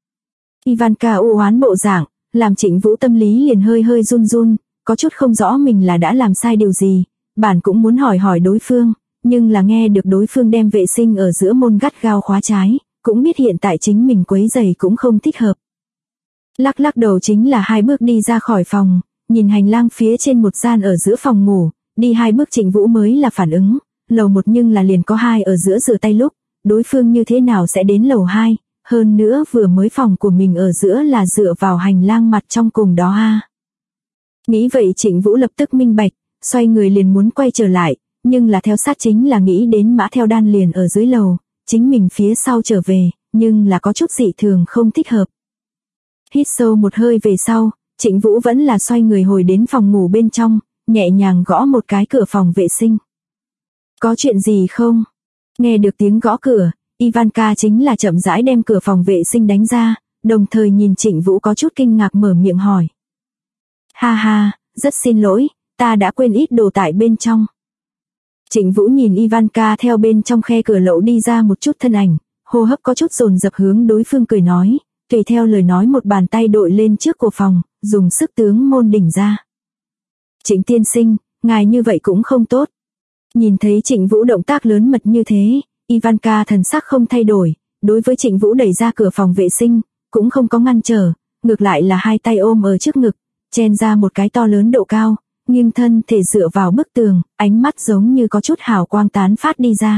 Ivanka u oán bộ dạng, làm Trịnh Vũ tâm lý liền hơi run run, có chút không rõ mình là đã làm sai điều gì, bản cũng muốn hỏi đối phương, nhưng là nghe được đối phương đem vệ sinh ở giữa môn gắt gao khóa trái, cũng biết hiện tại chính mình quấy rầy cũng không thích hợp. Lắc đầu chính là 2 bước đi ra khỏi phòng, nhìn hành lang phía trên một gian ở giữa phòng ngủ, đi 2 bước Trịnh Vũ mới là phản ứng, lầu 1 nhưng là liền có 2 ở giữa rửa tay lúc, đối phương như thế nào sẽ đến lầu 2, hơn nữa vừa mới phòng của mình ở giữa là dựa vào hành lang mặt trong cùng đó a. Nghĩ vậy Trịnh Vũ lập tức minh bạch, xoay người liền muốn quay trở lại, nhưng là theo sát chính là nghĩ đến Mã Theo Đan liền ở dưới lầu, chính mình phía sau trở về, nhưng là có chút dị thường không thích hợp. Hít sâu một hơi về sau, Trịnh Vũ vẫn là xoay người hồi đến phòng ngủ bên trong, nhẹ nhàng gõ một cái cửa phòng vệ sinh. Có chuyện gì không? Nghe được tiếng gõ cửa, Ivanka chính là chậm rãi đem cửa phòng vệ sinh đánh ra, đồng thời nhìn Trịnh Vũ có chút kinh ngạc mở miệng hỏi. Ha, rất xin lỗi, ta đã quên ít đồ tại bên trong. Trịnh Vũ nhìn Ivanka theo bên trong khe cửa lậu đi ra một chút thân ảnh, hô hấp có chút dồn dập hướng đối phương cười nói, tùy theo lời nói một bàn tay đội lên trước của phòng, dùng sức tướng môn đỉnh ra. Trịnh tiên sinh, ngài như vậy cũng không tốt. Nhìn thấy Trịnh Vũ động tác lớn mật như thế, Ivanka thần sắc không thay đổi, đối với Trịnh Vũ đẩy ra cửa phòng vệ sinh, cũng không có ngăn trở, ngược lại là 2 tay ôm ở trước ngực, chen ra một cái to lớn độ cao, nghiêng thân thể dựa vào bức tường, ánh mắt giống như có chút hào quang tán phát đi ra.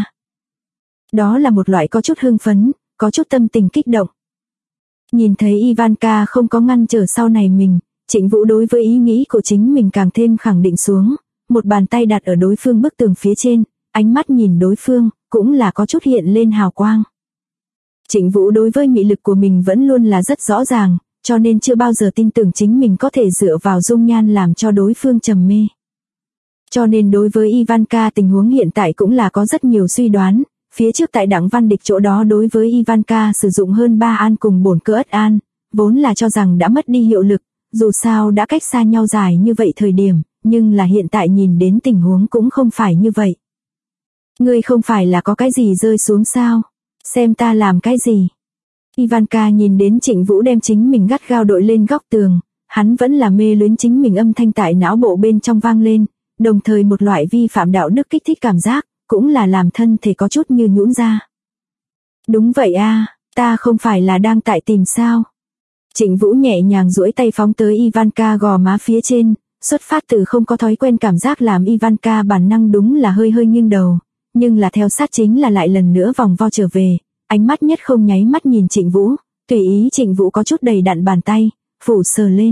Đó là một loại có chút hưng phấn, có chút tâm tình kích động. Nhìn thấy Ivanka không có ngăn trở sau này mình, Trịnh Vũ đối với ý nghĩ của chính mình càng thêm khẳng định xuống, một bàn tay đặt ở đối phương bức tường phía trên, ánh mắt nhìn đối phương, cũng là có chút hiện lên hào quang. Trịnh Vũ đối với mị lực của mình vẫn luôn là rất rõ ràng, cho nên chưa bao giờ tin tưởng chính mình có thể dựa vào dung nhan làm cho đối phương trầm mê. Cho nên đối với Ivanka tình huống hiện tại cũng là có rất nhiều suy đoán, phía trước tại Đặng Văn Địch chỗ đó đối với Ivanka sử dụng hơn 3 an cùng bổn cơ ất an, vốn là cho rằng đã mất đi hiệu lực, dù sao đã cách xa nhau dài như vậy thời điểm, nhưng là hiện tại nhìn đến tình huống cũng không phải như vậy. Ngươi không phải là có cái gì rơi xuống sao? Xem ta làm cái gì? Ivanka nhìn đến Trịnh Vũ đem chính mình gắt gao đội lên góc tường, hắn vẫn là mê luyến chính mình âm thanh tại não bộ bên trong vang lên, đồng thời một loại vi phạm đạo đức kích thích cảm giác, cũng là làm thân thể có chút như nhũn ra. Đúng vậy a, ta không phải là đang tại tìm sao? Trịnh Vũ nhẹ nhàng duỗi tay phóng tới Ivanka gò má phía trên, xuất phát từ không có thói quen cảm giác làm Ivanka bản năng đúng là hơi nghiêng đầu, nhưng là theo sát chính là lại lần nữa vòng vo trở về, ánh mắt nhất không nháy mắt nhìn Trịnh Vũ, tùy ý Trịnh Vũ có chút đầy đặn bàn tay, phủ sờ lên.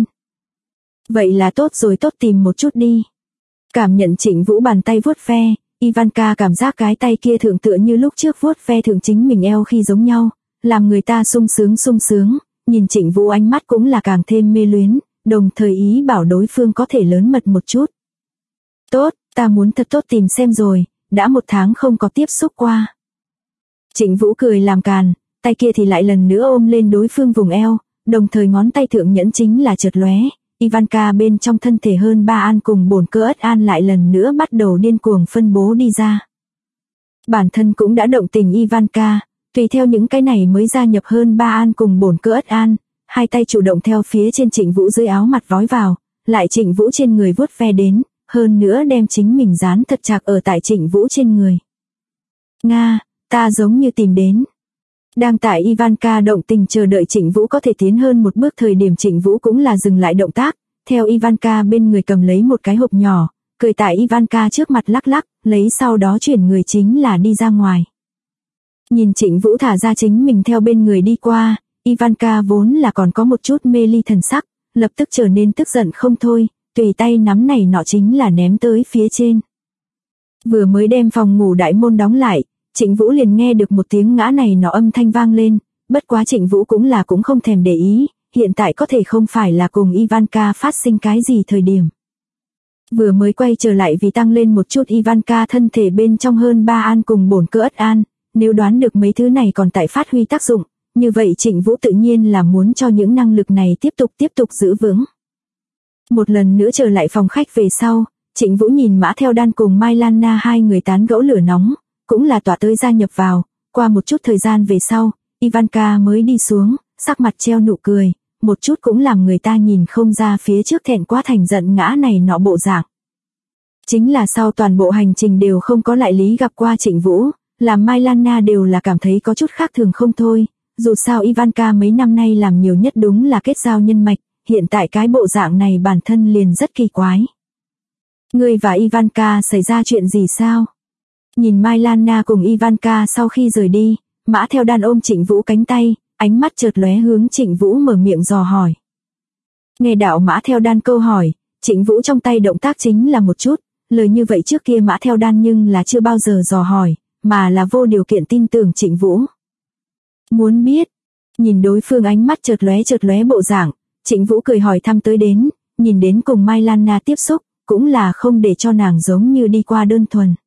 Vậy là tốt rồi, tốt tìm một chút đi. Cảm nhận Trịnh Vũ bàn tay vuốt ve, Ivanka cảm giác cái tay kia thượng tựa như lúc trước vuốt ve thượng chính mình eo khi giống nhau, làm người ta sung sướng, nhìn Trịnh Vũ ánh mắt cũng là càng thêm mê luyến, đồng thời ý bảo đối phương có thể lớn mật một chút. Tốt, ta muốn thật tốt tìm xem rồi, đã 1 tháng không có tiếp xúc qua. Trịnh Vũ cười làm càn, tay kia thì lại lần nữa ôm lên đối phương vùng eo, đồng thời ngón tay thượng nhẫn chính là chợt lóe. Ivanka bên trong thân thể hơn 3 an cùng bổn cơ ất an lại lần nữa bắt đầu điên cuồng phân bố đi ra. Bản thân cũng đã động tình Ivanka, tùy theo những cái này mới gia nhập hơn 3 an cùng bổn cơ ất an, hai tay chủ động theo phía trên Trịnh Vũ dưới áo mặt vói vào, lại Trịnh Vũ trên người vuốt ve đến, hơn nữa đem chính mình dán thật chặt ở tại Trịnh Vũ trên người. Nga, ta giống như tìm đến. Đang tại Ivanka động tình chờ đợi Trịnh Vũ có thể tiến hơn một bước thời điểm Trịnh Vũ cũng là dừng lại động tác, theo Ivanka bên người cầm lấy một cái hộp nhỏ, cười tại Ivanka trước mặt lắc lắc, lấy sau đó chuyển người chính là đi ra ngoài. Nhìn Trịnh Vũ thả ra chính mình theo bên người đi qua, Ivanka vốn là còn có một chút mê ly thần sắc, lập tức trở nên tức giận không thôi, tùy tay nắm này nọ chính là ném tới phía trên. Vừa mới đem phòng ngủ đại môn đóng lại, Trịnh Vũ liền nghe được một tiếng ngã này nọ âm thanh vang lên, bất quá Trịnh Vũ cũng không thèm để ý, hiện tại có thể không phải là cùng Ivanka phát sinh cái gì thời điểm. Vừa mới quay trở lại vì tăng lên một chút Ivanka thân thể bên trong hơn 3 an cùng bổn cơ ất an, nếu đoán được mấy thứ này còn tại phát huy tác dụng, như vậy Trịnh Vũ tự nhiên là muốn cho những năng lực này tiếp tục giữ vững. Một lần nữa trở lại phòng khách về sau, Trịnh Vũ nhìn Mã Theo Đan cùng Mai Lan Na hai người tán gẫu lửa nóng, cũng là tỏa tới gia nhập vào, qua một chút thời gian về sau, Ivanka mới đi xuống, sắc mặt treo nụ cười, một chút cũng làm người ta nhìn không ra phía trước thẹn quá thành giận ngã này nọ bộ dạng. Chính là sau toàn bộ hành trình đều không có lại lý gặp qua Trịnh Vũ, làm Mai Lan Na đều là cảm thấy có chút khác thường không thôi, dù sao Ivanka mấy năm nay làm nhiều nhất đúng là kết giao nhân mạch, hiện tại cái bộ dạng này bản thân liền rất kỳ quái. Ngươi và Ivanka xảy ra chuyện gì sao? Nhìn Mai Lan Na cùng Ivanka sau khi rời đi, Mã Theo Đan ôm Trịnh Vũ cánh tay, ánh mắt chợt lóe hướng Trịnh Vũ mở miệng dò hỏi. Nghe đạo Mã Theo Đan câu hỏi, Trịnh Vũ trong tay động tác chính là một chút, lời như vậy trước kia Mã Theo Đan nhưng là chưa bao giờ dò hỏi, mà là vô điều kiện tin tưởng Trịnh Vũ. Muốn biết, nhìn đối phương ánh mắt chợt lóe bộ dạng, Trịnh Vũ cười hỏi thăm tới đến, nhìn đến cùng Mai Lan Na tiếp xúc, cũng là không để cho nàng giống như đi qua đơn thuần.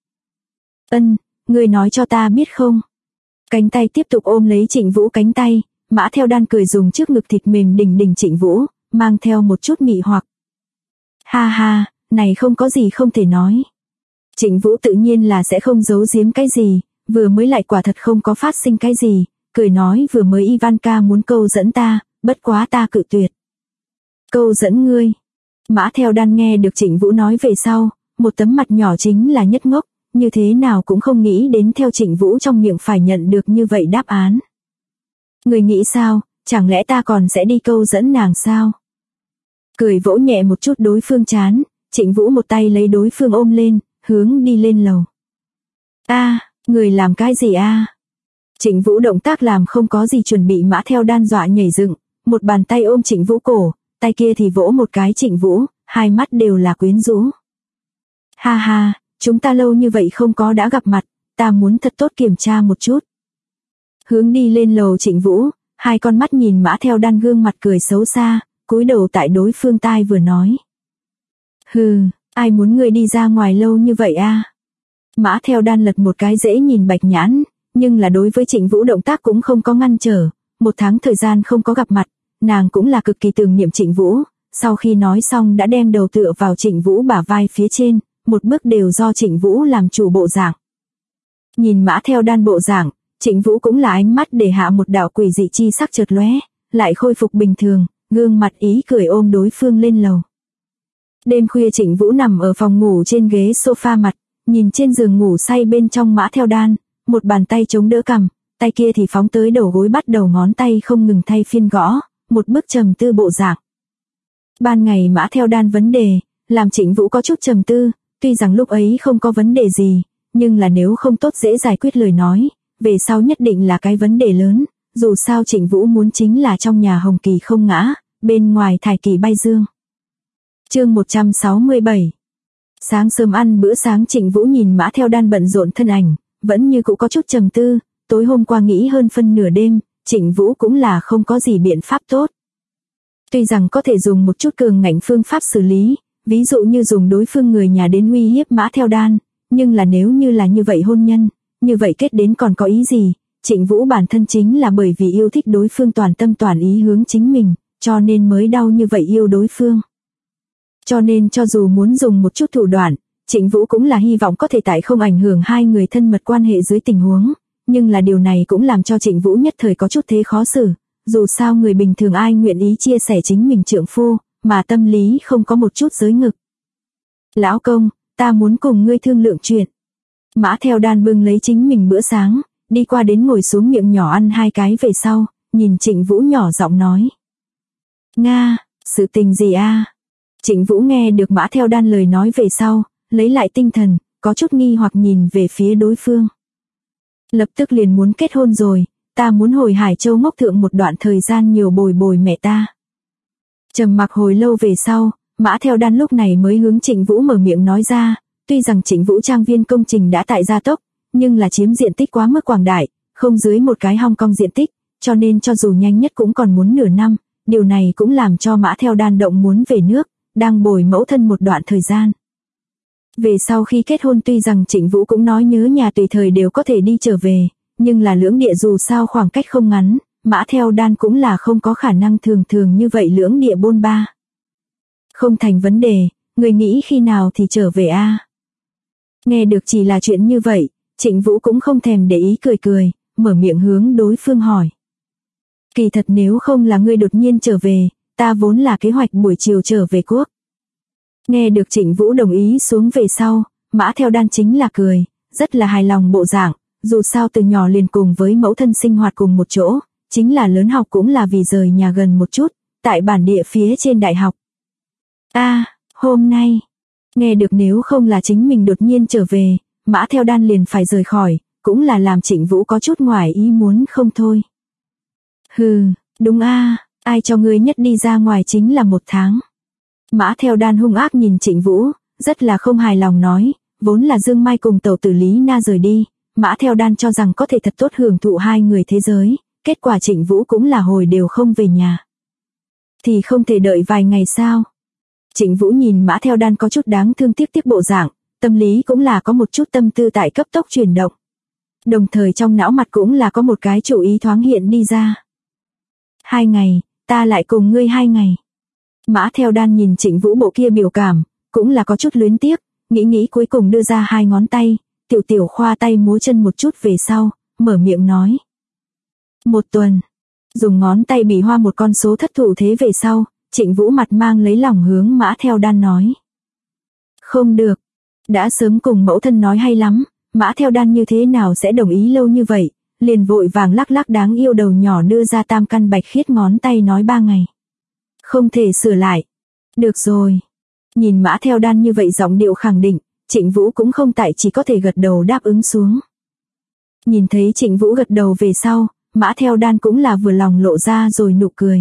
Ngươi nói cho ta biết không? Cánh tay tiếp tục ôm lấy Trịnh Vũ cánh tay, Mã Theo Đan cười dùng trước ngực thịt mềm đỉnh Trịnh Vũ, mang theo một chút mị hoặc. Ha ha, này không có gì không thể nói. Trịnh Vũ tự nhiên là sẽ không giấu giếm cái gì, vừa mới lại quả thật không có phát sinh cái gì, cười nói vừa mới Ivanka muốn câu dẫn ta, bất quá ta cự tuyệt. Câu dẫn ngươi? Mã Theo Đan nghe được Trịnh Vũ nói về sau, một tấm mặt nhỏ chính là nhất ngốc, như thế nào cũng không nghĩ đến theo Trịnh Vũ trong miệng phải nhận được như vậy đáp án. Người nghĩ sao, chẳng lẽ ta còn sẽ đi câu dẫn nàng sao? Cười vỗ nhẹ một chút đối phương trán, Trịnh Vũ một tay lấy đối phương ôm lên, hướng đi lên lầu. Người làm cái gì a? Trịnh Vũ động tác làm không có gì chuẩn bị Mã Theo Đan dọa nhảy dựng, một bàn tay ôm Trịnh Vũ cổ, tay kia thì vỗ một cái Trịnh Vũ, hai mắt đều là quyến rũ. Ha ha, chúng ta lâu như vậy không có đã gặp mặt, ta muốn thật tốt kiểm tra một chút. Hướng đi lên lầu Trịnh Vũ, hai con mắt nhìn Mã Theo Đan gương mặt cười xấu xa, cúi đầu tại đối phương tai vừa nói. Hừ, ai muốn ngươi đi ra ngoài lâu như vậy a? Mã Theo Đan lật một cái dễ nhìn bạch nhãn, nhưng là đối với Trịnh Vũ động tác cũng không có ngăn trở, 1 tháng thời gian không có gặp mặt, nàng cũng là cực kỳ tưởng niệm Trịnh Vũ, sau khi nói xong đã đem đầu tựa vào Trịnh Vũ bả vai phía trên, một bước đều do Trịnh Vũ làm chủ bộ dạng. Nhìn Mã Theo Đan bộ dạng, Trịnh Vũ cũng là ánh mắt để hạ một đạo quỷ dị chi sắc chợt lóe, lại khôi phục bình thường, gương mặt ý cười ôm đối phương lên lầu. Đêm khuya Trịnh Vũ nằm ở phòng ngủ trên ghế sofa mặt, nhìn trên giường ngủ say bên trong Mã Theo Đan, một bàn tay chống đỡ cằm, tay kia thì phóng tới đầu gối bắt đầu ngón tay không ngừng thay phiên gõ, một bức trầm tư bộ dạng. Ban ngày Mã Theo Đan vấn đề, làm Trịnh Vũ có chút trầm tư, tuy rằng lúc ấy không có vấn đề gì, nhưng là nếu không tốt dễ giải quyết lời nói, về sau nhất định là cái vấn đề lớn, dù sao Trịnh Vũ muốn chính là trong nhà hồng kỳ không ngã, bên ngoài thải kỳ bay dương. Chương 167. Sáng sớm ăn bữa sáng Trịnh Vũ nhìn Mã Theo Đan bận rộn thân ảnh, vẫn như cũ có chút trầm tư, tối hôm qua nghĩ hơn phân nửa đêm, Trịnh Vũ cũng là không có gì biện pháp tốt. Tuy rằng có thể dùng một chút cường ngạnh phương pháp xử lý, ví dụ như dùng đối phương người nhà đến uy hiếp Mã Theo Đan, nhưng là nếu như là như vậy hôn nhân, như vậy kết đến còn có ý gì? Trịnh Vũ bản thân chính là bởi vì yêu thích đối phương toàn tâm toàn ý hướng chính mình, cho nên mới đau như vậy yêu đối phương. Cho nên cho dù muốn dùng một chút thủ đoạn, Trịnh Vũ cũng là hy vọng có thể tại không ảnh hưởng hai người thân mật quan hệ dưới tình huống, nhưng là điều này cũng làm cho Trịnh Vũ nhất thời có chút thế khó xử, dù sao người bình thường ai nguyện ý chia sẻ chính mình trượng phu, mà tâm lý không có một chút giới ngực. Lão công, ta muốn cùng ngươi thương lượng chuyện. Mã Theo Đan bưng lấy chính mình bữa sáng, đi qua đến ngồi xuống miệng nhỏ ăn hai cái về sau, nhìn Trịnh Vũ nhỏ giọng nói. Nga, sự tình gì a? Trịnh Vũ nghe được Mã Theo Đan lời nói về sau, lấy lại tinh thần, có chút nghi hoặc nhìn về phía đối phương. Lập tức liền muốn kết hôn rồi, ta muốn hồi Hải Châu ngốc thượng một đoạn thời gian nhiều bồi bồi mẹ ta. Trầm mặc hồi lâu về sau, Mã Theo Đan lúc này mới hướng Trịnh Vũ mở miệng nói ra, tuy rằng Trịnh Vũ trang viên công trình đã tại gia tốc, nhưng là chiếm diện tích quá mức quảng đại, không dưới một cái Hong Kong diện tích, cho nên cho dù nhanh nhất cũng còn muốn nửa năm, điều này cũng làm cho Mã Theo Đan động muốn về nước, đang bồi mẫu thân một đoạn thời gian. Về sau khi kết hôn tuy rằng Trịnh Vũ cũng nói nhớ nhà tùy thời đều có thể đi trở về, nhưng là lưỡng địa dù sao khoảng cách không ngắn, Mã Theo Đan cũng là không có khả năng thường thường như vậy lưỡng địa bôn ba. Không thành vấn đề, người nghĩ khi nào thì trở về a? Nghe được chỉ là chuyện như vậy, Trịnh Vũ cũng không thèm để ý cười cười, mở miệng hướng đối phương hỏi. Kỳ thật nếu không là ngươi đột nhiên trở về, ta vốn là kế hoạch buổi chiều trở về quốc. Nghe được Trịnh Vũ đồng ý xuống về sau, Mã Theo Đan chính là cười, rất là hài lòng bộ dạng, dù sao từ nhỏ liền cùng với mẫu thân sinh hoạt cùng một chỗ, chính là lớn học cũng là vì rời nhà gần một chút, tại bản địa phía trên đại học. Hôm nay, nghe được nếu không là chính mình đột nhiên trở về, Mã Theo Đan liền phải rời khỏi, cũng là làm Trịnh Vũ có chút ngoài ý muốn không thôi. Hừ, đúng ai cho ngươi nhất đi ra ngoài chính là 1 tháng. Mã Theo Đan hung ác nhìn Trịnh Vũ, rất là không hài lòng nói, vốn là Dương Mai cùng tẩu tử Lý Na rời đi, Mã Theo Đan cho rằng có thể thật tốt hưởng thụ hai người thế giới, kết quả Trịnh Vũ cũng là hồi đều không về nhà. Thì không thể đợi vài ngày sao? Trịnh Vũ nhìn Mã Theo Đan có chút đáng thương tiếc bộ dạng, tâm lý cũng là có một chút tâm tư tại cấp tốc chuyển động. Đồng thời trong não mặt cũng là có một cái chủ ý thoáng hiện đi ra. 2 ngày, ta lại cùng ngươi 2 ngày. Mã Theo Đan nhìn Trịnh Vũ bộ kia biểu cảm, cũng là có chút luyến tiếc, nghĩ cuối cùng đưa ra 2 ngón tay, tiểu khoa tay múa chân một chút về sau, mở miệng nói. 1 tuần. Dùng ngón tay bỉ hoa một con số thất thủ thế về sau, Trịnh Vũ mặt mang lấy lòng hướng Mã Theo Đan nói. Không được. Đã sớm cùng mẫu thân nói hay lắm, Mã Theo Đan như thế nào sẽ đồng ý lâu như vậy, liền vội vàng lắc đáng yêu đầu nhỏ đưa ra tam căn bạch khiết ngón tay nói 3 ngày. Không thể sửa lại. Được rồi. Nhìn Mã Theo Đan như vậy giọng điệu khẳng định, Trịnh Vũ cũng không tại chỉ có thể gật đầu đáp ứng xuống. Nhìn thấy Trịnh Vũ gật đầu về sau, Mã Theo Đan cũng là vừa lòng lộ ra rồi nụ cười.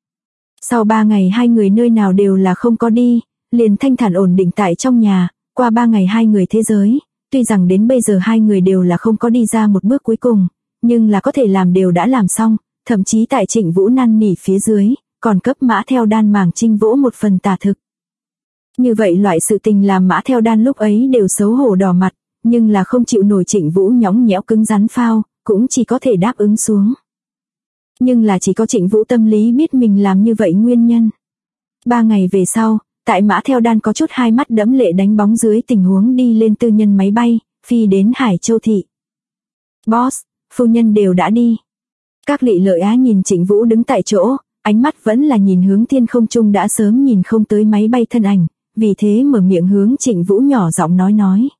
Sau 3 ngày hai người nơi nào đều là không có đi, liền thanh thản ổn định tại trong nhà, qua 3 ngày hai người thế giới, tuy rằng đến bây giờ hai người đều là không có đi ra một bước cuối cùng, nhưng là có thể làm đều đã làm xong, thậm chí tại Trịnh Vũ năn nỉ phía dưới, còn cấp Mã Theo Đan màng trinh vỗ một phần tả thực. Như vậy loại sự tình làm Mã Theo Đan lúc ấy đều xấu hổ đỏ mặt, nhưng là không chịu nổi Trịnh Vũ nhõng nhẽo cứng rắn phao, cũng chỉ có thể đáp ứng xuống. Nhưng là chỉ có Trịnh Vũ tâm lý biết mình làm như vậy nguyên nhân. 3 ngày về sau, tại Mã Theo Đan có chút hai mắt đẫm lệ đánh bóng dưới tình huống đi lên tư nhân máy bay, phi đến Hải Châu thị. Boss, phu nhân đều đã đi. Các Lị Lợi Á nhìn Trịnh Vũ đứng tại chỗ, ánh mắt vẫn là nhìn hướng thiên không trung đã sớm nhìn không tới máy bay thân ảnh, vì thế mở miệng hướng Trịnh Vũ nhỏ giọng nói.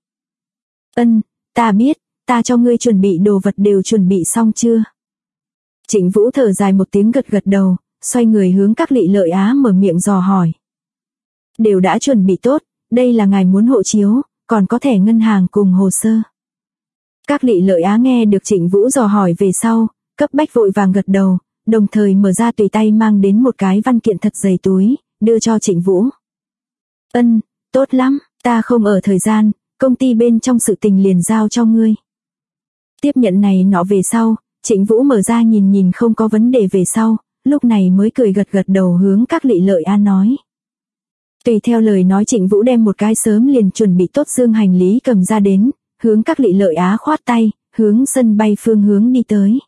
Ta biết, ta cho ngươi chuẩn bị đồ vật đều chuẩn bị xong chưa? Trịnh Vũ thở dài một tiếng gật đầu, xoay người hướng các Lị Lợi Á mở miệng dò hỏi. Đều đã chuẩn bị tốt, đây là ngài muốn hộ chiếu, còn có thẻ ngân hàng cùng hồ sơ. Các Lị Lợi Á nghe được Trịnh Vũ dò hỏi về sau, cấp bách vội vàng gật đầu, đồng thời mở ra tùy tay mang đến một cái văn kiện thật dày túi, đưa cho Trịnh Vũ. Tốt lắm, ta không ở thời gian, công ty bên trong sự tình liền giao cho ngươi. Tiếp nhận này nọ về sau, Trịnh Vũ mở ra nhìn không có vấn đề về sau, lúc này mới cười gật gật đầu hướng các Lị Lợi Á nói. Tùy theo lời nói Trịnh Vũ đem một cái sớm liền chuẩn bị tốt dương hành lý cầm ra đến, hướng các Lị Lợi Á khoát tay, hướng sân bay phương hướng đi tới.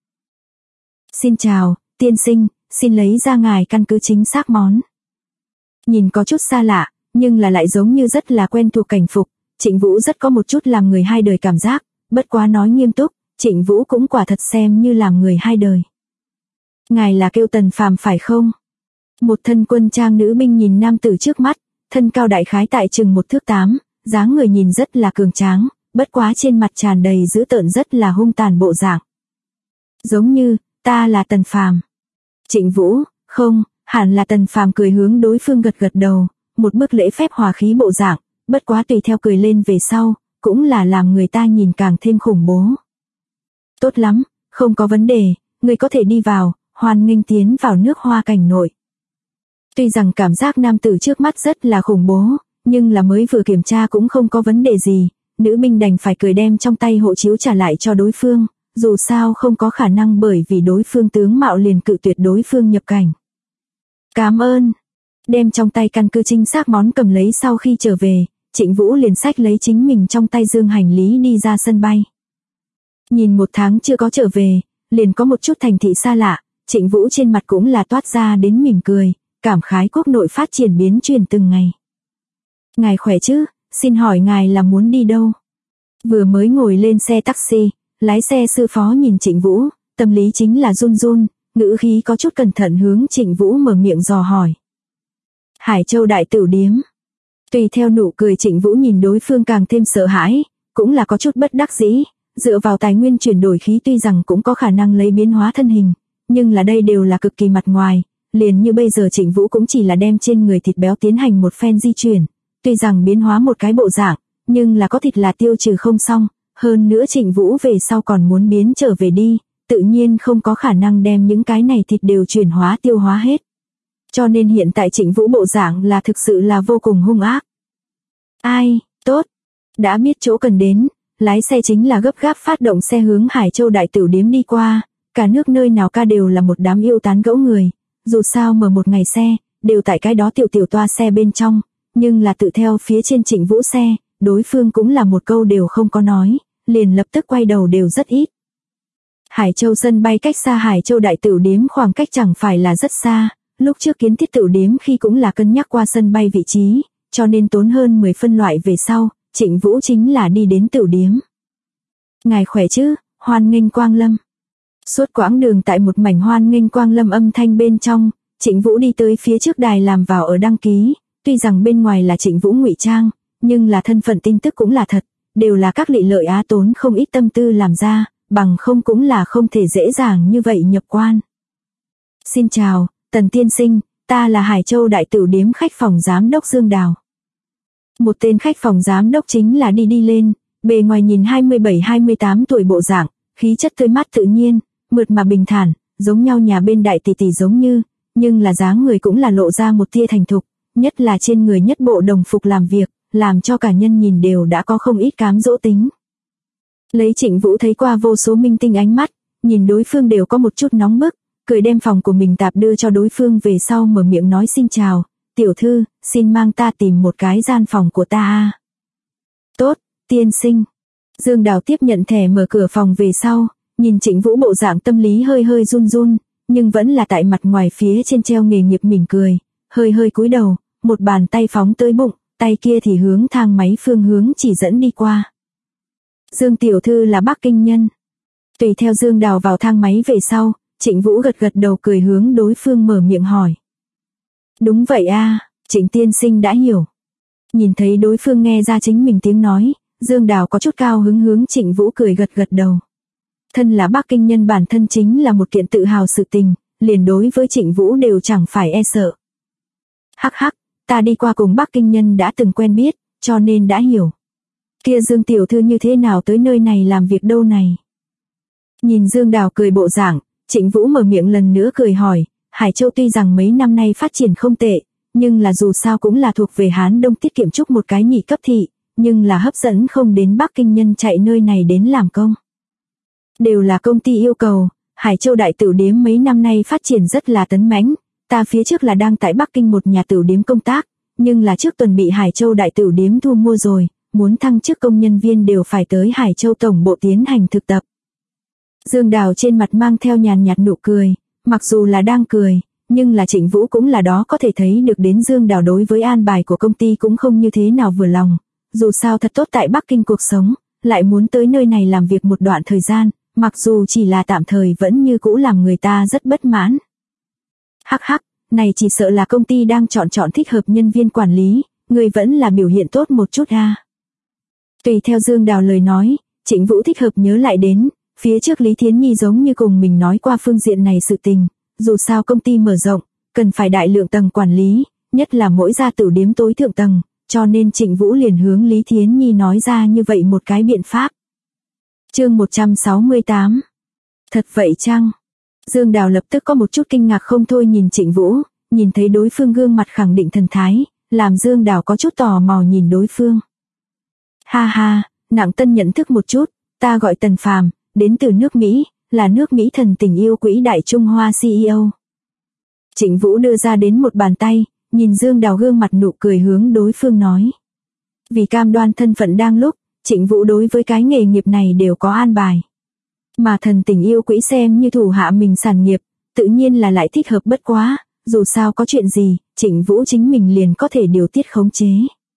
Xin chào, tiên sinh, xin lấy ra ngài căn cứ chính xác món. Nhìn có chút xa lạ, nhưng là lại giống như rất là quen thuộc cảnh phục, Trịnh Vũ rất có một chút làm người hai đời cảm giác, bất quá nói nghiêm túc, Trịnh Vũ cũng quả thật xem như làm người hai đời. Ngài là kêu Tần Phàm phải không? Một thân quân trang nữ binh nhìn nam tử trước mắt, thân cao đại khái tại chừng 1 thước 8, dáng người nhìn rất là cường tráng, bất quá trên mặt tràn đầy dữ tợn rất là hung tàn bộ dạng. Giống như, ta là Tần Phàm. Trịnh Vũ, không, hẳn là Tần Phàm cười hướng đối phương gật gật đầu, một bức lễ phép hòa khí bộ dạng, bất quá tùy theo cười lên về sau, cũng là làm người ta nhìn càng thêm khủng bố. Tốt lắm, không có vấn đề, người có thể đi vào, hoan nghênh tiến vào nước Hoa cảnh nội. Tuy rằng cảm giác nam tử trước mắt rất là khủng bố, nhưng là mới vừa kiểm tra cũng không có vấn đề gì, nữ binh đành phải cười đem trong tay hộ chiếu trả lại cho đối phương, dù sao không có khả năng bởi vì đối phương tướng mạo liền cự tuyệt đối phương nhập cảnh. Cảm ơn. Đem trong tay căn cứ chính xác món cầm lấy sau khi trở về, Trịnh Vũ liền xách lấy chính mình trong tay dương hành lý đi ra sân bay. Nhìn 1 tháng chưa có trở về, liền có một chút thành thị xa lạ, Trịnh Vũ trên mặt cũng là toát ra đến mỉm cười, cảm khái quốc nội phát triển biến chuyển từng ngày. Ngài khỏe chứ, xin hỏi ngài là muốn đi đâu? Vừa mới ngồi lên xe taxi, lái xe sư phó nhìn Trịnh Vũ, tâm lý chính là run run, ngữ khí có chút cẩn thận hướng Trịnh Vũ mở miệng dò hỏi. Hải Châu Đại Tửu Điếm. Tùy theo nụ cười Trịnh Vũ nhìn đối phương càng thêm sợ hãi, cũng là có chút bất đắc dĩ, dựa vào tài nguyên chuyển đổi khí tuy rằng cũng có khả năng lấy biến hóa thân hình, nhưng là đây đều là cực kỳ mặt ngoài, liền như bây giờ Trịnh Vũ cũng chỉ là đem trên người thịt béo tiến hành một phen di chuyển, tuy rằng biến hóa một cái bộ dạng, nhưng là có thịt là tiêu trừ không xong, hơn nữa Trịnh Vũ về sau còn muốn biến trở về đi, tự nhiên không có khả năng đem những cái này thịt đều chuyển hóa tiêu hóa hết. Cho nên hiện tại Trịnh Vũ bộ dạng là thực sự là vô cùng hung ác. Ai, tốt, đã biết chỗ cần đến, lái xe chính là gấp gáp phát động xe hướng Hải Châu Đại Tửu Điếm đi qua, cả nước nơi nào ca đều là một đám yêu tán gẫu người, dù sao mở một ngày xe, đều tại cái đó tiểu toa xe bên trong, nhưng là tự theo phía trên Trịnh Vũ xe, đối phương cũng là một câu đều không có nói, liền lập tức quay đầu đều rất ít. Hải Châu sân bay cách xa Hải Châu Đại Tửu Điếm khoảng cách chẳng phải là rất xa, lúc trước kiến thiết tửu điếm khi cũng là cân nhắc qua sân bay vị trí, cho nên tốn hơn 10 phân loại về sau, Trịnh Vũ chính là đi đến tửu điếm. Ngài khỏe chứ, hoan nghênh quang lâm. Suốt quãng đường tại một mảnh hoan nghênh quang lâm âm thanh bên trong, Trịnh Vũ đi tới phía trước đài làm vào ở đăng ký, tuy rằng bên ngoài là Trịnh Vũ ngụy trang, nhưng là thân phận tin tức cũng là thật, đều là các Lị Lợi Á tốn không ít tâm tư làm ra, bằng không cũng là không thể dễ dàng như vậy nhập quan. Xin chào, Tần tiên sinh, ta là Hải Châu Đại Tửu Điếm khách phòng giám đốc Dương Đào. Một tên khách phòng giám đốc chính là đi lên, bề ngoài nhìn 27-28 tuổi bộ dạng, khí chất tươi mát tự nhiên, mượt mà bình thản, giống nhau nhà bên đại tỷ tỷ giống như, nhưng là dáng người cũng là lộ ra một tia thành thục, nhất là trên người nhất bộ đồng phục làm việc, làm cho cả nhân nhìn đều đã có không ít cám dỗ tính. Lấy Trịnh Vũ thấy qua vô số minh tinh ánh mắt, nhìn đối phương đều có một chút nóng bức, cười đem phòng của mình tạp đưa cho đối phương về sau mở miệng nói xin chào, tiểu thư, xin mang ta tìm một cái gian phòng của ta. Tốt, tiên sinh. Dương Đào tiếp nhận thẻ mở cửa phòng về sau, nhìn Trịnh Vũ bộ dạng tâm lý hơi hơi run run, nhưng vẫn là tại mặt ngoài phía trên treo nghề nghiệp mỉm cười, hơi cúi đầu, một bàn tay phóng tới bụng, tay kia thì hướng thang máy phương hướng chỉ dẫn đi qua. Dương tiểu thư là Bắc Kinh nhân. Tùy theo Dương Đào vào thang máy về sau, Trịnh Vũ gật đầu cười hướng đối phương mở miệng hỏi. Đúng vậy a, Trịnh tiên sinh đã hiểu. Nhìn thấy đối phương nghe ra chính mình tiếng nói, Dương Đào có chút cao hứng hướng Trịnh Vũ cười gật đầu. Thân là Bắc Kinh nhân bản thân chính là một kiện tự hào sự tình, liền đối với Trịnh Vũ đều chẳng phải e sợ. Hắc hắc, ta đi qua cùng Bắc Kinh nhân đã từng quen biết, cho nên đã hiểu. Kia Dương tiểu thư như thế nào tới nơi này làm việc đâu này? Nhìn Dương Đào cười bộ dạng, Trịnh Vũ mở miệng lần nữa cười hỏi, Hải Châu tuy rằng mấy năm nay phát triển không tệ, nhưng là dù sao cũng là thuộc về Hán Đông tiết kiệm chút một cái nhị cấp thị, nhưng là hấp dẫn không đến Bắc Kinh nhân chạy nơi này đến làm công. Đều là công ty yêu cầu, Hải Châu đại tửu điếm mấy năm nay phát triển rất là tấn mãnh, ta phía trước là đang tại Bắc Kinh một nhà tửu điếm công tác, nhưng là trước tuần bị Hải Châu đại tửu điếm thu mua rồi, muốn thăng chức công nhân viên đều phải tới Hải Châu tổng bộ tiến hành thực tập. Dương Đào trên mặt mang theo nhàn nhạt nụ cười, mặc dù là đang cười, nhưng là Trịnh Vũ cũng là đó có thể thấy được đến Dương Đào đối với an bài của công ty cũng không như thế nào vừa lòng, dù sao thật tốt tại Bắc Kinh cuộc sống, lại muốn tới nơi này làm việc một đoạn thời gian, mặc dù chỉ là tạm thời vẫn như cũ làm người ta rất bất mãn. Hắc hắc, này chỉ sợ là công ty đang chọn thích hợp nhân viên quản lý, người vẫn là biểu hiện tốt một chút ha. Tùy theo Dương Đào lời nói, Trịnh Vũ thích hợp nhớ lại đến, phía trước Lý Thiến Nhi giống như cùng mình nói qua phương diện này sự tình, dù sao công ty mở rộng, cần phải đại lượng tầng quản lý, nhất là mỗi gia tửu điếm tối thượng tầng, cho nên Trịnh Vũ liền hướng Lý Thiến Nhi nói ra như vậy một cái biện pháp. Chương 168. Thật vậy chăng? Dương Đào lập tức có một chút kinh ngạc không thôi nhìn Trịnh Vũ, nhìn thấy đối phương gương mặt khẳng định thần thái, làm Dương Đào có chút tò mò nhìn đối phương. Ha ha, Nặng Tân nhận thức một chút, ta gọi Tần Phàm, đến từ nước Mỹ, là nước Mỹ thần tình yêu quỹ Đại Trung Hoa CEO. Trịnh Vũ đưa ra đến một bàn tay, nhìn Dương Đào gương mặt nụ cười hướng đối phương nói. Vì cam đoan thân phận đang lúc, Trịnh Vũ đối với cái nghề nghiệp này đều có an bài. Mà thần tình yêu quỹ xem như thủ hạ mình sản nghiệp, tự nhiên là lại thích hợp bất quá, dù sao có chuyện gì, Trịnh Vũ chính mình liền có thể điều tiết khống chế.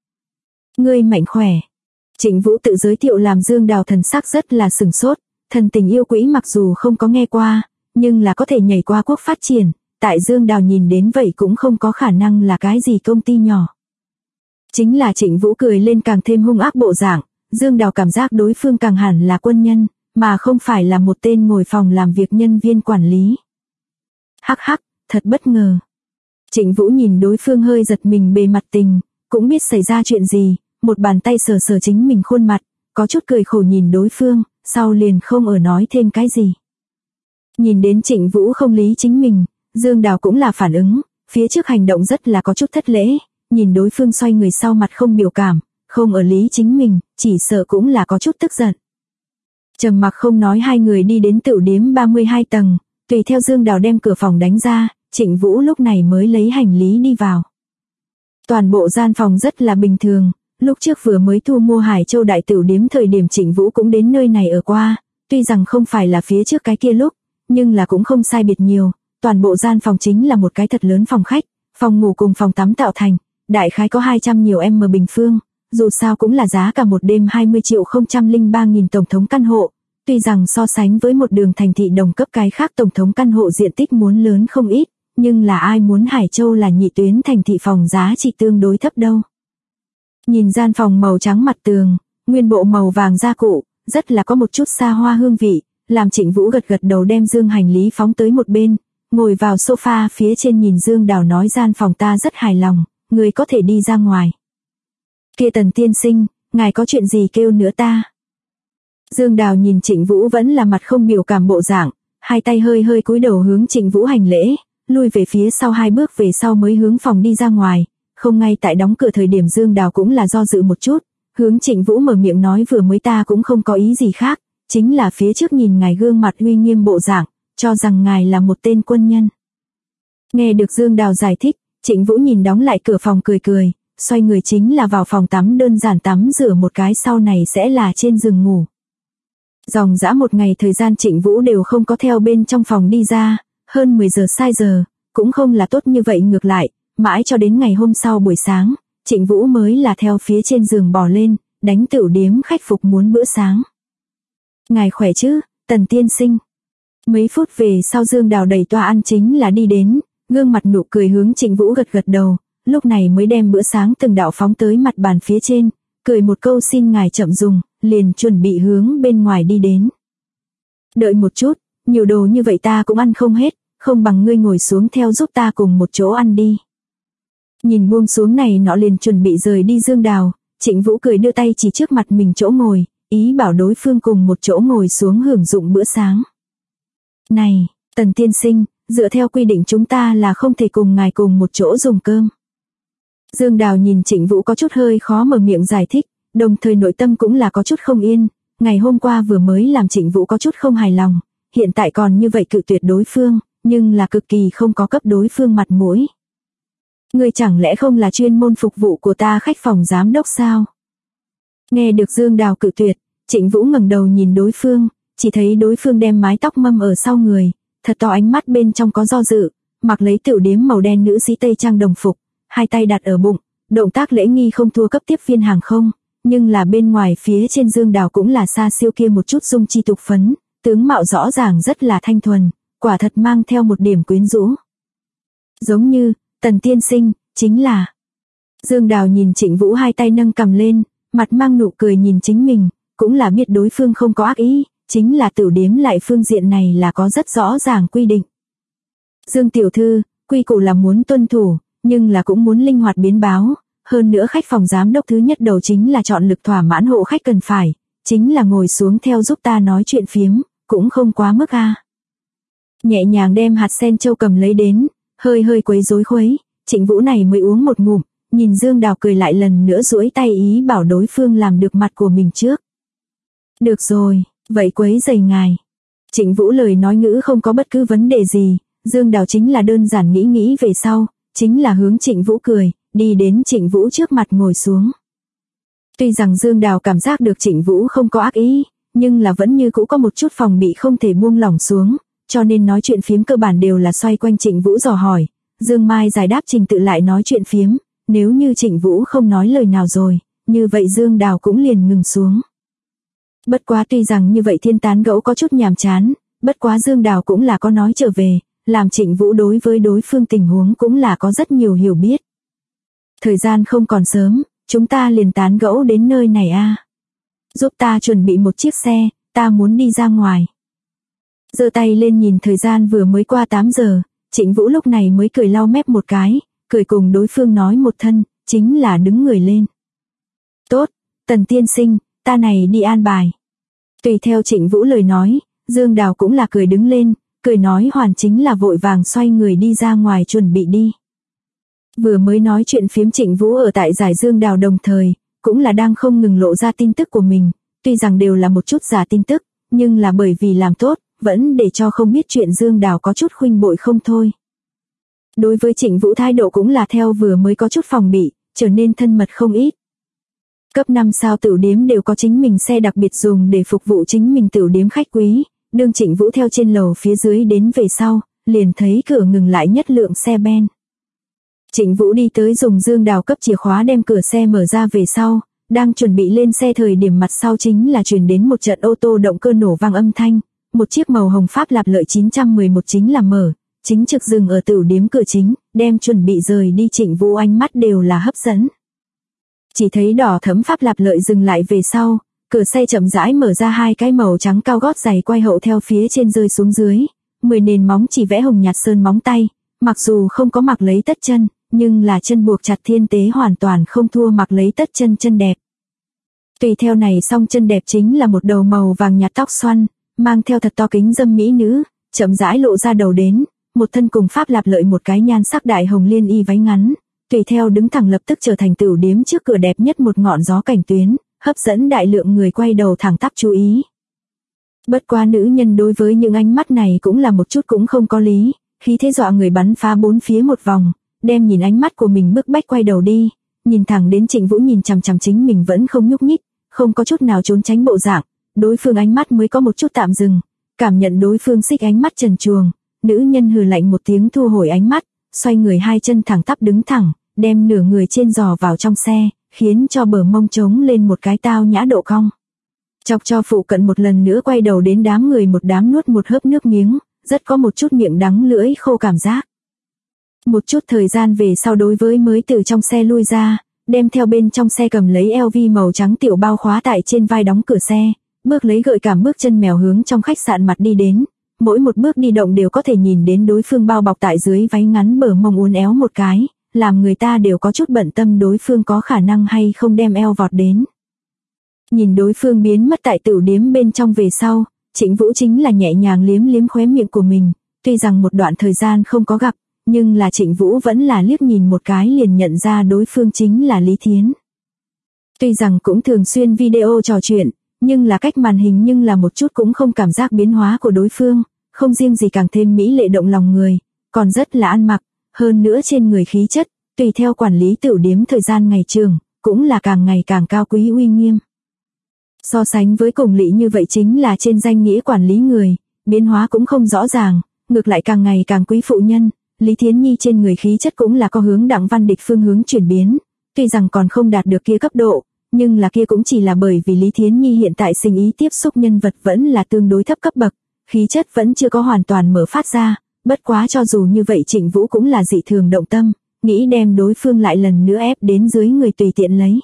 Ngươi mạnh khỏe. Trịnh Vũ tự giới thiệu làm Dương Đào thần sắc rất là sửng sốt, thần tình yêu quỹ mặc dù không có nghe qua, nhưng là có thể nhảy qua quốc phát triển, tại Dương Đào nhìn đến vậy cũng không có khả năng là cái gì công ty nhỏ. Chính là Trịnh Vũ cười lên càng thêm hung ác bộ dạng, Dương Đào cảm giác đối phương càng hẳn là quân nhân, mà không phải là một tên ngồi phòng làm việc nhân viên quản lý. Hắc hắc, thật bất ngờ. Trịnh Vũ nhìn đối phương hơi giật mình bề mặt tình, cũng biết xảy ra chuyện gì, một bàn tay sờ sờ chính mình khuôn mặt, có chút cười khổ nhìn đối phương, sau liền không ở nói thêm cái gì. Nhìn đến Trịnh Vũ không lý chính mình, Dương Đào cũng là phản ứng, phía trước hành động rất là có chút thất lễ, nhìn đối phương xoay người sau mặt không biểu cảm, không ở lý chính mình, chỉ sợ cũng là có chút tức giận. Trầm mặc không nói hai người đi đến tửu điếm 32 tầng, tùy theo Dương Đào đem cửa phòng đánh ra, Trịnh Vũ lúc này mới lấy hành lý đi vào. Toàn bộ gian phòng rất là bình thường, lúc trước vừa mới thu mua Hải Châu đại tửu điếm thời điểm Trịnh Vũ cũng đến nơi này ở qua, tuy rằng không phải là phía trước cái kia lúc, nhưng là cũng không sai biệt nhiều, toàn bộ gian phòng chính là một cái thật lớn phòng khách, phòng ngủ cùng phòng tắm tạo thành, đại khái có 200 nhiều m bình phương, dù sao cũng là giá cả một đêm 20.003.000 tổng thống căn hộ, tuy rằng so sánh với một đường thành thị đồng cấp cái khác tổng thống căn hộ diện tích muốn lớn không ít, nhưng là ai muốn Hải Châu là nhị tuyến thành thị phòng giá trị tương đối thấp đâu. Nhìn gian phòng màu trắng mặt tường, nguyên bộ màu vàng gia cụ, rất là có một chút xa hoa hương vị, làm Trịnh Vũ gật gật đầu đem dương hành lý phóng tới một bên, ngồi vào sofa phía trên nhìn Dương Đào nói gian phòng ta rất hài lòng, người có thể đi ra ngoài. Kia Tần tiên sinh, ngài có chuyện gì kêu nữa ta? Dương Đào nhìn Trịnh Vũ vẫn là mặt không biểu cảm bộ dạng, hai tay hơi hơi cúi đầu hướng Trịnh Vũ hành lễ, lui về phía sau hai bước về sau mới hướng phòng đi ra ngoài, không ngay tại đóng cửa thời điểm Dương Đào cũng là do dự một chút, hướng Trịnh Vũ mở miệng nói vừa mới ta cũng không có ý gì khác, chính là phía trước nhìn ngài gương mặt uy nghiêm bộ dạng, cho rằng ngài là một tên quân nhân. Nghe được Dương Đào giải thích, Trịnh Vũ nhìn đóng lại cửa phòng cười cười, xoay người chính là vào phòng tắm đơn giản tắm rửa một cái sau này sẽ là trên giường ngủ. Dòng dã một ngày thời gian Trịnh Vũ đều không có theo bên trong phòng đi ra, hơn 10 giờ sai giờ, cũng không là tốt như vậy ngược lại, mãi cho đến ngày hôm sau buổi sáng, Trịnh Vũ mới là theo phía trên giường bò lên, đánh tửu điếm khách phục muốn bữa sáng. Ngài khỏe chứ, Tần tiên sinh. Mấy phút về sau Dương Đào đẩy toa ăn chính là đi đến, gương mặt nụ cười hướng Trịnh Vũ gật gật đầu, lúc này mới đem bữa sáng từng đạo phóng tới mặt bàn phía trên, cười một câu xin ngài chậm dùng, liền chuẩn bị hướng bên ngoài đi đến. Đợi một chút, nhiều đồ như vậy ta cũng ăn không hết, không bằng ngươi ngồi xuống theo giúp ta cùng một chỗ ăn đi. Nhìn buông xuống này nọ liền chuẩn bị rời đi Dương Đào, Trịnh Vũ cười đưa tay chỉ trước mặt mình chỗ ngồi, ý bảo đối phương cùng một chỗ ngồi xuống hưởng dụng bữa sáng. Này, Tần tiên sinh, dựa theo quy định chúng ta là không thể cùng ngài cùng một chỗ dùng cơm. Dương Đào nhìn Trịnh Vũ có chút hơi khó mở miệng giải thích, đồng thời nội tâm cũng là có chút không yên, ngày hôm qua vừa mới làm Trịnh Vũ có chút không hài lòng, hiện tại còn như vậy cự tuyệt đối phương, nhưng là cực kỳ không có cấp đối phương mặt mũi. Ngươi chẳng lẽ không là chuyên môn phục vụ của ta khách phòng giám đốc sao? Nghe được Dương Đào cự tuyệt, Trịnh Vũ ngẩng đầu nhìn đối phương, chỉ thấy đối phương đem mái tóc mâm ở sau người, thật to ánh mắt bên trong có do dự, mặc lấy tiểu điếm màu đen nữ sĩ tây trang đồng phục, hai tay đặt ở bụng, động tác lễ nghi không thua cấp tiếp viên hàng không, nhưng là bên ngoài phía trên Dương Đào cũng là xa siêu kia một chút dung chi tục phấn, tướng mạo rõ ràng rất là thanh thuần, quả thật mang theo một điểm quyến rũ. Giống như, Tần tiên sinh, chính là. Dương Đào nhìn Trịnh Vũ hai tay nâng cầm lên, mặt mang nụ cười nhìn chính mình, cũng là biết đối phương không có ác ý, chính là tiểu điếm lại phương diện này là có rất rõ ràng quy định. Dương tiểu thư, quy củ là muốn tuân thủ, nhưng là cũng muốn linh hoạt biến báo, hơn nữa khách phòng giám đốc thứ nhất đầu chính là chọn lực thỏa mãn hộ khách cần phải, chính là ngồi xuống theo giúp ta nói chuyện phiếm, cũng không quá mức a. Nhẹ nhàng đem hạt sen châu cầm lấy đến, hơi hơi quấy rối khuấy, Trịnh Vũ này mới uống một ngụm, nhìn Dương Đào cười lại lần nữa duỗi tay ý bảo đối phương làm được mặt của mình trước. Được rồi, vậy quấy rầy ngài. Trịnh Vũ lời nói ngữ không có bất cứ vấn đề gì, Dương Đào chính là đơn giản nghĩ về sau, chính là hướng Trịnh Vũ cười, đi đến Trịnh Vũ trước mặt ngồi xuống. Tuy rằng Dương Đào cảm giác được Trịnh Vũ không có ác ý, nhưng là vẫn như cũ có một chút phòng bị không thể buông lỏng xuống, cho nên nói chuyện phiếm cơ bản đều là xoay quanh Trịnh Vũ dò hỏi. Dương Mai giải đáp trình tự lại nói chuyện phiếm, nếu như Trịnh Vũ không nói lời nào rồi, như vậy Dương Đào cũng liền ngừng xuống. Bất quá tuy rằng như vậy thiên tán gẫu có chút nhàm chán, bất quá Dương Đào cũng là có nói trở về, làm Trịnh Vũ đối với đối phương tình huống cũng là có rất nhiều hiểu biết. Thời gian không còn sớm, chúng ta liền tán gẫu đến nơi này a. Giúp ta chuẩn bị một chiếc xe, ta muốn đi ra ngoài. Giơ tay lên nhìn thời gian vừa mới qua 8 giờ, Trịnh Vũ lúc này mới cười lau mép một cái, cười cùng đối phương nói một thân, chính là đứng người lên. Tốt, Tần tiên sinh, ta này đi an bài. Tùy theo Trịnh Vũ lời nói, Dương Đào cũng là cười đứng lên, cười nói hoàn chính là vội vàng xoay người đi ra ngoài chuẩn bị đi. Vừa mới nói chuyện phiếm Trịnh Vũ ở tại giải Dương Đào đồng thời, cũng là đang không ngừng lộ ra tin tức của mình, tuy rằng đều là một chút giả tin tức, nhưng là bởi vì làm tốt, vẫn để cho không biết chuyện Dương Đào có chút khuynh bội không thôi. Đối với Trịnh Vũ thái độ cũng là theo vừa mới có chút phòng bị, trở nên thân mật không ít. Cấp 5 sao tiểu điếm đều có chính mình xe đặc biệt dùng để phục vụ chính mình tiểu điếm khách quý, đương Trịnh Vũ theo trên lầu phía dưới đến về sau, liền thấy cửa ngừng lại nhất lượng xe ben. Trịnh Vũ đi tới dùng Dương Đào cấp chìa khóa đem cửa xe mở ra về sau, đang chuẩn bị lên xe thời điểm mặt sau chính là truyền đến một trận ô tô động cơ nổ vang âm thanh, một chiếc màu hồng Pháp Lạp Lợi 911 chính là mở, chính trực dừng ở tiểu điếm cửa chính, đem chuẩn bị rời đi Trịnh Vũ ánh mắt đều là hấp dẫn. Chỉ thấy đỏ thẫm Pháp Lạp Lợi dừng lại về sau, cửa xe chậm rãi mở ra hai cái màu trắng cao gót giày quay hậu theo phía trên rơi xuống dưới, 10 nền móng chỉ vẽ hồng nhạt sơn móng tay, mặc dù không có mặc lấy tất chân, nhưng là chân buộc chặt thiên tế hoàn toàn không thua mặc lấy tất chân chân đẹp. Tùy theo này song chân đẹp chính là một đầu màu vàng nhạt tóc xoăn, mang theo thật to kính dâm mỹ nữ, chậm rãi lộ ra đầu đến, một thân cùng Pháp Lạp Lợi một cái nhan sắc đại hồng liên y váy ngắn, tùy theo đứng thẳng lập tức trở thành tiểu điếm trước cửa đẹp nhất một ngọn gió cảnh tuyến, hấp dẫn đại lượng người quay đầu thẳng tắp chú ý. Bất quá nữ nhân đối với những ánh mắt này cũng là một chút cũng không có lý, khí thế dọa người bắn phá bốn phía một vòng, đem nhìn ánh mắt của mình bức bách quay đầu đi, nhìn thẳng đến Trịnh Vũ nhìn chằm chằm chính mình vẫn không nhúc nhích, không có chút nào trốn tránh bộ dạng, đối phương ánh mắt mới có một chút tạm dừng, cảm nhận đối phương xích ánh mắt trần truồng, nữ nhân hừ lạnh một tiếng thu hồi ánh mắt, xoay người hai chân thẳng tắp đứng thẳng, đem nửa người trên giò vào trong xe, khiến cho bờ mông trống lên một cái tao nhã độ cong. Chọc cho phụ cận một lần nữa quay đầu đến đám người một đám nuốt một hớp nước miếng, rất có một chút miệng đắng lưỡi khô cảm giác. Một chút thời gian về sau đối với mới từ trong xe lui ra, đem theo bên trong xe cầm lấy LV màu trắng tiểu bao khóa tại trên vai đóng cửa xe, bước lấy gợi cảm bước chân mèo hướng trong khách sạn mặt đi đến, mỗi một bước đi động đều có thể nhìn đến đối phương bao bọc tại dưới váy ngắn bờ mông uốn éo một cái, làm người ta đều có chút bận tâm đối phương có khả năng hay không đem eo vọt đến. Nhìn đối phương biến mất tại tiểu điếm bên trong về sau, Trịnh Vũ chính là nhẹ nhàng liếm liếm khóe miệng của mình, tuy rằng một đoạn thời gian không có gặp, nhưng là Trịnh Vũ vẫn là liếc nhìn một cái liền nhận ra đối phương chính là Lý Thiến. Tuy rằng cũng thường xuyên video trò chuyện, nhưng là cách màn hình nhưng là một chút cũng không cảm giác biến hóa của đối phương, không riêng gì càng thêm mỹ lệ động lòng người, còn rất là ăn mặc, hơn nữa trên người khí chất, tùy theo quản lý tửu điếm thời gian ngày trường, cũng là càng ngày càng cao quý uy nghiêm. So sánh với Cùng Lị như vậy chính là trên danh nghĩa quản lý người, biến hóa cũng không rõ ràng, ngược lại càng ngày càng quý phụ nhân, Lý Thiến Nhi trên người khí chất cũng là có hướng Đặng Văn Địch phương hướng chuyển biến, tuy rằng còn không đạt được kia cấp độ, nhưng là kia cũng chỉ là bởi vì Lý Thiến Nhi hiện tại sinh ý tiếp xúc nhân vật vẫn là tương đối thấp cấp bậc, khí chất vẫn chưa có hoàn toàn mở phát ra, bất quá cho dù như vậy Trịnh Vũ cũng là dị thường động tâm, nghĩ đem đối phương lại lần nữa ép đến dưới người tùy tiện lấy.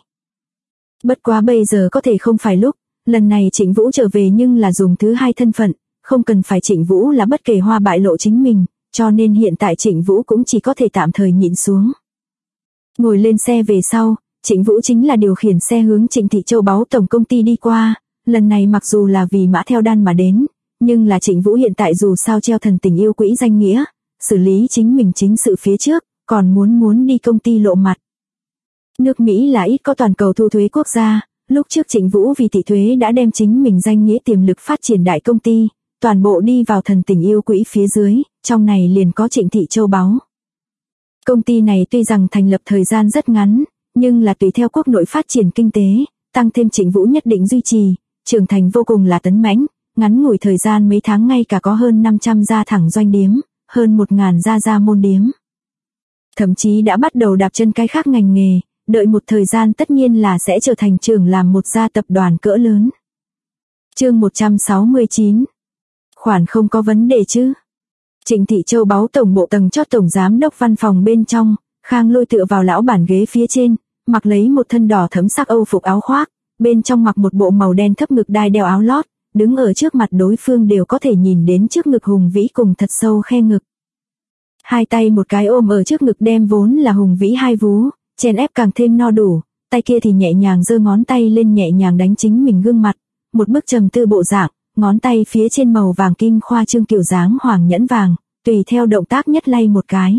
Bất quá bây giờ có thể không phải lúc, lần này Trịnh Vũ trở về nhưng là dùng thứ hai thân phận, không cần phải Trịnh Vũ là bất kể hoa bại lộ chính mình, cho nên hiện tại Trịnh Vũ cũng chỉ có thể tạm thời nhịn xuống. Ngồi lên xe về sau, Trịnh Vũ chính là điều khiển xe hướng Trịnh Thị Châu Báu tổng công ty đi qua, lần này mặc dù là vì Mã Theo Đan mà đến, nhưng là Trịnh Vũ hiện tại dù sao treo thần tình yêu quỹ danh nghĩa, xử lý chính mình chính sự phía trước, còn muốn đi công ty lộ mặt. Nước Mỹ là ít có toàn cầu thu thuế quốc gia, lúc trước Trịnh Vũ vì thị thuế đã đem chính mình danh nghĩa tiềm lực phát triển đại công ty, toàn bộ đi vào thần tình yêu quỹ phía dưới, trong này liền có Trịnh Thị Châu Báu. Công ty này tuy rằng thành lập thời gian rất ngắn, nhưng là tùy theo quốc nội phát triển kinh tế, tăng thêm Trịnh Vũ nhất định duy trì, trưởng thành vô cùng là tấn mãnh, ngắn ngủi thời gian mấy tháng ngay cả có hơn 500 gia thẳng doanh điếm, hơn 1000 gia môn điếm. Thậm chí đã bắt đầu đạp chân cái khác ngành nghề, đợi một thời gian tất nhiên là sẽ trở thành trưởng làm một gia tập đoàn cỡ lớn. Chương 169. Khoản không có vấn đề chứ? Trịnh Thị Châu Báu tổng bộ tầng chót tổng giám đốc văn phòng bên trong, Khang Lôi tựa vào lão bản ghế phía trên, mặc lấy một thân đỏ thẫm sắc Âu phục áo khoác, bên trong mặc một bộ màu đen thấp ngực đai đeo áo lót, đứng ở trước mặt đối phương đều có thể nhìn đến trước ngực hùng vĩ cùng thật sâu khe ngực. Hai tay một cái ôm ở trước ngực đem vốn là hùng vĩ hai vú, chèn ép càng thêm no đủ, tay kia thì nhẹ nhàng giơ ngón tay lên nhẹ nhàng đánh chính mình gương mặt, một bức trầm tư bộ dạng, ngón tay phía trên màu vàng kim khoa trương kiểu dáng hoàng nhẫn vàng, tùy theo động tác nhất lay một cái.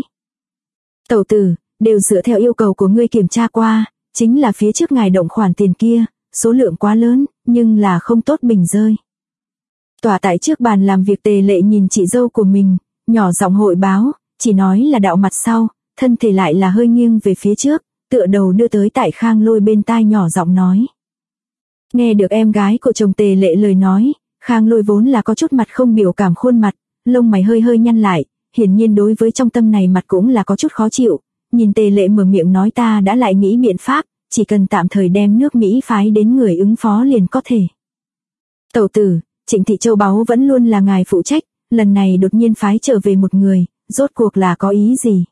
Tẩu tử, đều dựa theo yêu cầu của ngươi kiểm tra qua, chính là phía trước ngài động khoản tiền kia, số lượng quá lớn, nhưng là không tốt bình rơi. Tòa tại trước bàn làm việc Tề Lệ nhìn chị dâu của mình, nhỏ giọng hội báo, chỉ nói là đạo mặt sau, thân thể lại là hơi nghiêng về phía trước, tựa đầu đưa tới tại Khang Lôi bên tai nhỏ giọng nói. Nghe được em gái của chồng Tề Lệ lời nói, Khang Lôi vốn là có chút mặt không biểu cảm khuôn mặt, lông mày hơi hơi nhăn lại, hiển nhiên đối với trong tâm này mặt cũng là có chút khó chịu, nhìn Tề Lệ mở miệng nói ta đã lại nghĩ biện pháp, chỉ cần tạm thời đem nước Mỹ phái đến người ứng phó liền có thể. Tẩu tử, Trịnh Thị Châu Báu vẫn luôn là ngài phụ trách, lần này đột nhiên phái trở về một người, rốt cuộc là có ý gì?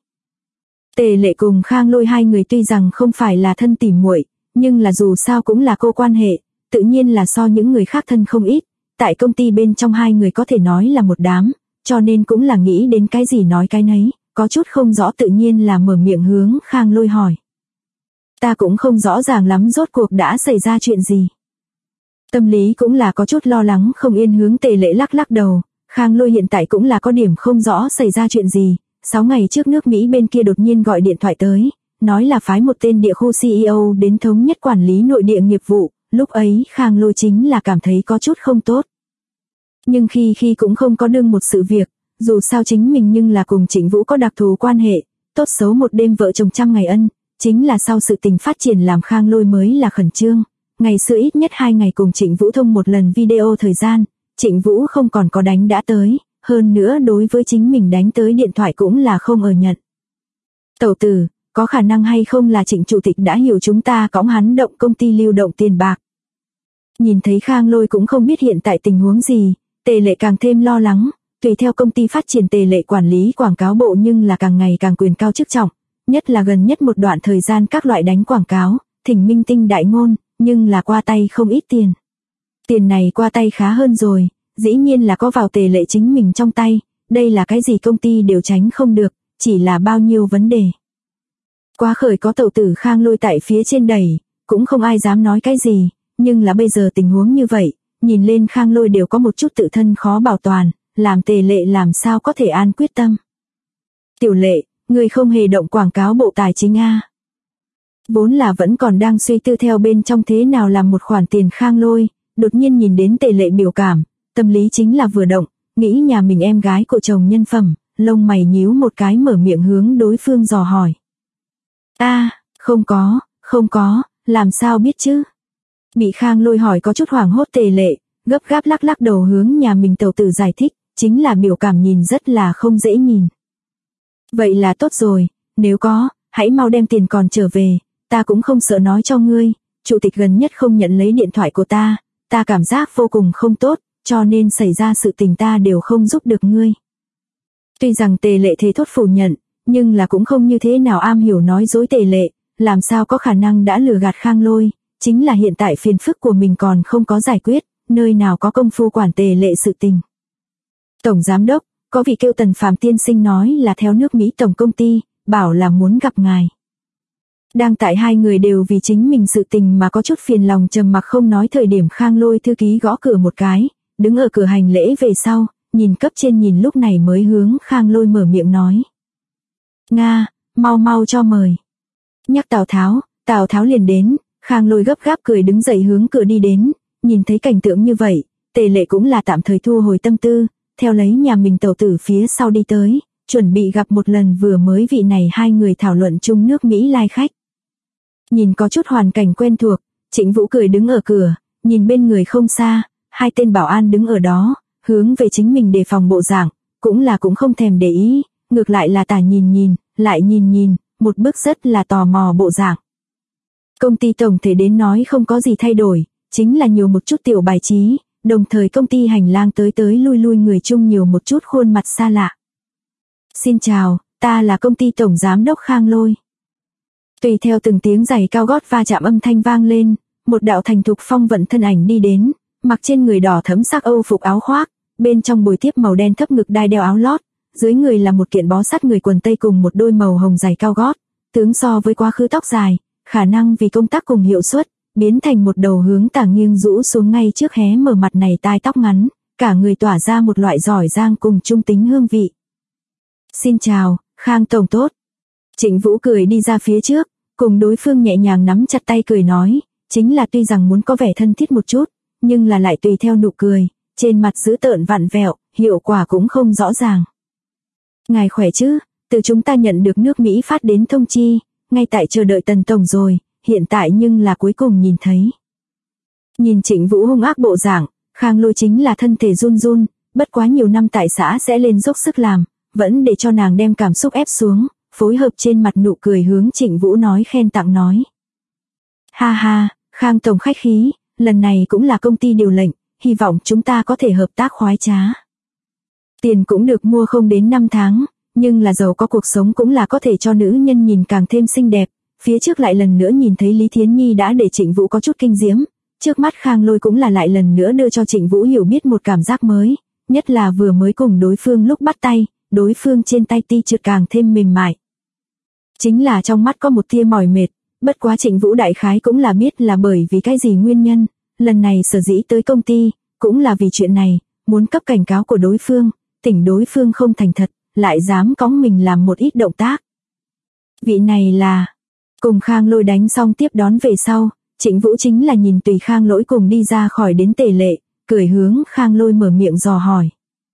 Tề Lệ cùng Khang Lôi hai người tuy rằng không phải là thân tỉ muội, nhưng là dù sao cũng là cô quan hệ, tự nhiên là so những người khác thân không ít, tại công ty bên trong hai người có thể nói là một đám, cho nên cũng là nghĩ đến cái gì nói cái nấy, có chút không rõ tự nhiên là mở miệng hướng Khang Lôi hỏi. Ta cũng không rõ ràng lắm rốt cuộc đã xảy ra chuyện gì. Tâm lý cũng là có chút lo lắng không yên hướng Tề Lệ lắc lắc đầu, Khang Lôi hiện tại cũng là có điểm không rõ xảy ra chuyện gì, 6 ngày trước nước Mỹ bên kia đột nhiên gọi điện thoại tới, nói là phái một tên địa khu CEO đến thống nhất quản lý nội địa nghiệp vụ, lúc ấy Khang Lôi chính là cảm thấy có chút không tốt. Nhưng khi cũng không có đương một sự việc, dù sao chính mình nhưng là cùng Trịnh Vũ có đặc thù quan hệ, tốt xấu một đêm vợ chồng trăm ngày ân, chính là sau sự tình phát triển làm Khang Lôi mới là khẩn trương. Ngày xưa ít nhất 2 ngày cùng Trịnh Vũ thông một lần video thời gian, Trịnh Vũ không còn có đánh đã tới, hơn nữa đối với chính mình đánh tới điện thoại cũng là không ở nhận. Tẩu tử, có khả năng hay không là Trịnh chủ tịch đã hiểu chúng ta cõng hắn động công ty lưu động tiền bạc. Nhìn thấy Khang Lôi cũng không biết hiện tại tình huống gì, Tề Lệ càng thêm lo lắng, tùy theo công ty phát triển Tề Lệ quản lý quảng cáo bộ nhưng là càng ngày càng quyền cao chức trọng, nhất là gần nhất một đoạn thời gian các loại đánh quảng cáo, thỉnh minh tinh đại ngôn, nhưng là qua tay không ít tiền. Tiền này qua tay khá hơn rồi, dĩ nhiên là có vào Tề Lệ chính mình trong tay, đây là cái gì công ty đều tránh không được, chỉ là bao nhiêu vấn đề. Quá khởi có tẩu tử Khang Lôi tại phía trên đẩy, cũng không ai dám nói cái gì, nhưng là bây giờ tình huống như vậy, nhìn lên Khang Lôi đều có một chút tự thân khó bảo toàn, làm Tề Lệ làm sao có thể an quyết tâm. Tiểu Lệ, người không hề động quảng cáo bộ tài chính a? Vốn là vẫn còn đang suy tư theo bên trong thế nào làm một khoản tiền Khang Lôi, đột nhiên nhìn đến Tề Lệ biểu cảm, tâm lý chính là vừa động, nghĩ nhà mình em gái của chồng nhân phẩm, lông mày nhíu một cái mở miệng hướng đối phương dò hỏi. Không có, làm sao biết chứ? Bị Khang Lôi hỏi có chút hoảng hốt Tề Lệ, gấp gáp lắc đầu hướng nhà mình tẩu tử giải thích, chính là biểu cảm nhìn rất là không dễ nhìn. Vậy là tốt rồi, nếu có, hãy mau đem tiền còn trở về, ta cũng không sợ nói cho ngươi, chủ tịch gần nhất không nhận lấy điện thoại của ta cảm giác vô cùng không tốt, cho nên xảy ra sự tình ta đều không giúp được ngươi. Tuy rằng Tề Lệ thề thốt phủ nhận, nhưng là cũng không như thế nào am hiểu nói dối Tề Lệ, làm sao có khả năng đã lừa gạt Khang Lôi, chính là hiện tại phiền phức của mình còn không có giải quyết, nơi nào có công phu quản Tề Lệ sự tình. Tổng giám đốc, có vị kêu Tần Phàm tiên sinh nói là theo nước Mỹ tổng công ty, bảo là muốn gặp ngài. Đang tại hai người đều vì chính mình sự tình mà có chút phiền lòng trầm mặc không nói thời điểm Khang Lôi thư ký gõ cửa một cái, đứng ở cửa hành lễ về sau, nhìn cấp trên nhìn lúc này mới hướng Khang Lôi mở miệng nói. Nga, mau cho mời. Nhắc Tào Tháo liền đến, Khang Lôi gấp gáp cười đứng dậy hướng cửa đi đến, nhìn thấy cảnh tượng như vậy, Tề Lệ cũng là tạm thời thu hồi tâm tư, theo lấy nhà mình tẩu tử phía sau đi tới, chuẩn bị gặp một lần vừa mới vị này hai người thảo luận chung nước Mỹ lai khách. Nhìn có chút hoàn cảnh quen thuộc, Trịnh Vũ cười đứng ở cửa, nhìn bên người không xa, hai tên bảo an đứng ở đó, hướng về chính mình đề phòng bộ dạng, cũng không thèm để ý, ngược lại là tả nhìn, lại nhìn, một bước rất là tò mò bộ dạng. Công ty tổng thể đến nói không có gì thay đổi, chính là nhiều một chút tiểu bài trí, đồng thời công ty hành lang tới lui người chung nhiều một chút khuôn mặt xa lạ. Xin chào, ta là công ty tổng giám đốc Khang Lôi. Tùy theo từng tiếng giày cao gót va chạm âm thanh vang lên, một đạo thành thục phong vận thân ảnh đi đến, mặc trên người đỏ thẫm sắc Âu phục áo khoác, bên trong bồi tiếp màu đen thấp ngực đai đeo áo lót, dưới người là một kiện bó sát người quần tây cùng một đôi màu hồng giày cao gót, tướng so với quá khứ tóc dài, khả năng vì công tác cùng hiệu suất, biến thành một đầu hướng tả nghiêng rũ xuống ngay trước hé mở mặt này tai tóc ngắn, cả người tỏa ra một loại giỏi giang cùng trung tính hương vị. Xin chào, Khang tổng tốt. Trịnh Vũ cười đi ra phía trước, cùng đối phương nhẹ nhàng nắm chặt tay cười nói, chính là tuy rằng muốn có vẻ thân thiết một chút, nhưng là lại tùy theo nụ cười, trên mặt dữ tợn vặn vẹo, hiệu quả cũng không rõ ràng. Ngài khỏe chứ, từ chúng ta nhận được nước Mỹ phát đến thông chi, ngay tại chờ đợi Tần tổng rồi, hiện tại nhưng là cuối cùng nhìn thấy. Nhìn Trịnh Vũ hung ác bộ dạng, Khang Lôi chính là thân thể run run, bất quá nhiều năm tại xã sẽ lên dốc sức làm, vẫn để cho nàng đem cảm xúc ép xuống, phối hợp trên mặt nụ cười hướng Trịnh Vũ nói khen tặng nói. Ha ha, Khang tổng khách khí, lần này cũng là công ty điều lệnh, hy vọng chúng ta có thể hợp tác khoái trá. Tiền cũng được mua không đến 5 tháng, nhưng là giàu có cuộc sống cũng là có thể cho nữ nhân nhìn càng thêm xinh đẹp. Phía trước lại lần nữa nhìn thấy Lý Thiến Nhi đã để Trịnh Vũ có chút kinh diễm, trước mắt Khang Lôi cũng là lại lần nữa đưa cho Trịnh Vũ hiểu biết một cảm giác mới, nhất là vừa mới cùng đối phương lúc bắt tay, đối phương trên tay ti trượt càng thêm mềm mại. Chính là trong mắt có một tia mỏi mệt, bất quá Trịnh Vũ đại khái cũng là biết là bởi vì cái gì nguyên nhân, lần này sở dĩ tới công ty, cũng là vì chuyện này, muốn cấp cảnh cáo của đối phương, tỉnh đối phương không thành thật, lại dám cõng mình làm một ít động tác. Vị này là... Cùng Khang Lôi đánh xong tiếp đón về sau, Trịnh Vũ chính là nhìn tùy Khang Lỗi cùng đi ra khỏi đến Tề Lệ, cười hướng Khang Lôi mở miệng dò hỏi.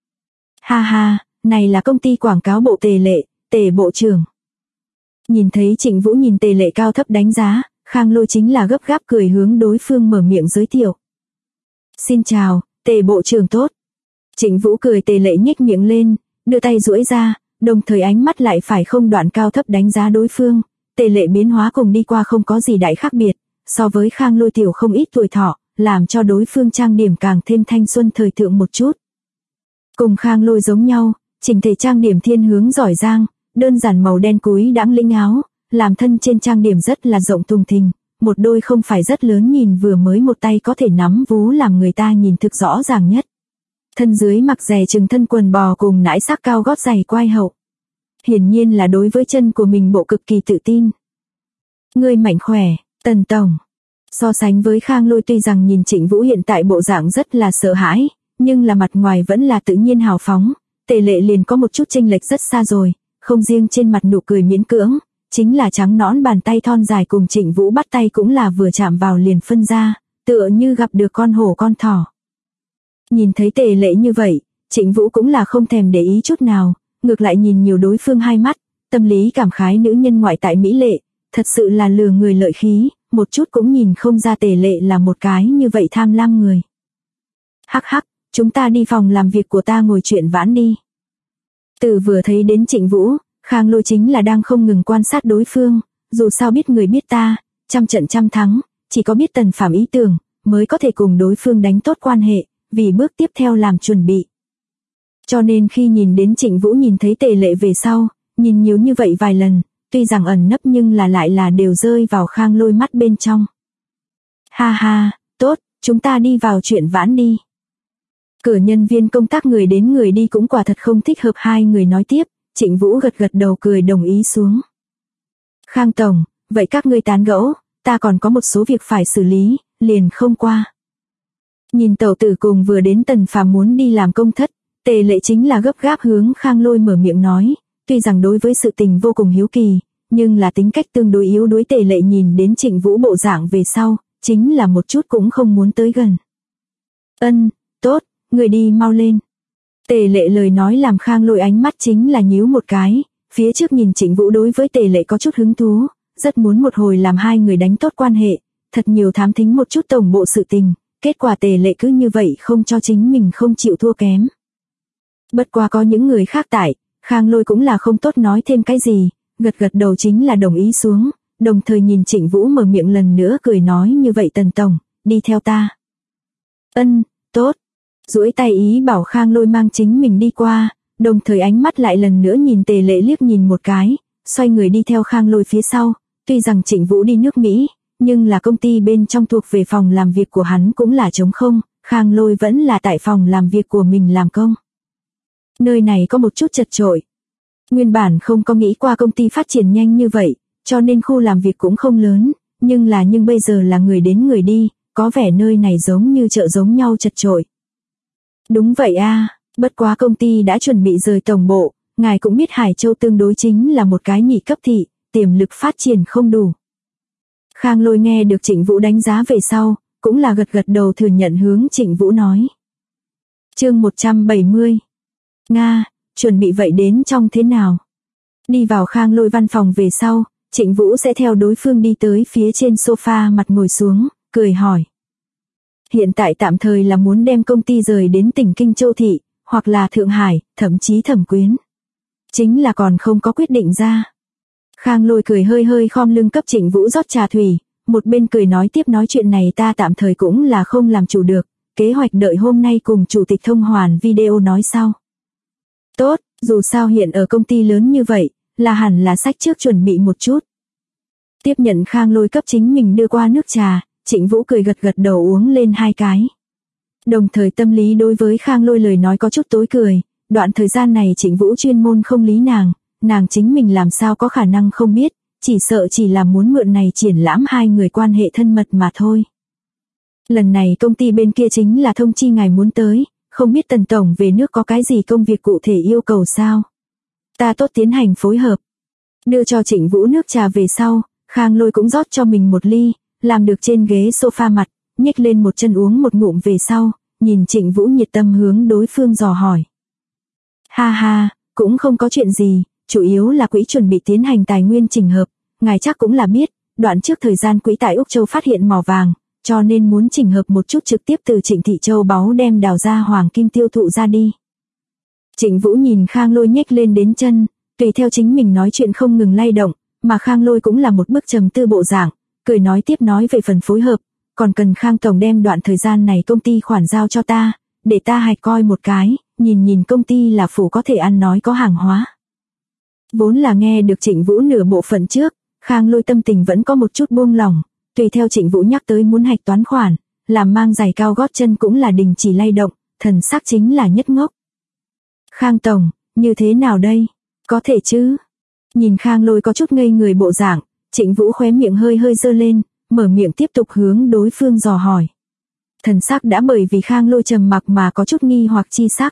Ha ha, này là công ty quảng cáo bộ Tề Lệ, Tề bộ trưởng. Nhìn thấy Trịnh Vũ nhìn Tề Lệ cao thấp đánh giá, Khang Lôi chính là gấp gáp cười hướng đối phương mở miệng giới thiệu. Xin chào, Tề bộ trưởng tốt. Trịnh Vũ cười Tề Lệ nhếch miệng lên, đưa tay duỗi ra, đồng thời ánh mắt lại phải không đoạn cao thấp đánh giá đối phương. Tề Lệ biến hóa cùng đi qua không có gì đại khác biệt, so với Khang Lôi tiểu không ít tuổi thọ, làm cho đối phương trang điểm càng thêm thanh xuân thời thượng một chút. Cùng Khang Lôi giống nhau, chỉnh thể trang điểm thiên hướng giỏi giang, đơn giản màu đen cúi đãng lĩnh áo, làm thân trên trang điểm rất là rộng thùng thình, một đôi không phải rất lớn nhìn vừa mới một tay có thể nắm vú làm người ta nhìn thực rõ ràng nhất. Thân dưới mặc giày chừng thân quần bò cùng nãi sắc cao gót giày quai hậu. Hiển nhiên là đối với chân của mình bộ cực kỳ tự tin. Ngươi mạnh khỏe, Tần tổng. So sánh với Khang Lôi tuy rằng nhìn Trịnh Vũ hiện tại bộ dạng rất là sợ hãi, nhưng là mặt ngoài vẫn là tự nhiên hào phóng, Tề Lệ liền có một chút chênh lệch rất xa rồi, không riêng trên mặt nụ cười miễn cưỡng, chính là trắng nõn bàn tay thon dài cùng Trịnh Vũ bắt tay cũng là vừa chạm vào liền phân ra, tựa như gặp được con hổ con thỏ. Nhìn thấy Tề Lệ như vậy, Trịnh Vũ cũng là không thèm để ý chút nào, ngược lại nhìn nhiều đối phương hai mắt, tâm lý cảm khái nữ nhân ngoại tại mỹ lệ, thật sự là lừa người lợi khí, một chút cũng nhìn không ra Tề Lệ là một cái như vậy tham lam người. Hắc hắc, chúng ta đi phòng làm việc của ta ngồi chuyện vãn đi. Từ vừa thấy đến Trịnh Vũ, Khang Lôi chính là đang không ngừng quan sát đối phương, dù sao biết người biết ta, trăm trận trăm thắng, chỉ có biết Tần Phàm ý tưởng, mới có thể cùng đối phương đánh tốt quan hệ, vì bước tiếp theo làm chuẩn bị. Cho nên khi nhìn đến Trịnh Vũ nhìn thấy Tề Lệ về sau, nhìn nhiều như vậy vài lần, tuy rằng ẩn nấp nhưng là lại là đều rơi vào Khang Lôi mắt bên trong. Ha ha, tốt, chúng ta đi vào chuyện vãn đi. Cửa nhân viên công tác người đến người đi cũng quả thật không thích hợp hai người nói tiếp, Trịnh Vũ gật gật đầu cười đồng ý xuống. Khang tổng, vậy các ngươi tán gẫu, ta còn có một số việc phải xử lý, liền không qua. Nhìn tẩu tử cùng vừa đến Tần Phàm muốn đi làm công thất, Tề Lệ chính là gấp gáp hướng Khang Lôi mở miệng nói, tuy rằng đối với sự tình vô cùng hiếu kỳ, nhưng là tính cách tương đối yếu đuối. Tề Lệ nhìn đến Trịnh Vũ bộ dạng về sau, chính là một chút cũng không muốn tới gần. Tốt, người đi mau lên. Tề Lệ lời nói làm Khang Lôi ánh mắt chính là nhíu một cái, phía trước nhìn Trịnh Vũ đối với Tề Lệ có chút hứng thú, rất muốn một hồi làm hai người đánh tốt quan hệ, thật nhiều thám thính một chút tổng bộ sự tình, kết quả Tề Lệ cứ như vậy không cho chính mình không chịu thua kém. Bất quá có những người khác tại, Khang Lôi cũng là không tốt nói thêm cái gì, gật gật đầu chính là đồng ý xuống, đồng thời nhìn Trịnh Vũ mở miệng lần nữa cười nói như vậy Tần tổng, đi theo ta. Tốt. Duỗi tay ý bảo Khang Lôi mang chính mình đi qua, đồng thời ánh mắt lại lần nữa nhìn Tề Lệ liếc nhìn một cái, xoay người đi theo Khang Lôi phía sau, tuy rằng Trịnh Vũ đi nước Mỹ, nhưng là công ty bên trong thuộc về phòng làm việc của hắn cũng là trống không, Khang Lôi vẫn là tại phòng làm việc của mình làm công. Nơi này có một chút chật chội. Nguyên bản không có nghĩ qua công ty phát triển nhanh như vậy, cho nên khu làm việc cũng không lớn, nhưng bây giờ là người đến người đi, có vẻ nơi này giống như chợ giống nhau chật chội. Đúng vậy a, bất quá công ty đã chuẩn bị rời tổng bộ, ngài cũng biết Hải Châu tương đối chính là một cái nhị cấp thị, tiềm lực phát triển không đủ. Khang Lôi nghe được Trịnh Vũ đánh giá về sau, cũng là gật gật đầu thừa nhận hướng Trịnh Vũ nói. Chương 170. Nga, chuẩn bị vậy đến trong thế nào? Đi vào Khang Lôi văn phòng về sau, Trịnh Vũ sẽ theo đối phương đi tới phía trên sofa mặt ngồi xuống, cười hỏi. Hiện tại tạm thời là muốn đem công ty rời đến tỉnh Kinh Châu thị, hoặc là Thượng Hải, thậm chí Thẩm Quyến. Chính là còn không có quyết định ra. Khang Lôi cười hơi hơi khom lưng cấp Trịnh Vũ rót trà thủy, một bên cười nói tiếp nói chuyện này ta tạm thời cũng là không làm chủ được, kế hoạch đợi hôm nay cùng chủ tịch thông hoàn video nói sau. Tốt, dù sao hiện ở công ty lớn như vậy, là hẳn là sách trước chuẩn bị một chút. Tiếp nhận Khang Lôi cấp chính mình đưa qua nước trà, Trịnh Vũ cười gật gật đầu uống lên hai cái. Đồng thời tâm lý đối với Khang Lôi lời nói có chút tối cười, đoạn thời gian này Trịnh Vũ chuyên môn không lý nàng chính mình làm sao có khả năng không biết, chỉ sợ chỉ là muốn mượn này triển lãm hai người quan hệ thân mật mà thôi. Lần này công ty bên kia chính là thông chi ngài muốn tới, không biết Tần tổng về nước có cái gì công việc cụ thể yêu cầu sao? Ta tốt tiến hành phối hợp. Đưa cho Trịnh Vũ nước trà về sau, Khang Lôi cũng rót cho mình một ly, làm được trên ghế sofa mặt, nhếch lên một chân uống một ngụm về sau, nhìn Trịnh Vũ nhiệt tâm hướng đối phương dò hỏi. Ha ha, cũng không có chuyện gì, chủ yếu là quỹ chuẩn bị tiến hành tài nguyên chỉnh hợp, ngài chắc cũng là biết, đoạn trước thời gian quỹ tại Úc Châu phát hiện mỏ vàng, cho nên muốn chỉnh hợp một chút trực tiếp từ Trịnh Thị Châu báu đem đào ra hoàng kim tiêu thụ ra đi. Trịnh Vũ nhìn Khang Lôi nhếch lên đến chân, tùy theo chính mình nói chuyện không ngừng lay động, mà Khang Lôi cũng là một bức trầm tư bộ dạng, cười nói tiếp nói về phần phối hợp, còn cần Khang tổng đem đoạn thời gian này công ty khoản giao cho ta, để ta hạch coi một cái, nhìn công ty là phủ có thể ăn nói có hàng hóa. Vốn là nghe được Trịnh Vũ nửa bộ phận trước, Khang Lôi tâm tình vẫn có một chút buông lỏng, tùy theo Trịnh Vũ nhắc tới muốn hạch toán khoản, làm mang giày cao gót chân cũng là đình chỉ lay động, thần sắc chính là nhất ngốc. Khang tổng, như thế nào đây? Có thể chứ? Nhìn Khang Lôi có chút ngây người bộ dạng, Trịnh Vũ khóe miệng hơi hơi giơ lên, mở miệng tiếp tục hướng đối phương dò hỏi. Thần sắc đã bởi vì Khang Lôi trầm mặc mà có chút nghi hoặc chi sắc.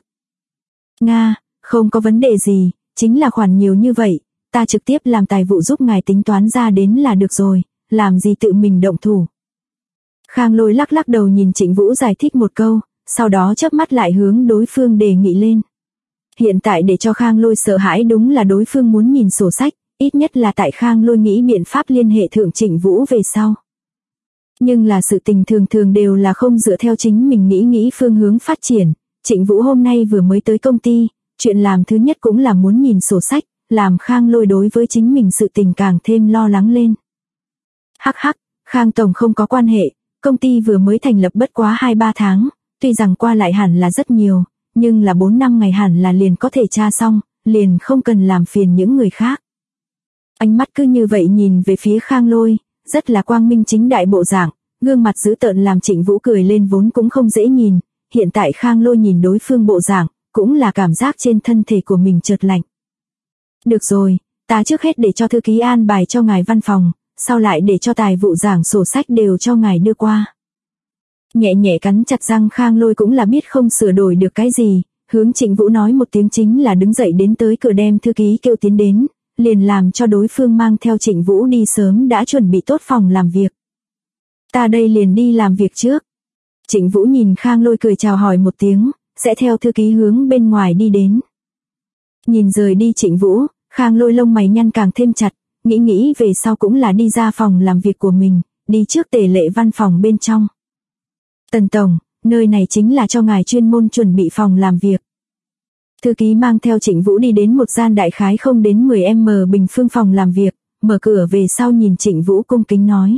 Nga, không có vấn đề gì, chính là khoản nhiều như vậy, ta trực tiếp làm tài vụ giúp ngài tính toán ra đến là được rồi, làm gì tự mình động thủ. Khang Lôi lắc lắc đầu nhìn Trịnh Vũ giải thích một câu, sau đó chớp mắt lại hướng đối phương đề nghị lên. Hiện tại để cho Khang Lôi sợ hãi đúng là đối phương muốn nhìn sổ sách, ít nhất là tại Khang Lôi nghĩ biện pháp liên hệ thượng Trịnh Vũ về sau. Nhưng là sự tình thường thường đều là không dựa theo chính mình nghĩ phương hướng phát triển. Trịnh Vũ hôm nay vừa mới tới công ty, chuyện làm thứ nhất cũng là muốn nhìn sổ sách, làm Khang Lôi đối với chính mình sự tình càng thêm lo lắng lên. Hắc hắc, Khang Tổng không có quan hệ, công ty vừa mới thành lập bất quá 2-3 tháng, tuy rằng qua lại hẳn là rất nhiều, nhưng là 4-5 ngày hẳn là liền có thể tra xong, liền không cần làm phiền những người khác. Ánh mắt cứ như vậy nhìn về phía Khang Lôi, rất là quang minh chính đại bộ dạng, gương mặt dữ tợn làm Trịnh Vũ cười lên vốn cũng không dễ nhìn, hiện tại Khang Lôi nhìn đối phương bộ dạng, cũng là cảm giác trên thân thể của mình chợt lạnh. Được rồi, ta trước hết để cho thư ký an bài cho ngài văn phòng, sau lại để cho tài vụ giảng sổ sách đều cho ngài đưa qua. Nhẹ nhẹ cắn chặt răng Khang Lôi cũng là biết không sửa đổi được cái gì, hướng Trịnh Vũ nói một tiếng chính là đứng dậy đến tới cửa đem thư ký kêu tiến đến, liền làm cho đối phương mang theo Trịnh Vũ đi sớm đã chuẩn bị tốt phòng làm việc. Ta đây liền đi làm việc trước. Trịnh Vũ nhìn Khang Lôi cười chào hỏi một tiếng, sẽ theo thư ký hướng bên ngoài đi đến. Nhìn rời đi Trịnh Vũ, Khang Lôi lông mày nhăn càng thêm chặt, nghĩ về sau cũng là đi ra phòng làm việc của mình, đi trước Tề Lệ văn phòng bên trong. Tần Tổng, nơi này chính là cho ngài chuyên môn chuẩn bị phòng làm việc. Thư ký mang theo Trịnh Vũ đi đến một gian đại khái không đến 10m bình phương phòng làm việc, mở cửa về sau nhìn Trịnh Vũ cung kính nói.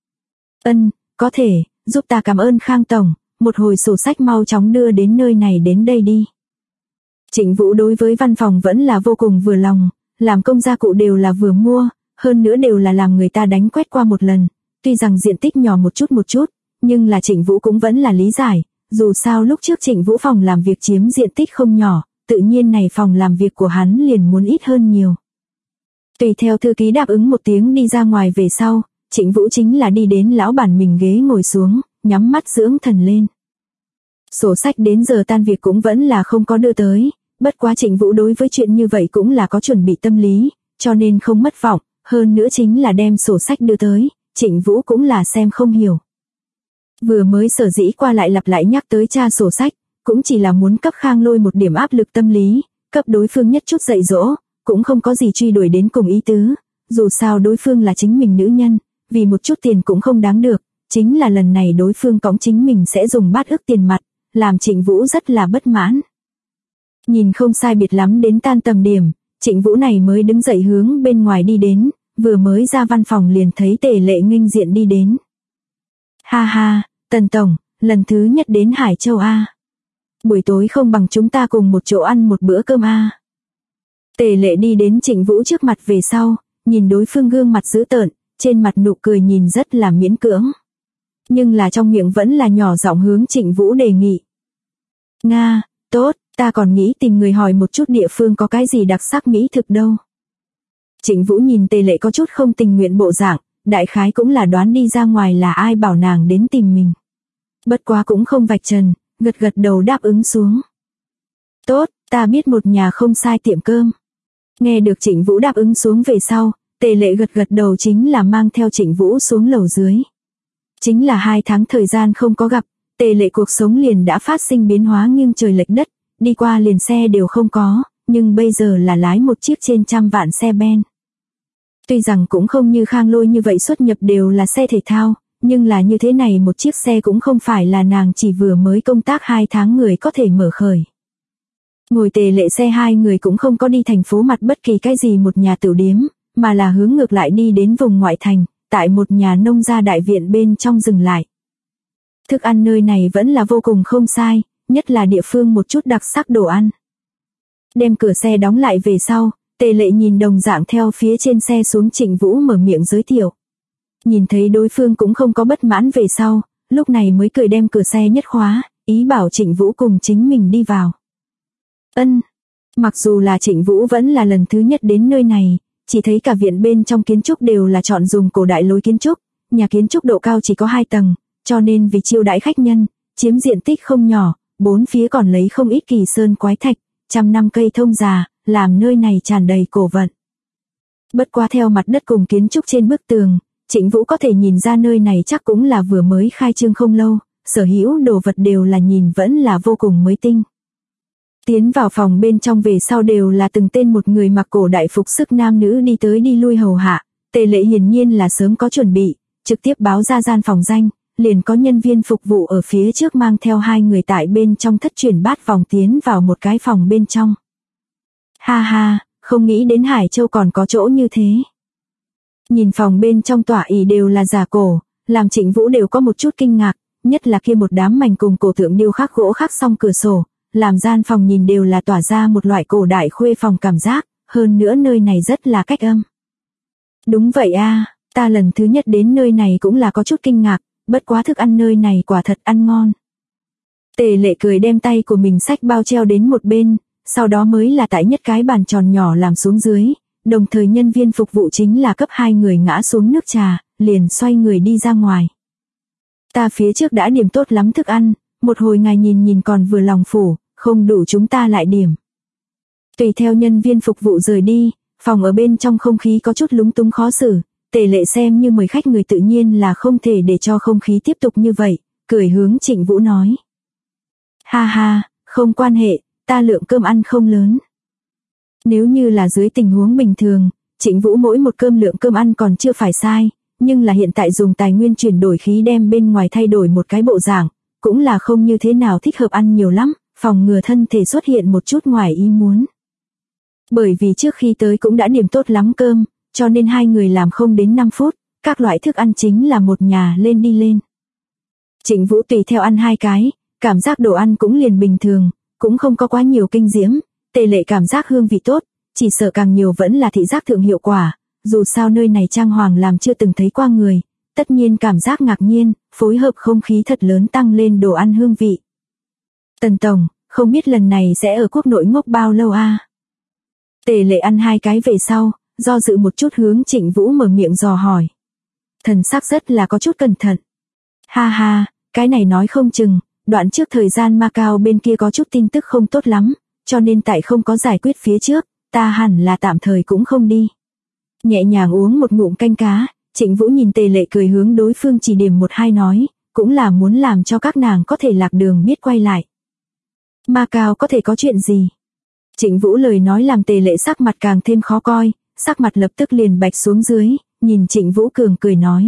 Có thể, giúp ta cảm ơn Khang Tổng, một hồi sổ sách mau chóng đưa đến nơi này đến đây đi. Trịnh Vũ đối với văn phòng vẫn là vô cùng vừa lòng, làm công gia cụ đều là vừa mua, hơn nữa đều là làm người ta đánh quét qua một lần, tuy rằng diện tích nhỏ một chút, nhưng là Trịnh Vũ cũng vẫn là lý giải, dù sao lúc trước Trịnh Vũ phòng làm việc chiếm diện tích không nhỏ, tự nhiên này phòng làm việc của hắn liền muốn ít hơn nhiều. Tùy theo thư ký đáp ứng một tiếng đi ra ngoài về sau, Trịnh Vũ chính là đi đến lão bản mình ghế ngồi xuống, nhắm mắt dưỡng thần lên. Sổ sách đến giờ tan việc cũng vẫn là không có đưa tới, bất quá Trịnh Vũ đối với chuyện như vậy cũng là có chuẩn bị tâm lý, cho nên không mất vọng, hơn nữa chính là đem sổ sách đưa tới, Trịnh Vũ cũng là xem không hiểu. Vừa mới sở dĩ qua lại lặp lại nhắc tới tra sổ sách, cũng chỉ là muốn cấp Khang Lôi một điểm áp lực tâm lý, cấp đối phương nhất chút dạy dỗ, cũng không có gì truy đuổi đến cùng ý tứ, dù sao đối phương là chính mình nữ nhân, vì một chút tiền cũng không đáng được, chính là lần này đối phương cõng chính mình sẽ dùng bát ức tiền mặt, làm Trịnh Vũ rất là bất mãn. Nhìn không sai biệt lắm đến tan tầm điểm, Trịnh Vũ này mới đứng dậy hướng bên ngoài đi đến, vừa mới ra văn phòng liền thấy Tề Lệ nghênh diện đi đến. Ha ha, Tần Tổng, lần thứ nhất đến Hải Châu A. Buổi tối không bằng chúng ta cùng một chỗ ăn một bữa cơm A. Tề Lệ đi đến Trịnh Vũ trước mặt về sau, nhìn đối phương gương mặt dữ tợn, trên mặt nụ cười nhìn rất là miễn cưỡng. Nhưng là trong miệng vẫn là nhỏ giọng hướng Trịnh Vũ đề nghị. Nga, tốt, ta còn nghĩ tìm người hỏi một chút địa phương có cái gì đặc sắc mỹ thực đâu. Trịnh Vũ nhìn Tề Lệ có chút không tình nguyện bộ dạng, đại khái cũng là đoán đi ra ngoài là ai bảo nàng đến tìm mình. Bất quá cũng không vạch trần, gật đầu đáp ứng xuống. Tốt, ta biết một nhà không sai tiệm cơm. Nghe được Trịnh Vũ đáp ứng xuống về sau, Tề Lệ gật đầu chính là mang theo Trịnh Vũ xuống lầu dưới. Chính là 2 tháng thời gian không có gặp, Tề Lệ cuộc sống liền đã phát sinh biến hóa nghiêng trời lệch đất, đi qua liền xe đều không có, nhưng bây giờ là lái một chiếc trên 100 vạn xe Ben. Tuy rằng cũng không như Khang Lôi như vậy xuất nhập đều là xe thể thao, nhưng là như thế này một chiếc xe cũng không phải là nàng chỉ vừa mới công tác 2 tháng người có thể mở khởi. Ngồi Tề Lệ xe 2 người cũng không có đi thành phố mặt bất kỳ cái gì một nhà tiểu điếm, mà là hướng ngược lại đi đến vùng ngoại thành, tại một nhà nông gia đại viện bên trong dừng lại. Thức ăn nơi này vẫn là vô cùng không sai, nhất là địa phương một chút đặc sắc đồ ăn. Đem cửa xe đóng lại về sau, Tề Lệ nhìn đồng dạng theo phía trên xe xuống Trịnh Vũ mở miệng giới thiệu. Nhìn thấy đối phương cũng không có bất mãn về sau, lúc này mới cười đem cửa xe nhất khóa, ý bảo Trịnh Vũ cùng chính mình đi vào. Mặc dù là Trịnh Vũ vẫn là lần thứ nhất đến nơi này, chỉ thấy cả viện bên trong kiến trúc đều là chọn dùng cổ đại lối kiến trúc, nhà kiến trúc độ cao chỉ có 2 tầng, cho nên vì chiêu đãi khách nhân, chiếm diện tích không nhỏ, bốn phía còn lấy không ít kỳ sơn quái thạch, 100 năm cây thông già, làm nơi này tràn đầy cổ vận. Bất quá theo mặt đất cùng kiến trúc trên bức tường, Trịnh Vũ có thể nhìn ra nơi này chắc cũng là vừa mới khai trương không lâu, sở hữu đồ vật đều là nhìn vẫn là vô cùng mới tinh. Tiến vào phòng bên trong về sau đều là từng tên một người mặc cổ đại phục sức nam nữ đi tới đi lui hầu hạ, Tề Lệ hiển nhiên là sớm có chuẩn bị, trực tiếp báo ra gian phòng danh, liền có nhân viên phục vụ ở phía trước mang theo hai người tại bên trong thất chuyển bát vòng tiến vào một cái phòng bên trong. Ha ha, không nghĩ đến Hải Châu còn có chỗ như thế. Nhìn phòng bên trong tỏa ỷ đều là giả cổ, làm Trịnh Vũ đều có một chút kinh ngạc, nhất là kia một đám mảnh cùng cổ tượng điêu khắc gỗ khắc song cửa sổ, làm gian phòng nhìn đều là tỏa ra một loại cổ đại khuê phòng cảm giác, hơn nữa nơi này rất là cách âm. Đúng vậy a, ta lần thứ nhất đến nơi này cũng là có chút kinh ngạc, bất quá thức ăn nơi này quả thật ăn ngon. Tề Lệ cười đem tay của mình xách bao treo đến một bên, sau đó mới là tại nhất cái bàn tròn nhỏ làm xuống dưới, đồng thời nhân viên phục vụ chính là cấp hai người ngã xuống nước trà, liền xoay người đi ra ngoài. Ta phía trước đã điểm tốt lắm thức ăn, một hồi ngài nhìn còn vừa lòng phủ, không đủ chúng ta lại điểm. Tùy theo nhân viên phục vụ rời đi, phòng ở bên trong không khí có chút lúng túng khó xử, Tề Lệ xem như mời khách người tự nhiên là không thể để cho không khí tiếp tục như vậy, cười hướng Trịnh Vũ nói. Ha ha, không quan hệ, ta lượng cơm ăn không lớn. Nếu như là dưới tình huống bình thường, Trịnh Vũ mỗi một cơm lượng cơm ăn còn chưa phải sai, nhưng là hiện tại dùng tài nguyên chuyển đổi khí đem bên ngoài thay đổi một cái bộ dạng, cũng là không như thế nào thích hợp ăn nhiều lắm, phòng ngừa thân thể xuất hiện một chút ngoài ý muốn. Bởi vì trước khi tới cũng đã điểm tốt lắm cơm, cho nên hai người làm không đến 5 phút, các loại thức ăn chính là một nhà lên đi lên. Trịnh Vũ tùy theo ăn 2 cái, cảm giác đồ ăn cũng liền bình thường, cũng không có quá nhiều kinh diễm, Tề Lệ cảm giác hương vị tốt, chỉ sợ càng nhiều vẫn là thị giác thượng hiệu quả, dù sao nơi này trang hoàng làm chưa từng thấy qua người, tất nhiên cảm giác ngạc nhiên, phối hợp không khí thật lớn tăng lên đồ ăn hương vị. Tần tổng, không biết lần này sẽ ở quốc nội ngốc bao lâu a? Tề Lệ ăn 2 cái về sau, do dự một chút hướng Trịnh Vũ mở miệng dò hỏi. Thần sắc rất là có chút cẩn thận. Ha ha, cái này nói không chừng, đoạn trước thời gian Macau bên kia có chút tin tức không tốt lắm, cho nên tại không có giải quyết phía trước, ta hẳn là tạm thời cũng không đi. Nhẹ nhàng uống một ngụm canh cá, Trịnh Vũ nhìn Tề Lệ cười hướng đối phương chỉ điểm một hai nói, cũng là muốn làm cho các nàng có thể lạc đường biết quay lại. Macau có thể có chuyện gì? Trịnh Vũ lời nói làm Tề Lệ sắc mặt càng thêm khó coi, sắc mặt lập tức liền bạch xuống dưới, nhìn Trịnh Vũ Cường cười nói.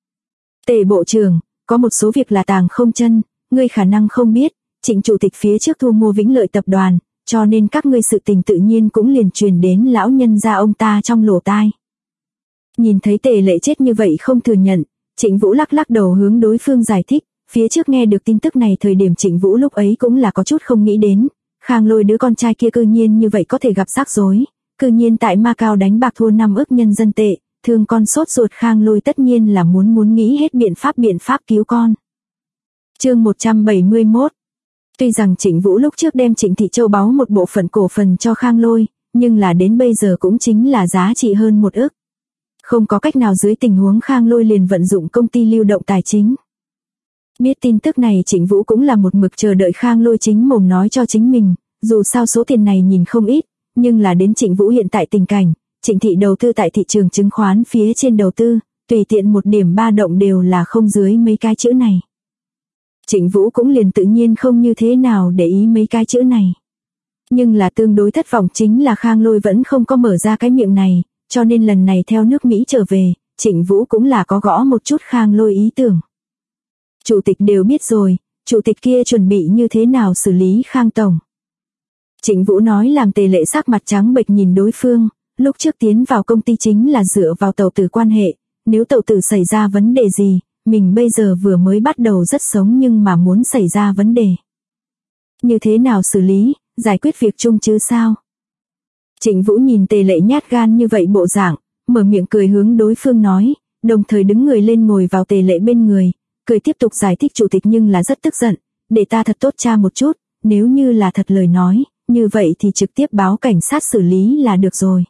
Tề bộ trưởng, có một số việc là tàng không chân, ngươi khả năng không biết, Trịnh chủ tịch phía trước thu mua Vĩnh Lợi tập đoàn, cho nên các ngươi sự tình tự nhiên cũng liền truyền đến lão nhân gia ông ta trong lỗ tai. Nhìn thấy Tề Lệ chết như vậy không thừa nhận, Trịnh Vũ lắc lắc đầu hướng đối phương giải thích, phía trước nghe được tin tức này thời điểm Trịnh Vũ lúc ấy cũng là có chút không nghĩ đến, Khang Lôi đứa con trai kia cư nhiên như vậy có thể gặp rắc rối, cư nhiên tại Macau đánh bạc thua 5 ức nhân dân tệ, thương con sốt ruột Khang Lôi tất nhiên là muốn nghĩ hết biện pháp cứu con. Chương 171. Tuy rằng Trịnh Vũ lúc trước đem Trịnh Thị Châu báu một bộ phận cổ phần cho Khang Lôi, nhưng là đến bây giờ cũng chính là giá trị hơn 1 ức. Không có cách nào dưới tình huống Khang Lôi liền vận dụng công ty lưu động tài chính. Biết tin tức này Trịnh Vũ cũng là một mực chờ đợi Khang Lôi chính mồm nói cho chính mình, dù sao số tiền này nhìn không ít, nhưng là đến Trịnh Vũ hiện tại tình cảnh, Trịnh Thị đầu tư tại thị trường chứng khoán phía trên đầu tư, tùy tiện một điểm ba động đều là không dưới mấy cái chữ này. Trịnh Vũ cũng liền tự nhiên không như thế nào để ý mấy cái chữ này. Nhưng là tương đối thất vọng chính là Khang Lôi vẫn không có mở ra cái miệng này, cho nên lần này theo nước Mỹ trở về, Trịnh Vũ cũng là có gõ một chút Khang Lôi ý tưởng. Chủ tịch đều biết rồi, chủ tịch kia chuẩn bị như thế nào xử lý Khang tổng. Trịnh Vũ nói làm Tề Lệ sắc mặt trắng bệch nhìn đối phương, lúc trước tiến vào công ty chính là dựa vào tàu tử quan hệ, nếu tàu tử xảy ra vấn đề gì, mình bây giờ vừa mới bắt đầu rất sống nhưng mà muốn xảy ra vấn đề. Như thế nào xử lý, giải quyết việc chung chứ sao? Trịnh Vũ nhìn Tề Lệ nhát gan như vậy bộ dạng, mở miệng cười hướng đối phương nói, đồng thời đứng người lên ngồi vào Tề Lệ bên người, cười tiếp tục giải thích chủ tịch nhưng là rất tức giận, để ta thật tốt tra một chút, nếu như là thật lời nói, như vậy thì trực tiếp báo cảnh sát xử lý là được rồi.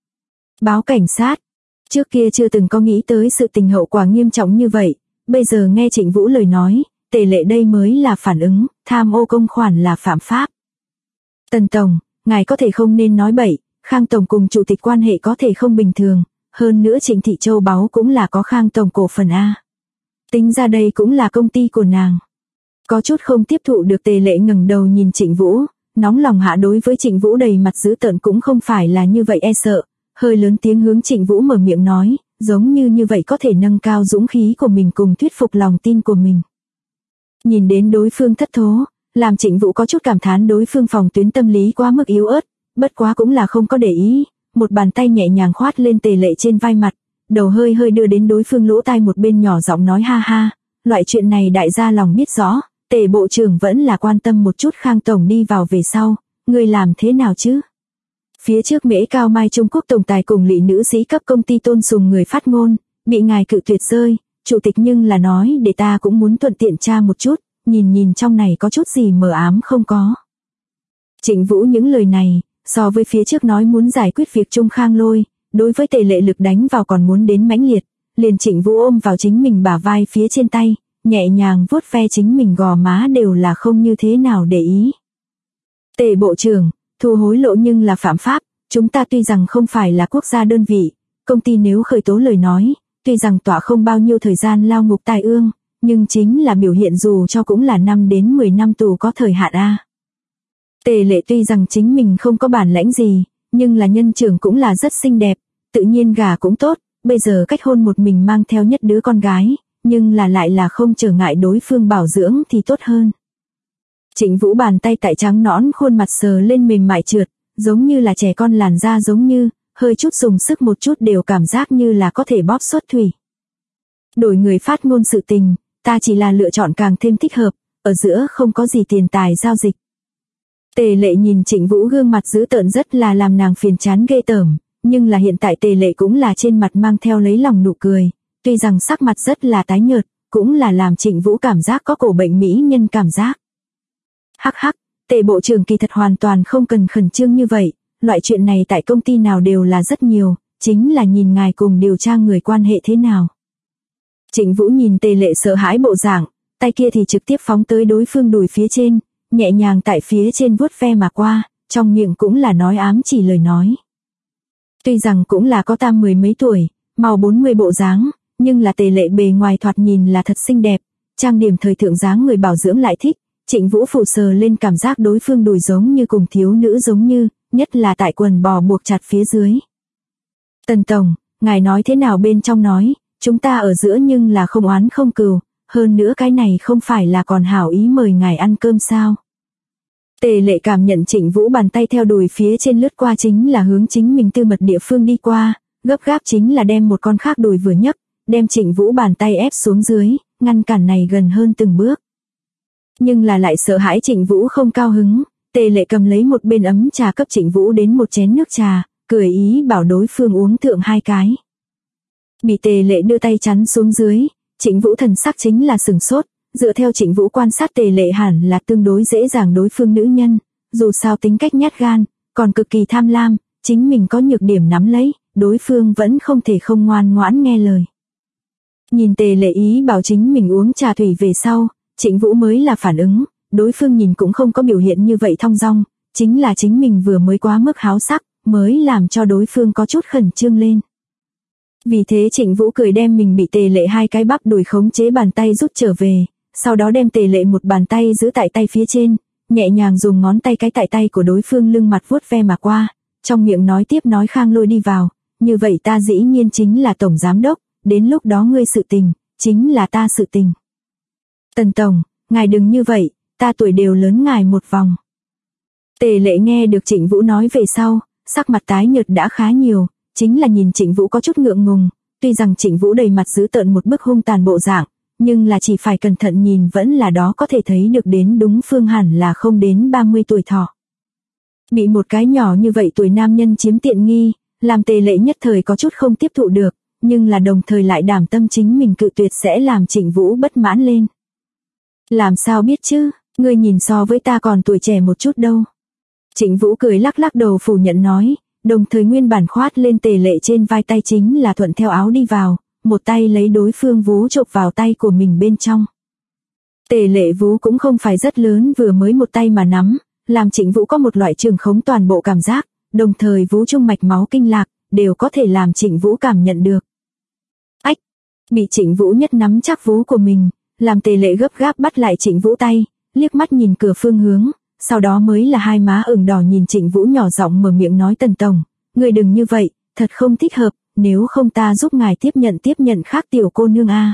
Báo cảnh sát, trước kia chưa từng có nghĩ tới sự tình hậu quả nghiêm trọng như vậy, bây giờ nghe Trịnh Vũ lời nói, Tề Lệ đây mới là phản ứng, tham ô công khoản là phạm pháp. Tần tổng, ngài có thể không nên nói bậy, Khang tổng cùng chủ tịch quan hệ có thể không bình thường, hơn nữa Trịnh Thị Châu báu cũng là có Khang Tổng cổ phần a. Tính ra đây cũng là công ty của nàng. Có chút không tiếp thụ được Tề Lệ ngẩng đầu nhìn Trịnh Vũ, nóng lòng hạ đối với Trịnh Vũ đầy mặt dữ tợn cũng không phải là như vậy e sợ, hơi lớn tiếng hướng Trịnh Vũ mở miệng nói, giống như vậy có thể nâng cao dũng khí của mình cùng thuyết phục lòng tin của mình. Nhìn đến đối phương thất thố, làm Trịnh Vũ có chút cảm thán đối phương phòng tuyến tâm lý quá mức yếu ớt, bất quá cũng là không có để ý, một bàn tay nhẹ nhàng khoát lên Tề Lệ trên vai mặt, đầu hơi hơi đưa đến đối phương lỗ tai một bên nhỏ giọng nói ha ha, loại chuyện này đại gia lòng biết rõ, Tề bộ trưởng vẫn là quan tâm một chút Khang Tổng đi vào về sau, người làm thế nào chứ? Phía trước Mễ Cao Mai Trung Quốc tổng tài cùng lỵ nữ sĩ cấp công ty tôn sùng người phát ngôn, bị ngài cự tuyệt rơi, chủ tịch nhưng là nói để ta cũng muốn thuận tiện tra một chút, nhìn trong này có chút gì mờ ám không có. Trịnh Vũ những lời này, so với phía trước nói muốn giải quyết việc Trung Khang Lôi, đối với Tề Lệ lực đánh vào còn muốn đến mãnh liệt, liền Trịnh Vũ ôm vào chính mình bả vai phía trên tay, nhẹ nhàng vuốt ve chính mình gò má đều là không như thế nào để ý. Tề bộ trưởng, thu hối lộ nhưng là phạm pháp, chúng ta tuy rằng không phải là quốc gia đơn vị, công ty nếu khởi tố lời nói, tuy rằng tỏa không bao nhiêu thời gian lao ngục tai ương, nhưng chính là biểu hiện dù cho cũng là 5 đến 10 năm tù có thời hạn a. Tề Lệ tuy rằng chính mình không có bản lãnh gì, nhưng là nhân trưởng cũng là rất xinh đẹp, tự nhiên gả cũng tốt, bây giờ cách hôn một mình mang theo nhất đứa con gái, nhưng là lại là không trở ngại đối phương bảo dưỡng thì tốt hơn. Trịnh Vũ bàn tay tại trắng nõn khuôn mặt sờ lên mềm mại trượt, giống như là trẻ con làn da giống như, hơi chút dùng sức một chút đều cảm giác như là có thể bóp xuất thủy. Đổi người phát ngôn sự tình, ta chỉ là lựa chọn càng thêm thích hợp, ở giữa không có gì tiền tài giao dịch. Tề Lệ nhìn Trịnh Vũ gương mặt dữ tợn rất là làm nàng phiền chán ghê tởm, nhưng là hiện tại Tề Lệ cũng là trên mặt mang theo lấy lòng nụ cười, tuy rằng sắc mặt rất là tái nhợt, cũng là làm Trịnh Vũ cảm giác có cổ bệnh mỹ nhân cảm giác. Hắc hắc, Tề bộ trưởng kỳ thật hoàn toàn không cần khẩn trương như vậy, loại chuyện này tại công ty nào đều là rất nhiều, chính là nhìn ngài cùng điều tra người quan hệ thế nào. Trịnh Vũ nhìn Tề Lệ sợ hãi bộ dạng, tay kia thì trực tiếp phóng tới đối phương đùi phía trên, nhẹ nhàng tại phía trên vuốt ve mà qua, trong miệng cũng là nói ám chỉ lời nói. Tuy rằng cũng là có ta 10 mấy tuổi, màu 40 bộ dáng, nhưng là Tề Lệ bề ngoài thoạt nhìn là thật xinh đẹp, trang điểm thời thượng dáng người bảo dưỡng lại thích. Trịnh Vũ phủ sờ lên cảm giác đối phương đùi giống như cùng thiếu nữ giống như, nhất là tại quần bò buộc chặt phía dưới. Tần Tổng, ngài nói thế nào bên trong nói, chúng ta ở giữa nhưng là không oán không cừu, hơn nữa cái này không phải là còn hảo ý mời ngài ăn cơm sao. Tề Lệ cảm nhận Trịnh Vũ bàn tay theo đùi phía trên lướt qua chính là hướng chính mình tư mật địa phương đi qua, gấp gáp chính là đem một con khác đùi vừa nhấc, đem Trịnh Vũ bàn tay ép xuống dưới, ngăn cản này gần hơn từng bước. Nhưng là lại sợ hãi Trịnh Vũ không cao hứng, Tề Lệ cầm lấy một bên ấm trà cấp Trịnh Vũ đến một chén nước trà, cười ý bảo đối phương uống thượng 2 cái. Bị Tề Lệ đưa tay chắn xuống dưới, Trịnh Vũ thần sắc chính là sửng sốt, dựa theo Trịnh Vũ quan sát Tề Lệ hẳn là tương đối dễ dàng đối phương nữ nhân, dù sao tính cách nhát gan, còn cực kỳ tham lam, chính mình có nhược điểm nắm lấy, đối phương vẫn không thể không ngoan ngoãn nghe lời. Nhìn Tề Lệ ý bảo chính mình uống trà thủy về sau, Trịnh Vũ mới là phản ứng, đối phương nhìn cũng không có biểu hiện như vậy thong dong, chính là chính mình vừa mới quá mức háo sắc, mới làm cho đối phương có chút khẩn trương lên. Vì thế Trịnh Vũ cười đem mình bị Tề Lệ 2 cái bắp đùi khống chế bàn tay rút trở về, sau đó đem Tề Lệ một bàn tay giữ tại tay phía trên, nhẹ nhàng dùng ngón tay cái tại tay của đối phương lưng mặt vuốt ve mà qua, trong miệng nói tiếp nói Khang Lôi đi vào, như vậy ta dĩ nhiên chính là tổng giám đốc, đến lúc đó ngươi sự tình, chính là ta sự tình. Tần Tổng, ngài đừng như vậy, ta tuổi đều lớn ngài một vòng. Tề Lệ nghe được Trịnh Vũ nói về sau, sắc mặt tái nhợt đã khá nhiều, chính là nhìn Trịnh Vũ có chút ngượng ngùng, tuy rằng Trịnh Vũ đầy mặt dữ tợn một bức hung tàn bộ dạng, nhưng là chỉ phải cẩn thận nhìn vẫn là đó có thể thấy được đến đúng phương hẳn là không đến 30 tuổi thọ. Bị một cái nhỏ như vậy tuổi nam nhân chiếm tiện nghi, làm Tề Lệ nhất thời có chút không tiếp thụ được, nhưng là đồng thời lại đảm tâm chính mình cự tuyệt sẽ làm Trịnh Vũ bất mãn lên. Làm sao biết chứ, ngươi nhìn so với ta còn tuổi trẻ một chút đâu. Trịnh Vũ cười lắc lắc đầu phủ nhận nói, đồng thời nguyên bản khoát lên Tề Lệ trên vai tay chính là thuận theo áo đi vào, một tay lấy đối phương vú chộp vào tay của mình bên trong. Tề Lệ vú cũng không phải rất lớn, vừa mới một tay mà nắm, làm Trịnh Vũ có một loại trường khống toàn bộ cảm giác, đồng thời vú trung mạch máu kinh lạc, đều có thể làm Trịnh Vũ cảm nhận được. Ách! Bị Trịnh Vũ nhất nắm chắc vú của mình, làm Tề Lệ gấp gáp bắt lại Trịnh Vũ tay, liếc mắt nhìn cửa phương hướng, sau đó mới là hai má ửng đỏ nhìn Trịnh Vũ nhỏ giọng mở miệng nói Tần tổng, người đừng như vậy, thật không thích hợp, nếu không ta giúp ngài tiếp nhận khác tiểu cô nương a.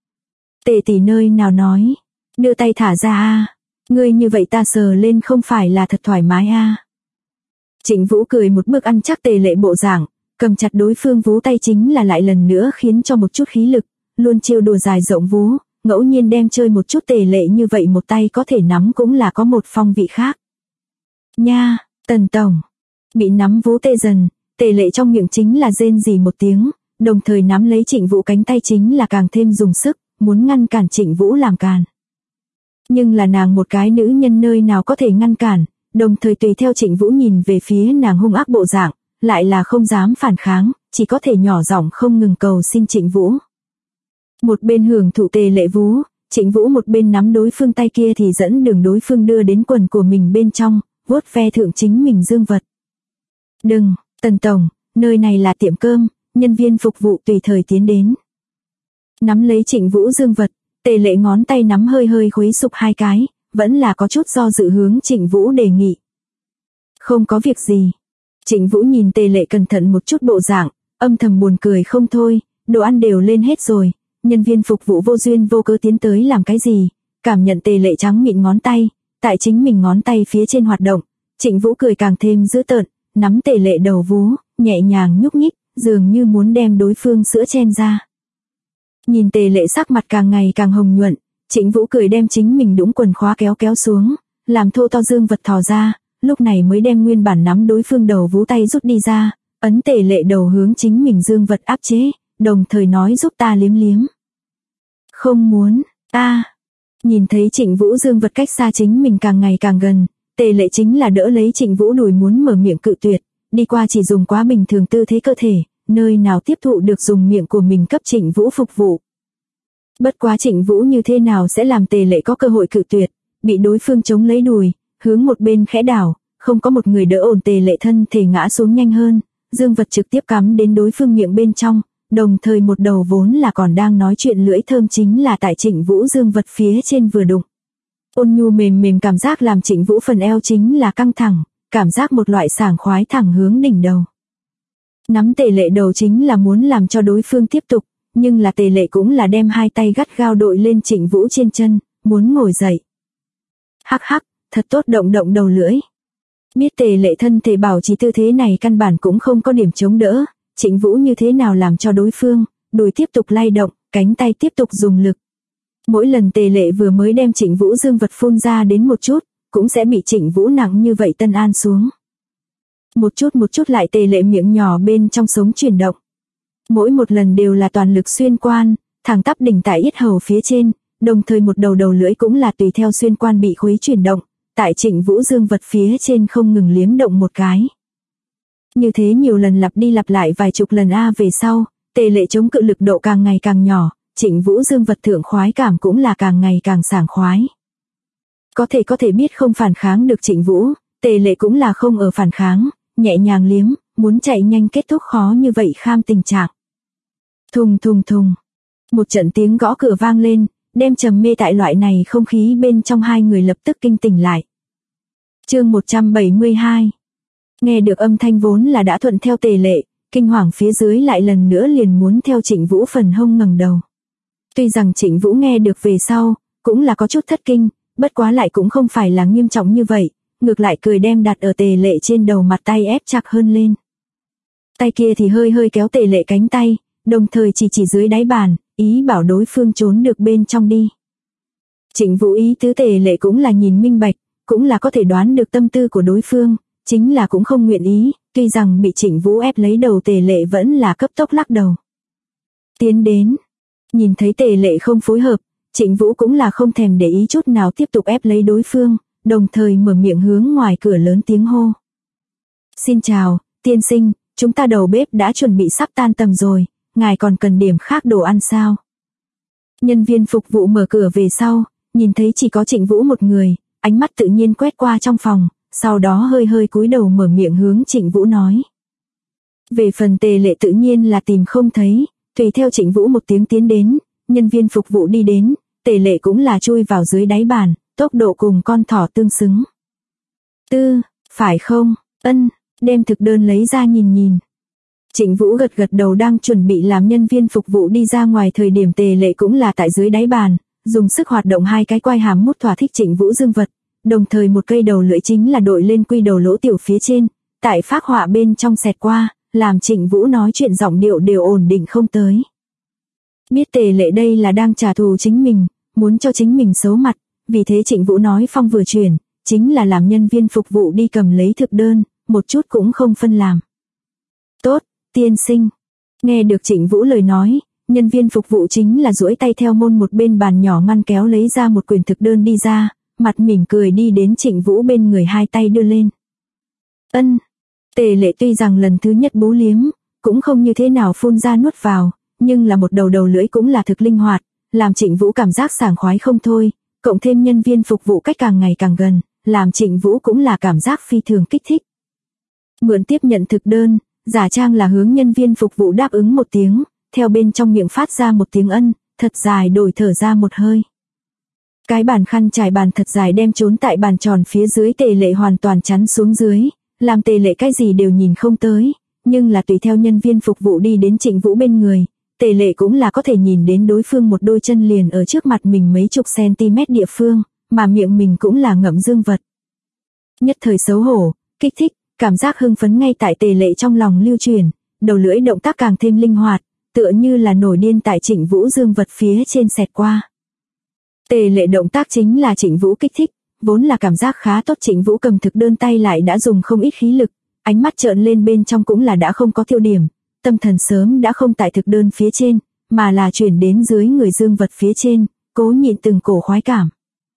Tề tỷ nơi nào nói, đưa tay thả ra a, ngươi như vậy ta sờ lên không phải là thật thoải mái a. Trịnh Vũ cười một bước ăn chắc Tề Lệ bộ dạng, cầm chặt đối phương vú tay chính là lại lần nữa khiến cho một chút khí lực, luôn chiêu đùa dài rộng vú, ngẫu nhiên đem chơi một chút Tề Lệ như vậy một tay có thể nắm cũng là có một phong vị khác. Nha, Tần tổng, bị nắm vú tê dần, Tề Lệ trong miệng chính là rên rỉ một tiếng, đồng thời nắm lấy Trịnh Vũ cánh tay chính là càng thêm dùng sức, muốn ngăn cản Trịnh Vũ làm càn. Nhưng là nàng một cái nữ nhân nơi nào có thể ngăn cản, đồng thời tùy theo Trịnh Vũ nhìn về phía nàng hung ác bộ dạng, lại là không dám phản kháng, chỉ có thể nhỏ giọng không ngừng cầu xin Trịnh Vũ. Một bên hưởng thụ Tề Lệ vú, Trịnh Vũ một bên nắm đối phương tay kia thì dẫn đường đối phương đưa đến quần của mình bên trong, vuốt ve thượng chính mình dương vật. Đừng, Tần tổng, nơi này là tiệm cơm, nhân viên phục vụ tùy thời tiến đến. Nắm lấy Trịnh Vũ dương vật, Tề Lệ ngón tay nắm hơi hơi khuấy sụp hai cái, vẫn là có chút do dự hướng Trịnh Vũ đề nghị. Không có việc gì. Trịnh Vũ nhìn Tề Lệ cẩn thận một chút bộ dạng, âm thầm buồn cười không thôi, đồ ăn đều lên hết rồi, nhân viên phục vụ vô duyên vô cớ tiến tới làm cái gì, cảm nhận Tề Lệ trắng mịn ngón tay, tại chính mình ngón tay phía trên hoạt động, Trịnh Vũ cười càng thêm dữ tợn, nắm Tề Lệ đầu vú, nhẹ nhàng nhúc nhích, dường như muốn đem đối phương sữa chen ra. Nhìn Tề Lệ sắc mặt càng ngày càng hồng nhuận, Trịnh Vũ cười đem chính mình đũng quần khóa kéo xuống, làm thô to dương vật thò ra, lúc này mới đem nguyên bản nắm đối phương đầu vú tay rút đi ra, ấn Tề Lệ đầu hướng chính mình dương vật áp chế, đồng thời nói giúp ta liếm liếm. Không muốn, nhìn thấy Trịnh Vũ dương vật cách xa chính mình càng ngày càng gần, Tề Lệ chính là đỡ lấy Trịnh Vũ đùi muốn mở miệng cự tuyệt, đi qua chỉ dùng quá bình thường tư thế cơ thể, nơi nào tiếp thụ được dùng miệng của mình cấp Trịnh Vũ phục vụ. Bất quá Trịnh Vũ như thế nào sẽ làm Tề Lệ có cơ hội cự tuyệt, bị đối phương chống lấy đùi, hướng một bên khẽ đảo, không có một người đỡ ổn Tề Lệ thân thể ngã xuống nhanh hơn, dương vật trực tiếp cắm đến đối phương miệng bên trong, đồng thời một đầu vốn là còn đang nói chuyện lưỡi thơm chính là tại Trịnh Vũ dương vật phía trên vừa đụng. Ôn nhu mềm mềm cảm giác làm Trịnh Vũ phần eo chính là căng thẳng, cảm giác một loại sảng khoái thẳng hướng đỉnh đầu. Nắm Tề Lệ đầu chính là muốn làm cho đối phương tiếp tục, nhưng là Tề Lệ cũng là đem hai tay gắt gao đội lên Trịnh Vũ trên chân, muốn ngồi dậy. Hắc hắc, thật tốt động đầu lưỡi. Biết Tề Lệ thân thể bảo trì tư thế này căn bản cũng không có điểm chống đỡ, Trịnh Vũ như thế nào làm cho đối phương, đùi tiếp tục lay động, cánh tay tiếp tục dùng lực. Mỗi lần Tề Lệ vừa mới đem Trịnh Vũ dương vật phun ra đến một chút, cũng sẽ bị Trịnh Vũ nặng như vậy tân an xuống. Một chút lại Tề Lệ miệng nhỏ bên trong sống chuyển động. Mỗi một lần đều là toàn lực xuyên quan, thẳng tắp đỉnh tại yết hầu phía trên, đồng thời một đầu lưỡi cũng là tùy theo xuyên quan bị khuấy chuyển động, tại Trịnh Vũ dương vật phía trên không ngừng liếm động một cái. Như thế nhiều lần lặp đi lặp lại vài chục lần về sau, Tề Lệ chống cự lực độ càng ngày càng nhỏ, Trịnh Vũ dương vật thượng khoái cảm cũng là càng ngày càng sảng khoái. Có thể biết không phản kháng được Trịnh Vũ, Tề Lệ cũng là không ở phản kháng, nhẹ nhàng liếm, muốn chạy nhanh kết thúc khó như vậy kham tình trạng. Thùng. Một trận tiếng gõ cửa vang lên, đem trầm mê tại loại này không khí bên trong hai người lập tức kinh tỉnh lại. Chương 172. Nghe được âm thanh vốn là đã thuận theo Tề Lệ, kinh hoàng phía dưới lại lần nữa liền muốn theo Trịnh Vũ phần hông ngẩng đầu. Tuy rằng Trịnh Vũ nghe được về sau, cũng là có chút thất kinh, bất quá lại cũng không phải là nghiêm trọng như vậy, ngược lại cười đem đặt ở Tề Lệ trên đầu mặt tay ép chặt hơn lên. Tay kia thì hơi kéo Tề Lệ cánh tay, đồng thời chỉ dưới đáy bàn, ý bảo đối phương trốn được bên trong đi. Trịnh Vũ ý tứ Tề Lệ cũng là nhìn minh bạch, cũng là có thể đoán được tâm tư của đối phương, chính là cũng không nguyện ý, tuy rằng bị Trịnh Vũ ép lấy đầu Tề Lệ vẫn là cấp tốc lắc đầu. Tiến đến, nhìn thấy Tề Lệ không phối hợp, Trịnh Vũ cũng là không thèm để ý chút nào tiếp tục ép lấy đối phương, đồng thời mở miệng hướng ngoài cửa lớn tiếng hô. Xin chào, tiên sinh, chúng ta đầu bếp đã chuẩn bị sắp tan tầm rồi, ngài còn cần điểm khác đồ ăn sao? Nhân viên phục vụ mở cửa về sau, nhìn thấy chỉ có Trịnh Vũ một người, ánh mắt tự nhiên quét qua trong phòng, sau đó hơi cúi đầu mở miệng hướng Trịnh Vũ nói. Về phần Tề Lệ tự nhiên là tìm không thấy, tùy theo Trịnh Vũ một tiếng tiến đến, nhân viên phục vụ đi đến, Tề Lệ cũng là chui vào dưới đáy bàn, tốc độ cùng con thỏ tương xứng. Tư, phải không, ân, đem thực đơn lấy ra nhìn nhìn. Trịnh Vũ gật gật đầu đang chuẩn bị làm nhân viên phục vụ đi ra ngoài thời điểm Tề Lệ cũng là tại dưới đáy bàn, dùng sức hoạt động hai cái quai hàm mút thỏa thích Trịnh Vũ dương vật, đồng thời một cây đầu lưỡi chính là đội lên quy đầu lỗ tiểu phía trên, tại phác họa bên trong xẹt qua, làm Trịnh Vũ nói chuyện giọng điệu đều ổn định không tới. Biết Tề Lệ đây là đang trả thù chính mình, muốn cho chính mình xấu mặt, vì thế Trịnh Vũ nói phong vừa chuyển, chính là làm nhân viên phục vụ đi cầm lấy thực đơn, một chút cũng không phân làm. Tốt, tiên sinh. Nghe được Trịnh Vũ lời nói, nhân viên phục vụ chính là duỗi tay theo môn một bên bàn nhỏ ngăn kéo lấy ra một quyển thực đơn đi ra, mặt mỉm cười đi đến Trịnh Vũ bên người hai tay đưa lên. Ân. Tề Lệ tuy rằng lần thứ nhất bú liếm, cũng không như thế nào phun ra nuốt vào, nhưng là một đầu lưỡi cũng là thực linh hoạt, làm Trịnh Vũ cảm giác sảng khoái không thôi, cộng thêm nhân viên phục vụ cách càng ngày càng gần, làm Trịnh Vũ cũng là cảm giác phi thường kích thích. Mượn tiếp nhận thực đơn, giả trang là hướng nhân viên phục vụ đáp ứng một tiếng, theo bên trong miệng phát ra một tiếng ân, thật dài đổi thở ra một hơi. Cái bàn khăn trải bàn thật dài đem trốn tại bàn tròn phía dưới Tề Lệ hoàn toàn chắn xuống dưới, làm Tề Lệ cái gì đều nhìn không tới, nhưng là tùy theo nhân viên phục vụ đi đến Trịnh Vũ bên người, Tề Lệ cũng là có thể nhìn đến đối phương một đôi chân liền ở trước mặt mình mấy chục cm địa phương, mà miệng mình cũng là ngậm dương vật. Nhất thời xấu hổ, kích thích, cảm giác hưng phấn ngay tại Tề Lệ trong lòng lưu truyền, đầu lưỡi động tác càng thêm linh hoạt, tựa như là nổi điên tại Trịnh Vũ dương vật phía trên xẹt qua. Tề Lệ động tác chính là Trịnh Vũ kích thích, vốn là cảm giác khá tốt Trịnh Vũ cầm thực đơn tay lại đã dùng không ít khí lực, ánh mắt trợn lên bên trong cũng là đã không có tiêu điểm, tâm thần sớm đã không tại thực đơn phía trên, mà là chuyển đến dưới người dương vật phía trên, cố nhịn từng cổ khoái cảm.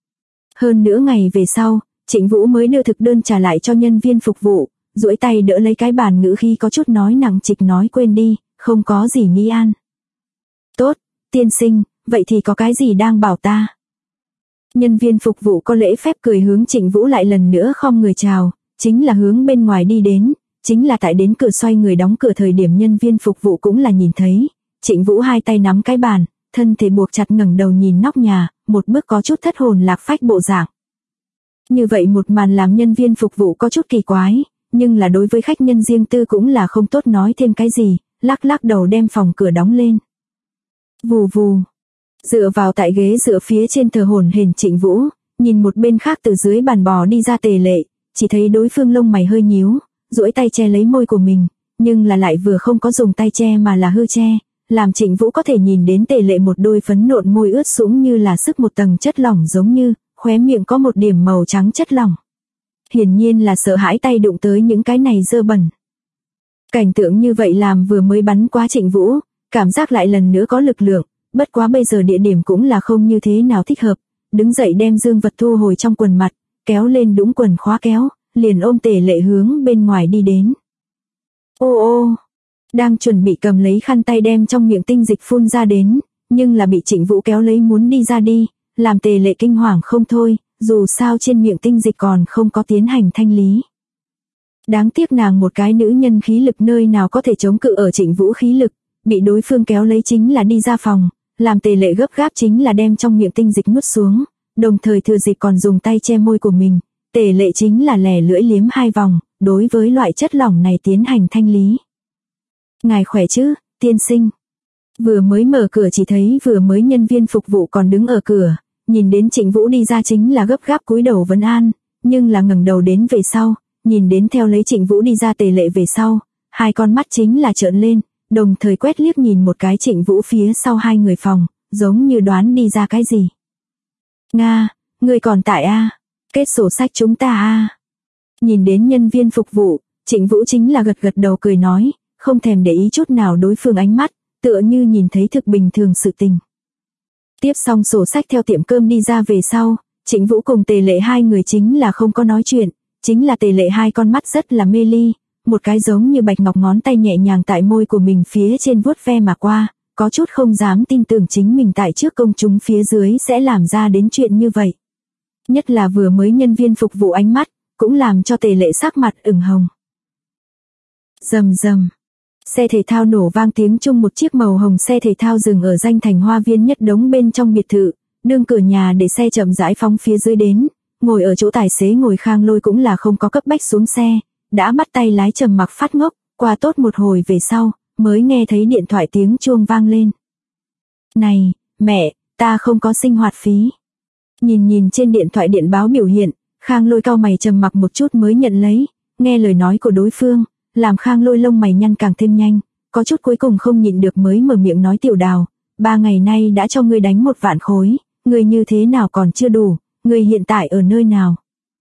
Hơn nửa ngày về sau, Trịnh Vũ mới đưa thực đơn trả lại cho nhân viên phục vụ, duỗi tay đỡ lấy cái bàn ngữ khi có chút nói nặng trịch nói quên đi, không có gì nghi an. Tốt, tiên sinh, vậy thì có cái gì đang bảo ta? Nhân viên phục vụ có lễ phép cười hướng Trịnh Vũ lại lần nữa khom người chào, chính là hướng bên ngoài đi đến, chính là tại đến cửa xoay người đóng cửa thời điểm nhân viên phục vụ cũng là nhìn thấy, Trịnh Vũ hai tay nắm cái bàn, thân thể buộc chặt ngẩng đầu nhìn nóc nhà, một bước có chút thất hồn lạc phách bộ dạng. Như vậy một màn làm nhân viên phục vụ có chút kỳ quái, nhưng là đối với khách nhân riêng tư cũng là không tốt nói thêm cái gì, lắc lắc đầu đem phòng cửa đóng lên. Vù vù. Dựa vào tại ghế dựa phía trên thờ hổn hển Trịnh Vũ, nhìn một bên khác từ dưới bàn bò đi ra Tề Lệ, chỉ thấy đối phương lông mày hơi nhíu, duỗi tay che lấy môi của mình, nhưng là lại vừa không có dùng tay che mà là hư che, làm Trịnh Vũ có thể nhìn đến Tề Lệ một đôi phấn nộn môi ướt sũng như là sức một tầng chất lỏng giống như, khóe miệng có một điểm màu trắng chất lỏng. Hiển nhiên là sợ hãi tay đụng tới những cái này dơ bẩn. Cảnh tượng như vậy làm vừa mới bắn qua Trịnh Vũ, cảm giác lại lần nữa có lực lượng, bất quá bây giờ địa điểm cũng là không như thế nào thích hợp, đứng dậy đem dương vật thu hồi trong quần mặt, kéo lên đũng quần khóa kéo, liền ôm Tề Lệ hướng bên ngoài đi đến. Ô ô, đang chuẩn bị cầm lấy khăn tay đem trong miệng tinh dịch phun ra đến, nhưng là bị Trịnh Vũ kéo lấy muốn đi ra đi, làm Tề Lệ kinh hoàng không thôi, dù sao trên miệng tinh dịch còn không có tiến hành thanh lý. Đáng tiếc nàng một cái nữ nhân khí lực nơi nào có thể chống cự ở Trịnh Vũ khí lực, bị đối phương kéo lấy chính là đi ra phòng, làm Tề Lệ gấp gáp chính là đem trong miệng tinh dịch nuốt xuống, đồng thời thừa dịp còn dùng tay che môi của mình, Tề Lệ chính là lẻ lưỡi liếm hai vòng, đối với loại chất lỏng này tiến hành thanh lý. Ngài khỏe chứ, tiên sinh? Vừa mới mở cửa chỉ thấy vừa mới nhân viên phục vụ còn đứng ở cửa, nhìn đến Trịnh Vũ đi ra chính là gấp gáp cúi đầu vấn an, nhưng là ngẩng đầu đến về sau, nhìn đến theo lấy Trịnh Vũ đi ra Tề Lệ về sau, hai con mắt chính là trợn lên, đồng thời quét liếc nhìn một cái Trịnh Vũ phía sau hai người phòng, giống như đoán đi ra cái gì. Nga, người còn tại a? Kết sổ sách chúng ta a? Nhìn đến nhân viên phục vụ, Trịnh Vũ chính là gật gật đầu cười nói, không thèm để ý chút nào đối phương ánh mắt, tựa như nhìn thấy thực bình thường sự tình. Tiếp xong sổ sách theo tiệm cơm đi ra về sau, Trịnh Vũ cùng Tề Lệ hai người chính là không có nói chuyện, chính là Tề Lệ hai con mắt rất là mê ly, một cái giống như bạch ngọc ngón tay nhẹ nhàng tại môi của mình phía trên vuốt ve mà qua, có chút không dám tin tưởng chính mình tại trước công chúng phía dưới sẽ làm ra đến chuyện như vậy. Nhất là vừa mới nhân viên phục vụ ánh mắt, cũng làm cho Tề Lệ sắc mặt ửng hồng. Rầm rầm, Xe thể thao nổ vang tiếng chung, một chiếc màu hồng xe thể thao dừng ở danh thành hoa viên nhất đống bên trong biệt thự, nương cửa nhà để xe chậm rãi phóng phía dưới đến, ngồi ở chỗ tài xế ngồi Khang Lôi cũng là không có cấp bách xuống xe, đã bắt tay lái trầm mặc phát ngốc, qua tốt một hồi về sau, mới nghe thấy điện thoại tiếng chuông vang lên. Này, mẹ, ta không có sinh hoạt phí. Nhìn trên điện thoại điện báo biểu hiện, Khang Lôi cau mày trầm mặc một chút mới nhận lấy, nghe lời nói của đối phương, làm Khang Lôi lông mày nhăn càng thêm nhanh, có chút cuối cùng không nhịn được mới mở miệng nói Tiểu Đào, 3 ngày nay đã cho ngươi đánh 1 vạn khối, ngươi như thế nào còn chưa đủ, ngươi hiện tại ở nơi nào?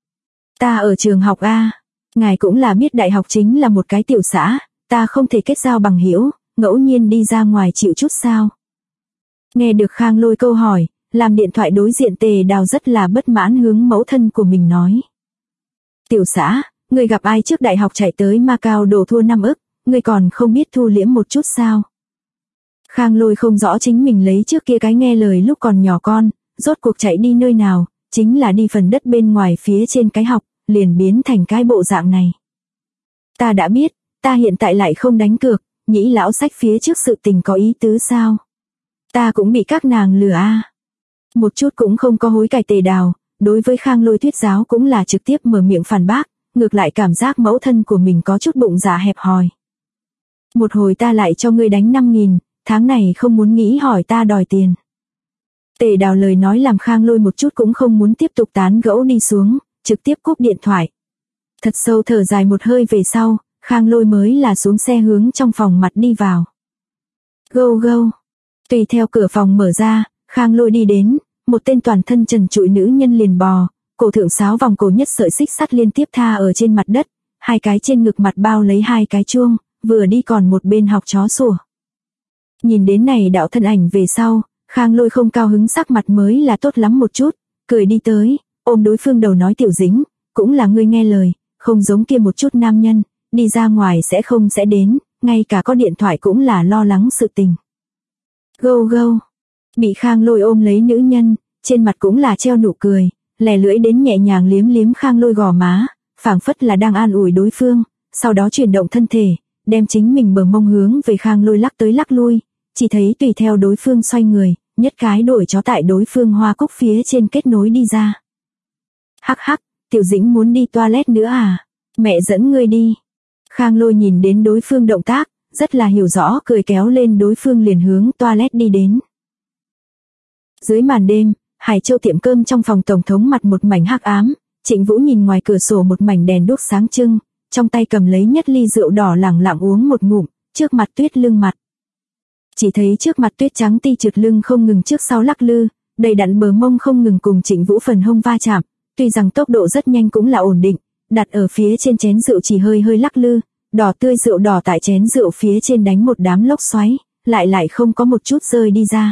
Ta ở trường học A, ngài cũng là biết đại học chính là một cái tiểu xã, ta không thể kết giao bằng hữu, ngẫu nhiên đi ra ngoài chịu chút sao? Nghe được Khang Lôi câu hỏi, làm điện thoại đối diện Tề Đào rất là bất mãn hướng mẫu thân của mình nói. Tiểu xã, ngươi gặp ai trước đại học chạy tới Macau đổ thua 5 ức, ngươi còn không biết thu liễm một chút sao? Khang Lôi không rõ chính mình lấy trước kia cái nghe lời lúc còn nhỏ con, rốt cuộc chạy đi nơi nào, chính là đi phần đất bên ngoài phía trên cái học, liền biến thành cái bộ dạng này. Ta đã biết, ta hiện tại lại không đánh cược, nhĩ lão sách phía trước sự tình có ý tứ sao? Ta cũng bị các nàng lừa a. Một chút cũng không có hối cải Tề Đào, đối với Khang Lôi thuyết giáo cũng là trực tiếp mở miệng phản bác, ngược lại cảm giác mẫu thân của mình có chút bụng dạ hẹp hòi. Một hồi ta lại cho ngươi đánh 5.000, tháng này không muốn nghĩ hỏi ta đòi tiền. Tề Đào lời nói làm Khang Lôi một chút cũng không muốn tiếp tục tán gẫu đi xuống, trực tiếp cúp điện thoại. Thật sâu thở dài một hơi về sau, Khang Lôi mới là xuống xe hướng trong phòng mặt đi vào. Gâu gâu. Tùy theo cửa phòng mở ra, Khang Lôi đi đến, một tên toàn thân trần trụi nữ nhân liền bò, cổ thượng 6 vòng cổ nhất sợi xích sắt liên tiếp tha ở trên mặt đất, 2 cái trên ngực mặt bao lấy 2 cái chuông, vừa đi còn một bên học chó sủa. Nhìn đến này đạo thân ảnh về sau, Khang Lôi không cao hứng, sắc mặt mới là tốt lắm một chút, cười đi tới, ôm đối phương đầu nói Tiểu Dĩnh, cũng là ngươi nghe lời, không giống kia một chút nam nhân, đi ra ngoài sẽ đến, ngay cả có điện thoại cũng là lo lắng sự tình. Gâu gâu. Bị Khang Lôi ôm lấy nữ nhân, trên mặt cũng là treo nụ cười, lè lưỡi đến nhẹ nhàng liếm Khang Lôi gò má, phảng phất là đang an ủi đối phương, sau đó chuyển động thân thể, đem chính mình bờ mông hướng về Khang Lôi lắc tới lắc lui, chỉ thấy tùy theo đối phương xoay người, nhất cái đuổi chó tại đối phương hoa cúc phía trên kết nối đi ra. Hắc hắc, Tiểu Dĩnh muốn đi toilet nữa à? Mẹ dẫn ngươi đi. Khang Lôi nhìn đến đối phương động tác, rất là hiểu rõ, cười kéo lên đối phương liền hướng toilet đi đến. Dưới màn đêm, Hải Châu tiệm cơm trong phòng tổng thống mặt một mảnh hắc ám, Trịnh Vũ nhìn ngoài cửa sổ một mảnh đèn đuốc sáng trưng, trong tay cầm lấy nhất ly rượu đỏ lẳng lặng uống một ngụm, trước mặt Tuyết lưng mặt. Chỉ thấy trước mặt Tuyết trắng ti trượt lưng không ngừng trước sau lắc lư, đầy đặn bờ mông không ngừng cùng Trịnh Vũ phần hông va chạm, tuy rằng tốc độ rất nhanh cũng là ổn định, đặt ở phía trên chén rượu chỉ hơi lắc lư, đỏ tươi rượu đỏ tại chén rượu phía trên đánh một đám lốc xoáy, lại không có một chút rơi đi ra.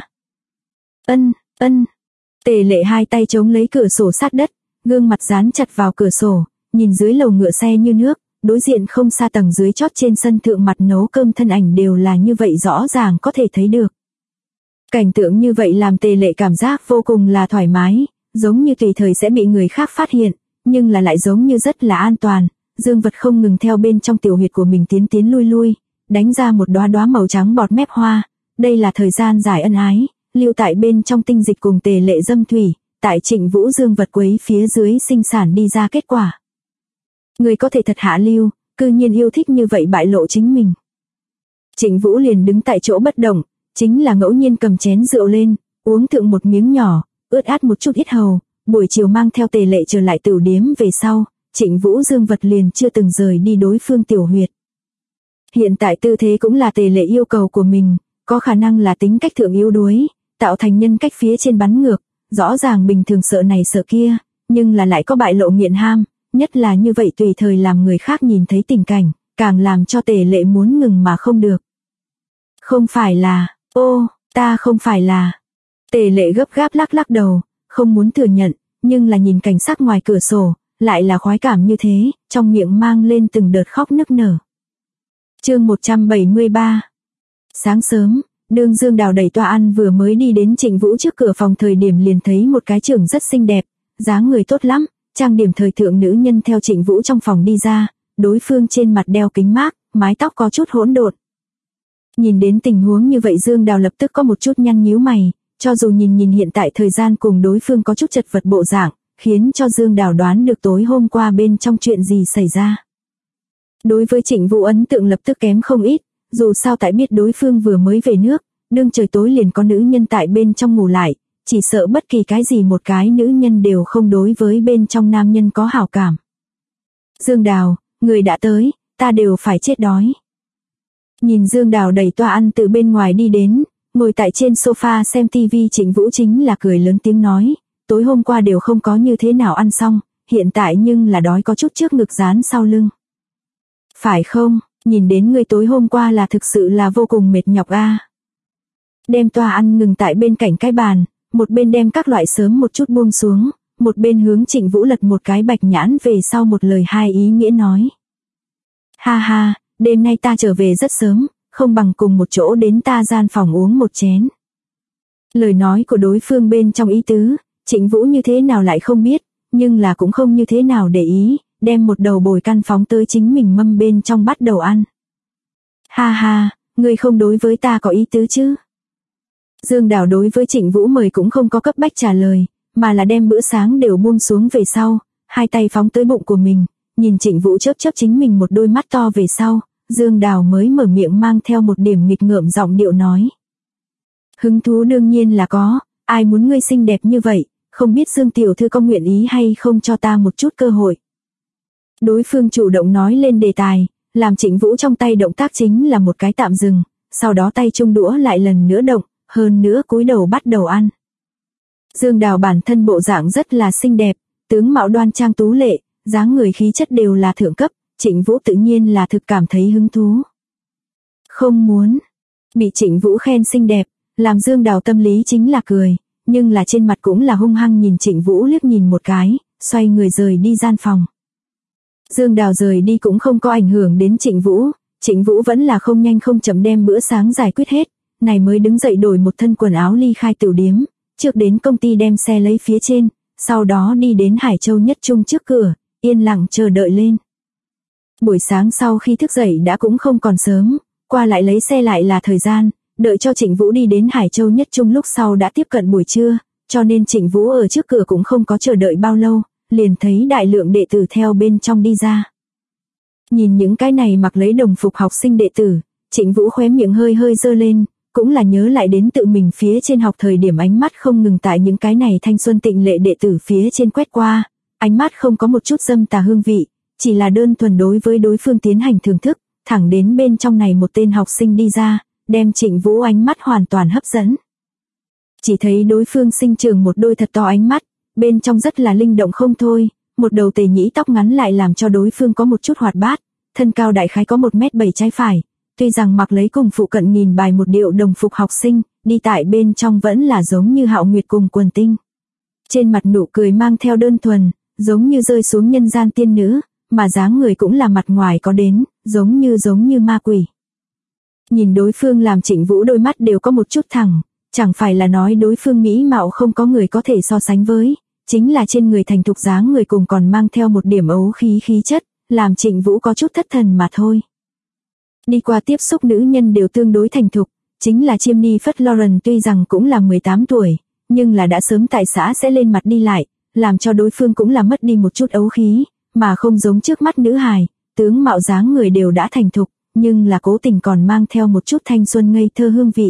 Ân. Tề Lệ 2 tay chống lấy cửa sổ sát đất, gương mặt dán chặt vào cửa sổ, nhìn dưới lầu ngựa xe như nước, đối diện không xa tầng dưới chót trên sân thượng mặt nấu cơm thân ảnh đều là như vậy rõ ràng có thể thấy được. Cảnh tượng như vậy làm Tề Lệ cảm giác vô cùng là thoải mái, giống như tùy thời sẽ bị người khác phát hiện, nhưng là lại giống như rất là an toàn, dương vật không ngừng theo bên trong tiểu huyệt của mình tiến lui, đánh ra một đóa màu trắng bọt mép hoa, đây là thời gian dài ân ái, lưu tại bên trong tinh dịch cùng Tề Lệ dâm thủy, tại Trịnh Vũ dương vật quấy phía dưới sinh sản đi ra kết quả. Người có thể thật hạ lưu, cư nhiên yêu thích như vậy bại lộ chính mình. Trịnh Vũ liền đứng tại chỗ bất động, chính là ngẫu nhiên cầm chén rượu lên, uống thượng một miếng nhỏ, ướt át một chút yết hầu, buổi chiều mang theo Tề Lệ trở lại tửu điếm về sau, Trịnh Vũ dương vật liền chưa từng rời đi đối phương tiểu huyệt. Hiện tại tư thế cũng là Tề Lệ yêu cầu của mình, có khả năng là tính cách thượng yếu đuối, tạo thành nhân cách phía trên bắn ngược, rõ ràng bình thường sợ này sợ kia, nhưng là lại có bại lộ nghiện ham, nhất là như vậy tùy thời làm người khác nhìn thấy tình cảnh, càng làm cho Tề Lệ muốn ngừng mà không được. Không phải là, ta không phải là. Tề Lệ gấp gáp lắc đầu, không muốn thừa nhận, nhưng là nhìn cảnh sắc ngoài cửa sổ, lại là khoái cảm như thế, trong miệng mang lên từng đợt khóc nức nở. Chương 173. Sáng sớm, đương Dương Đào đẩy toa ăn vừa mới đi đến Trịnh Vũ trước cửa phòng thời điểm liền thấy một cái trưởng rất xinh đẹp, dáng người tốt lắm, trang điểm thời thượng nữ nhân theo Trịnh Vũ trong phòng đi ra, đối phương trên mặt đeo kính mác, mái tóc có chút hỗn độn. Nhìn đến tình huống như vậy Dương Đào lập tức có một chút nhăn nhíu mày, cho dù nhìn hiện tại thời gian cùng đối phương có chút chật vật bộ dạng, khiến cho Dương Đào đoán được tối hôm qua bên trong chuyện gì xảy ra. Đối với Trịnh Vũ ấn tượng lập tức kém không ít, dù sao tại biết đối phương vừa mới về nước, đương trời tối liền có nữ nhân tại bên trong ngủ lại, chỉ sợ bất kỳ cái gì một cái nữ nhân đều không đối với bên trong nam nhân có hảo cảm. Dương Đào, người đã tới, ta đều phải chết đói. Nhìn Dương Đào đẩy toa ăn từ bên ngoài đi đến, ngồi tại trên sofa xem tivi Trịnh Vũ chính là cười lớn tiếng nói, tối hôm qua đều không có như thế nào ăn xong, hiện tại nhưng là đói có chút trước ngực dán sau lưng. Phải không, nhìn đến người tối hôm qua là thực sự là vô cùng mệt nhọc a. Đem toa ăn ngừng tại bên cạnh cái bàn, một bên đem các loại sớm một chút buông xuống, một bên hướng Trịnh Vũ lật một cái bạch nhãn về sau một lời hai ý nghĩa nói. Ha ha, đêm nay ta trở về rất sớm, không bằng cùng một chỗ đến ta gian phòng uống một chén. Lời nói của đối phương bên trong ý tứ, Trịnh Vũ như thế nào lại không biết, nhưng là cũng không như thế nào để ý, đem một đầu bồi căn phóng tới chính mình mâm bên trong bắt đầu ăn. Ha ha, ngươi không đối với ta có ý tứ chứ? Dương Đào đối với Trịnh Vũ mời cũng không có cấp bách trả lời, mà là đem bữa sáng đều buông xuống về sau, hai tay phóng tới bụng của mình, nhìn Trịnh Vũ chớp chớp chính mình một đôi mắt to về sau, Dương Đào mới mở miệng mang theo một điểm nghịch ngợm giọng điệu nói. Hứng thú đương nhiên là có, ai muốn ngươi xinh đẹp như vậy, không biết Dương tiểu thư có nguyện ý hay không cho ta một chút cơ hội. Đối phương chủ động nói lên đề tài, làm Trịnh Vũ trong tay động tác chính là một cái tạm dừng, sau đó tay chung đũa lại lần nữa động, hơn nữa cúi đầu bắt đầu ăn. Dương Đào bản thân bộ dạng rất là xinh đẹp, tướng mạo đoan trang tú lệ, dáng người khí chất đều là thượng cấp, Trịnh Vũ tự nhiên là thực cảm thấy hứng thú. Không muốn. Bị Trịnh Vũ khen xinh đẹp, làm Dương Đào tâm lý chính là cười, nhưng là trên mặt cũng là hung hăng nhìn Trịnh Vũ liếc nhìn một cái, xoay người rời đi gian phòng. Dương Đào rời đi cũng không có ảnh hưởng đến Trịnh Vũ vẫn là không nhanh không chậm đem bữa sáng giải quyết hết, này mới đứng dậy đổi một thân quần áo ly khai tửu điếm, trước đến công ty đem xe lấy phía trên, sau đó đi đến Hải Châu Nhất Trung trước cửa, yên lặng chờ đợi lên. Buổi sáng sau khi thức dậy đã cũng không còn sớm, qua lại lấy xe lại là thời gian, đợi cho Trịnh Vũ đi đến Hải Châu Nhất Trung lúc sau đã tiếp cận buổi trưa, cho nên Trịnh Vũ ở trước cửa cũng không có chờ đợi bao lâu, liền thấy đại lượng đệ tử theo bên trong đi ra. Nhìn những cái này mặc lấy đồng phục học sinh đệ tử, Trịnh Vũ khóe miệng hơi hơi giơ lên, cũng là nhớ lại đến tự mình phía trên học thời điểm ánh mắt không ngừng tại những cái này thanh xuân tịnh lệ đệ tử phía trên quét qua, ánh mắt không có một chút dâm tà hương vị, chỉ là đơn thuần đối với đối phương tiến hành thưởng thức, thẳng đến bên trong này một tên học sinh đi ra, đem Trịnh Vũ ánh mắt hoàn toàn hấp dẫn. Chỉ thấy đối phương sinh trưởng một đôi thật to ánh mắt, bên trong rất là linh động không thôi, một đầu tề nhĩ tóc ngắn lại làm cho đối phương có một chút hoạt bát, thân cao đại khái có 1m7 trái phải, tuy rằng mặc lấy cùng phụ cận nghìn bài một điệu đồng phục học sinh, đi tại bên trong vẫn là giống như Hạo Nguyệt cùng Quần Tinh. Trên mặt nụ cười mang theo đơn thuần, giống như rơi xuống nhân gian tiên nữ, mà dáng người cũng là mặt ngoài có đến, giống như ma quỷ. Nhìn đối phương làm Trịnh Vũ đôi mắt đều có một chút thẳng, chẳng phải là nói đối phương mỹ mạo không có người có thể so sánh với, chính là trên người thành thục dáng người cùng còn mang theo một điểm ấu khí khí chất, làm Trịnh Vũ có chút thất thần mà thôi. Đi qua tiếp xúc nữ nhân đều tương đối thành thục, chính là Chiêm Ni Phất Lauren tuy rằng cũng là 18 tuổi, nhưng là đã sớm tại xã sẽ lên mặt đi lại, làm cho đối phương cũng là mất đi một chút ấu khí, mà không giống trước mắt nữ hài, tướng mạo dáng người đều đã thành thục, nhưng là cố tình còn mang theo một chút thanh xuân ngây thơ hương vị.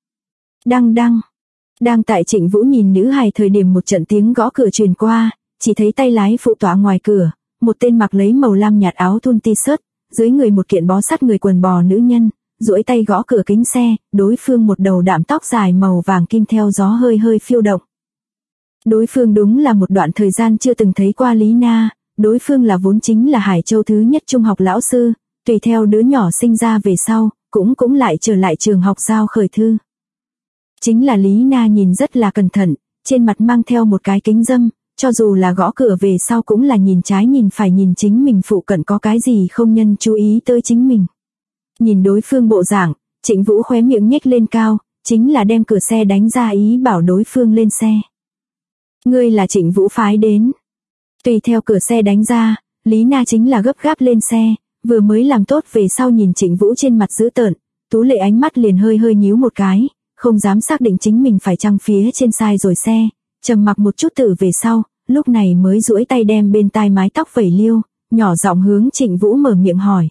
Đang tại Trịnh Vũ nhìn nữ hài thời điểm một trận tiếng gõ cửa truyền qua, chỉ thấy tay lái phụ tọa ngoài cửa, một tên mặc lấy màu lam nhạt áo thun t-shirt, dưới người một kiện bó sát người quần bò nữ nhân, duỗi tay gõ cửa kính xe, đối phương một đầu đạm tóc dài màu vàng kim theo gió hơi hơi phiêu động. Đối phương đúng là một đoạn thời gian chưa từng thấy qua Lý Na, đối phương là vốn chính là Hải Châu thứ nhất trung học lão sư, tùy theo đứa nhỏ sinh ra về sau, cũng lại trở lại trường học giao khởi thư. Chính là Lý Na nhìn rất là cẩn thận, trên mặt mang theo một cái kính dâm, cho dù là gõ cửa về sau cũng là nhìn trái nhìn phải nhìn chính mình phụ cận có cái gì không nhân chú ý tới chính mình. Nhìn đối phương bộ dạng, Trịnh Vũ khóe miệng nhếch lên cao, chính là đem cửa xe đánh ra ý bảo đối phương lên xe. Ngươi là Trịnh Vũ phái đến. Tùy theo cửa xe đánh ra, Lý Na chính là gấp gáp lên xe, vừa mới làm tốt về sau nhìn Trịnh Vũ trên mặt dữ tợn, Tú Lệ ánh mắt liền hơi hơi nhíu một cái, không dám xác định chính mình phải chăng phía trên sai rồi xe, trầm mặc một chút tự về sau, lúc này mới duỗi tay đem bên tai mái tóc vẩy liêu, nhỏ giọng hướng Trịnh Vũ mở miệng hỏi.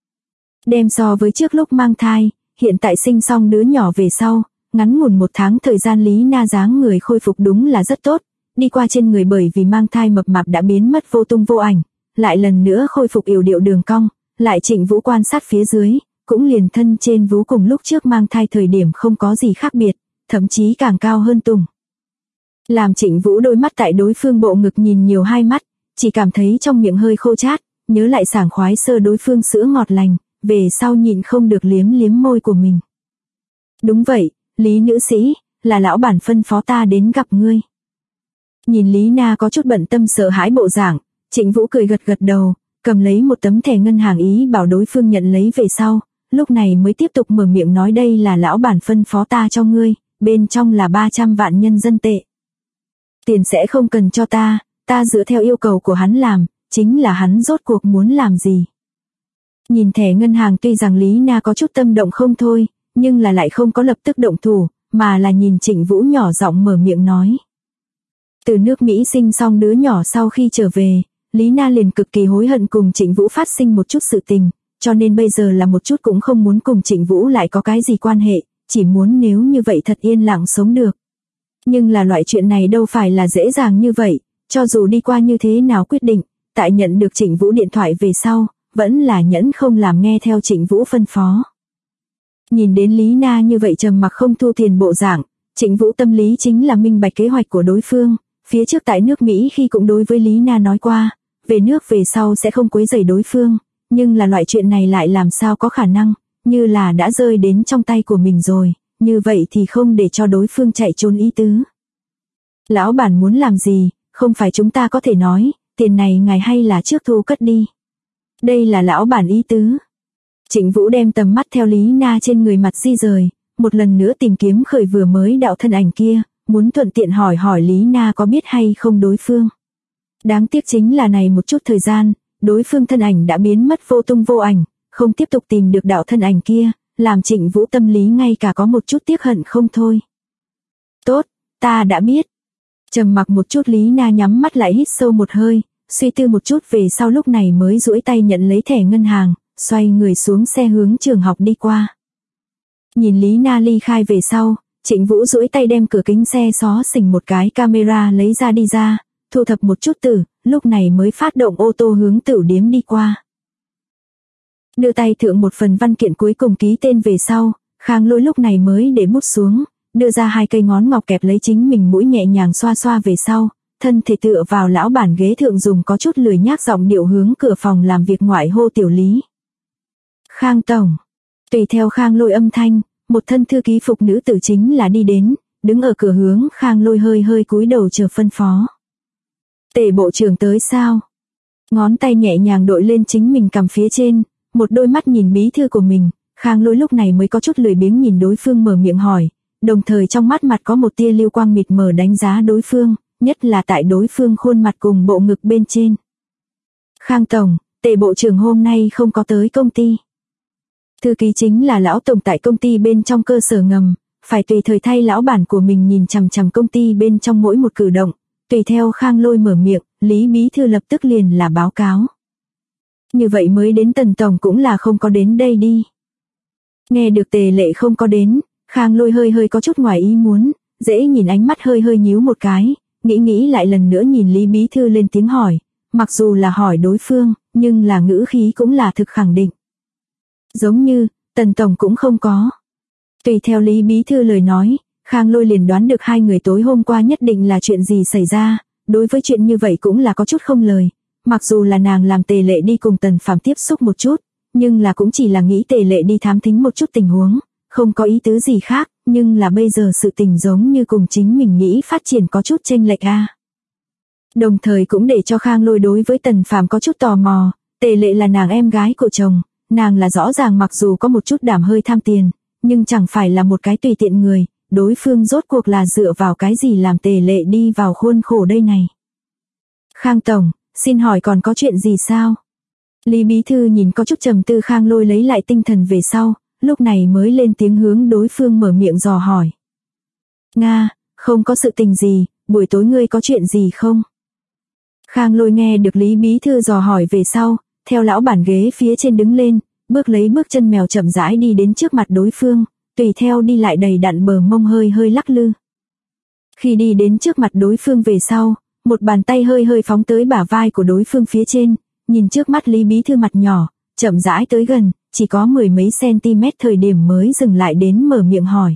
Đem so với trước lúc mang thai, hiện tại sinh xong đứa nhỏ về sau, ngắn ngủn 1 tháng thời gian Lý Na dáng người khôi phục đúng là rất tốt, đi qua trên người bởi vì mang thai mập mạp đã biến mất vô tung vô ảnh, lại lần nữa khôi phục yểu điệu đường cong, lại Trịnh Vũ quan sát phía dưới, cũng liền thân trên vú cùng lúc trước mang thai thời điểm không có gì khác biệt, thậm chí càng cao hơn tùng. Làm Trịnh Vũ đôi mắt tại đối phương bộ ngực nhìn nhiều 2 mắt, chỉ cảm thấy trong miệng hơi khô chát, nhớ lại sảng khoái sơ đối phương sữa ngọt lành, về sau nhịn không được liếm liếm môi của mình. Đúng vậy, Lý nữ sĩ, là lão bản phân phó ta đến gặp ngươi. Nhìn Lý Na có chút bận tâm sợ hãi bộ dạng, Trịnh Vũ cười gật gật đầu, cầm lấy một tấm thẻ ngân hàng ý bảo đối phương nhận lấy về sau, lúc này mới tiếp tục mở miệng nói đây là lão bản phân phó ta cho ngươi, bên trong là 300 vạn nhân dân tệ. Tiền sẽ không cần cho ta dựa theo yêu cầu của hắn làm, chính là hắn rốt cuộc muốn làm gì. Nhìn thẻ ngân hàng tuy rằng Lý Na có chút tâm động không thôi, nhưng là lại không có lập tức động thủ, mà là nhìn Trịnh Vũ nhỏ giọng mở miệng nói. Từ nước Mỹ sinh xong đứa nhỏ sau khi trở về, Lý Na liền cực kỳ hối hận cùng Trịnh Vũ phát sinh một chút sự tình, cho nên bây giờ là một chút cũng không muốn cùng Trịnh Vũ lại có cái gì quan hệ, chỉ muốn nếu như vậy thật yên lặng sống được. Nhưng là loại chuyện này đâu phải là dễ dàng như vậy, cho dù đi qua như thế nào quyết định, tại nhận được Trịnh Vũ điện thoại về sau, vẫn là nhẫn không làm nghe theo Trịnh Vũ phân phó. Nhìn đến Lý Na như vậy trầm mặc không thu tiền bộ dạng, Trịnh Vũ tâm lý chính là minh bạch kế hoạch của đối phương, phía trước tại nước Mỹ khi cũng đối với Lý Na nói qua, về nước về sau sẽ không quấy rầy đối phương, nhưng là loại chuyện này lại làm sao có khả năng, như là đã rơi đến trong tay của mình rồi, như vậy thì không để cho đối phương chạy trốn ý tứ. Lão bản muốn làm gì, không phải chúng ta có thể nói, tiền này ngài hay là trước thu cất đi. Đây là lão bản ý tứ. Trịnh Vũ đem tầm mắt theo Lý Na trên người mặt di rời, một lần nữa tìm kiếm khởi vừa mới đạo thân ảnh kia, muốn thuận tiện hỏi hỏi Lý Na có biết hay không đối phương. Đáng tiếc chính là này một chút thời gian, đối phương thân ảnh đã biến mất vô tung vô ảnh, không tiếp tục tìm được đạo thân ảnh kia, làm Trịnh Vũ tâm lý ngay cả có một chút tiếc hận không thôi. Tốt, ta đã biết. Trầm mặc một chút Lý Na nhắm mắt lại hít sâu một hơi, suy tư một chút về sau lúc này mới duỗi tay nhận lấy thẻ ngân hàng, xoay người xuống xe hướng trường học đi qua. Nhìn Lý Na ly khai về sau, Trịnh Vũ duỗi tay đem cửa kính xe xó xỉnh một cái camera lấy ra đi ra, thu thập một chút lúc này mới phát động ô tô hướng tửu điếm đi qua. Đưa tay thượng một phần văn kiện cuối cùng ký tên về sau, Khang Lôi lúc này mới để bút xuống, đưa ra 2 cây ngón ngọc kẹp lấy chính mình mũi nhẹ nhàng xoa xoa về sau, thân thể tựa vào lão bản ghế thượng dùng có chút lười nhác giọng điệu hướng cửa phòng làm việc ngoại hô tiểu Lý. Khang tổng. Tùy theo Khang Lôi âm thanh, một thân thư ký phục nữ tử chính là đi đến, đứng ở cửa hướng Khang Lôi hơi hơi cúi đầu chờ phân phó. Tề bộ trưởng tới sao? Ngón tay nhẹ nhàng đội lên chính mình cầm phía trên, một đôi mắt nhìn bí thư của mình, Khang Lôi lúc này mới có chút lười biếng nhìn đối phương mở miệng hỏi, đồng thời trong mắt mặt có một tia lưu quang mịt mờ đánh giá đối phương, nhất là tại đối phương khuôn mặt cùng bộ ngực bên trên. Khang tổng, Tề bộ trưởng hôm nay không có tới công ty. Thư ký chính là lão tổng tại công ty bên trong cơ sở ngầm, phải tùy thời thay lão bản của mình nhìn chằm chằm công ty bên trong mỗi một cử động, tùy theo Khang Lôi mở miệng, Lý bí thư lập tức liền là báo cáo. Như vậy mới đến Tần tổng cũng là không có đến đây đi. Nghe được Tề lệ không có đến, Khang Lôi hơi hơi có chút ngoài ý muốn, dễ nhìn ánh mắt hơi hơi nhíu một cái, nghĩ lại lần nữa nhìn Lý bí thư lên tiếng hỏi, mặc dù là hỏi đối phương, nhưng là ngữ khí cũng là thực khẳng định. Giống như, Tần tổng cũng không có. Tùy theo Lý bí thư lời nói, Khang Lôi liền đoán được 2 người tối hôm qua nhất định là chuyện gì xảy ra, đối với chuyện như vậy cũng là có chút không lời, mặc dù là nàng làm Tề lệ đi cùng Tần Phàm tiếp xúc một chút, nhưng là cũng chỉ là nghĩ Tề lệ đi thám thính một chút tình huống, không có ý tứ gì khác, nhưng là bây giờ sự tình giống như cùng chính mình nghĩ phát triển có chút chênh lệch a. Đồng thời cũng để cho Khang Lôi đối với Tần Phàm có chút tò mò, Tề lệ là nàng em gái của chồng, nàng là rõ ràng mặc dù có một chút đảm hơi tham tiền, nhưng chẳng phải là một cái tùy tiện người, đối phương rốt cuộc là dựa vào cái gì làm Tề lệ đi vào khuôn khổ đây này. Khang tổng, xin hỏi còn có chuyện gì sao? Lý bí thư nhìn có chút trầm tư Khang Lôi lấy lại tinh thần về sau, lúc này mới lên tiếng hướng đối phương mở miệng dò hỏi. Nga, không có sự tình gì, buổi tối ngươi có chuyện gì không? Khang Lôi nghe được Lý bí thư dò hỏi về sau, theo lão bản ghế phía trên đứng lên, bước lấy bước chân mèo chậm rãi đi đến trước mặt đối phương, tùy theo đi lại đầy đặn bờ mông hơi hơi lắc lư. Khi đi đến trước mặt đối phương về sau, một bàn tay hơi hơi phóng tới bả vai của đối phương phía trên, nhìn trước mắt Lý bí thư mặt nhỏ, chậm rãi tới gần, chỉ có 10 mấy cm thời điểm mới dừng lại đến mở miệng hỏi.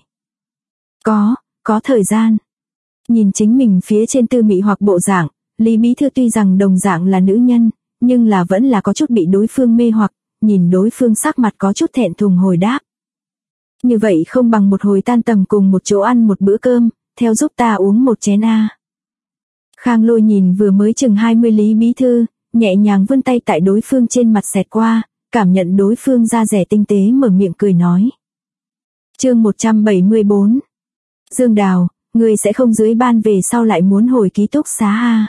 Có thời gian. Nhìn chính mình phía trên tư mị hoặc bộ dạng, Lý bí thư tuy rằng đồng dạng là nữ nhân, nhưng là vẫn là có chút bị đối phương mê hoặc, nhìn đối phương sắc mặt có chút thẹn thùng hồi đáp. Như vậy không bằng một hồi tan tầm cùng một chỗ ăn một bữa cơm, theo giúp ta uống một chén a. Khang Lôi nhìn vừa mới chừng 20 Lý bí thư, nhẹ nhàng vươn tay tại đối phương trên mặt xẹt qua, cảm nhận đối phương da dẻ tinh tế mở miệng cười nói. Chương 174. Dương Đào, ngươi sẽ không dưới ban về sau lại muốn hồi ký túc xá a?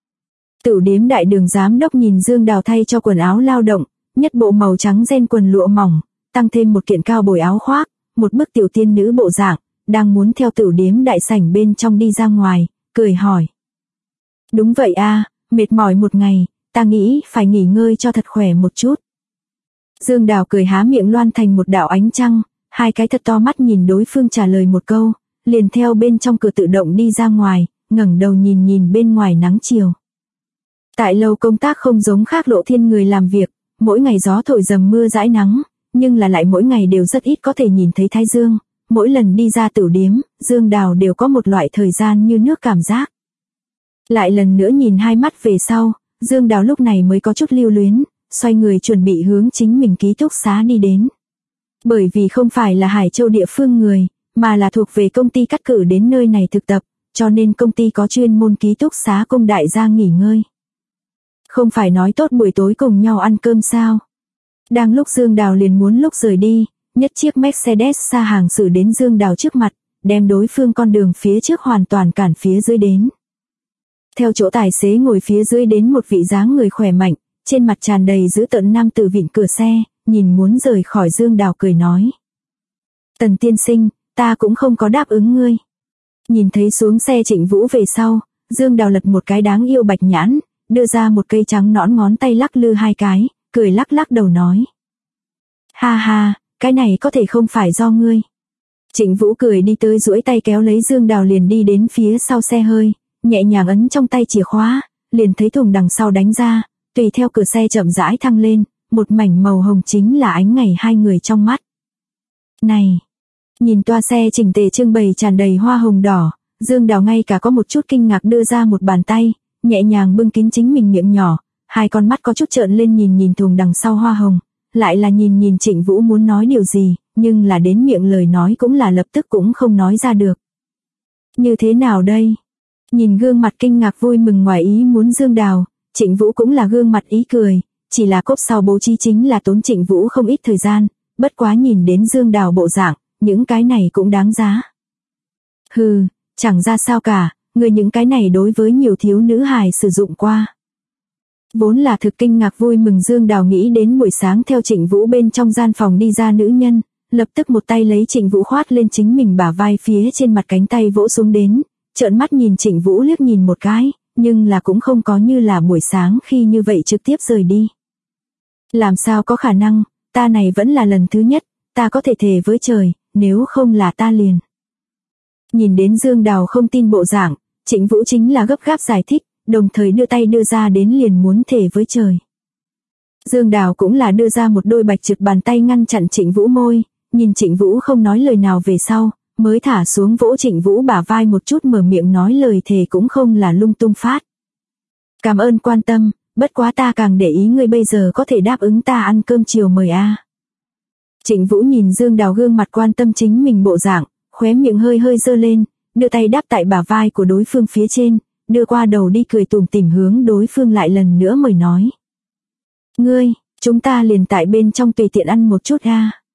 Tửu điếm đại đường giám đốc nhìn Dương Đào thay cho quần áo lao động, nhất bộ màu trắng ren quần lụa mỏng, tăng thêm một kiện cao bồi áo khoác, một bức tiểu tiên nữ bộ dạng, đang muốn theo tửu điếm đại sảnh bên trong đi ra ngoài, cười hỏi. Đúng vậy a, mệt mỏi một ngày, ta nghĩ phải nghỉ ngơi cho thật khỏe một chút. Dương Đào cười há miệng loan thành một đạo ánh trăng, hai cái thật to mắt nhìn đối phương trả lời một câu, liền theo bên trong cửa tự động đi ra ngoài, ngẩng đầu nhìn bên ngoài nắng chiều. Tại lâu công tác không giống khác Lộ Thiên người làm việc, mỗi ngày gió thổi dầm mưa dãi nắng, nhưng là lại mỗi ngày đều rất ít có thể nhìn thấy thái dương, mỗi lần đi ra tửu điếm, Dương Đào đều có một loại thời gian như nước cảm giác. Lại lần nữa nhìn hai mắt về sau, Dương Đào lúc này mới có chút lưu luyến, xoay người chuẩn bị hướng chính mình ký túc xá đi đến. Bởi vì không phải là Hải Châu địa phương người, mà là thuộc về công ty cắt cử đến nơi này thực tập, cho nên công ty có chuyên môn ký túc xá供đại gia nghỉ ngơi. Không phải nói tốt buổi tối cùng nhau ăn cơm sao? Đang lúc Dương Đào liền muốn lúc rời đi, nhất chiếc Mercedes xa hàng xử đến Dương Đào trước mặt, đem đối phương con đường phía trước hoàn toàn cản phía dưới đến. Theo chỗ tài xế ngồi phía dưới đến một vị dáng người khỏe mạnh, trên mặt tràn đầy dữ tợn nam tử vịn cửa xe, nhìn muốn rời khỏi Dương Đào cười nói. Tần tiên sinh, ta cũng không có đáp ứng ngươi. Nhìn thấy xuống xe Trịnh Vũ về sau, Dương Đào lật một cái đáng yêu bạch nhãn, đưa ra một cây trắng nõn ngón tay lắc lư hai cái, cười lắc lắc đầu nói. Ha ha, cái này có thể không phải do ngươi. Trịnh Vũ cười đi tới duỗi tay kéo lấy Dương Đào liền đi đến phía sau xe hơi, nhẹ nhàng ấn trong tay chìa khóa, liền thấy thùng đằng sau đánh ra, tùy theo cửa xe chậm rãi thăng lên, một mảnh màu hồng chính là ánh ngày hai người trong mắt. Này, nhìn toa xe chỉnh tề trưng bày tràn đầy hoa hồng đỏ, Dương Đào ngay cả có một chút kinh ngạc đưa ra một bàn tay, nhẹ nhàng bưng kín chính mình miệng nhỏ, hai con mắt có chút trợn lên nhìn thùng đằng sau hoa hồng, lại là nhìn Trịnh Vũ muốn nói điều gì, nhưng là đến miệng lời nói cũng là lập tức cũng không nói ra được. Như thế nào đây? Nhìn gương mặt kinh ngạc vui mừng ngoài ý muốn Dương Đào, Trịnh Vũ cũng là gương mặt ý cười, chỉ là cốp sau bố trí chính là tốn Trịnh Vũ không ít thời gian, bất quá nhìn đến Dương Đào bộ dạng, những cái này cũng đáng giá. Hừ, chẳng ra sao cả, người những cái này đối với nhiều thiếu nữ hài sử dụng qua. Vốn là thực kinh ngạc vui mừng Dương Đào nghĩ đến buổi sáng theo Trịnh Vũ bên trong gian phòng đi ra nữ nhân, lập tức một tay lấy Trịnh Vũ khoát lên chính mình bả vai phía trên mặt cánh tay vỗ xuống đến, trợn mắt nhìn Trịnh Vũ liếc nhìn một cái, nhưng là cũng không có như là buổi sáng khi như vậy trực tiếp rời đi. Làm sao có khả năng, ta này vẫn là lần thứ nhất, ta có thể thề với trời, nếu không là ta liền. Nhìn đến Dương Đào không tin bộ dạng, Trịnh Vũ chính là gấp gáp giải thích, đồng thời đưa tay đưa ra đến liền muốn thề với trời. Dương Đào cũng là đưa ra một đôi bạch trực bàn tay ngăn chặn Trịnh Vũ môi, nhìn Trịnh Vũ không nói lời nào về sau, mới thả xuống vỗ Trịnh Vũ bả vai một chút mở miệng nói lời thề cũng không là lung tung phát. Cảm ơn quan tâm, bất quá ta càng để ý ngươi bây giờ có thể đáp ứng ta ăn cơm chiều mời a. Trịnh Vũ nhìn Dương Đào gương mặt quan tâm chính mình bộ dạng, khóe miệng hơi hơi giơ lên, đưa tay đáp tại bả vai của đối phương phía trên, đưa qua đầu đi cười tủm tỉm hướng đối phương lại lần nữa mời nói. Ngươi, chúng ta liền tại bên trong tùy tiện ăn một chút a.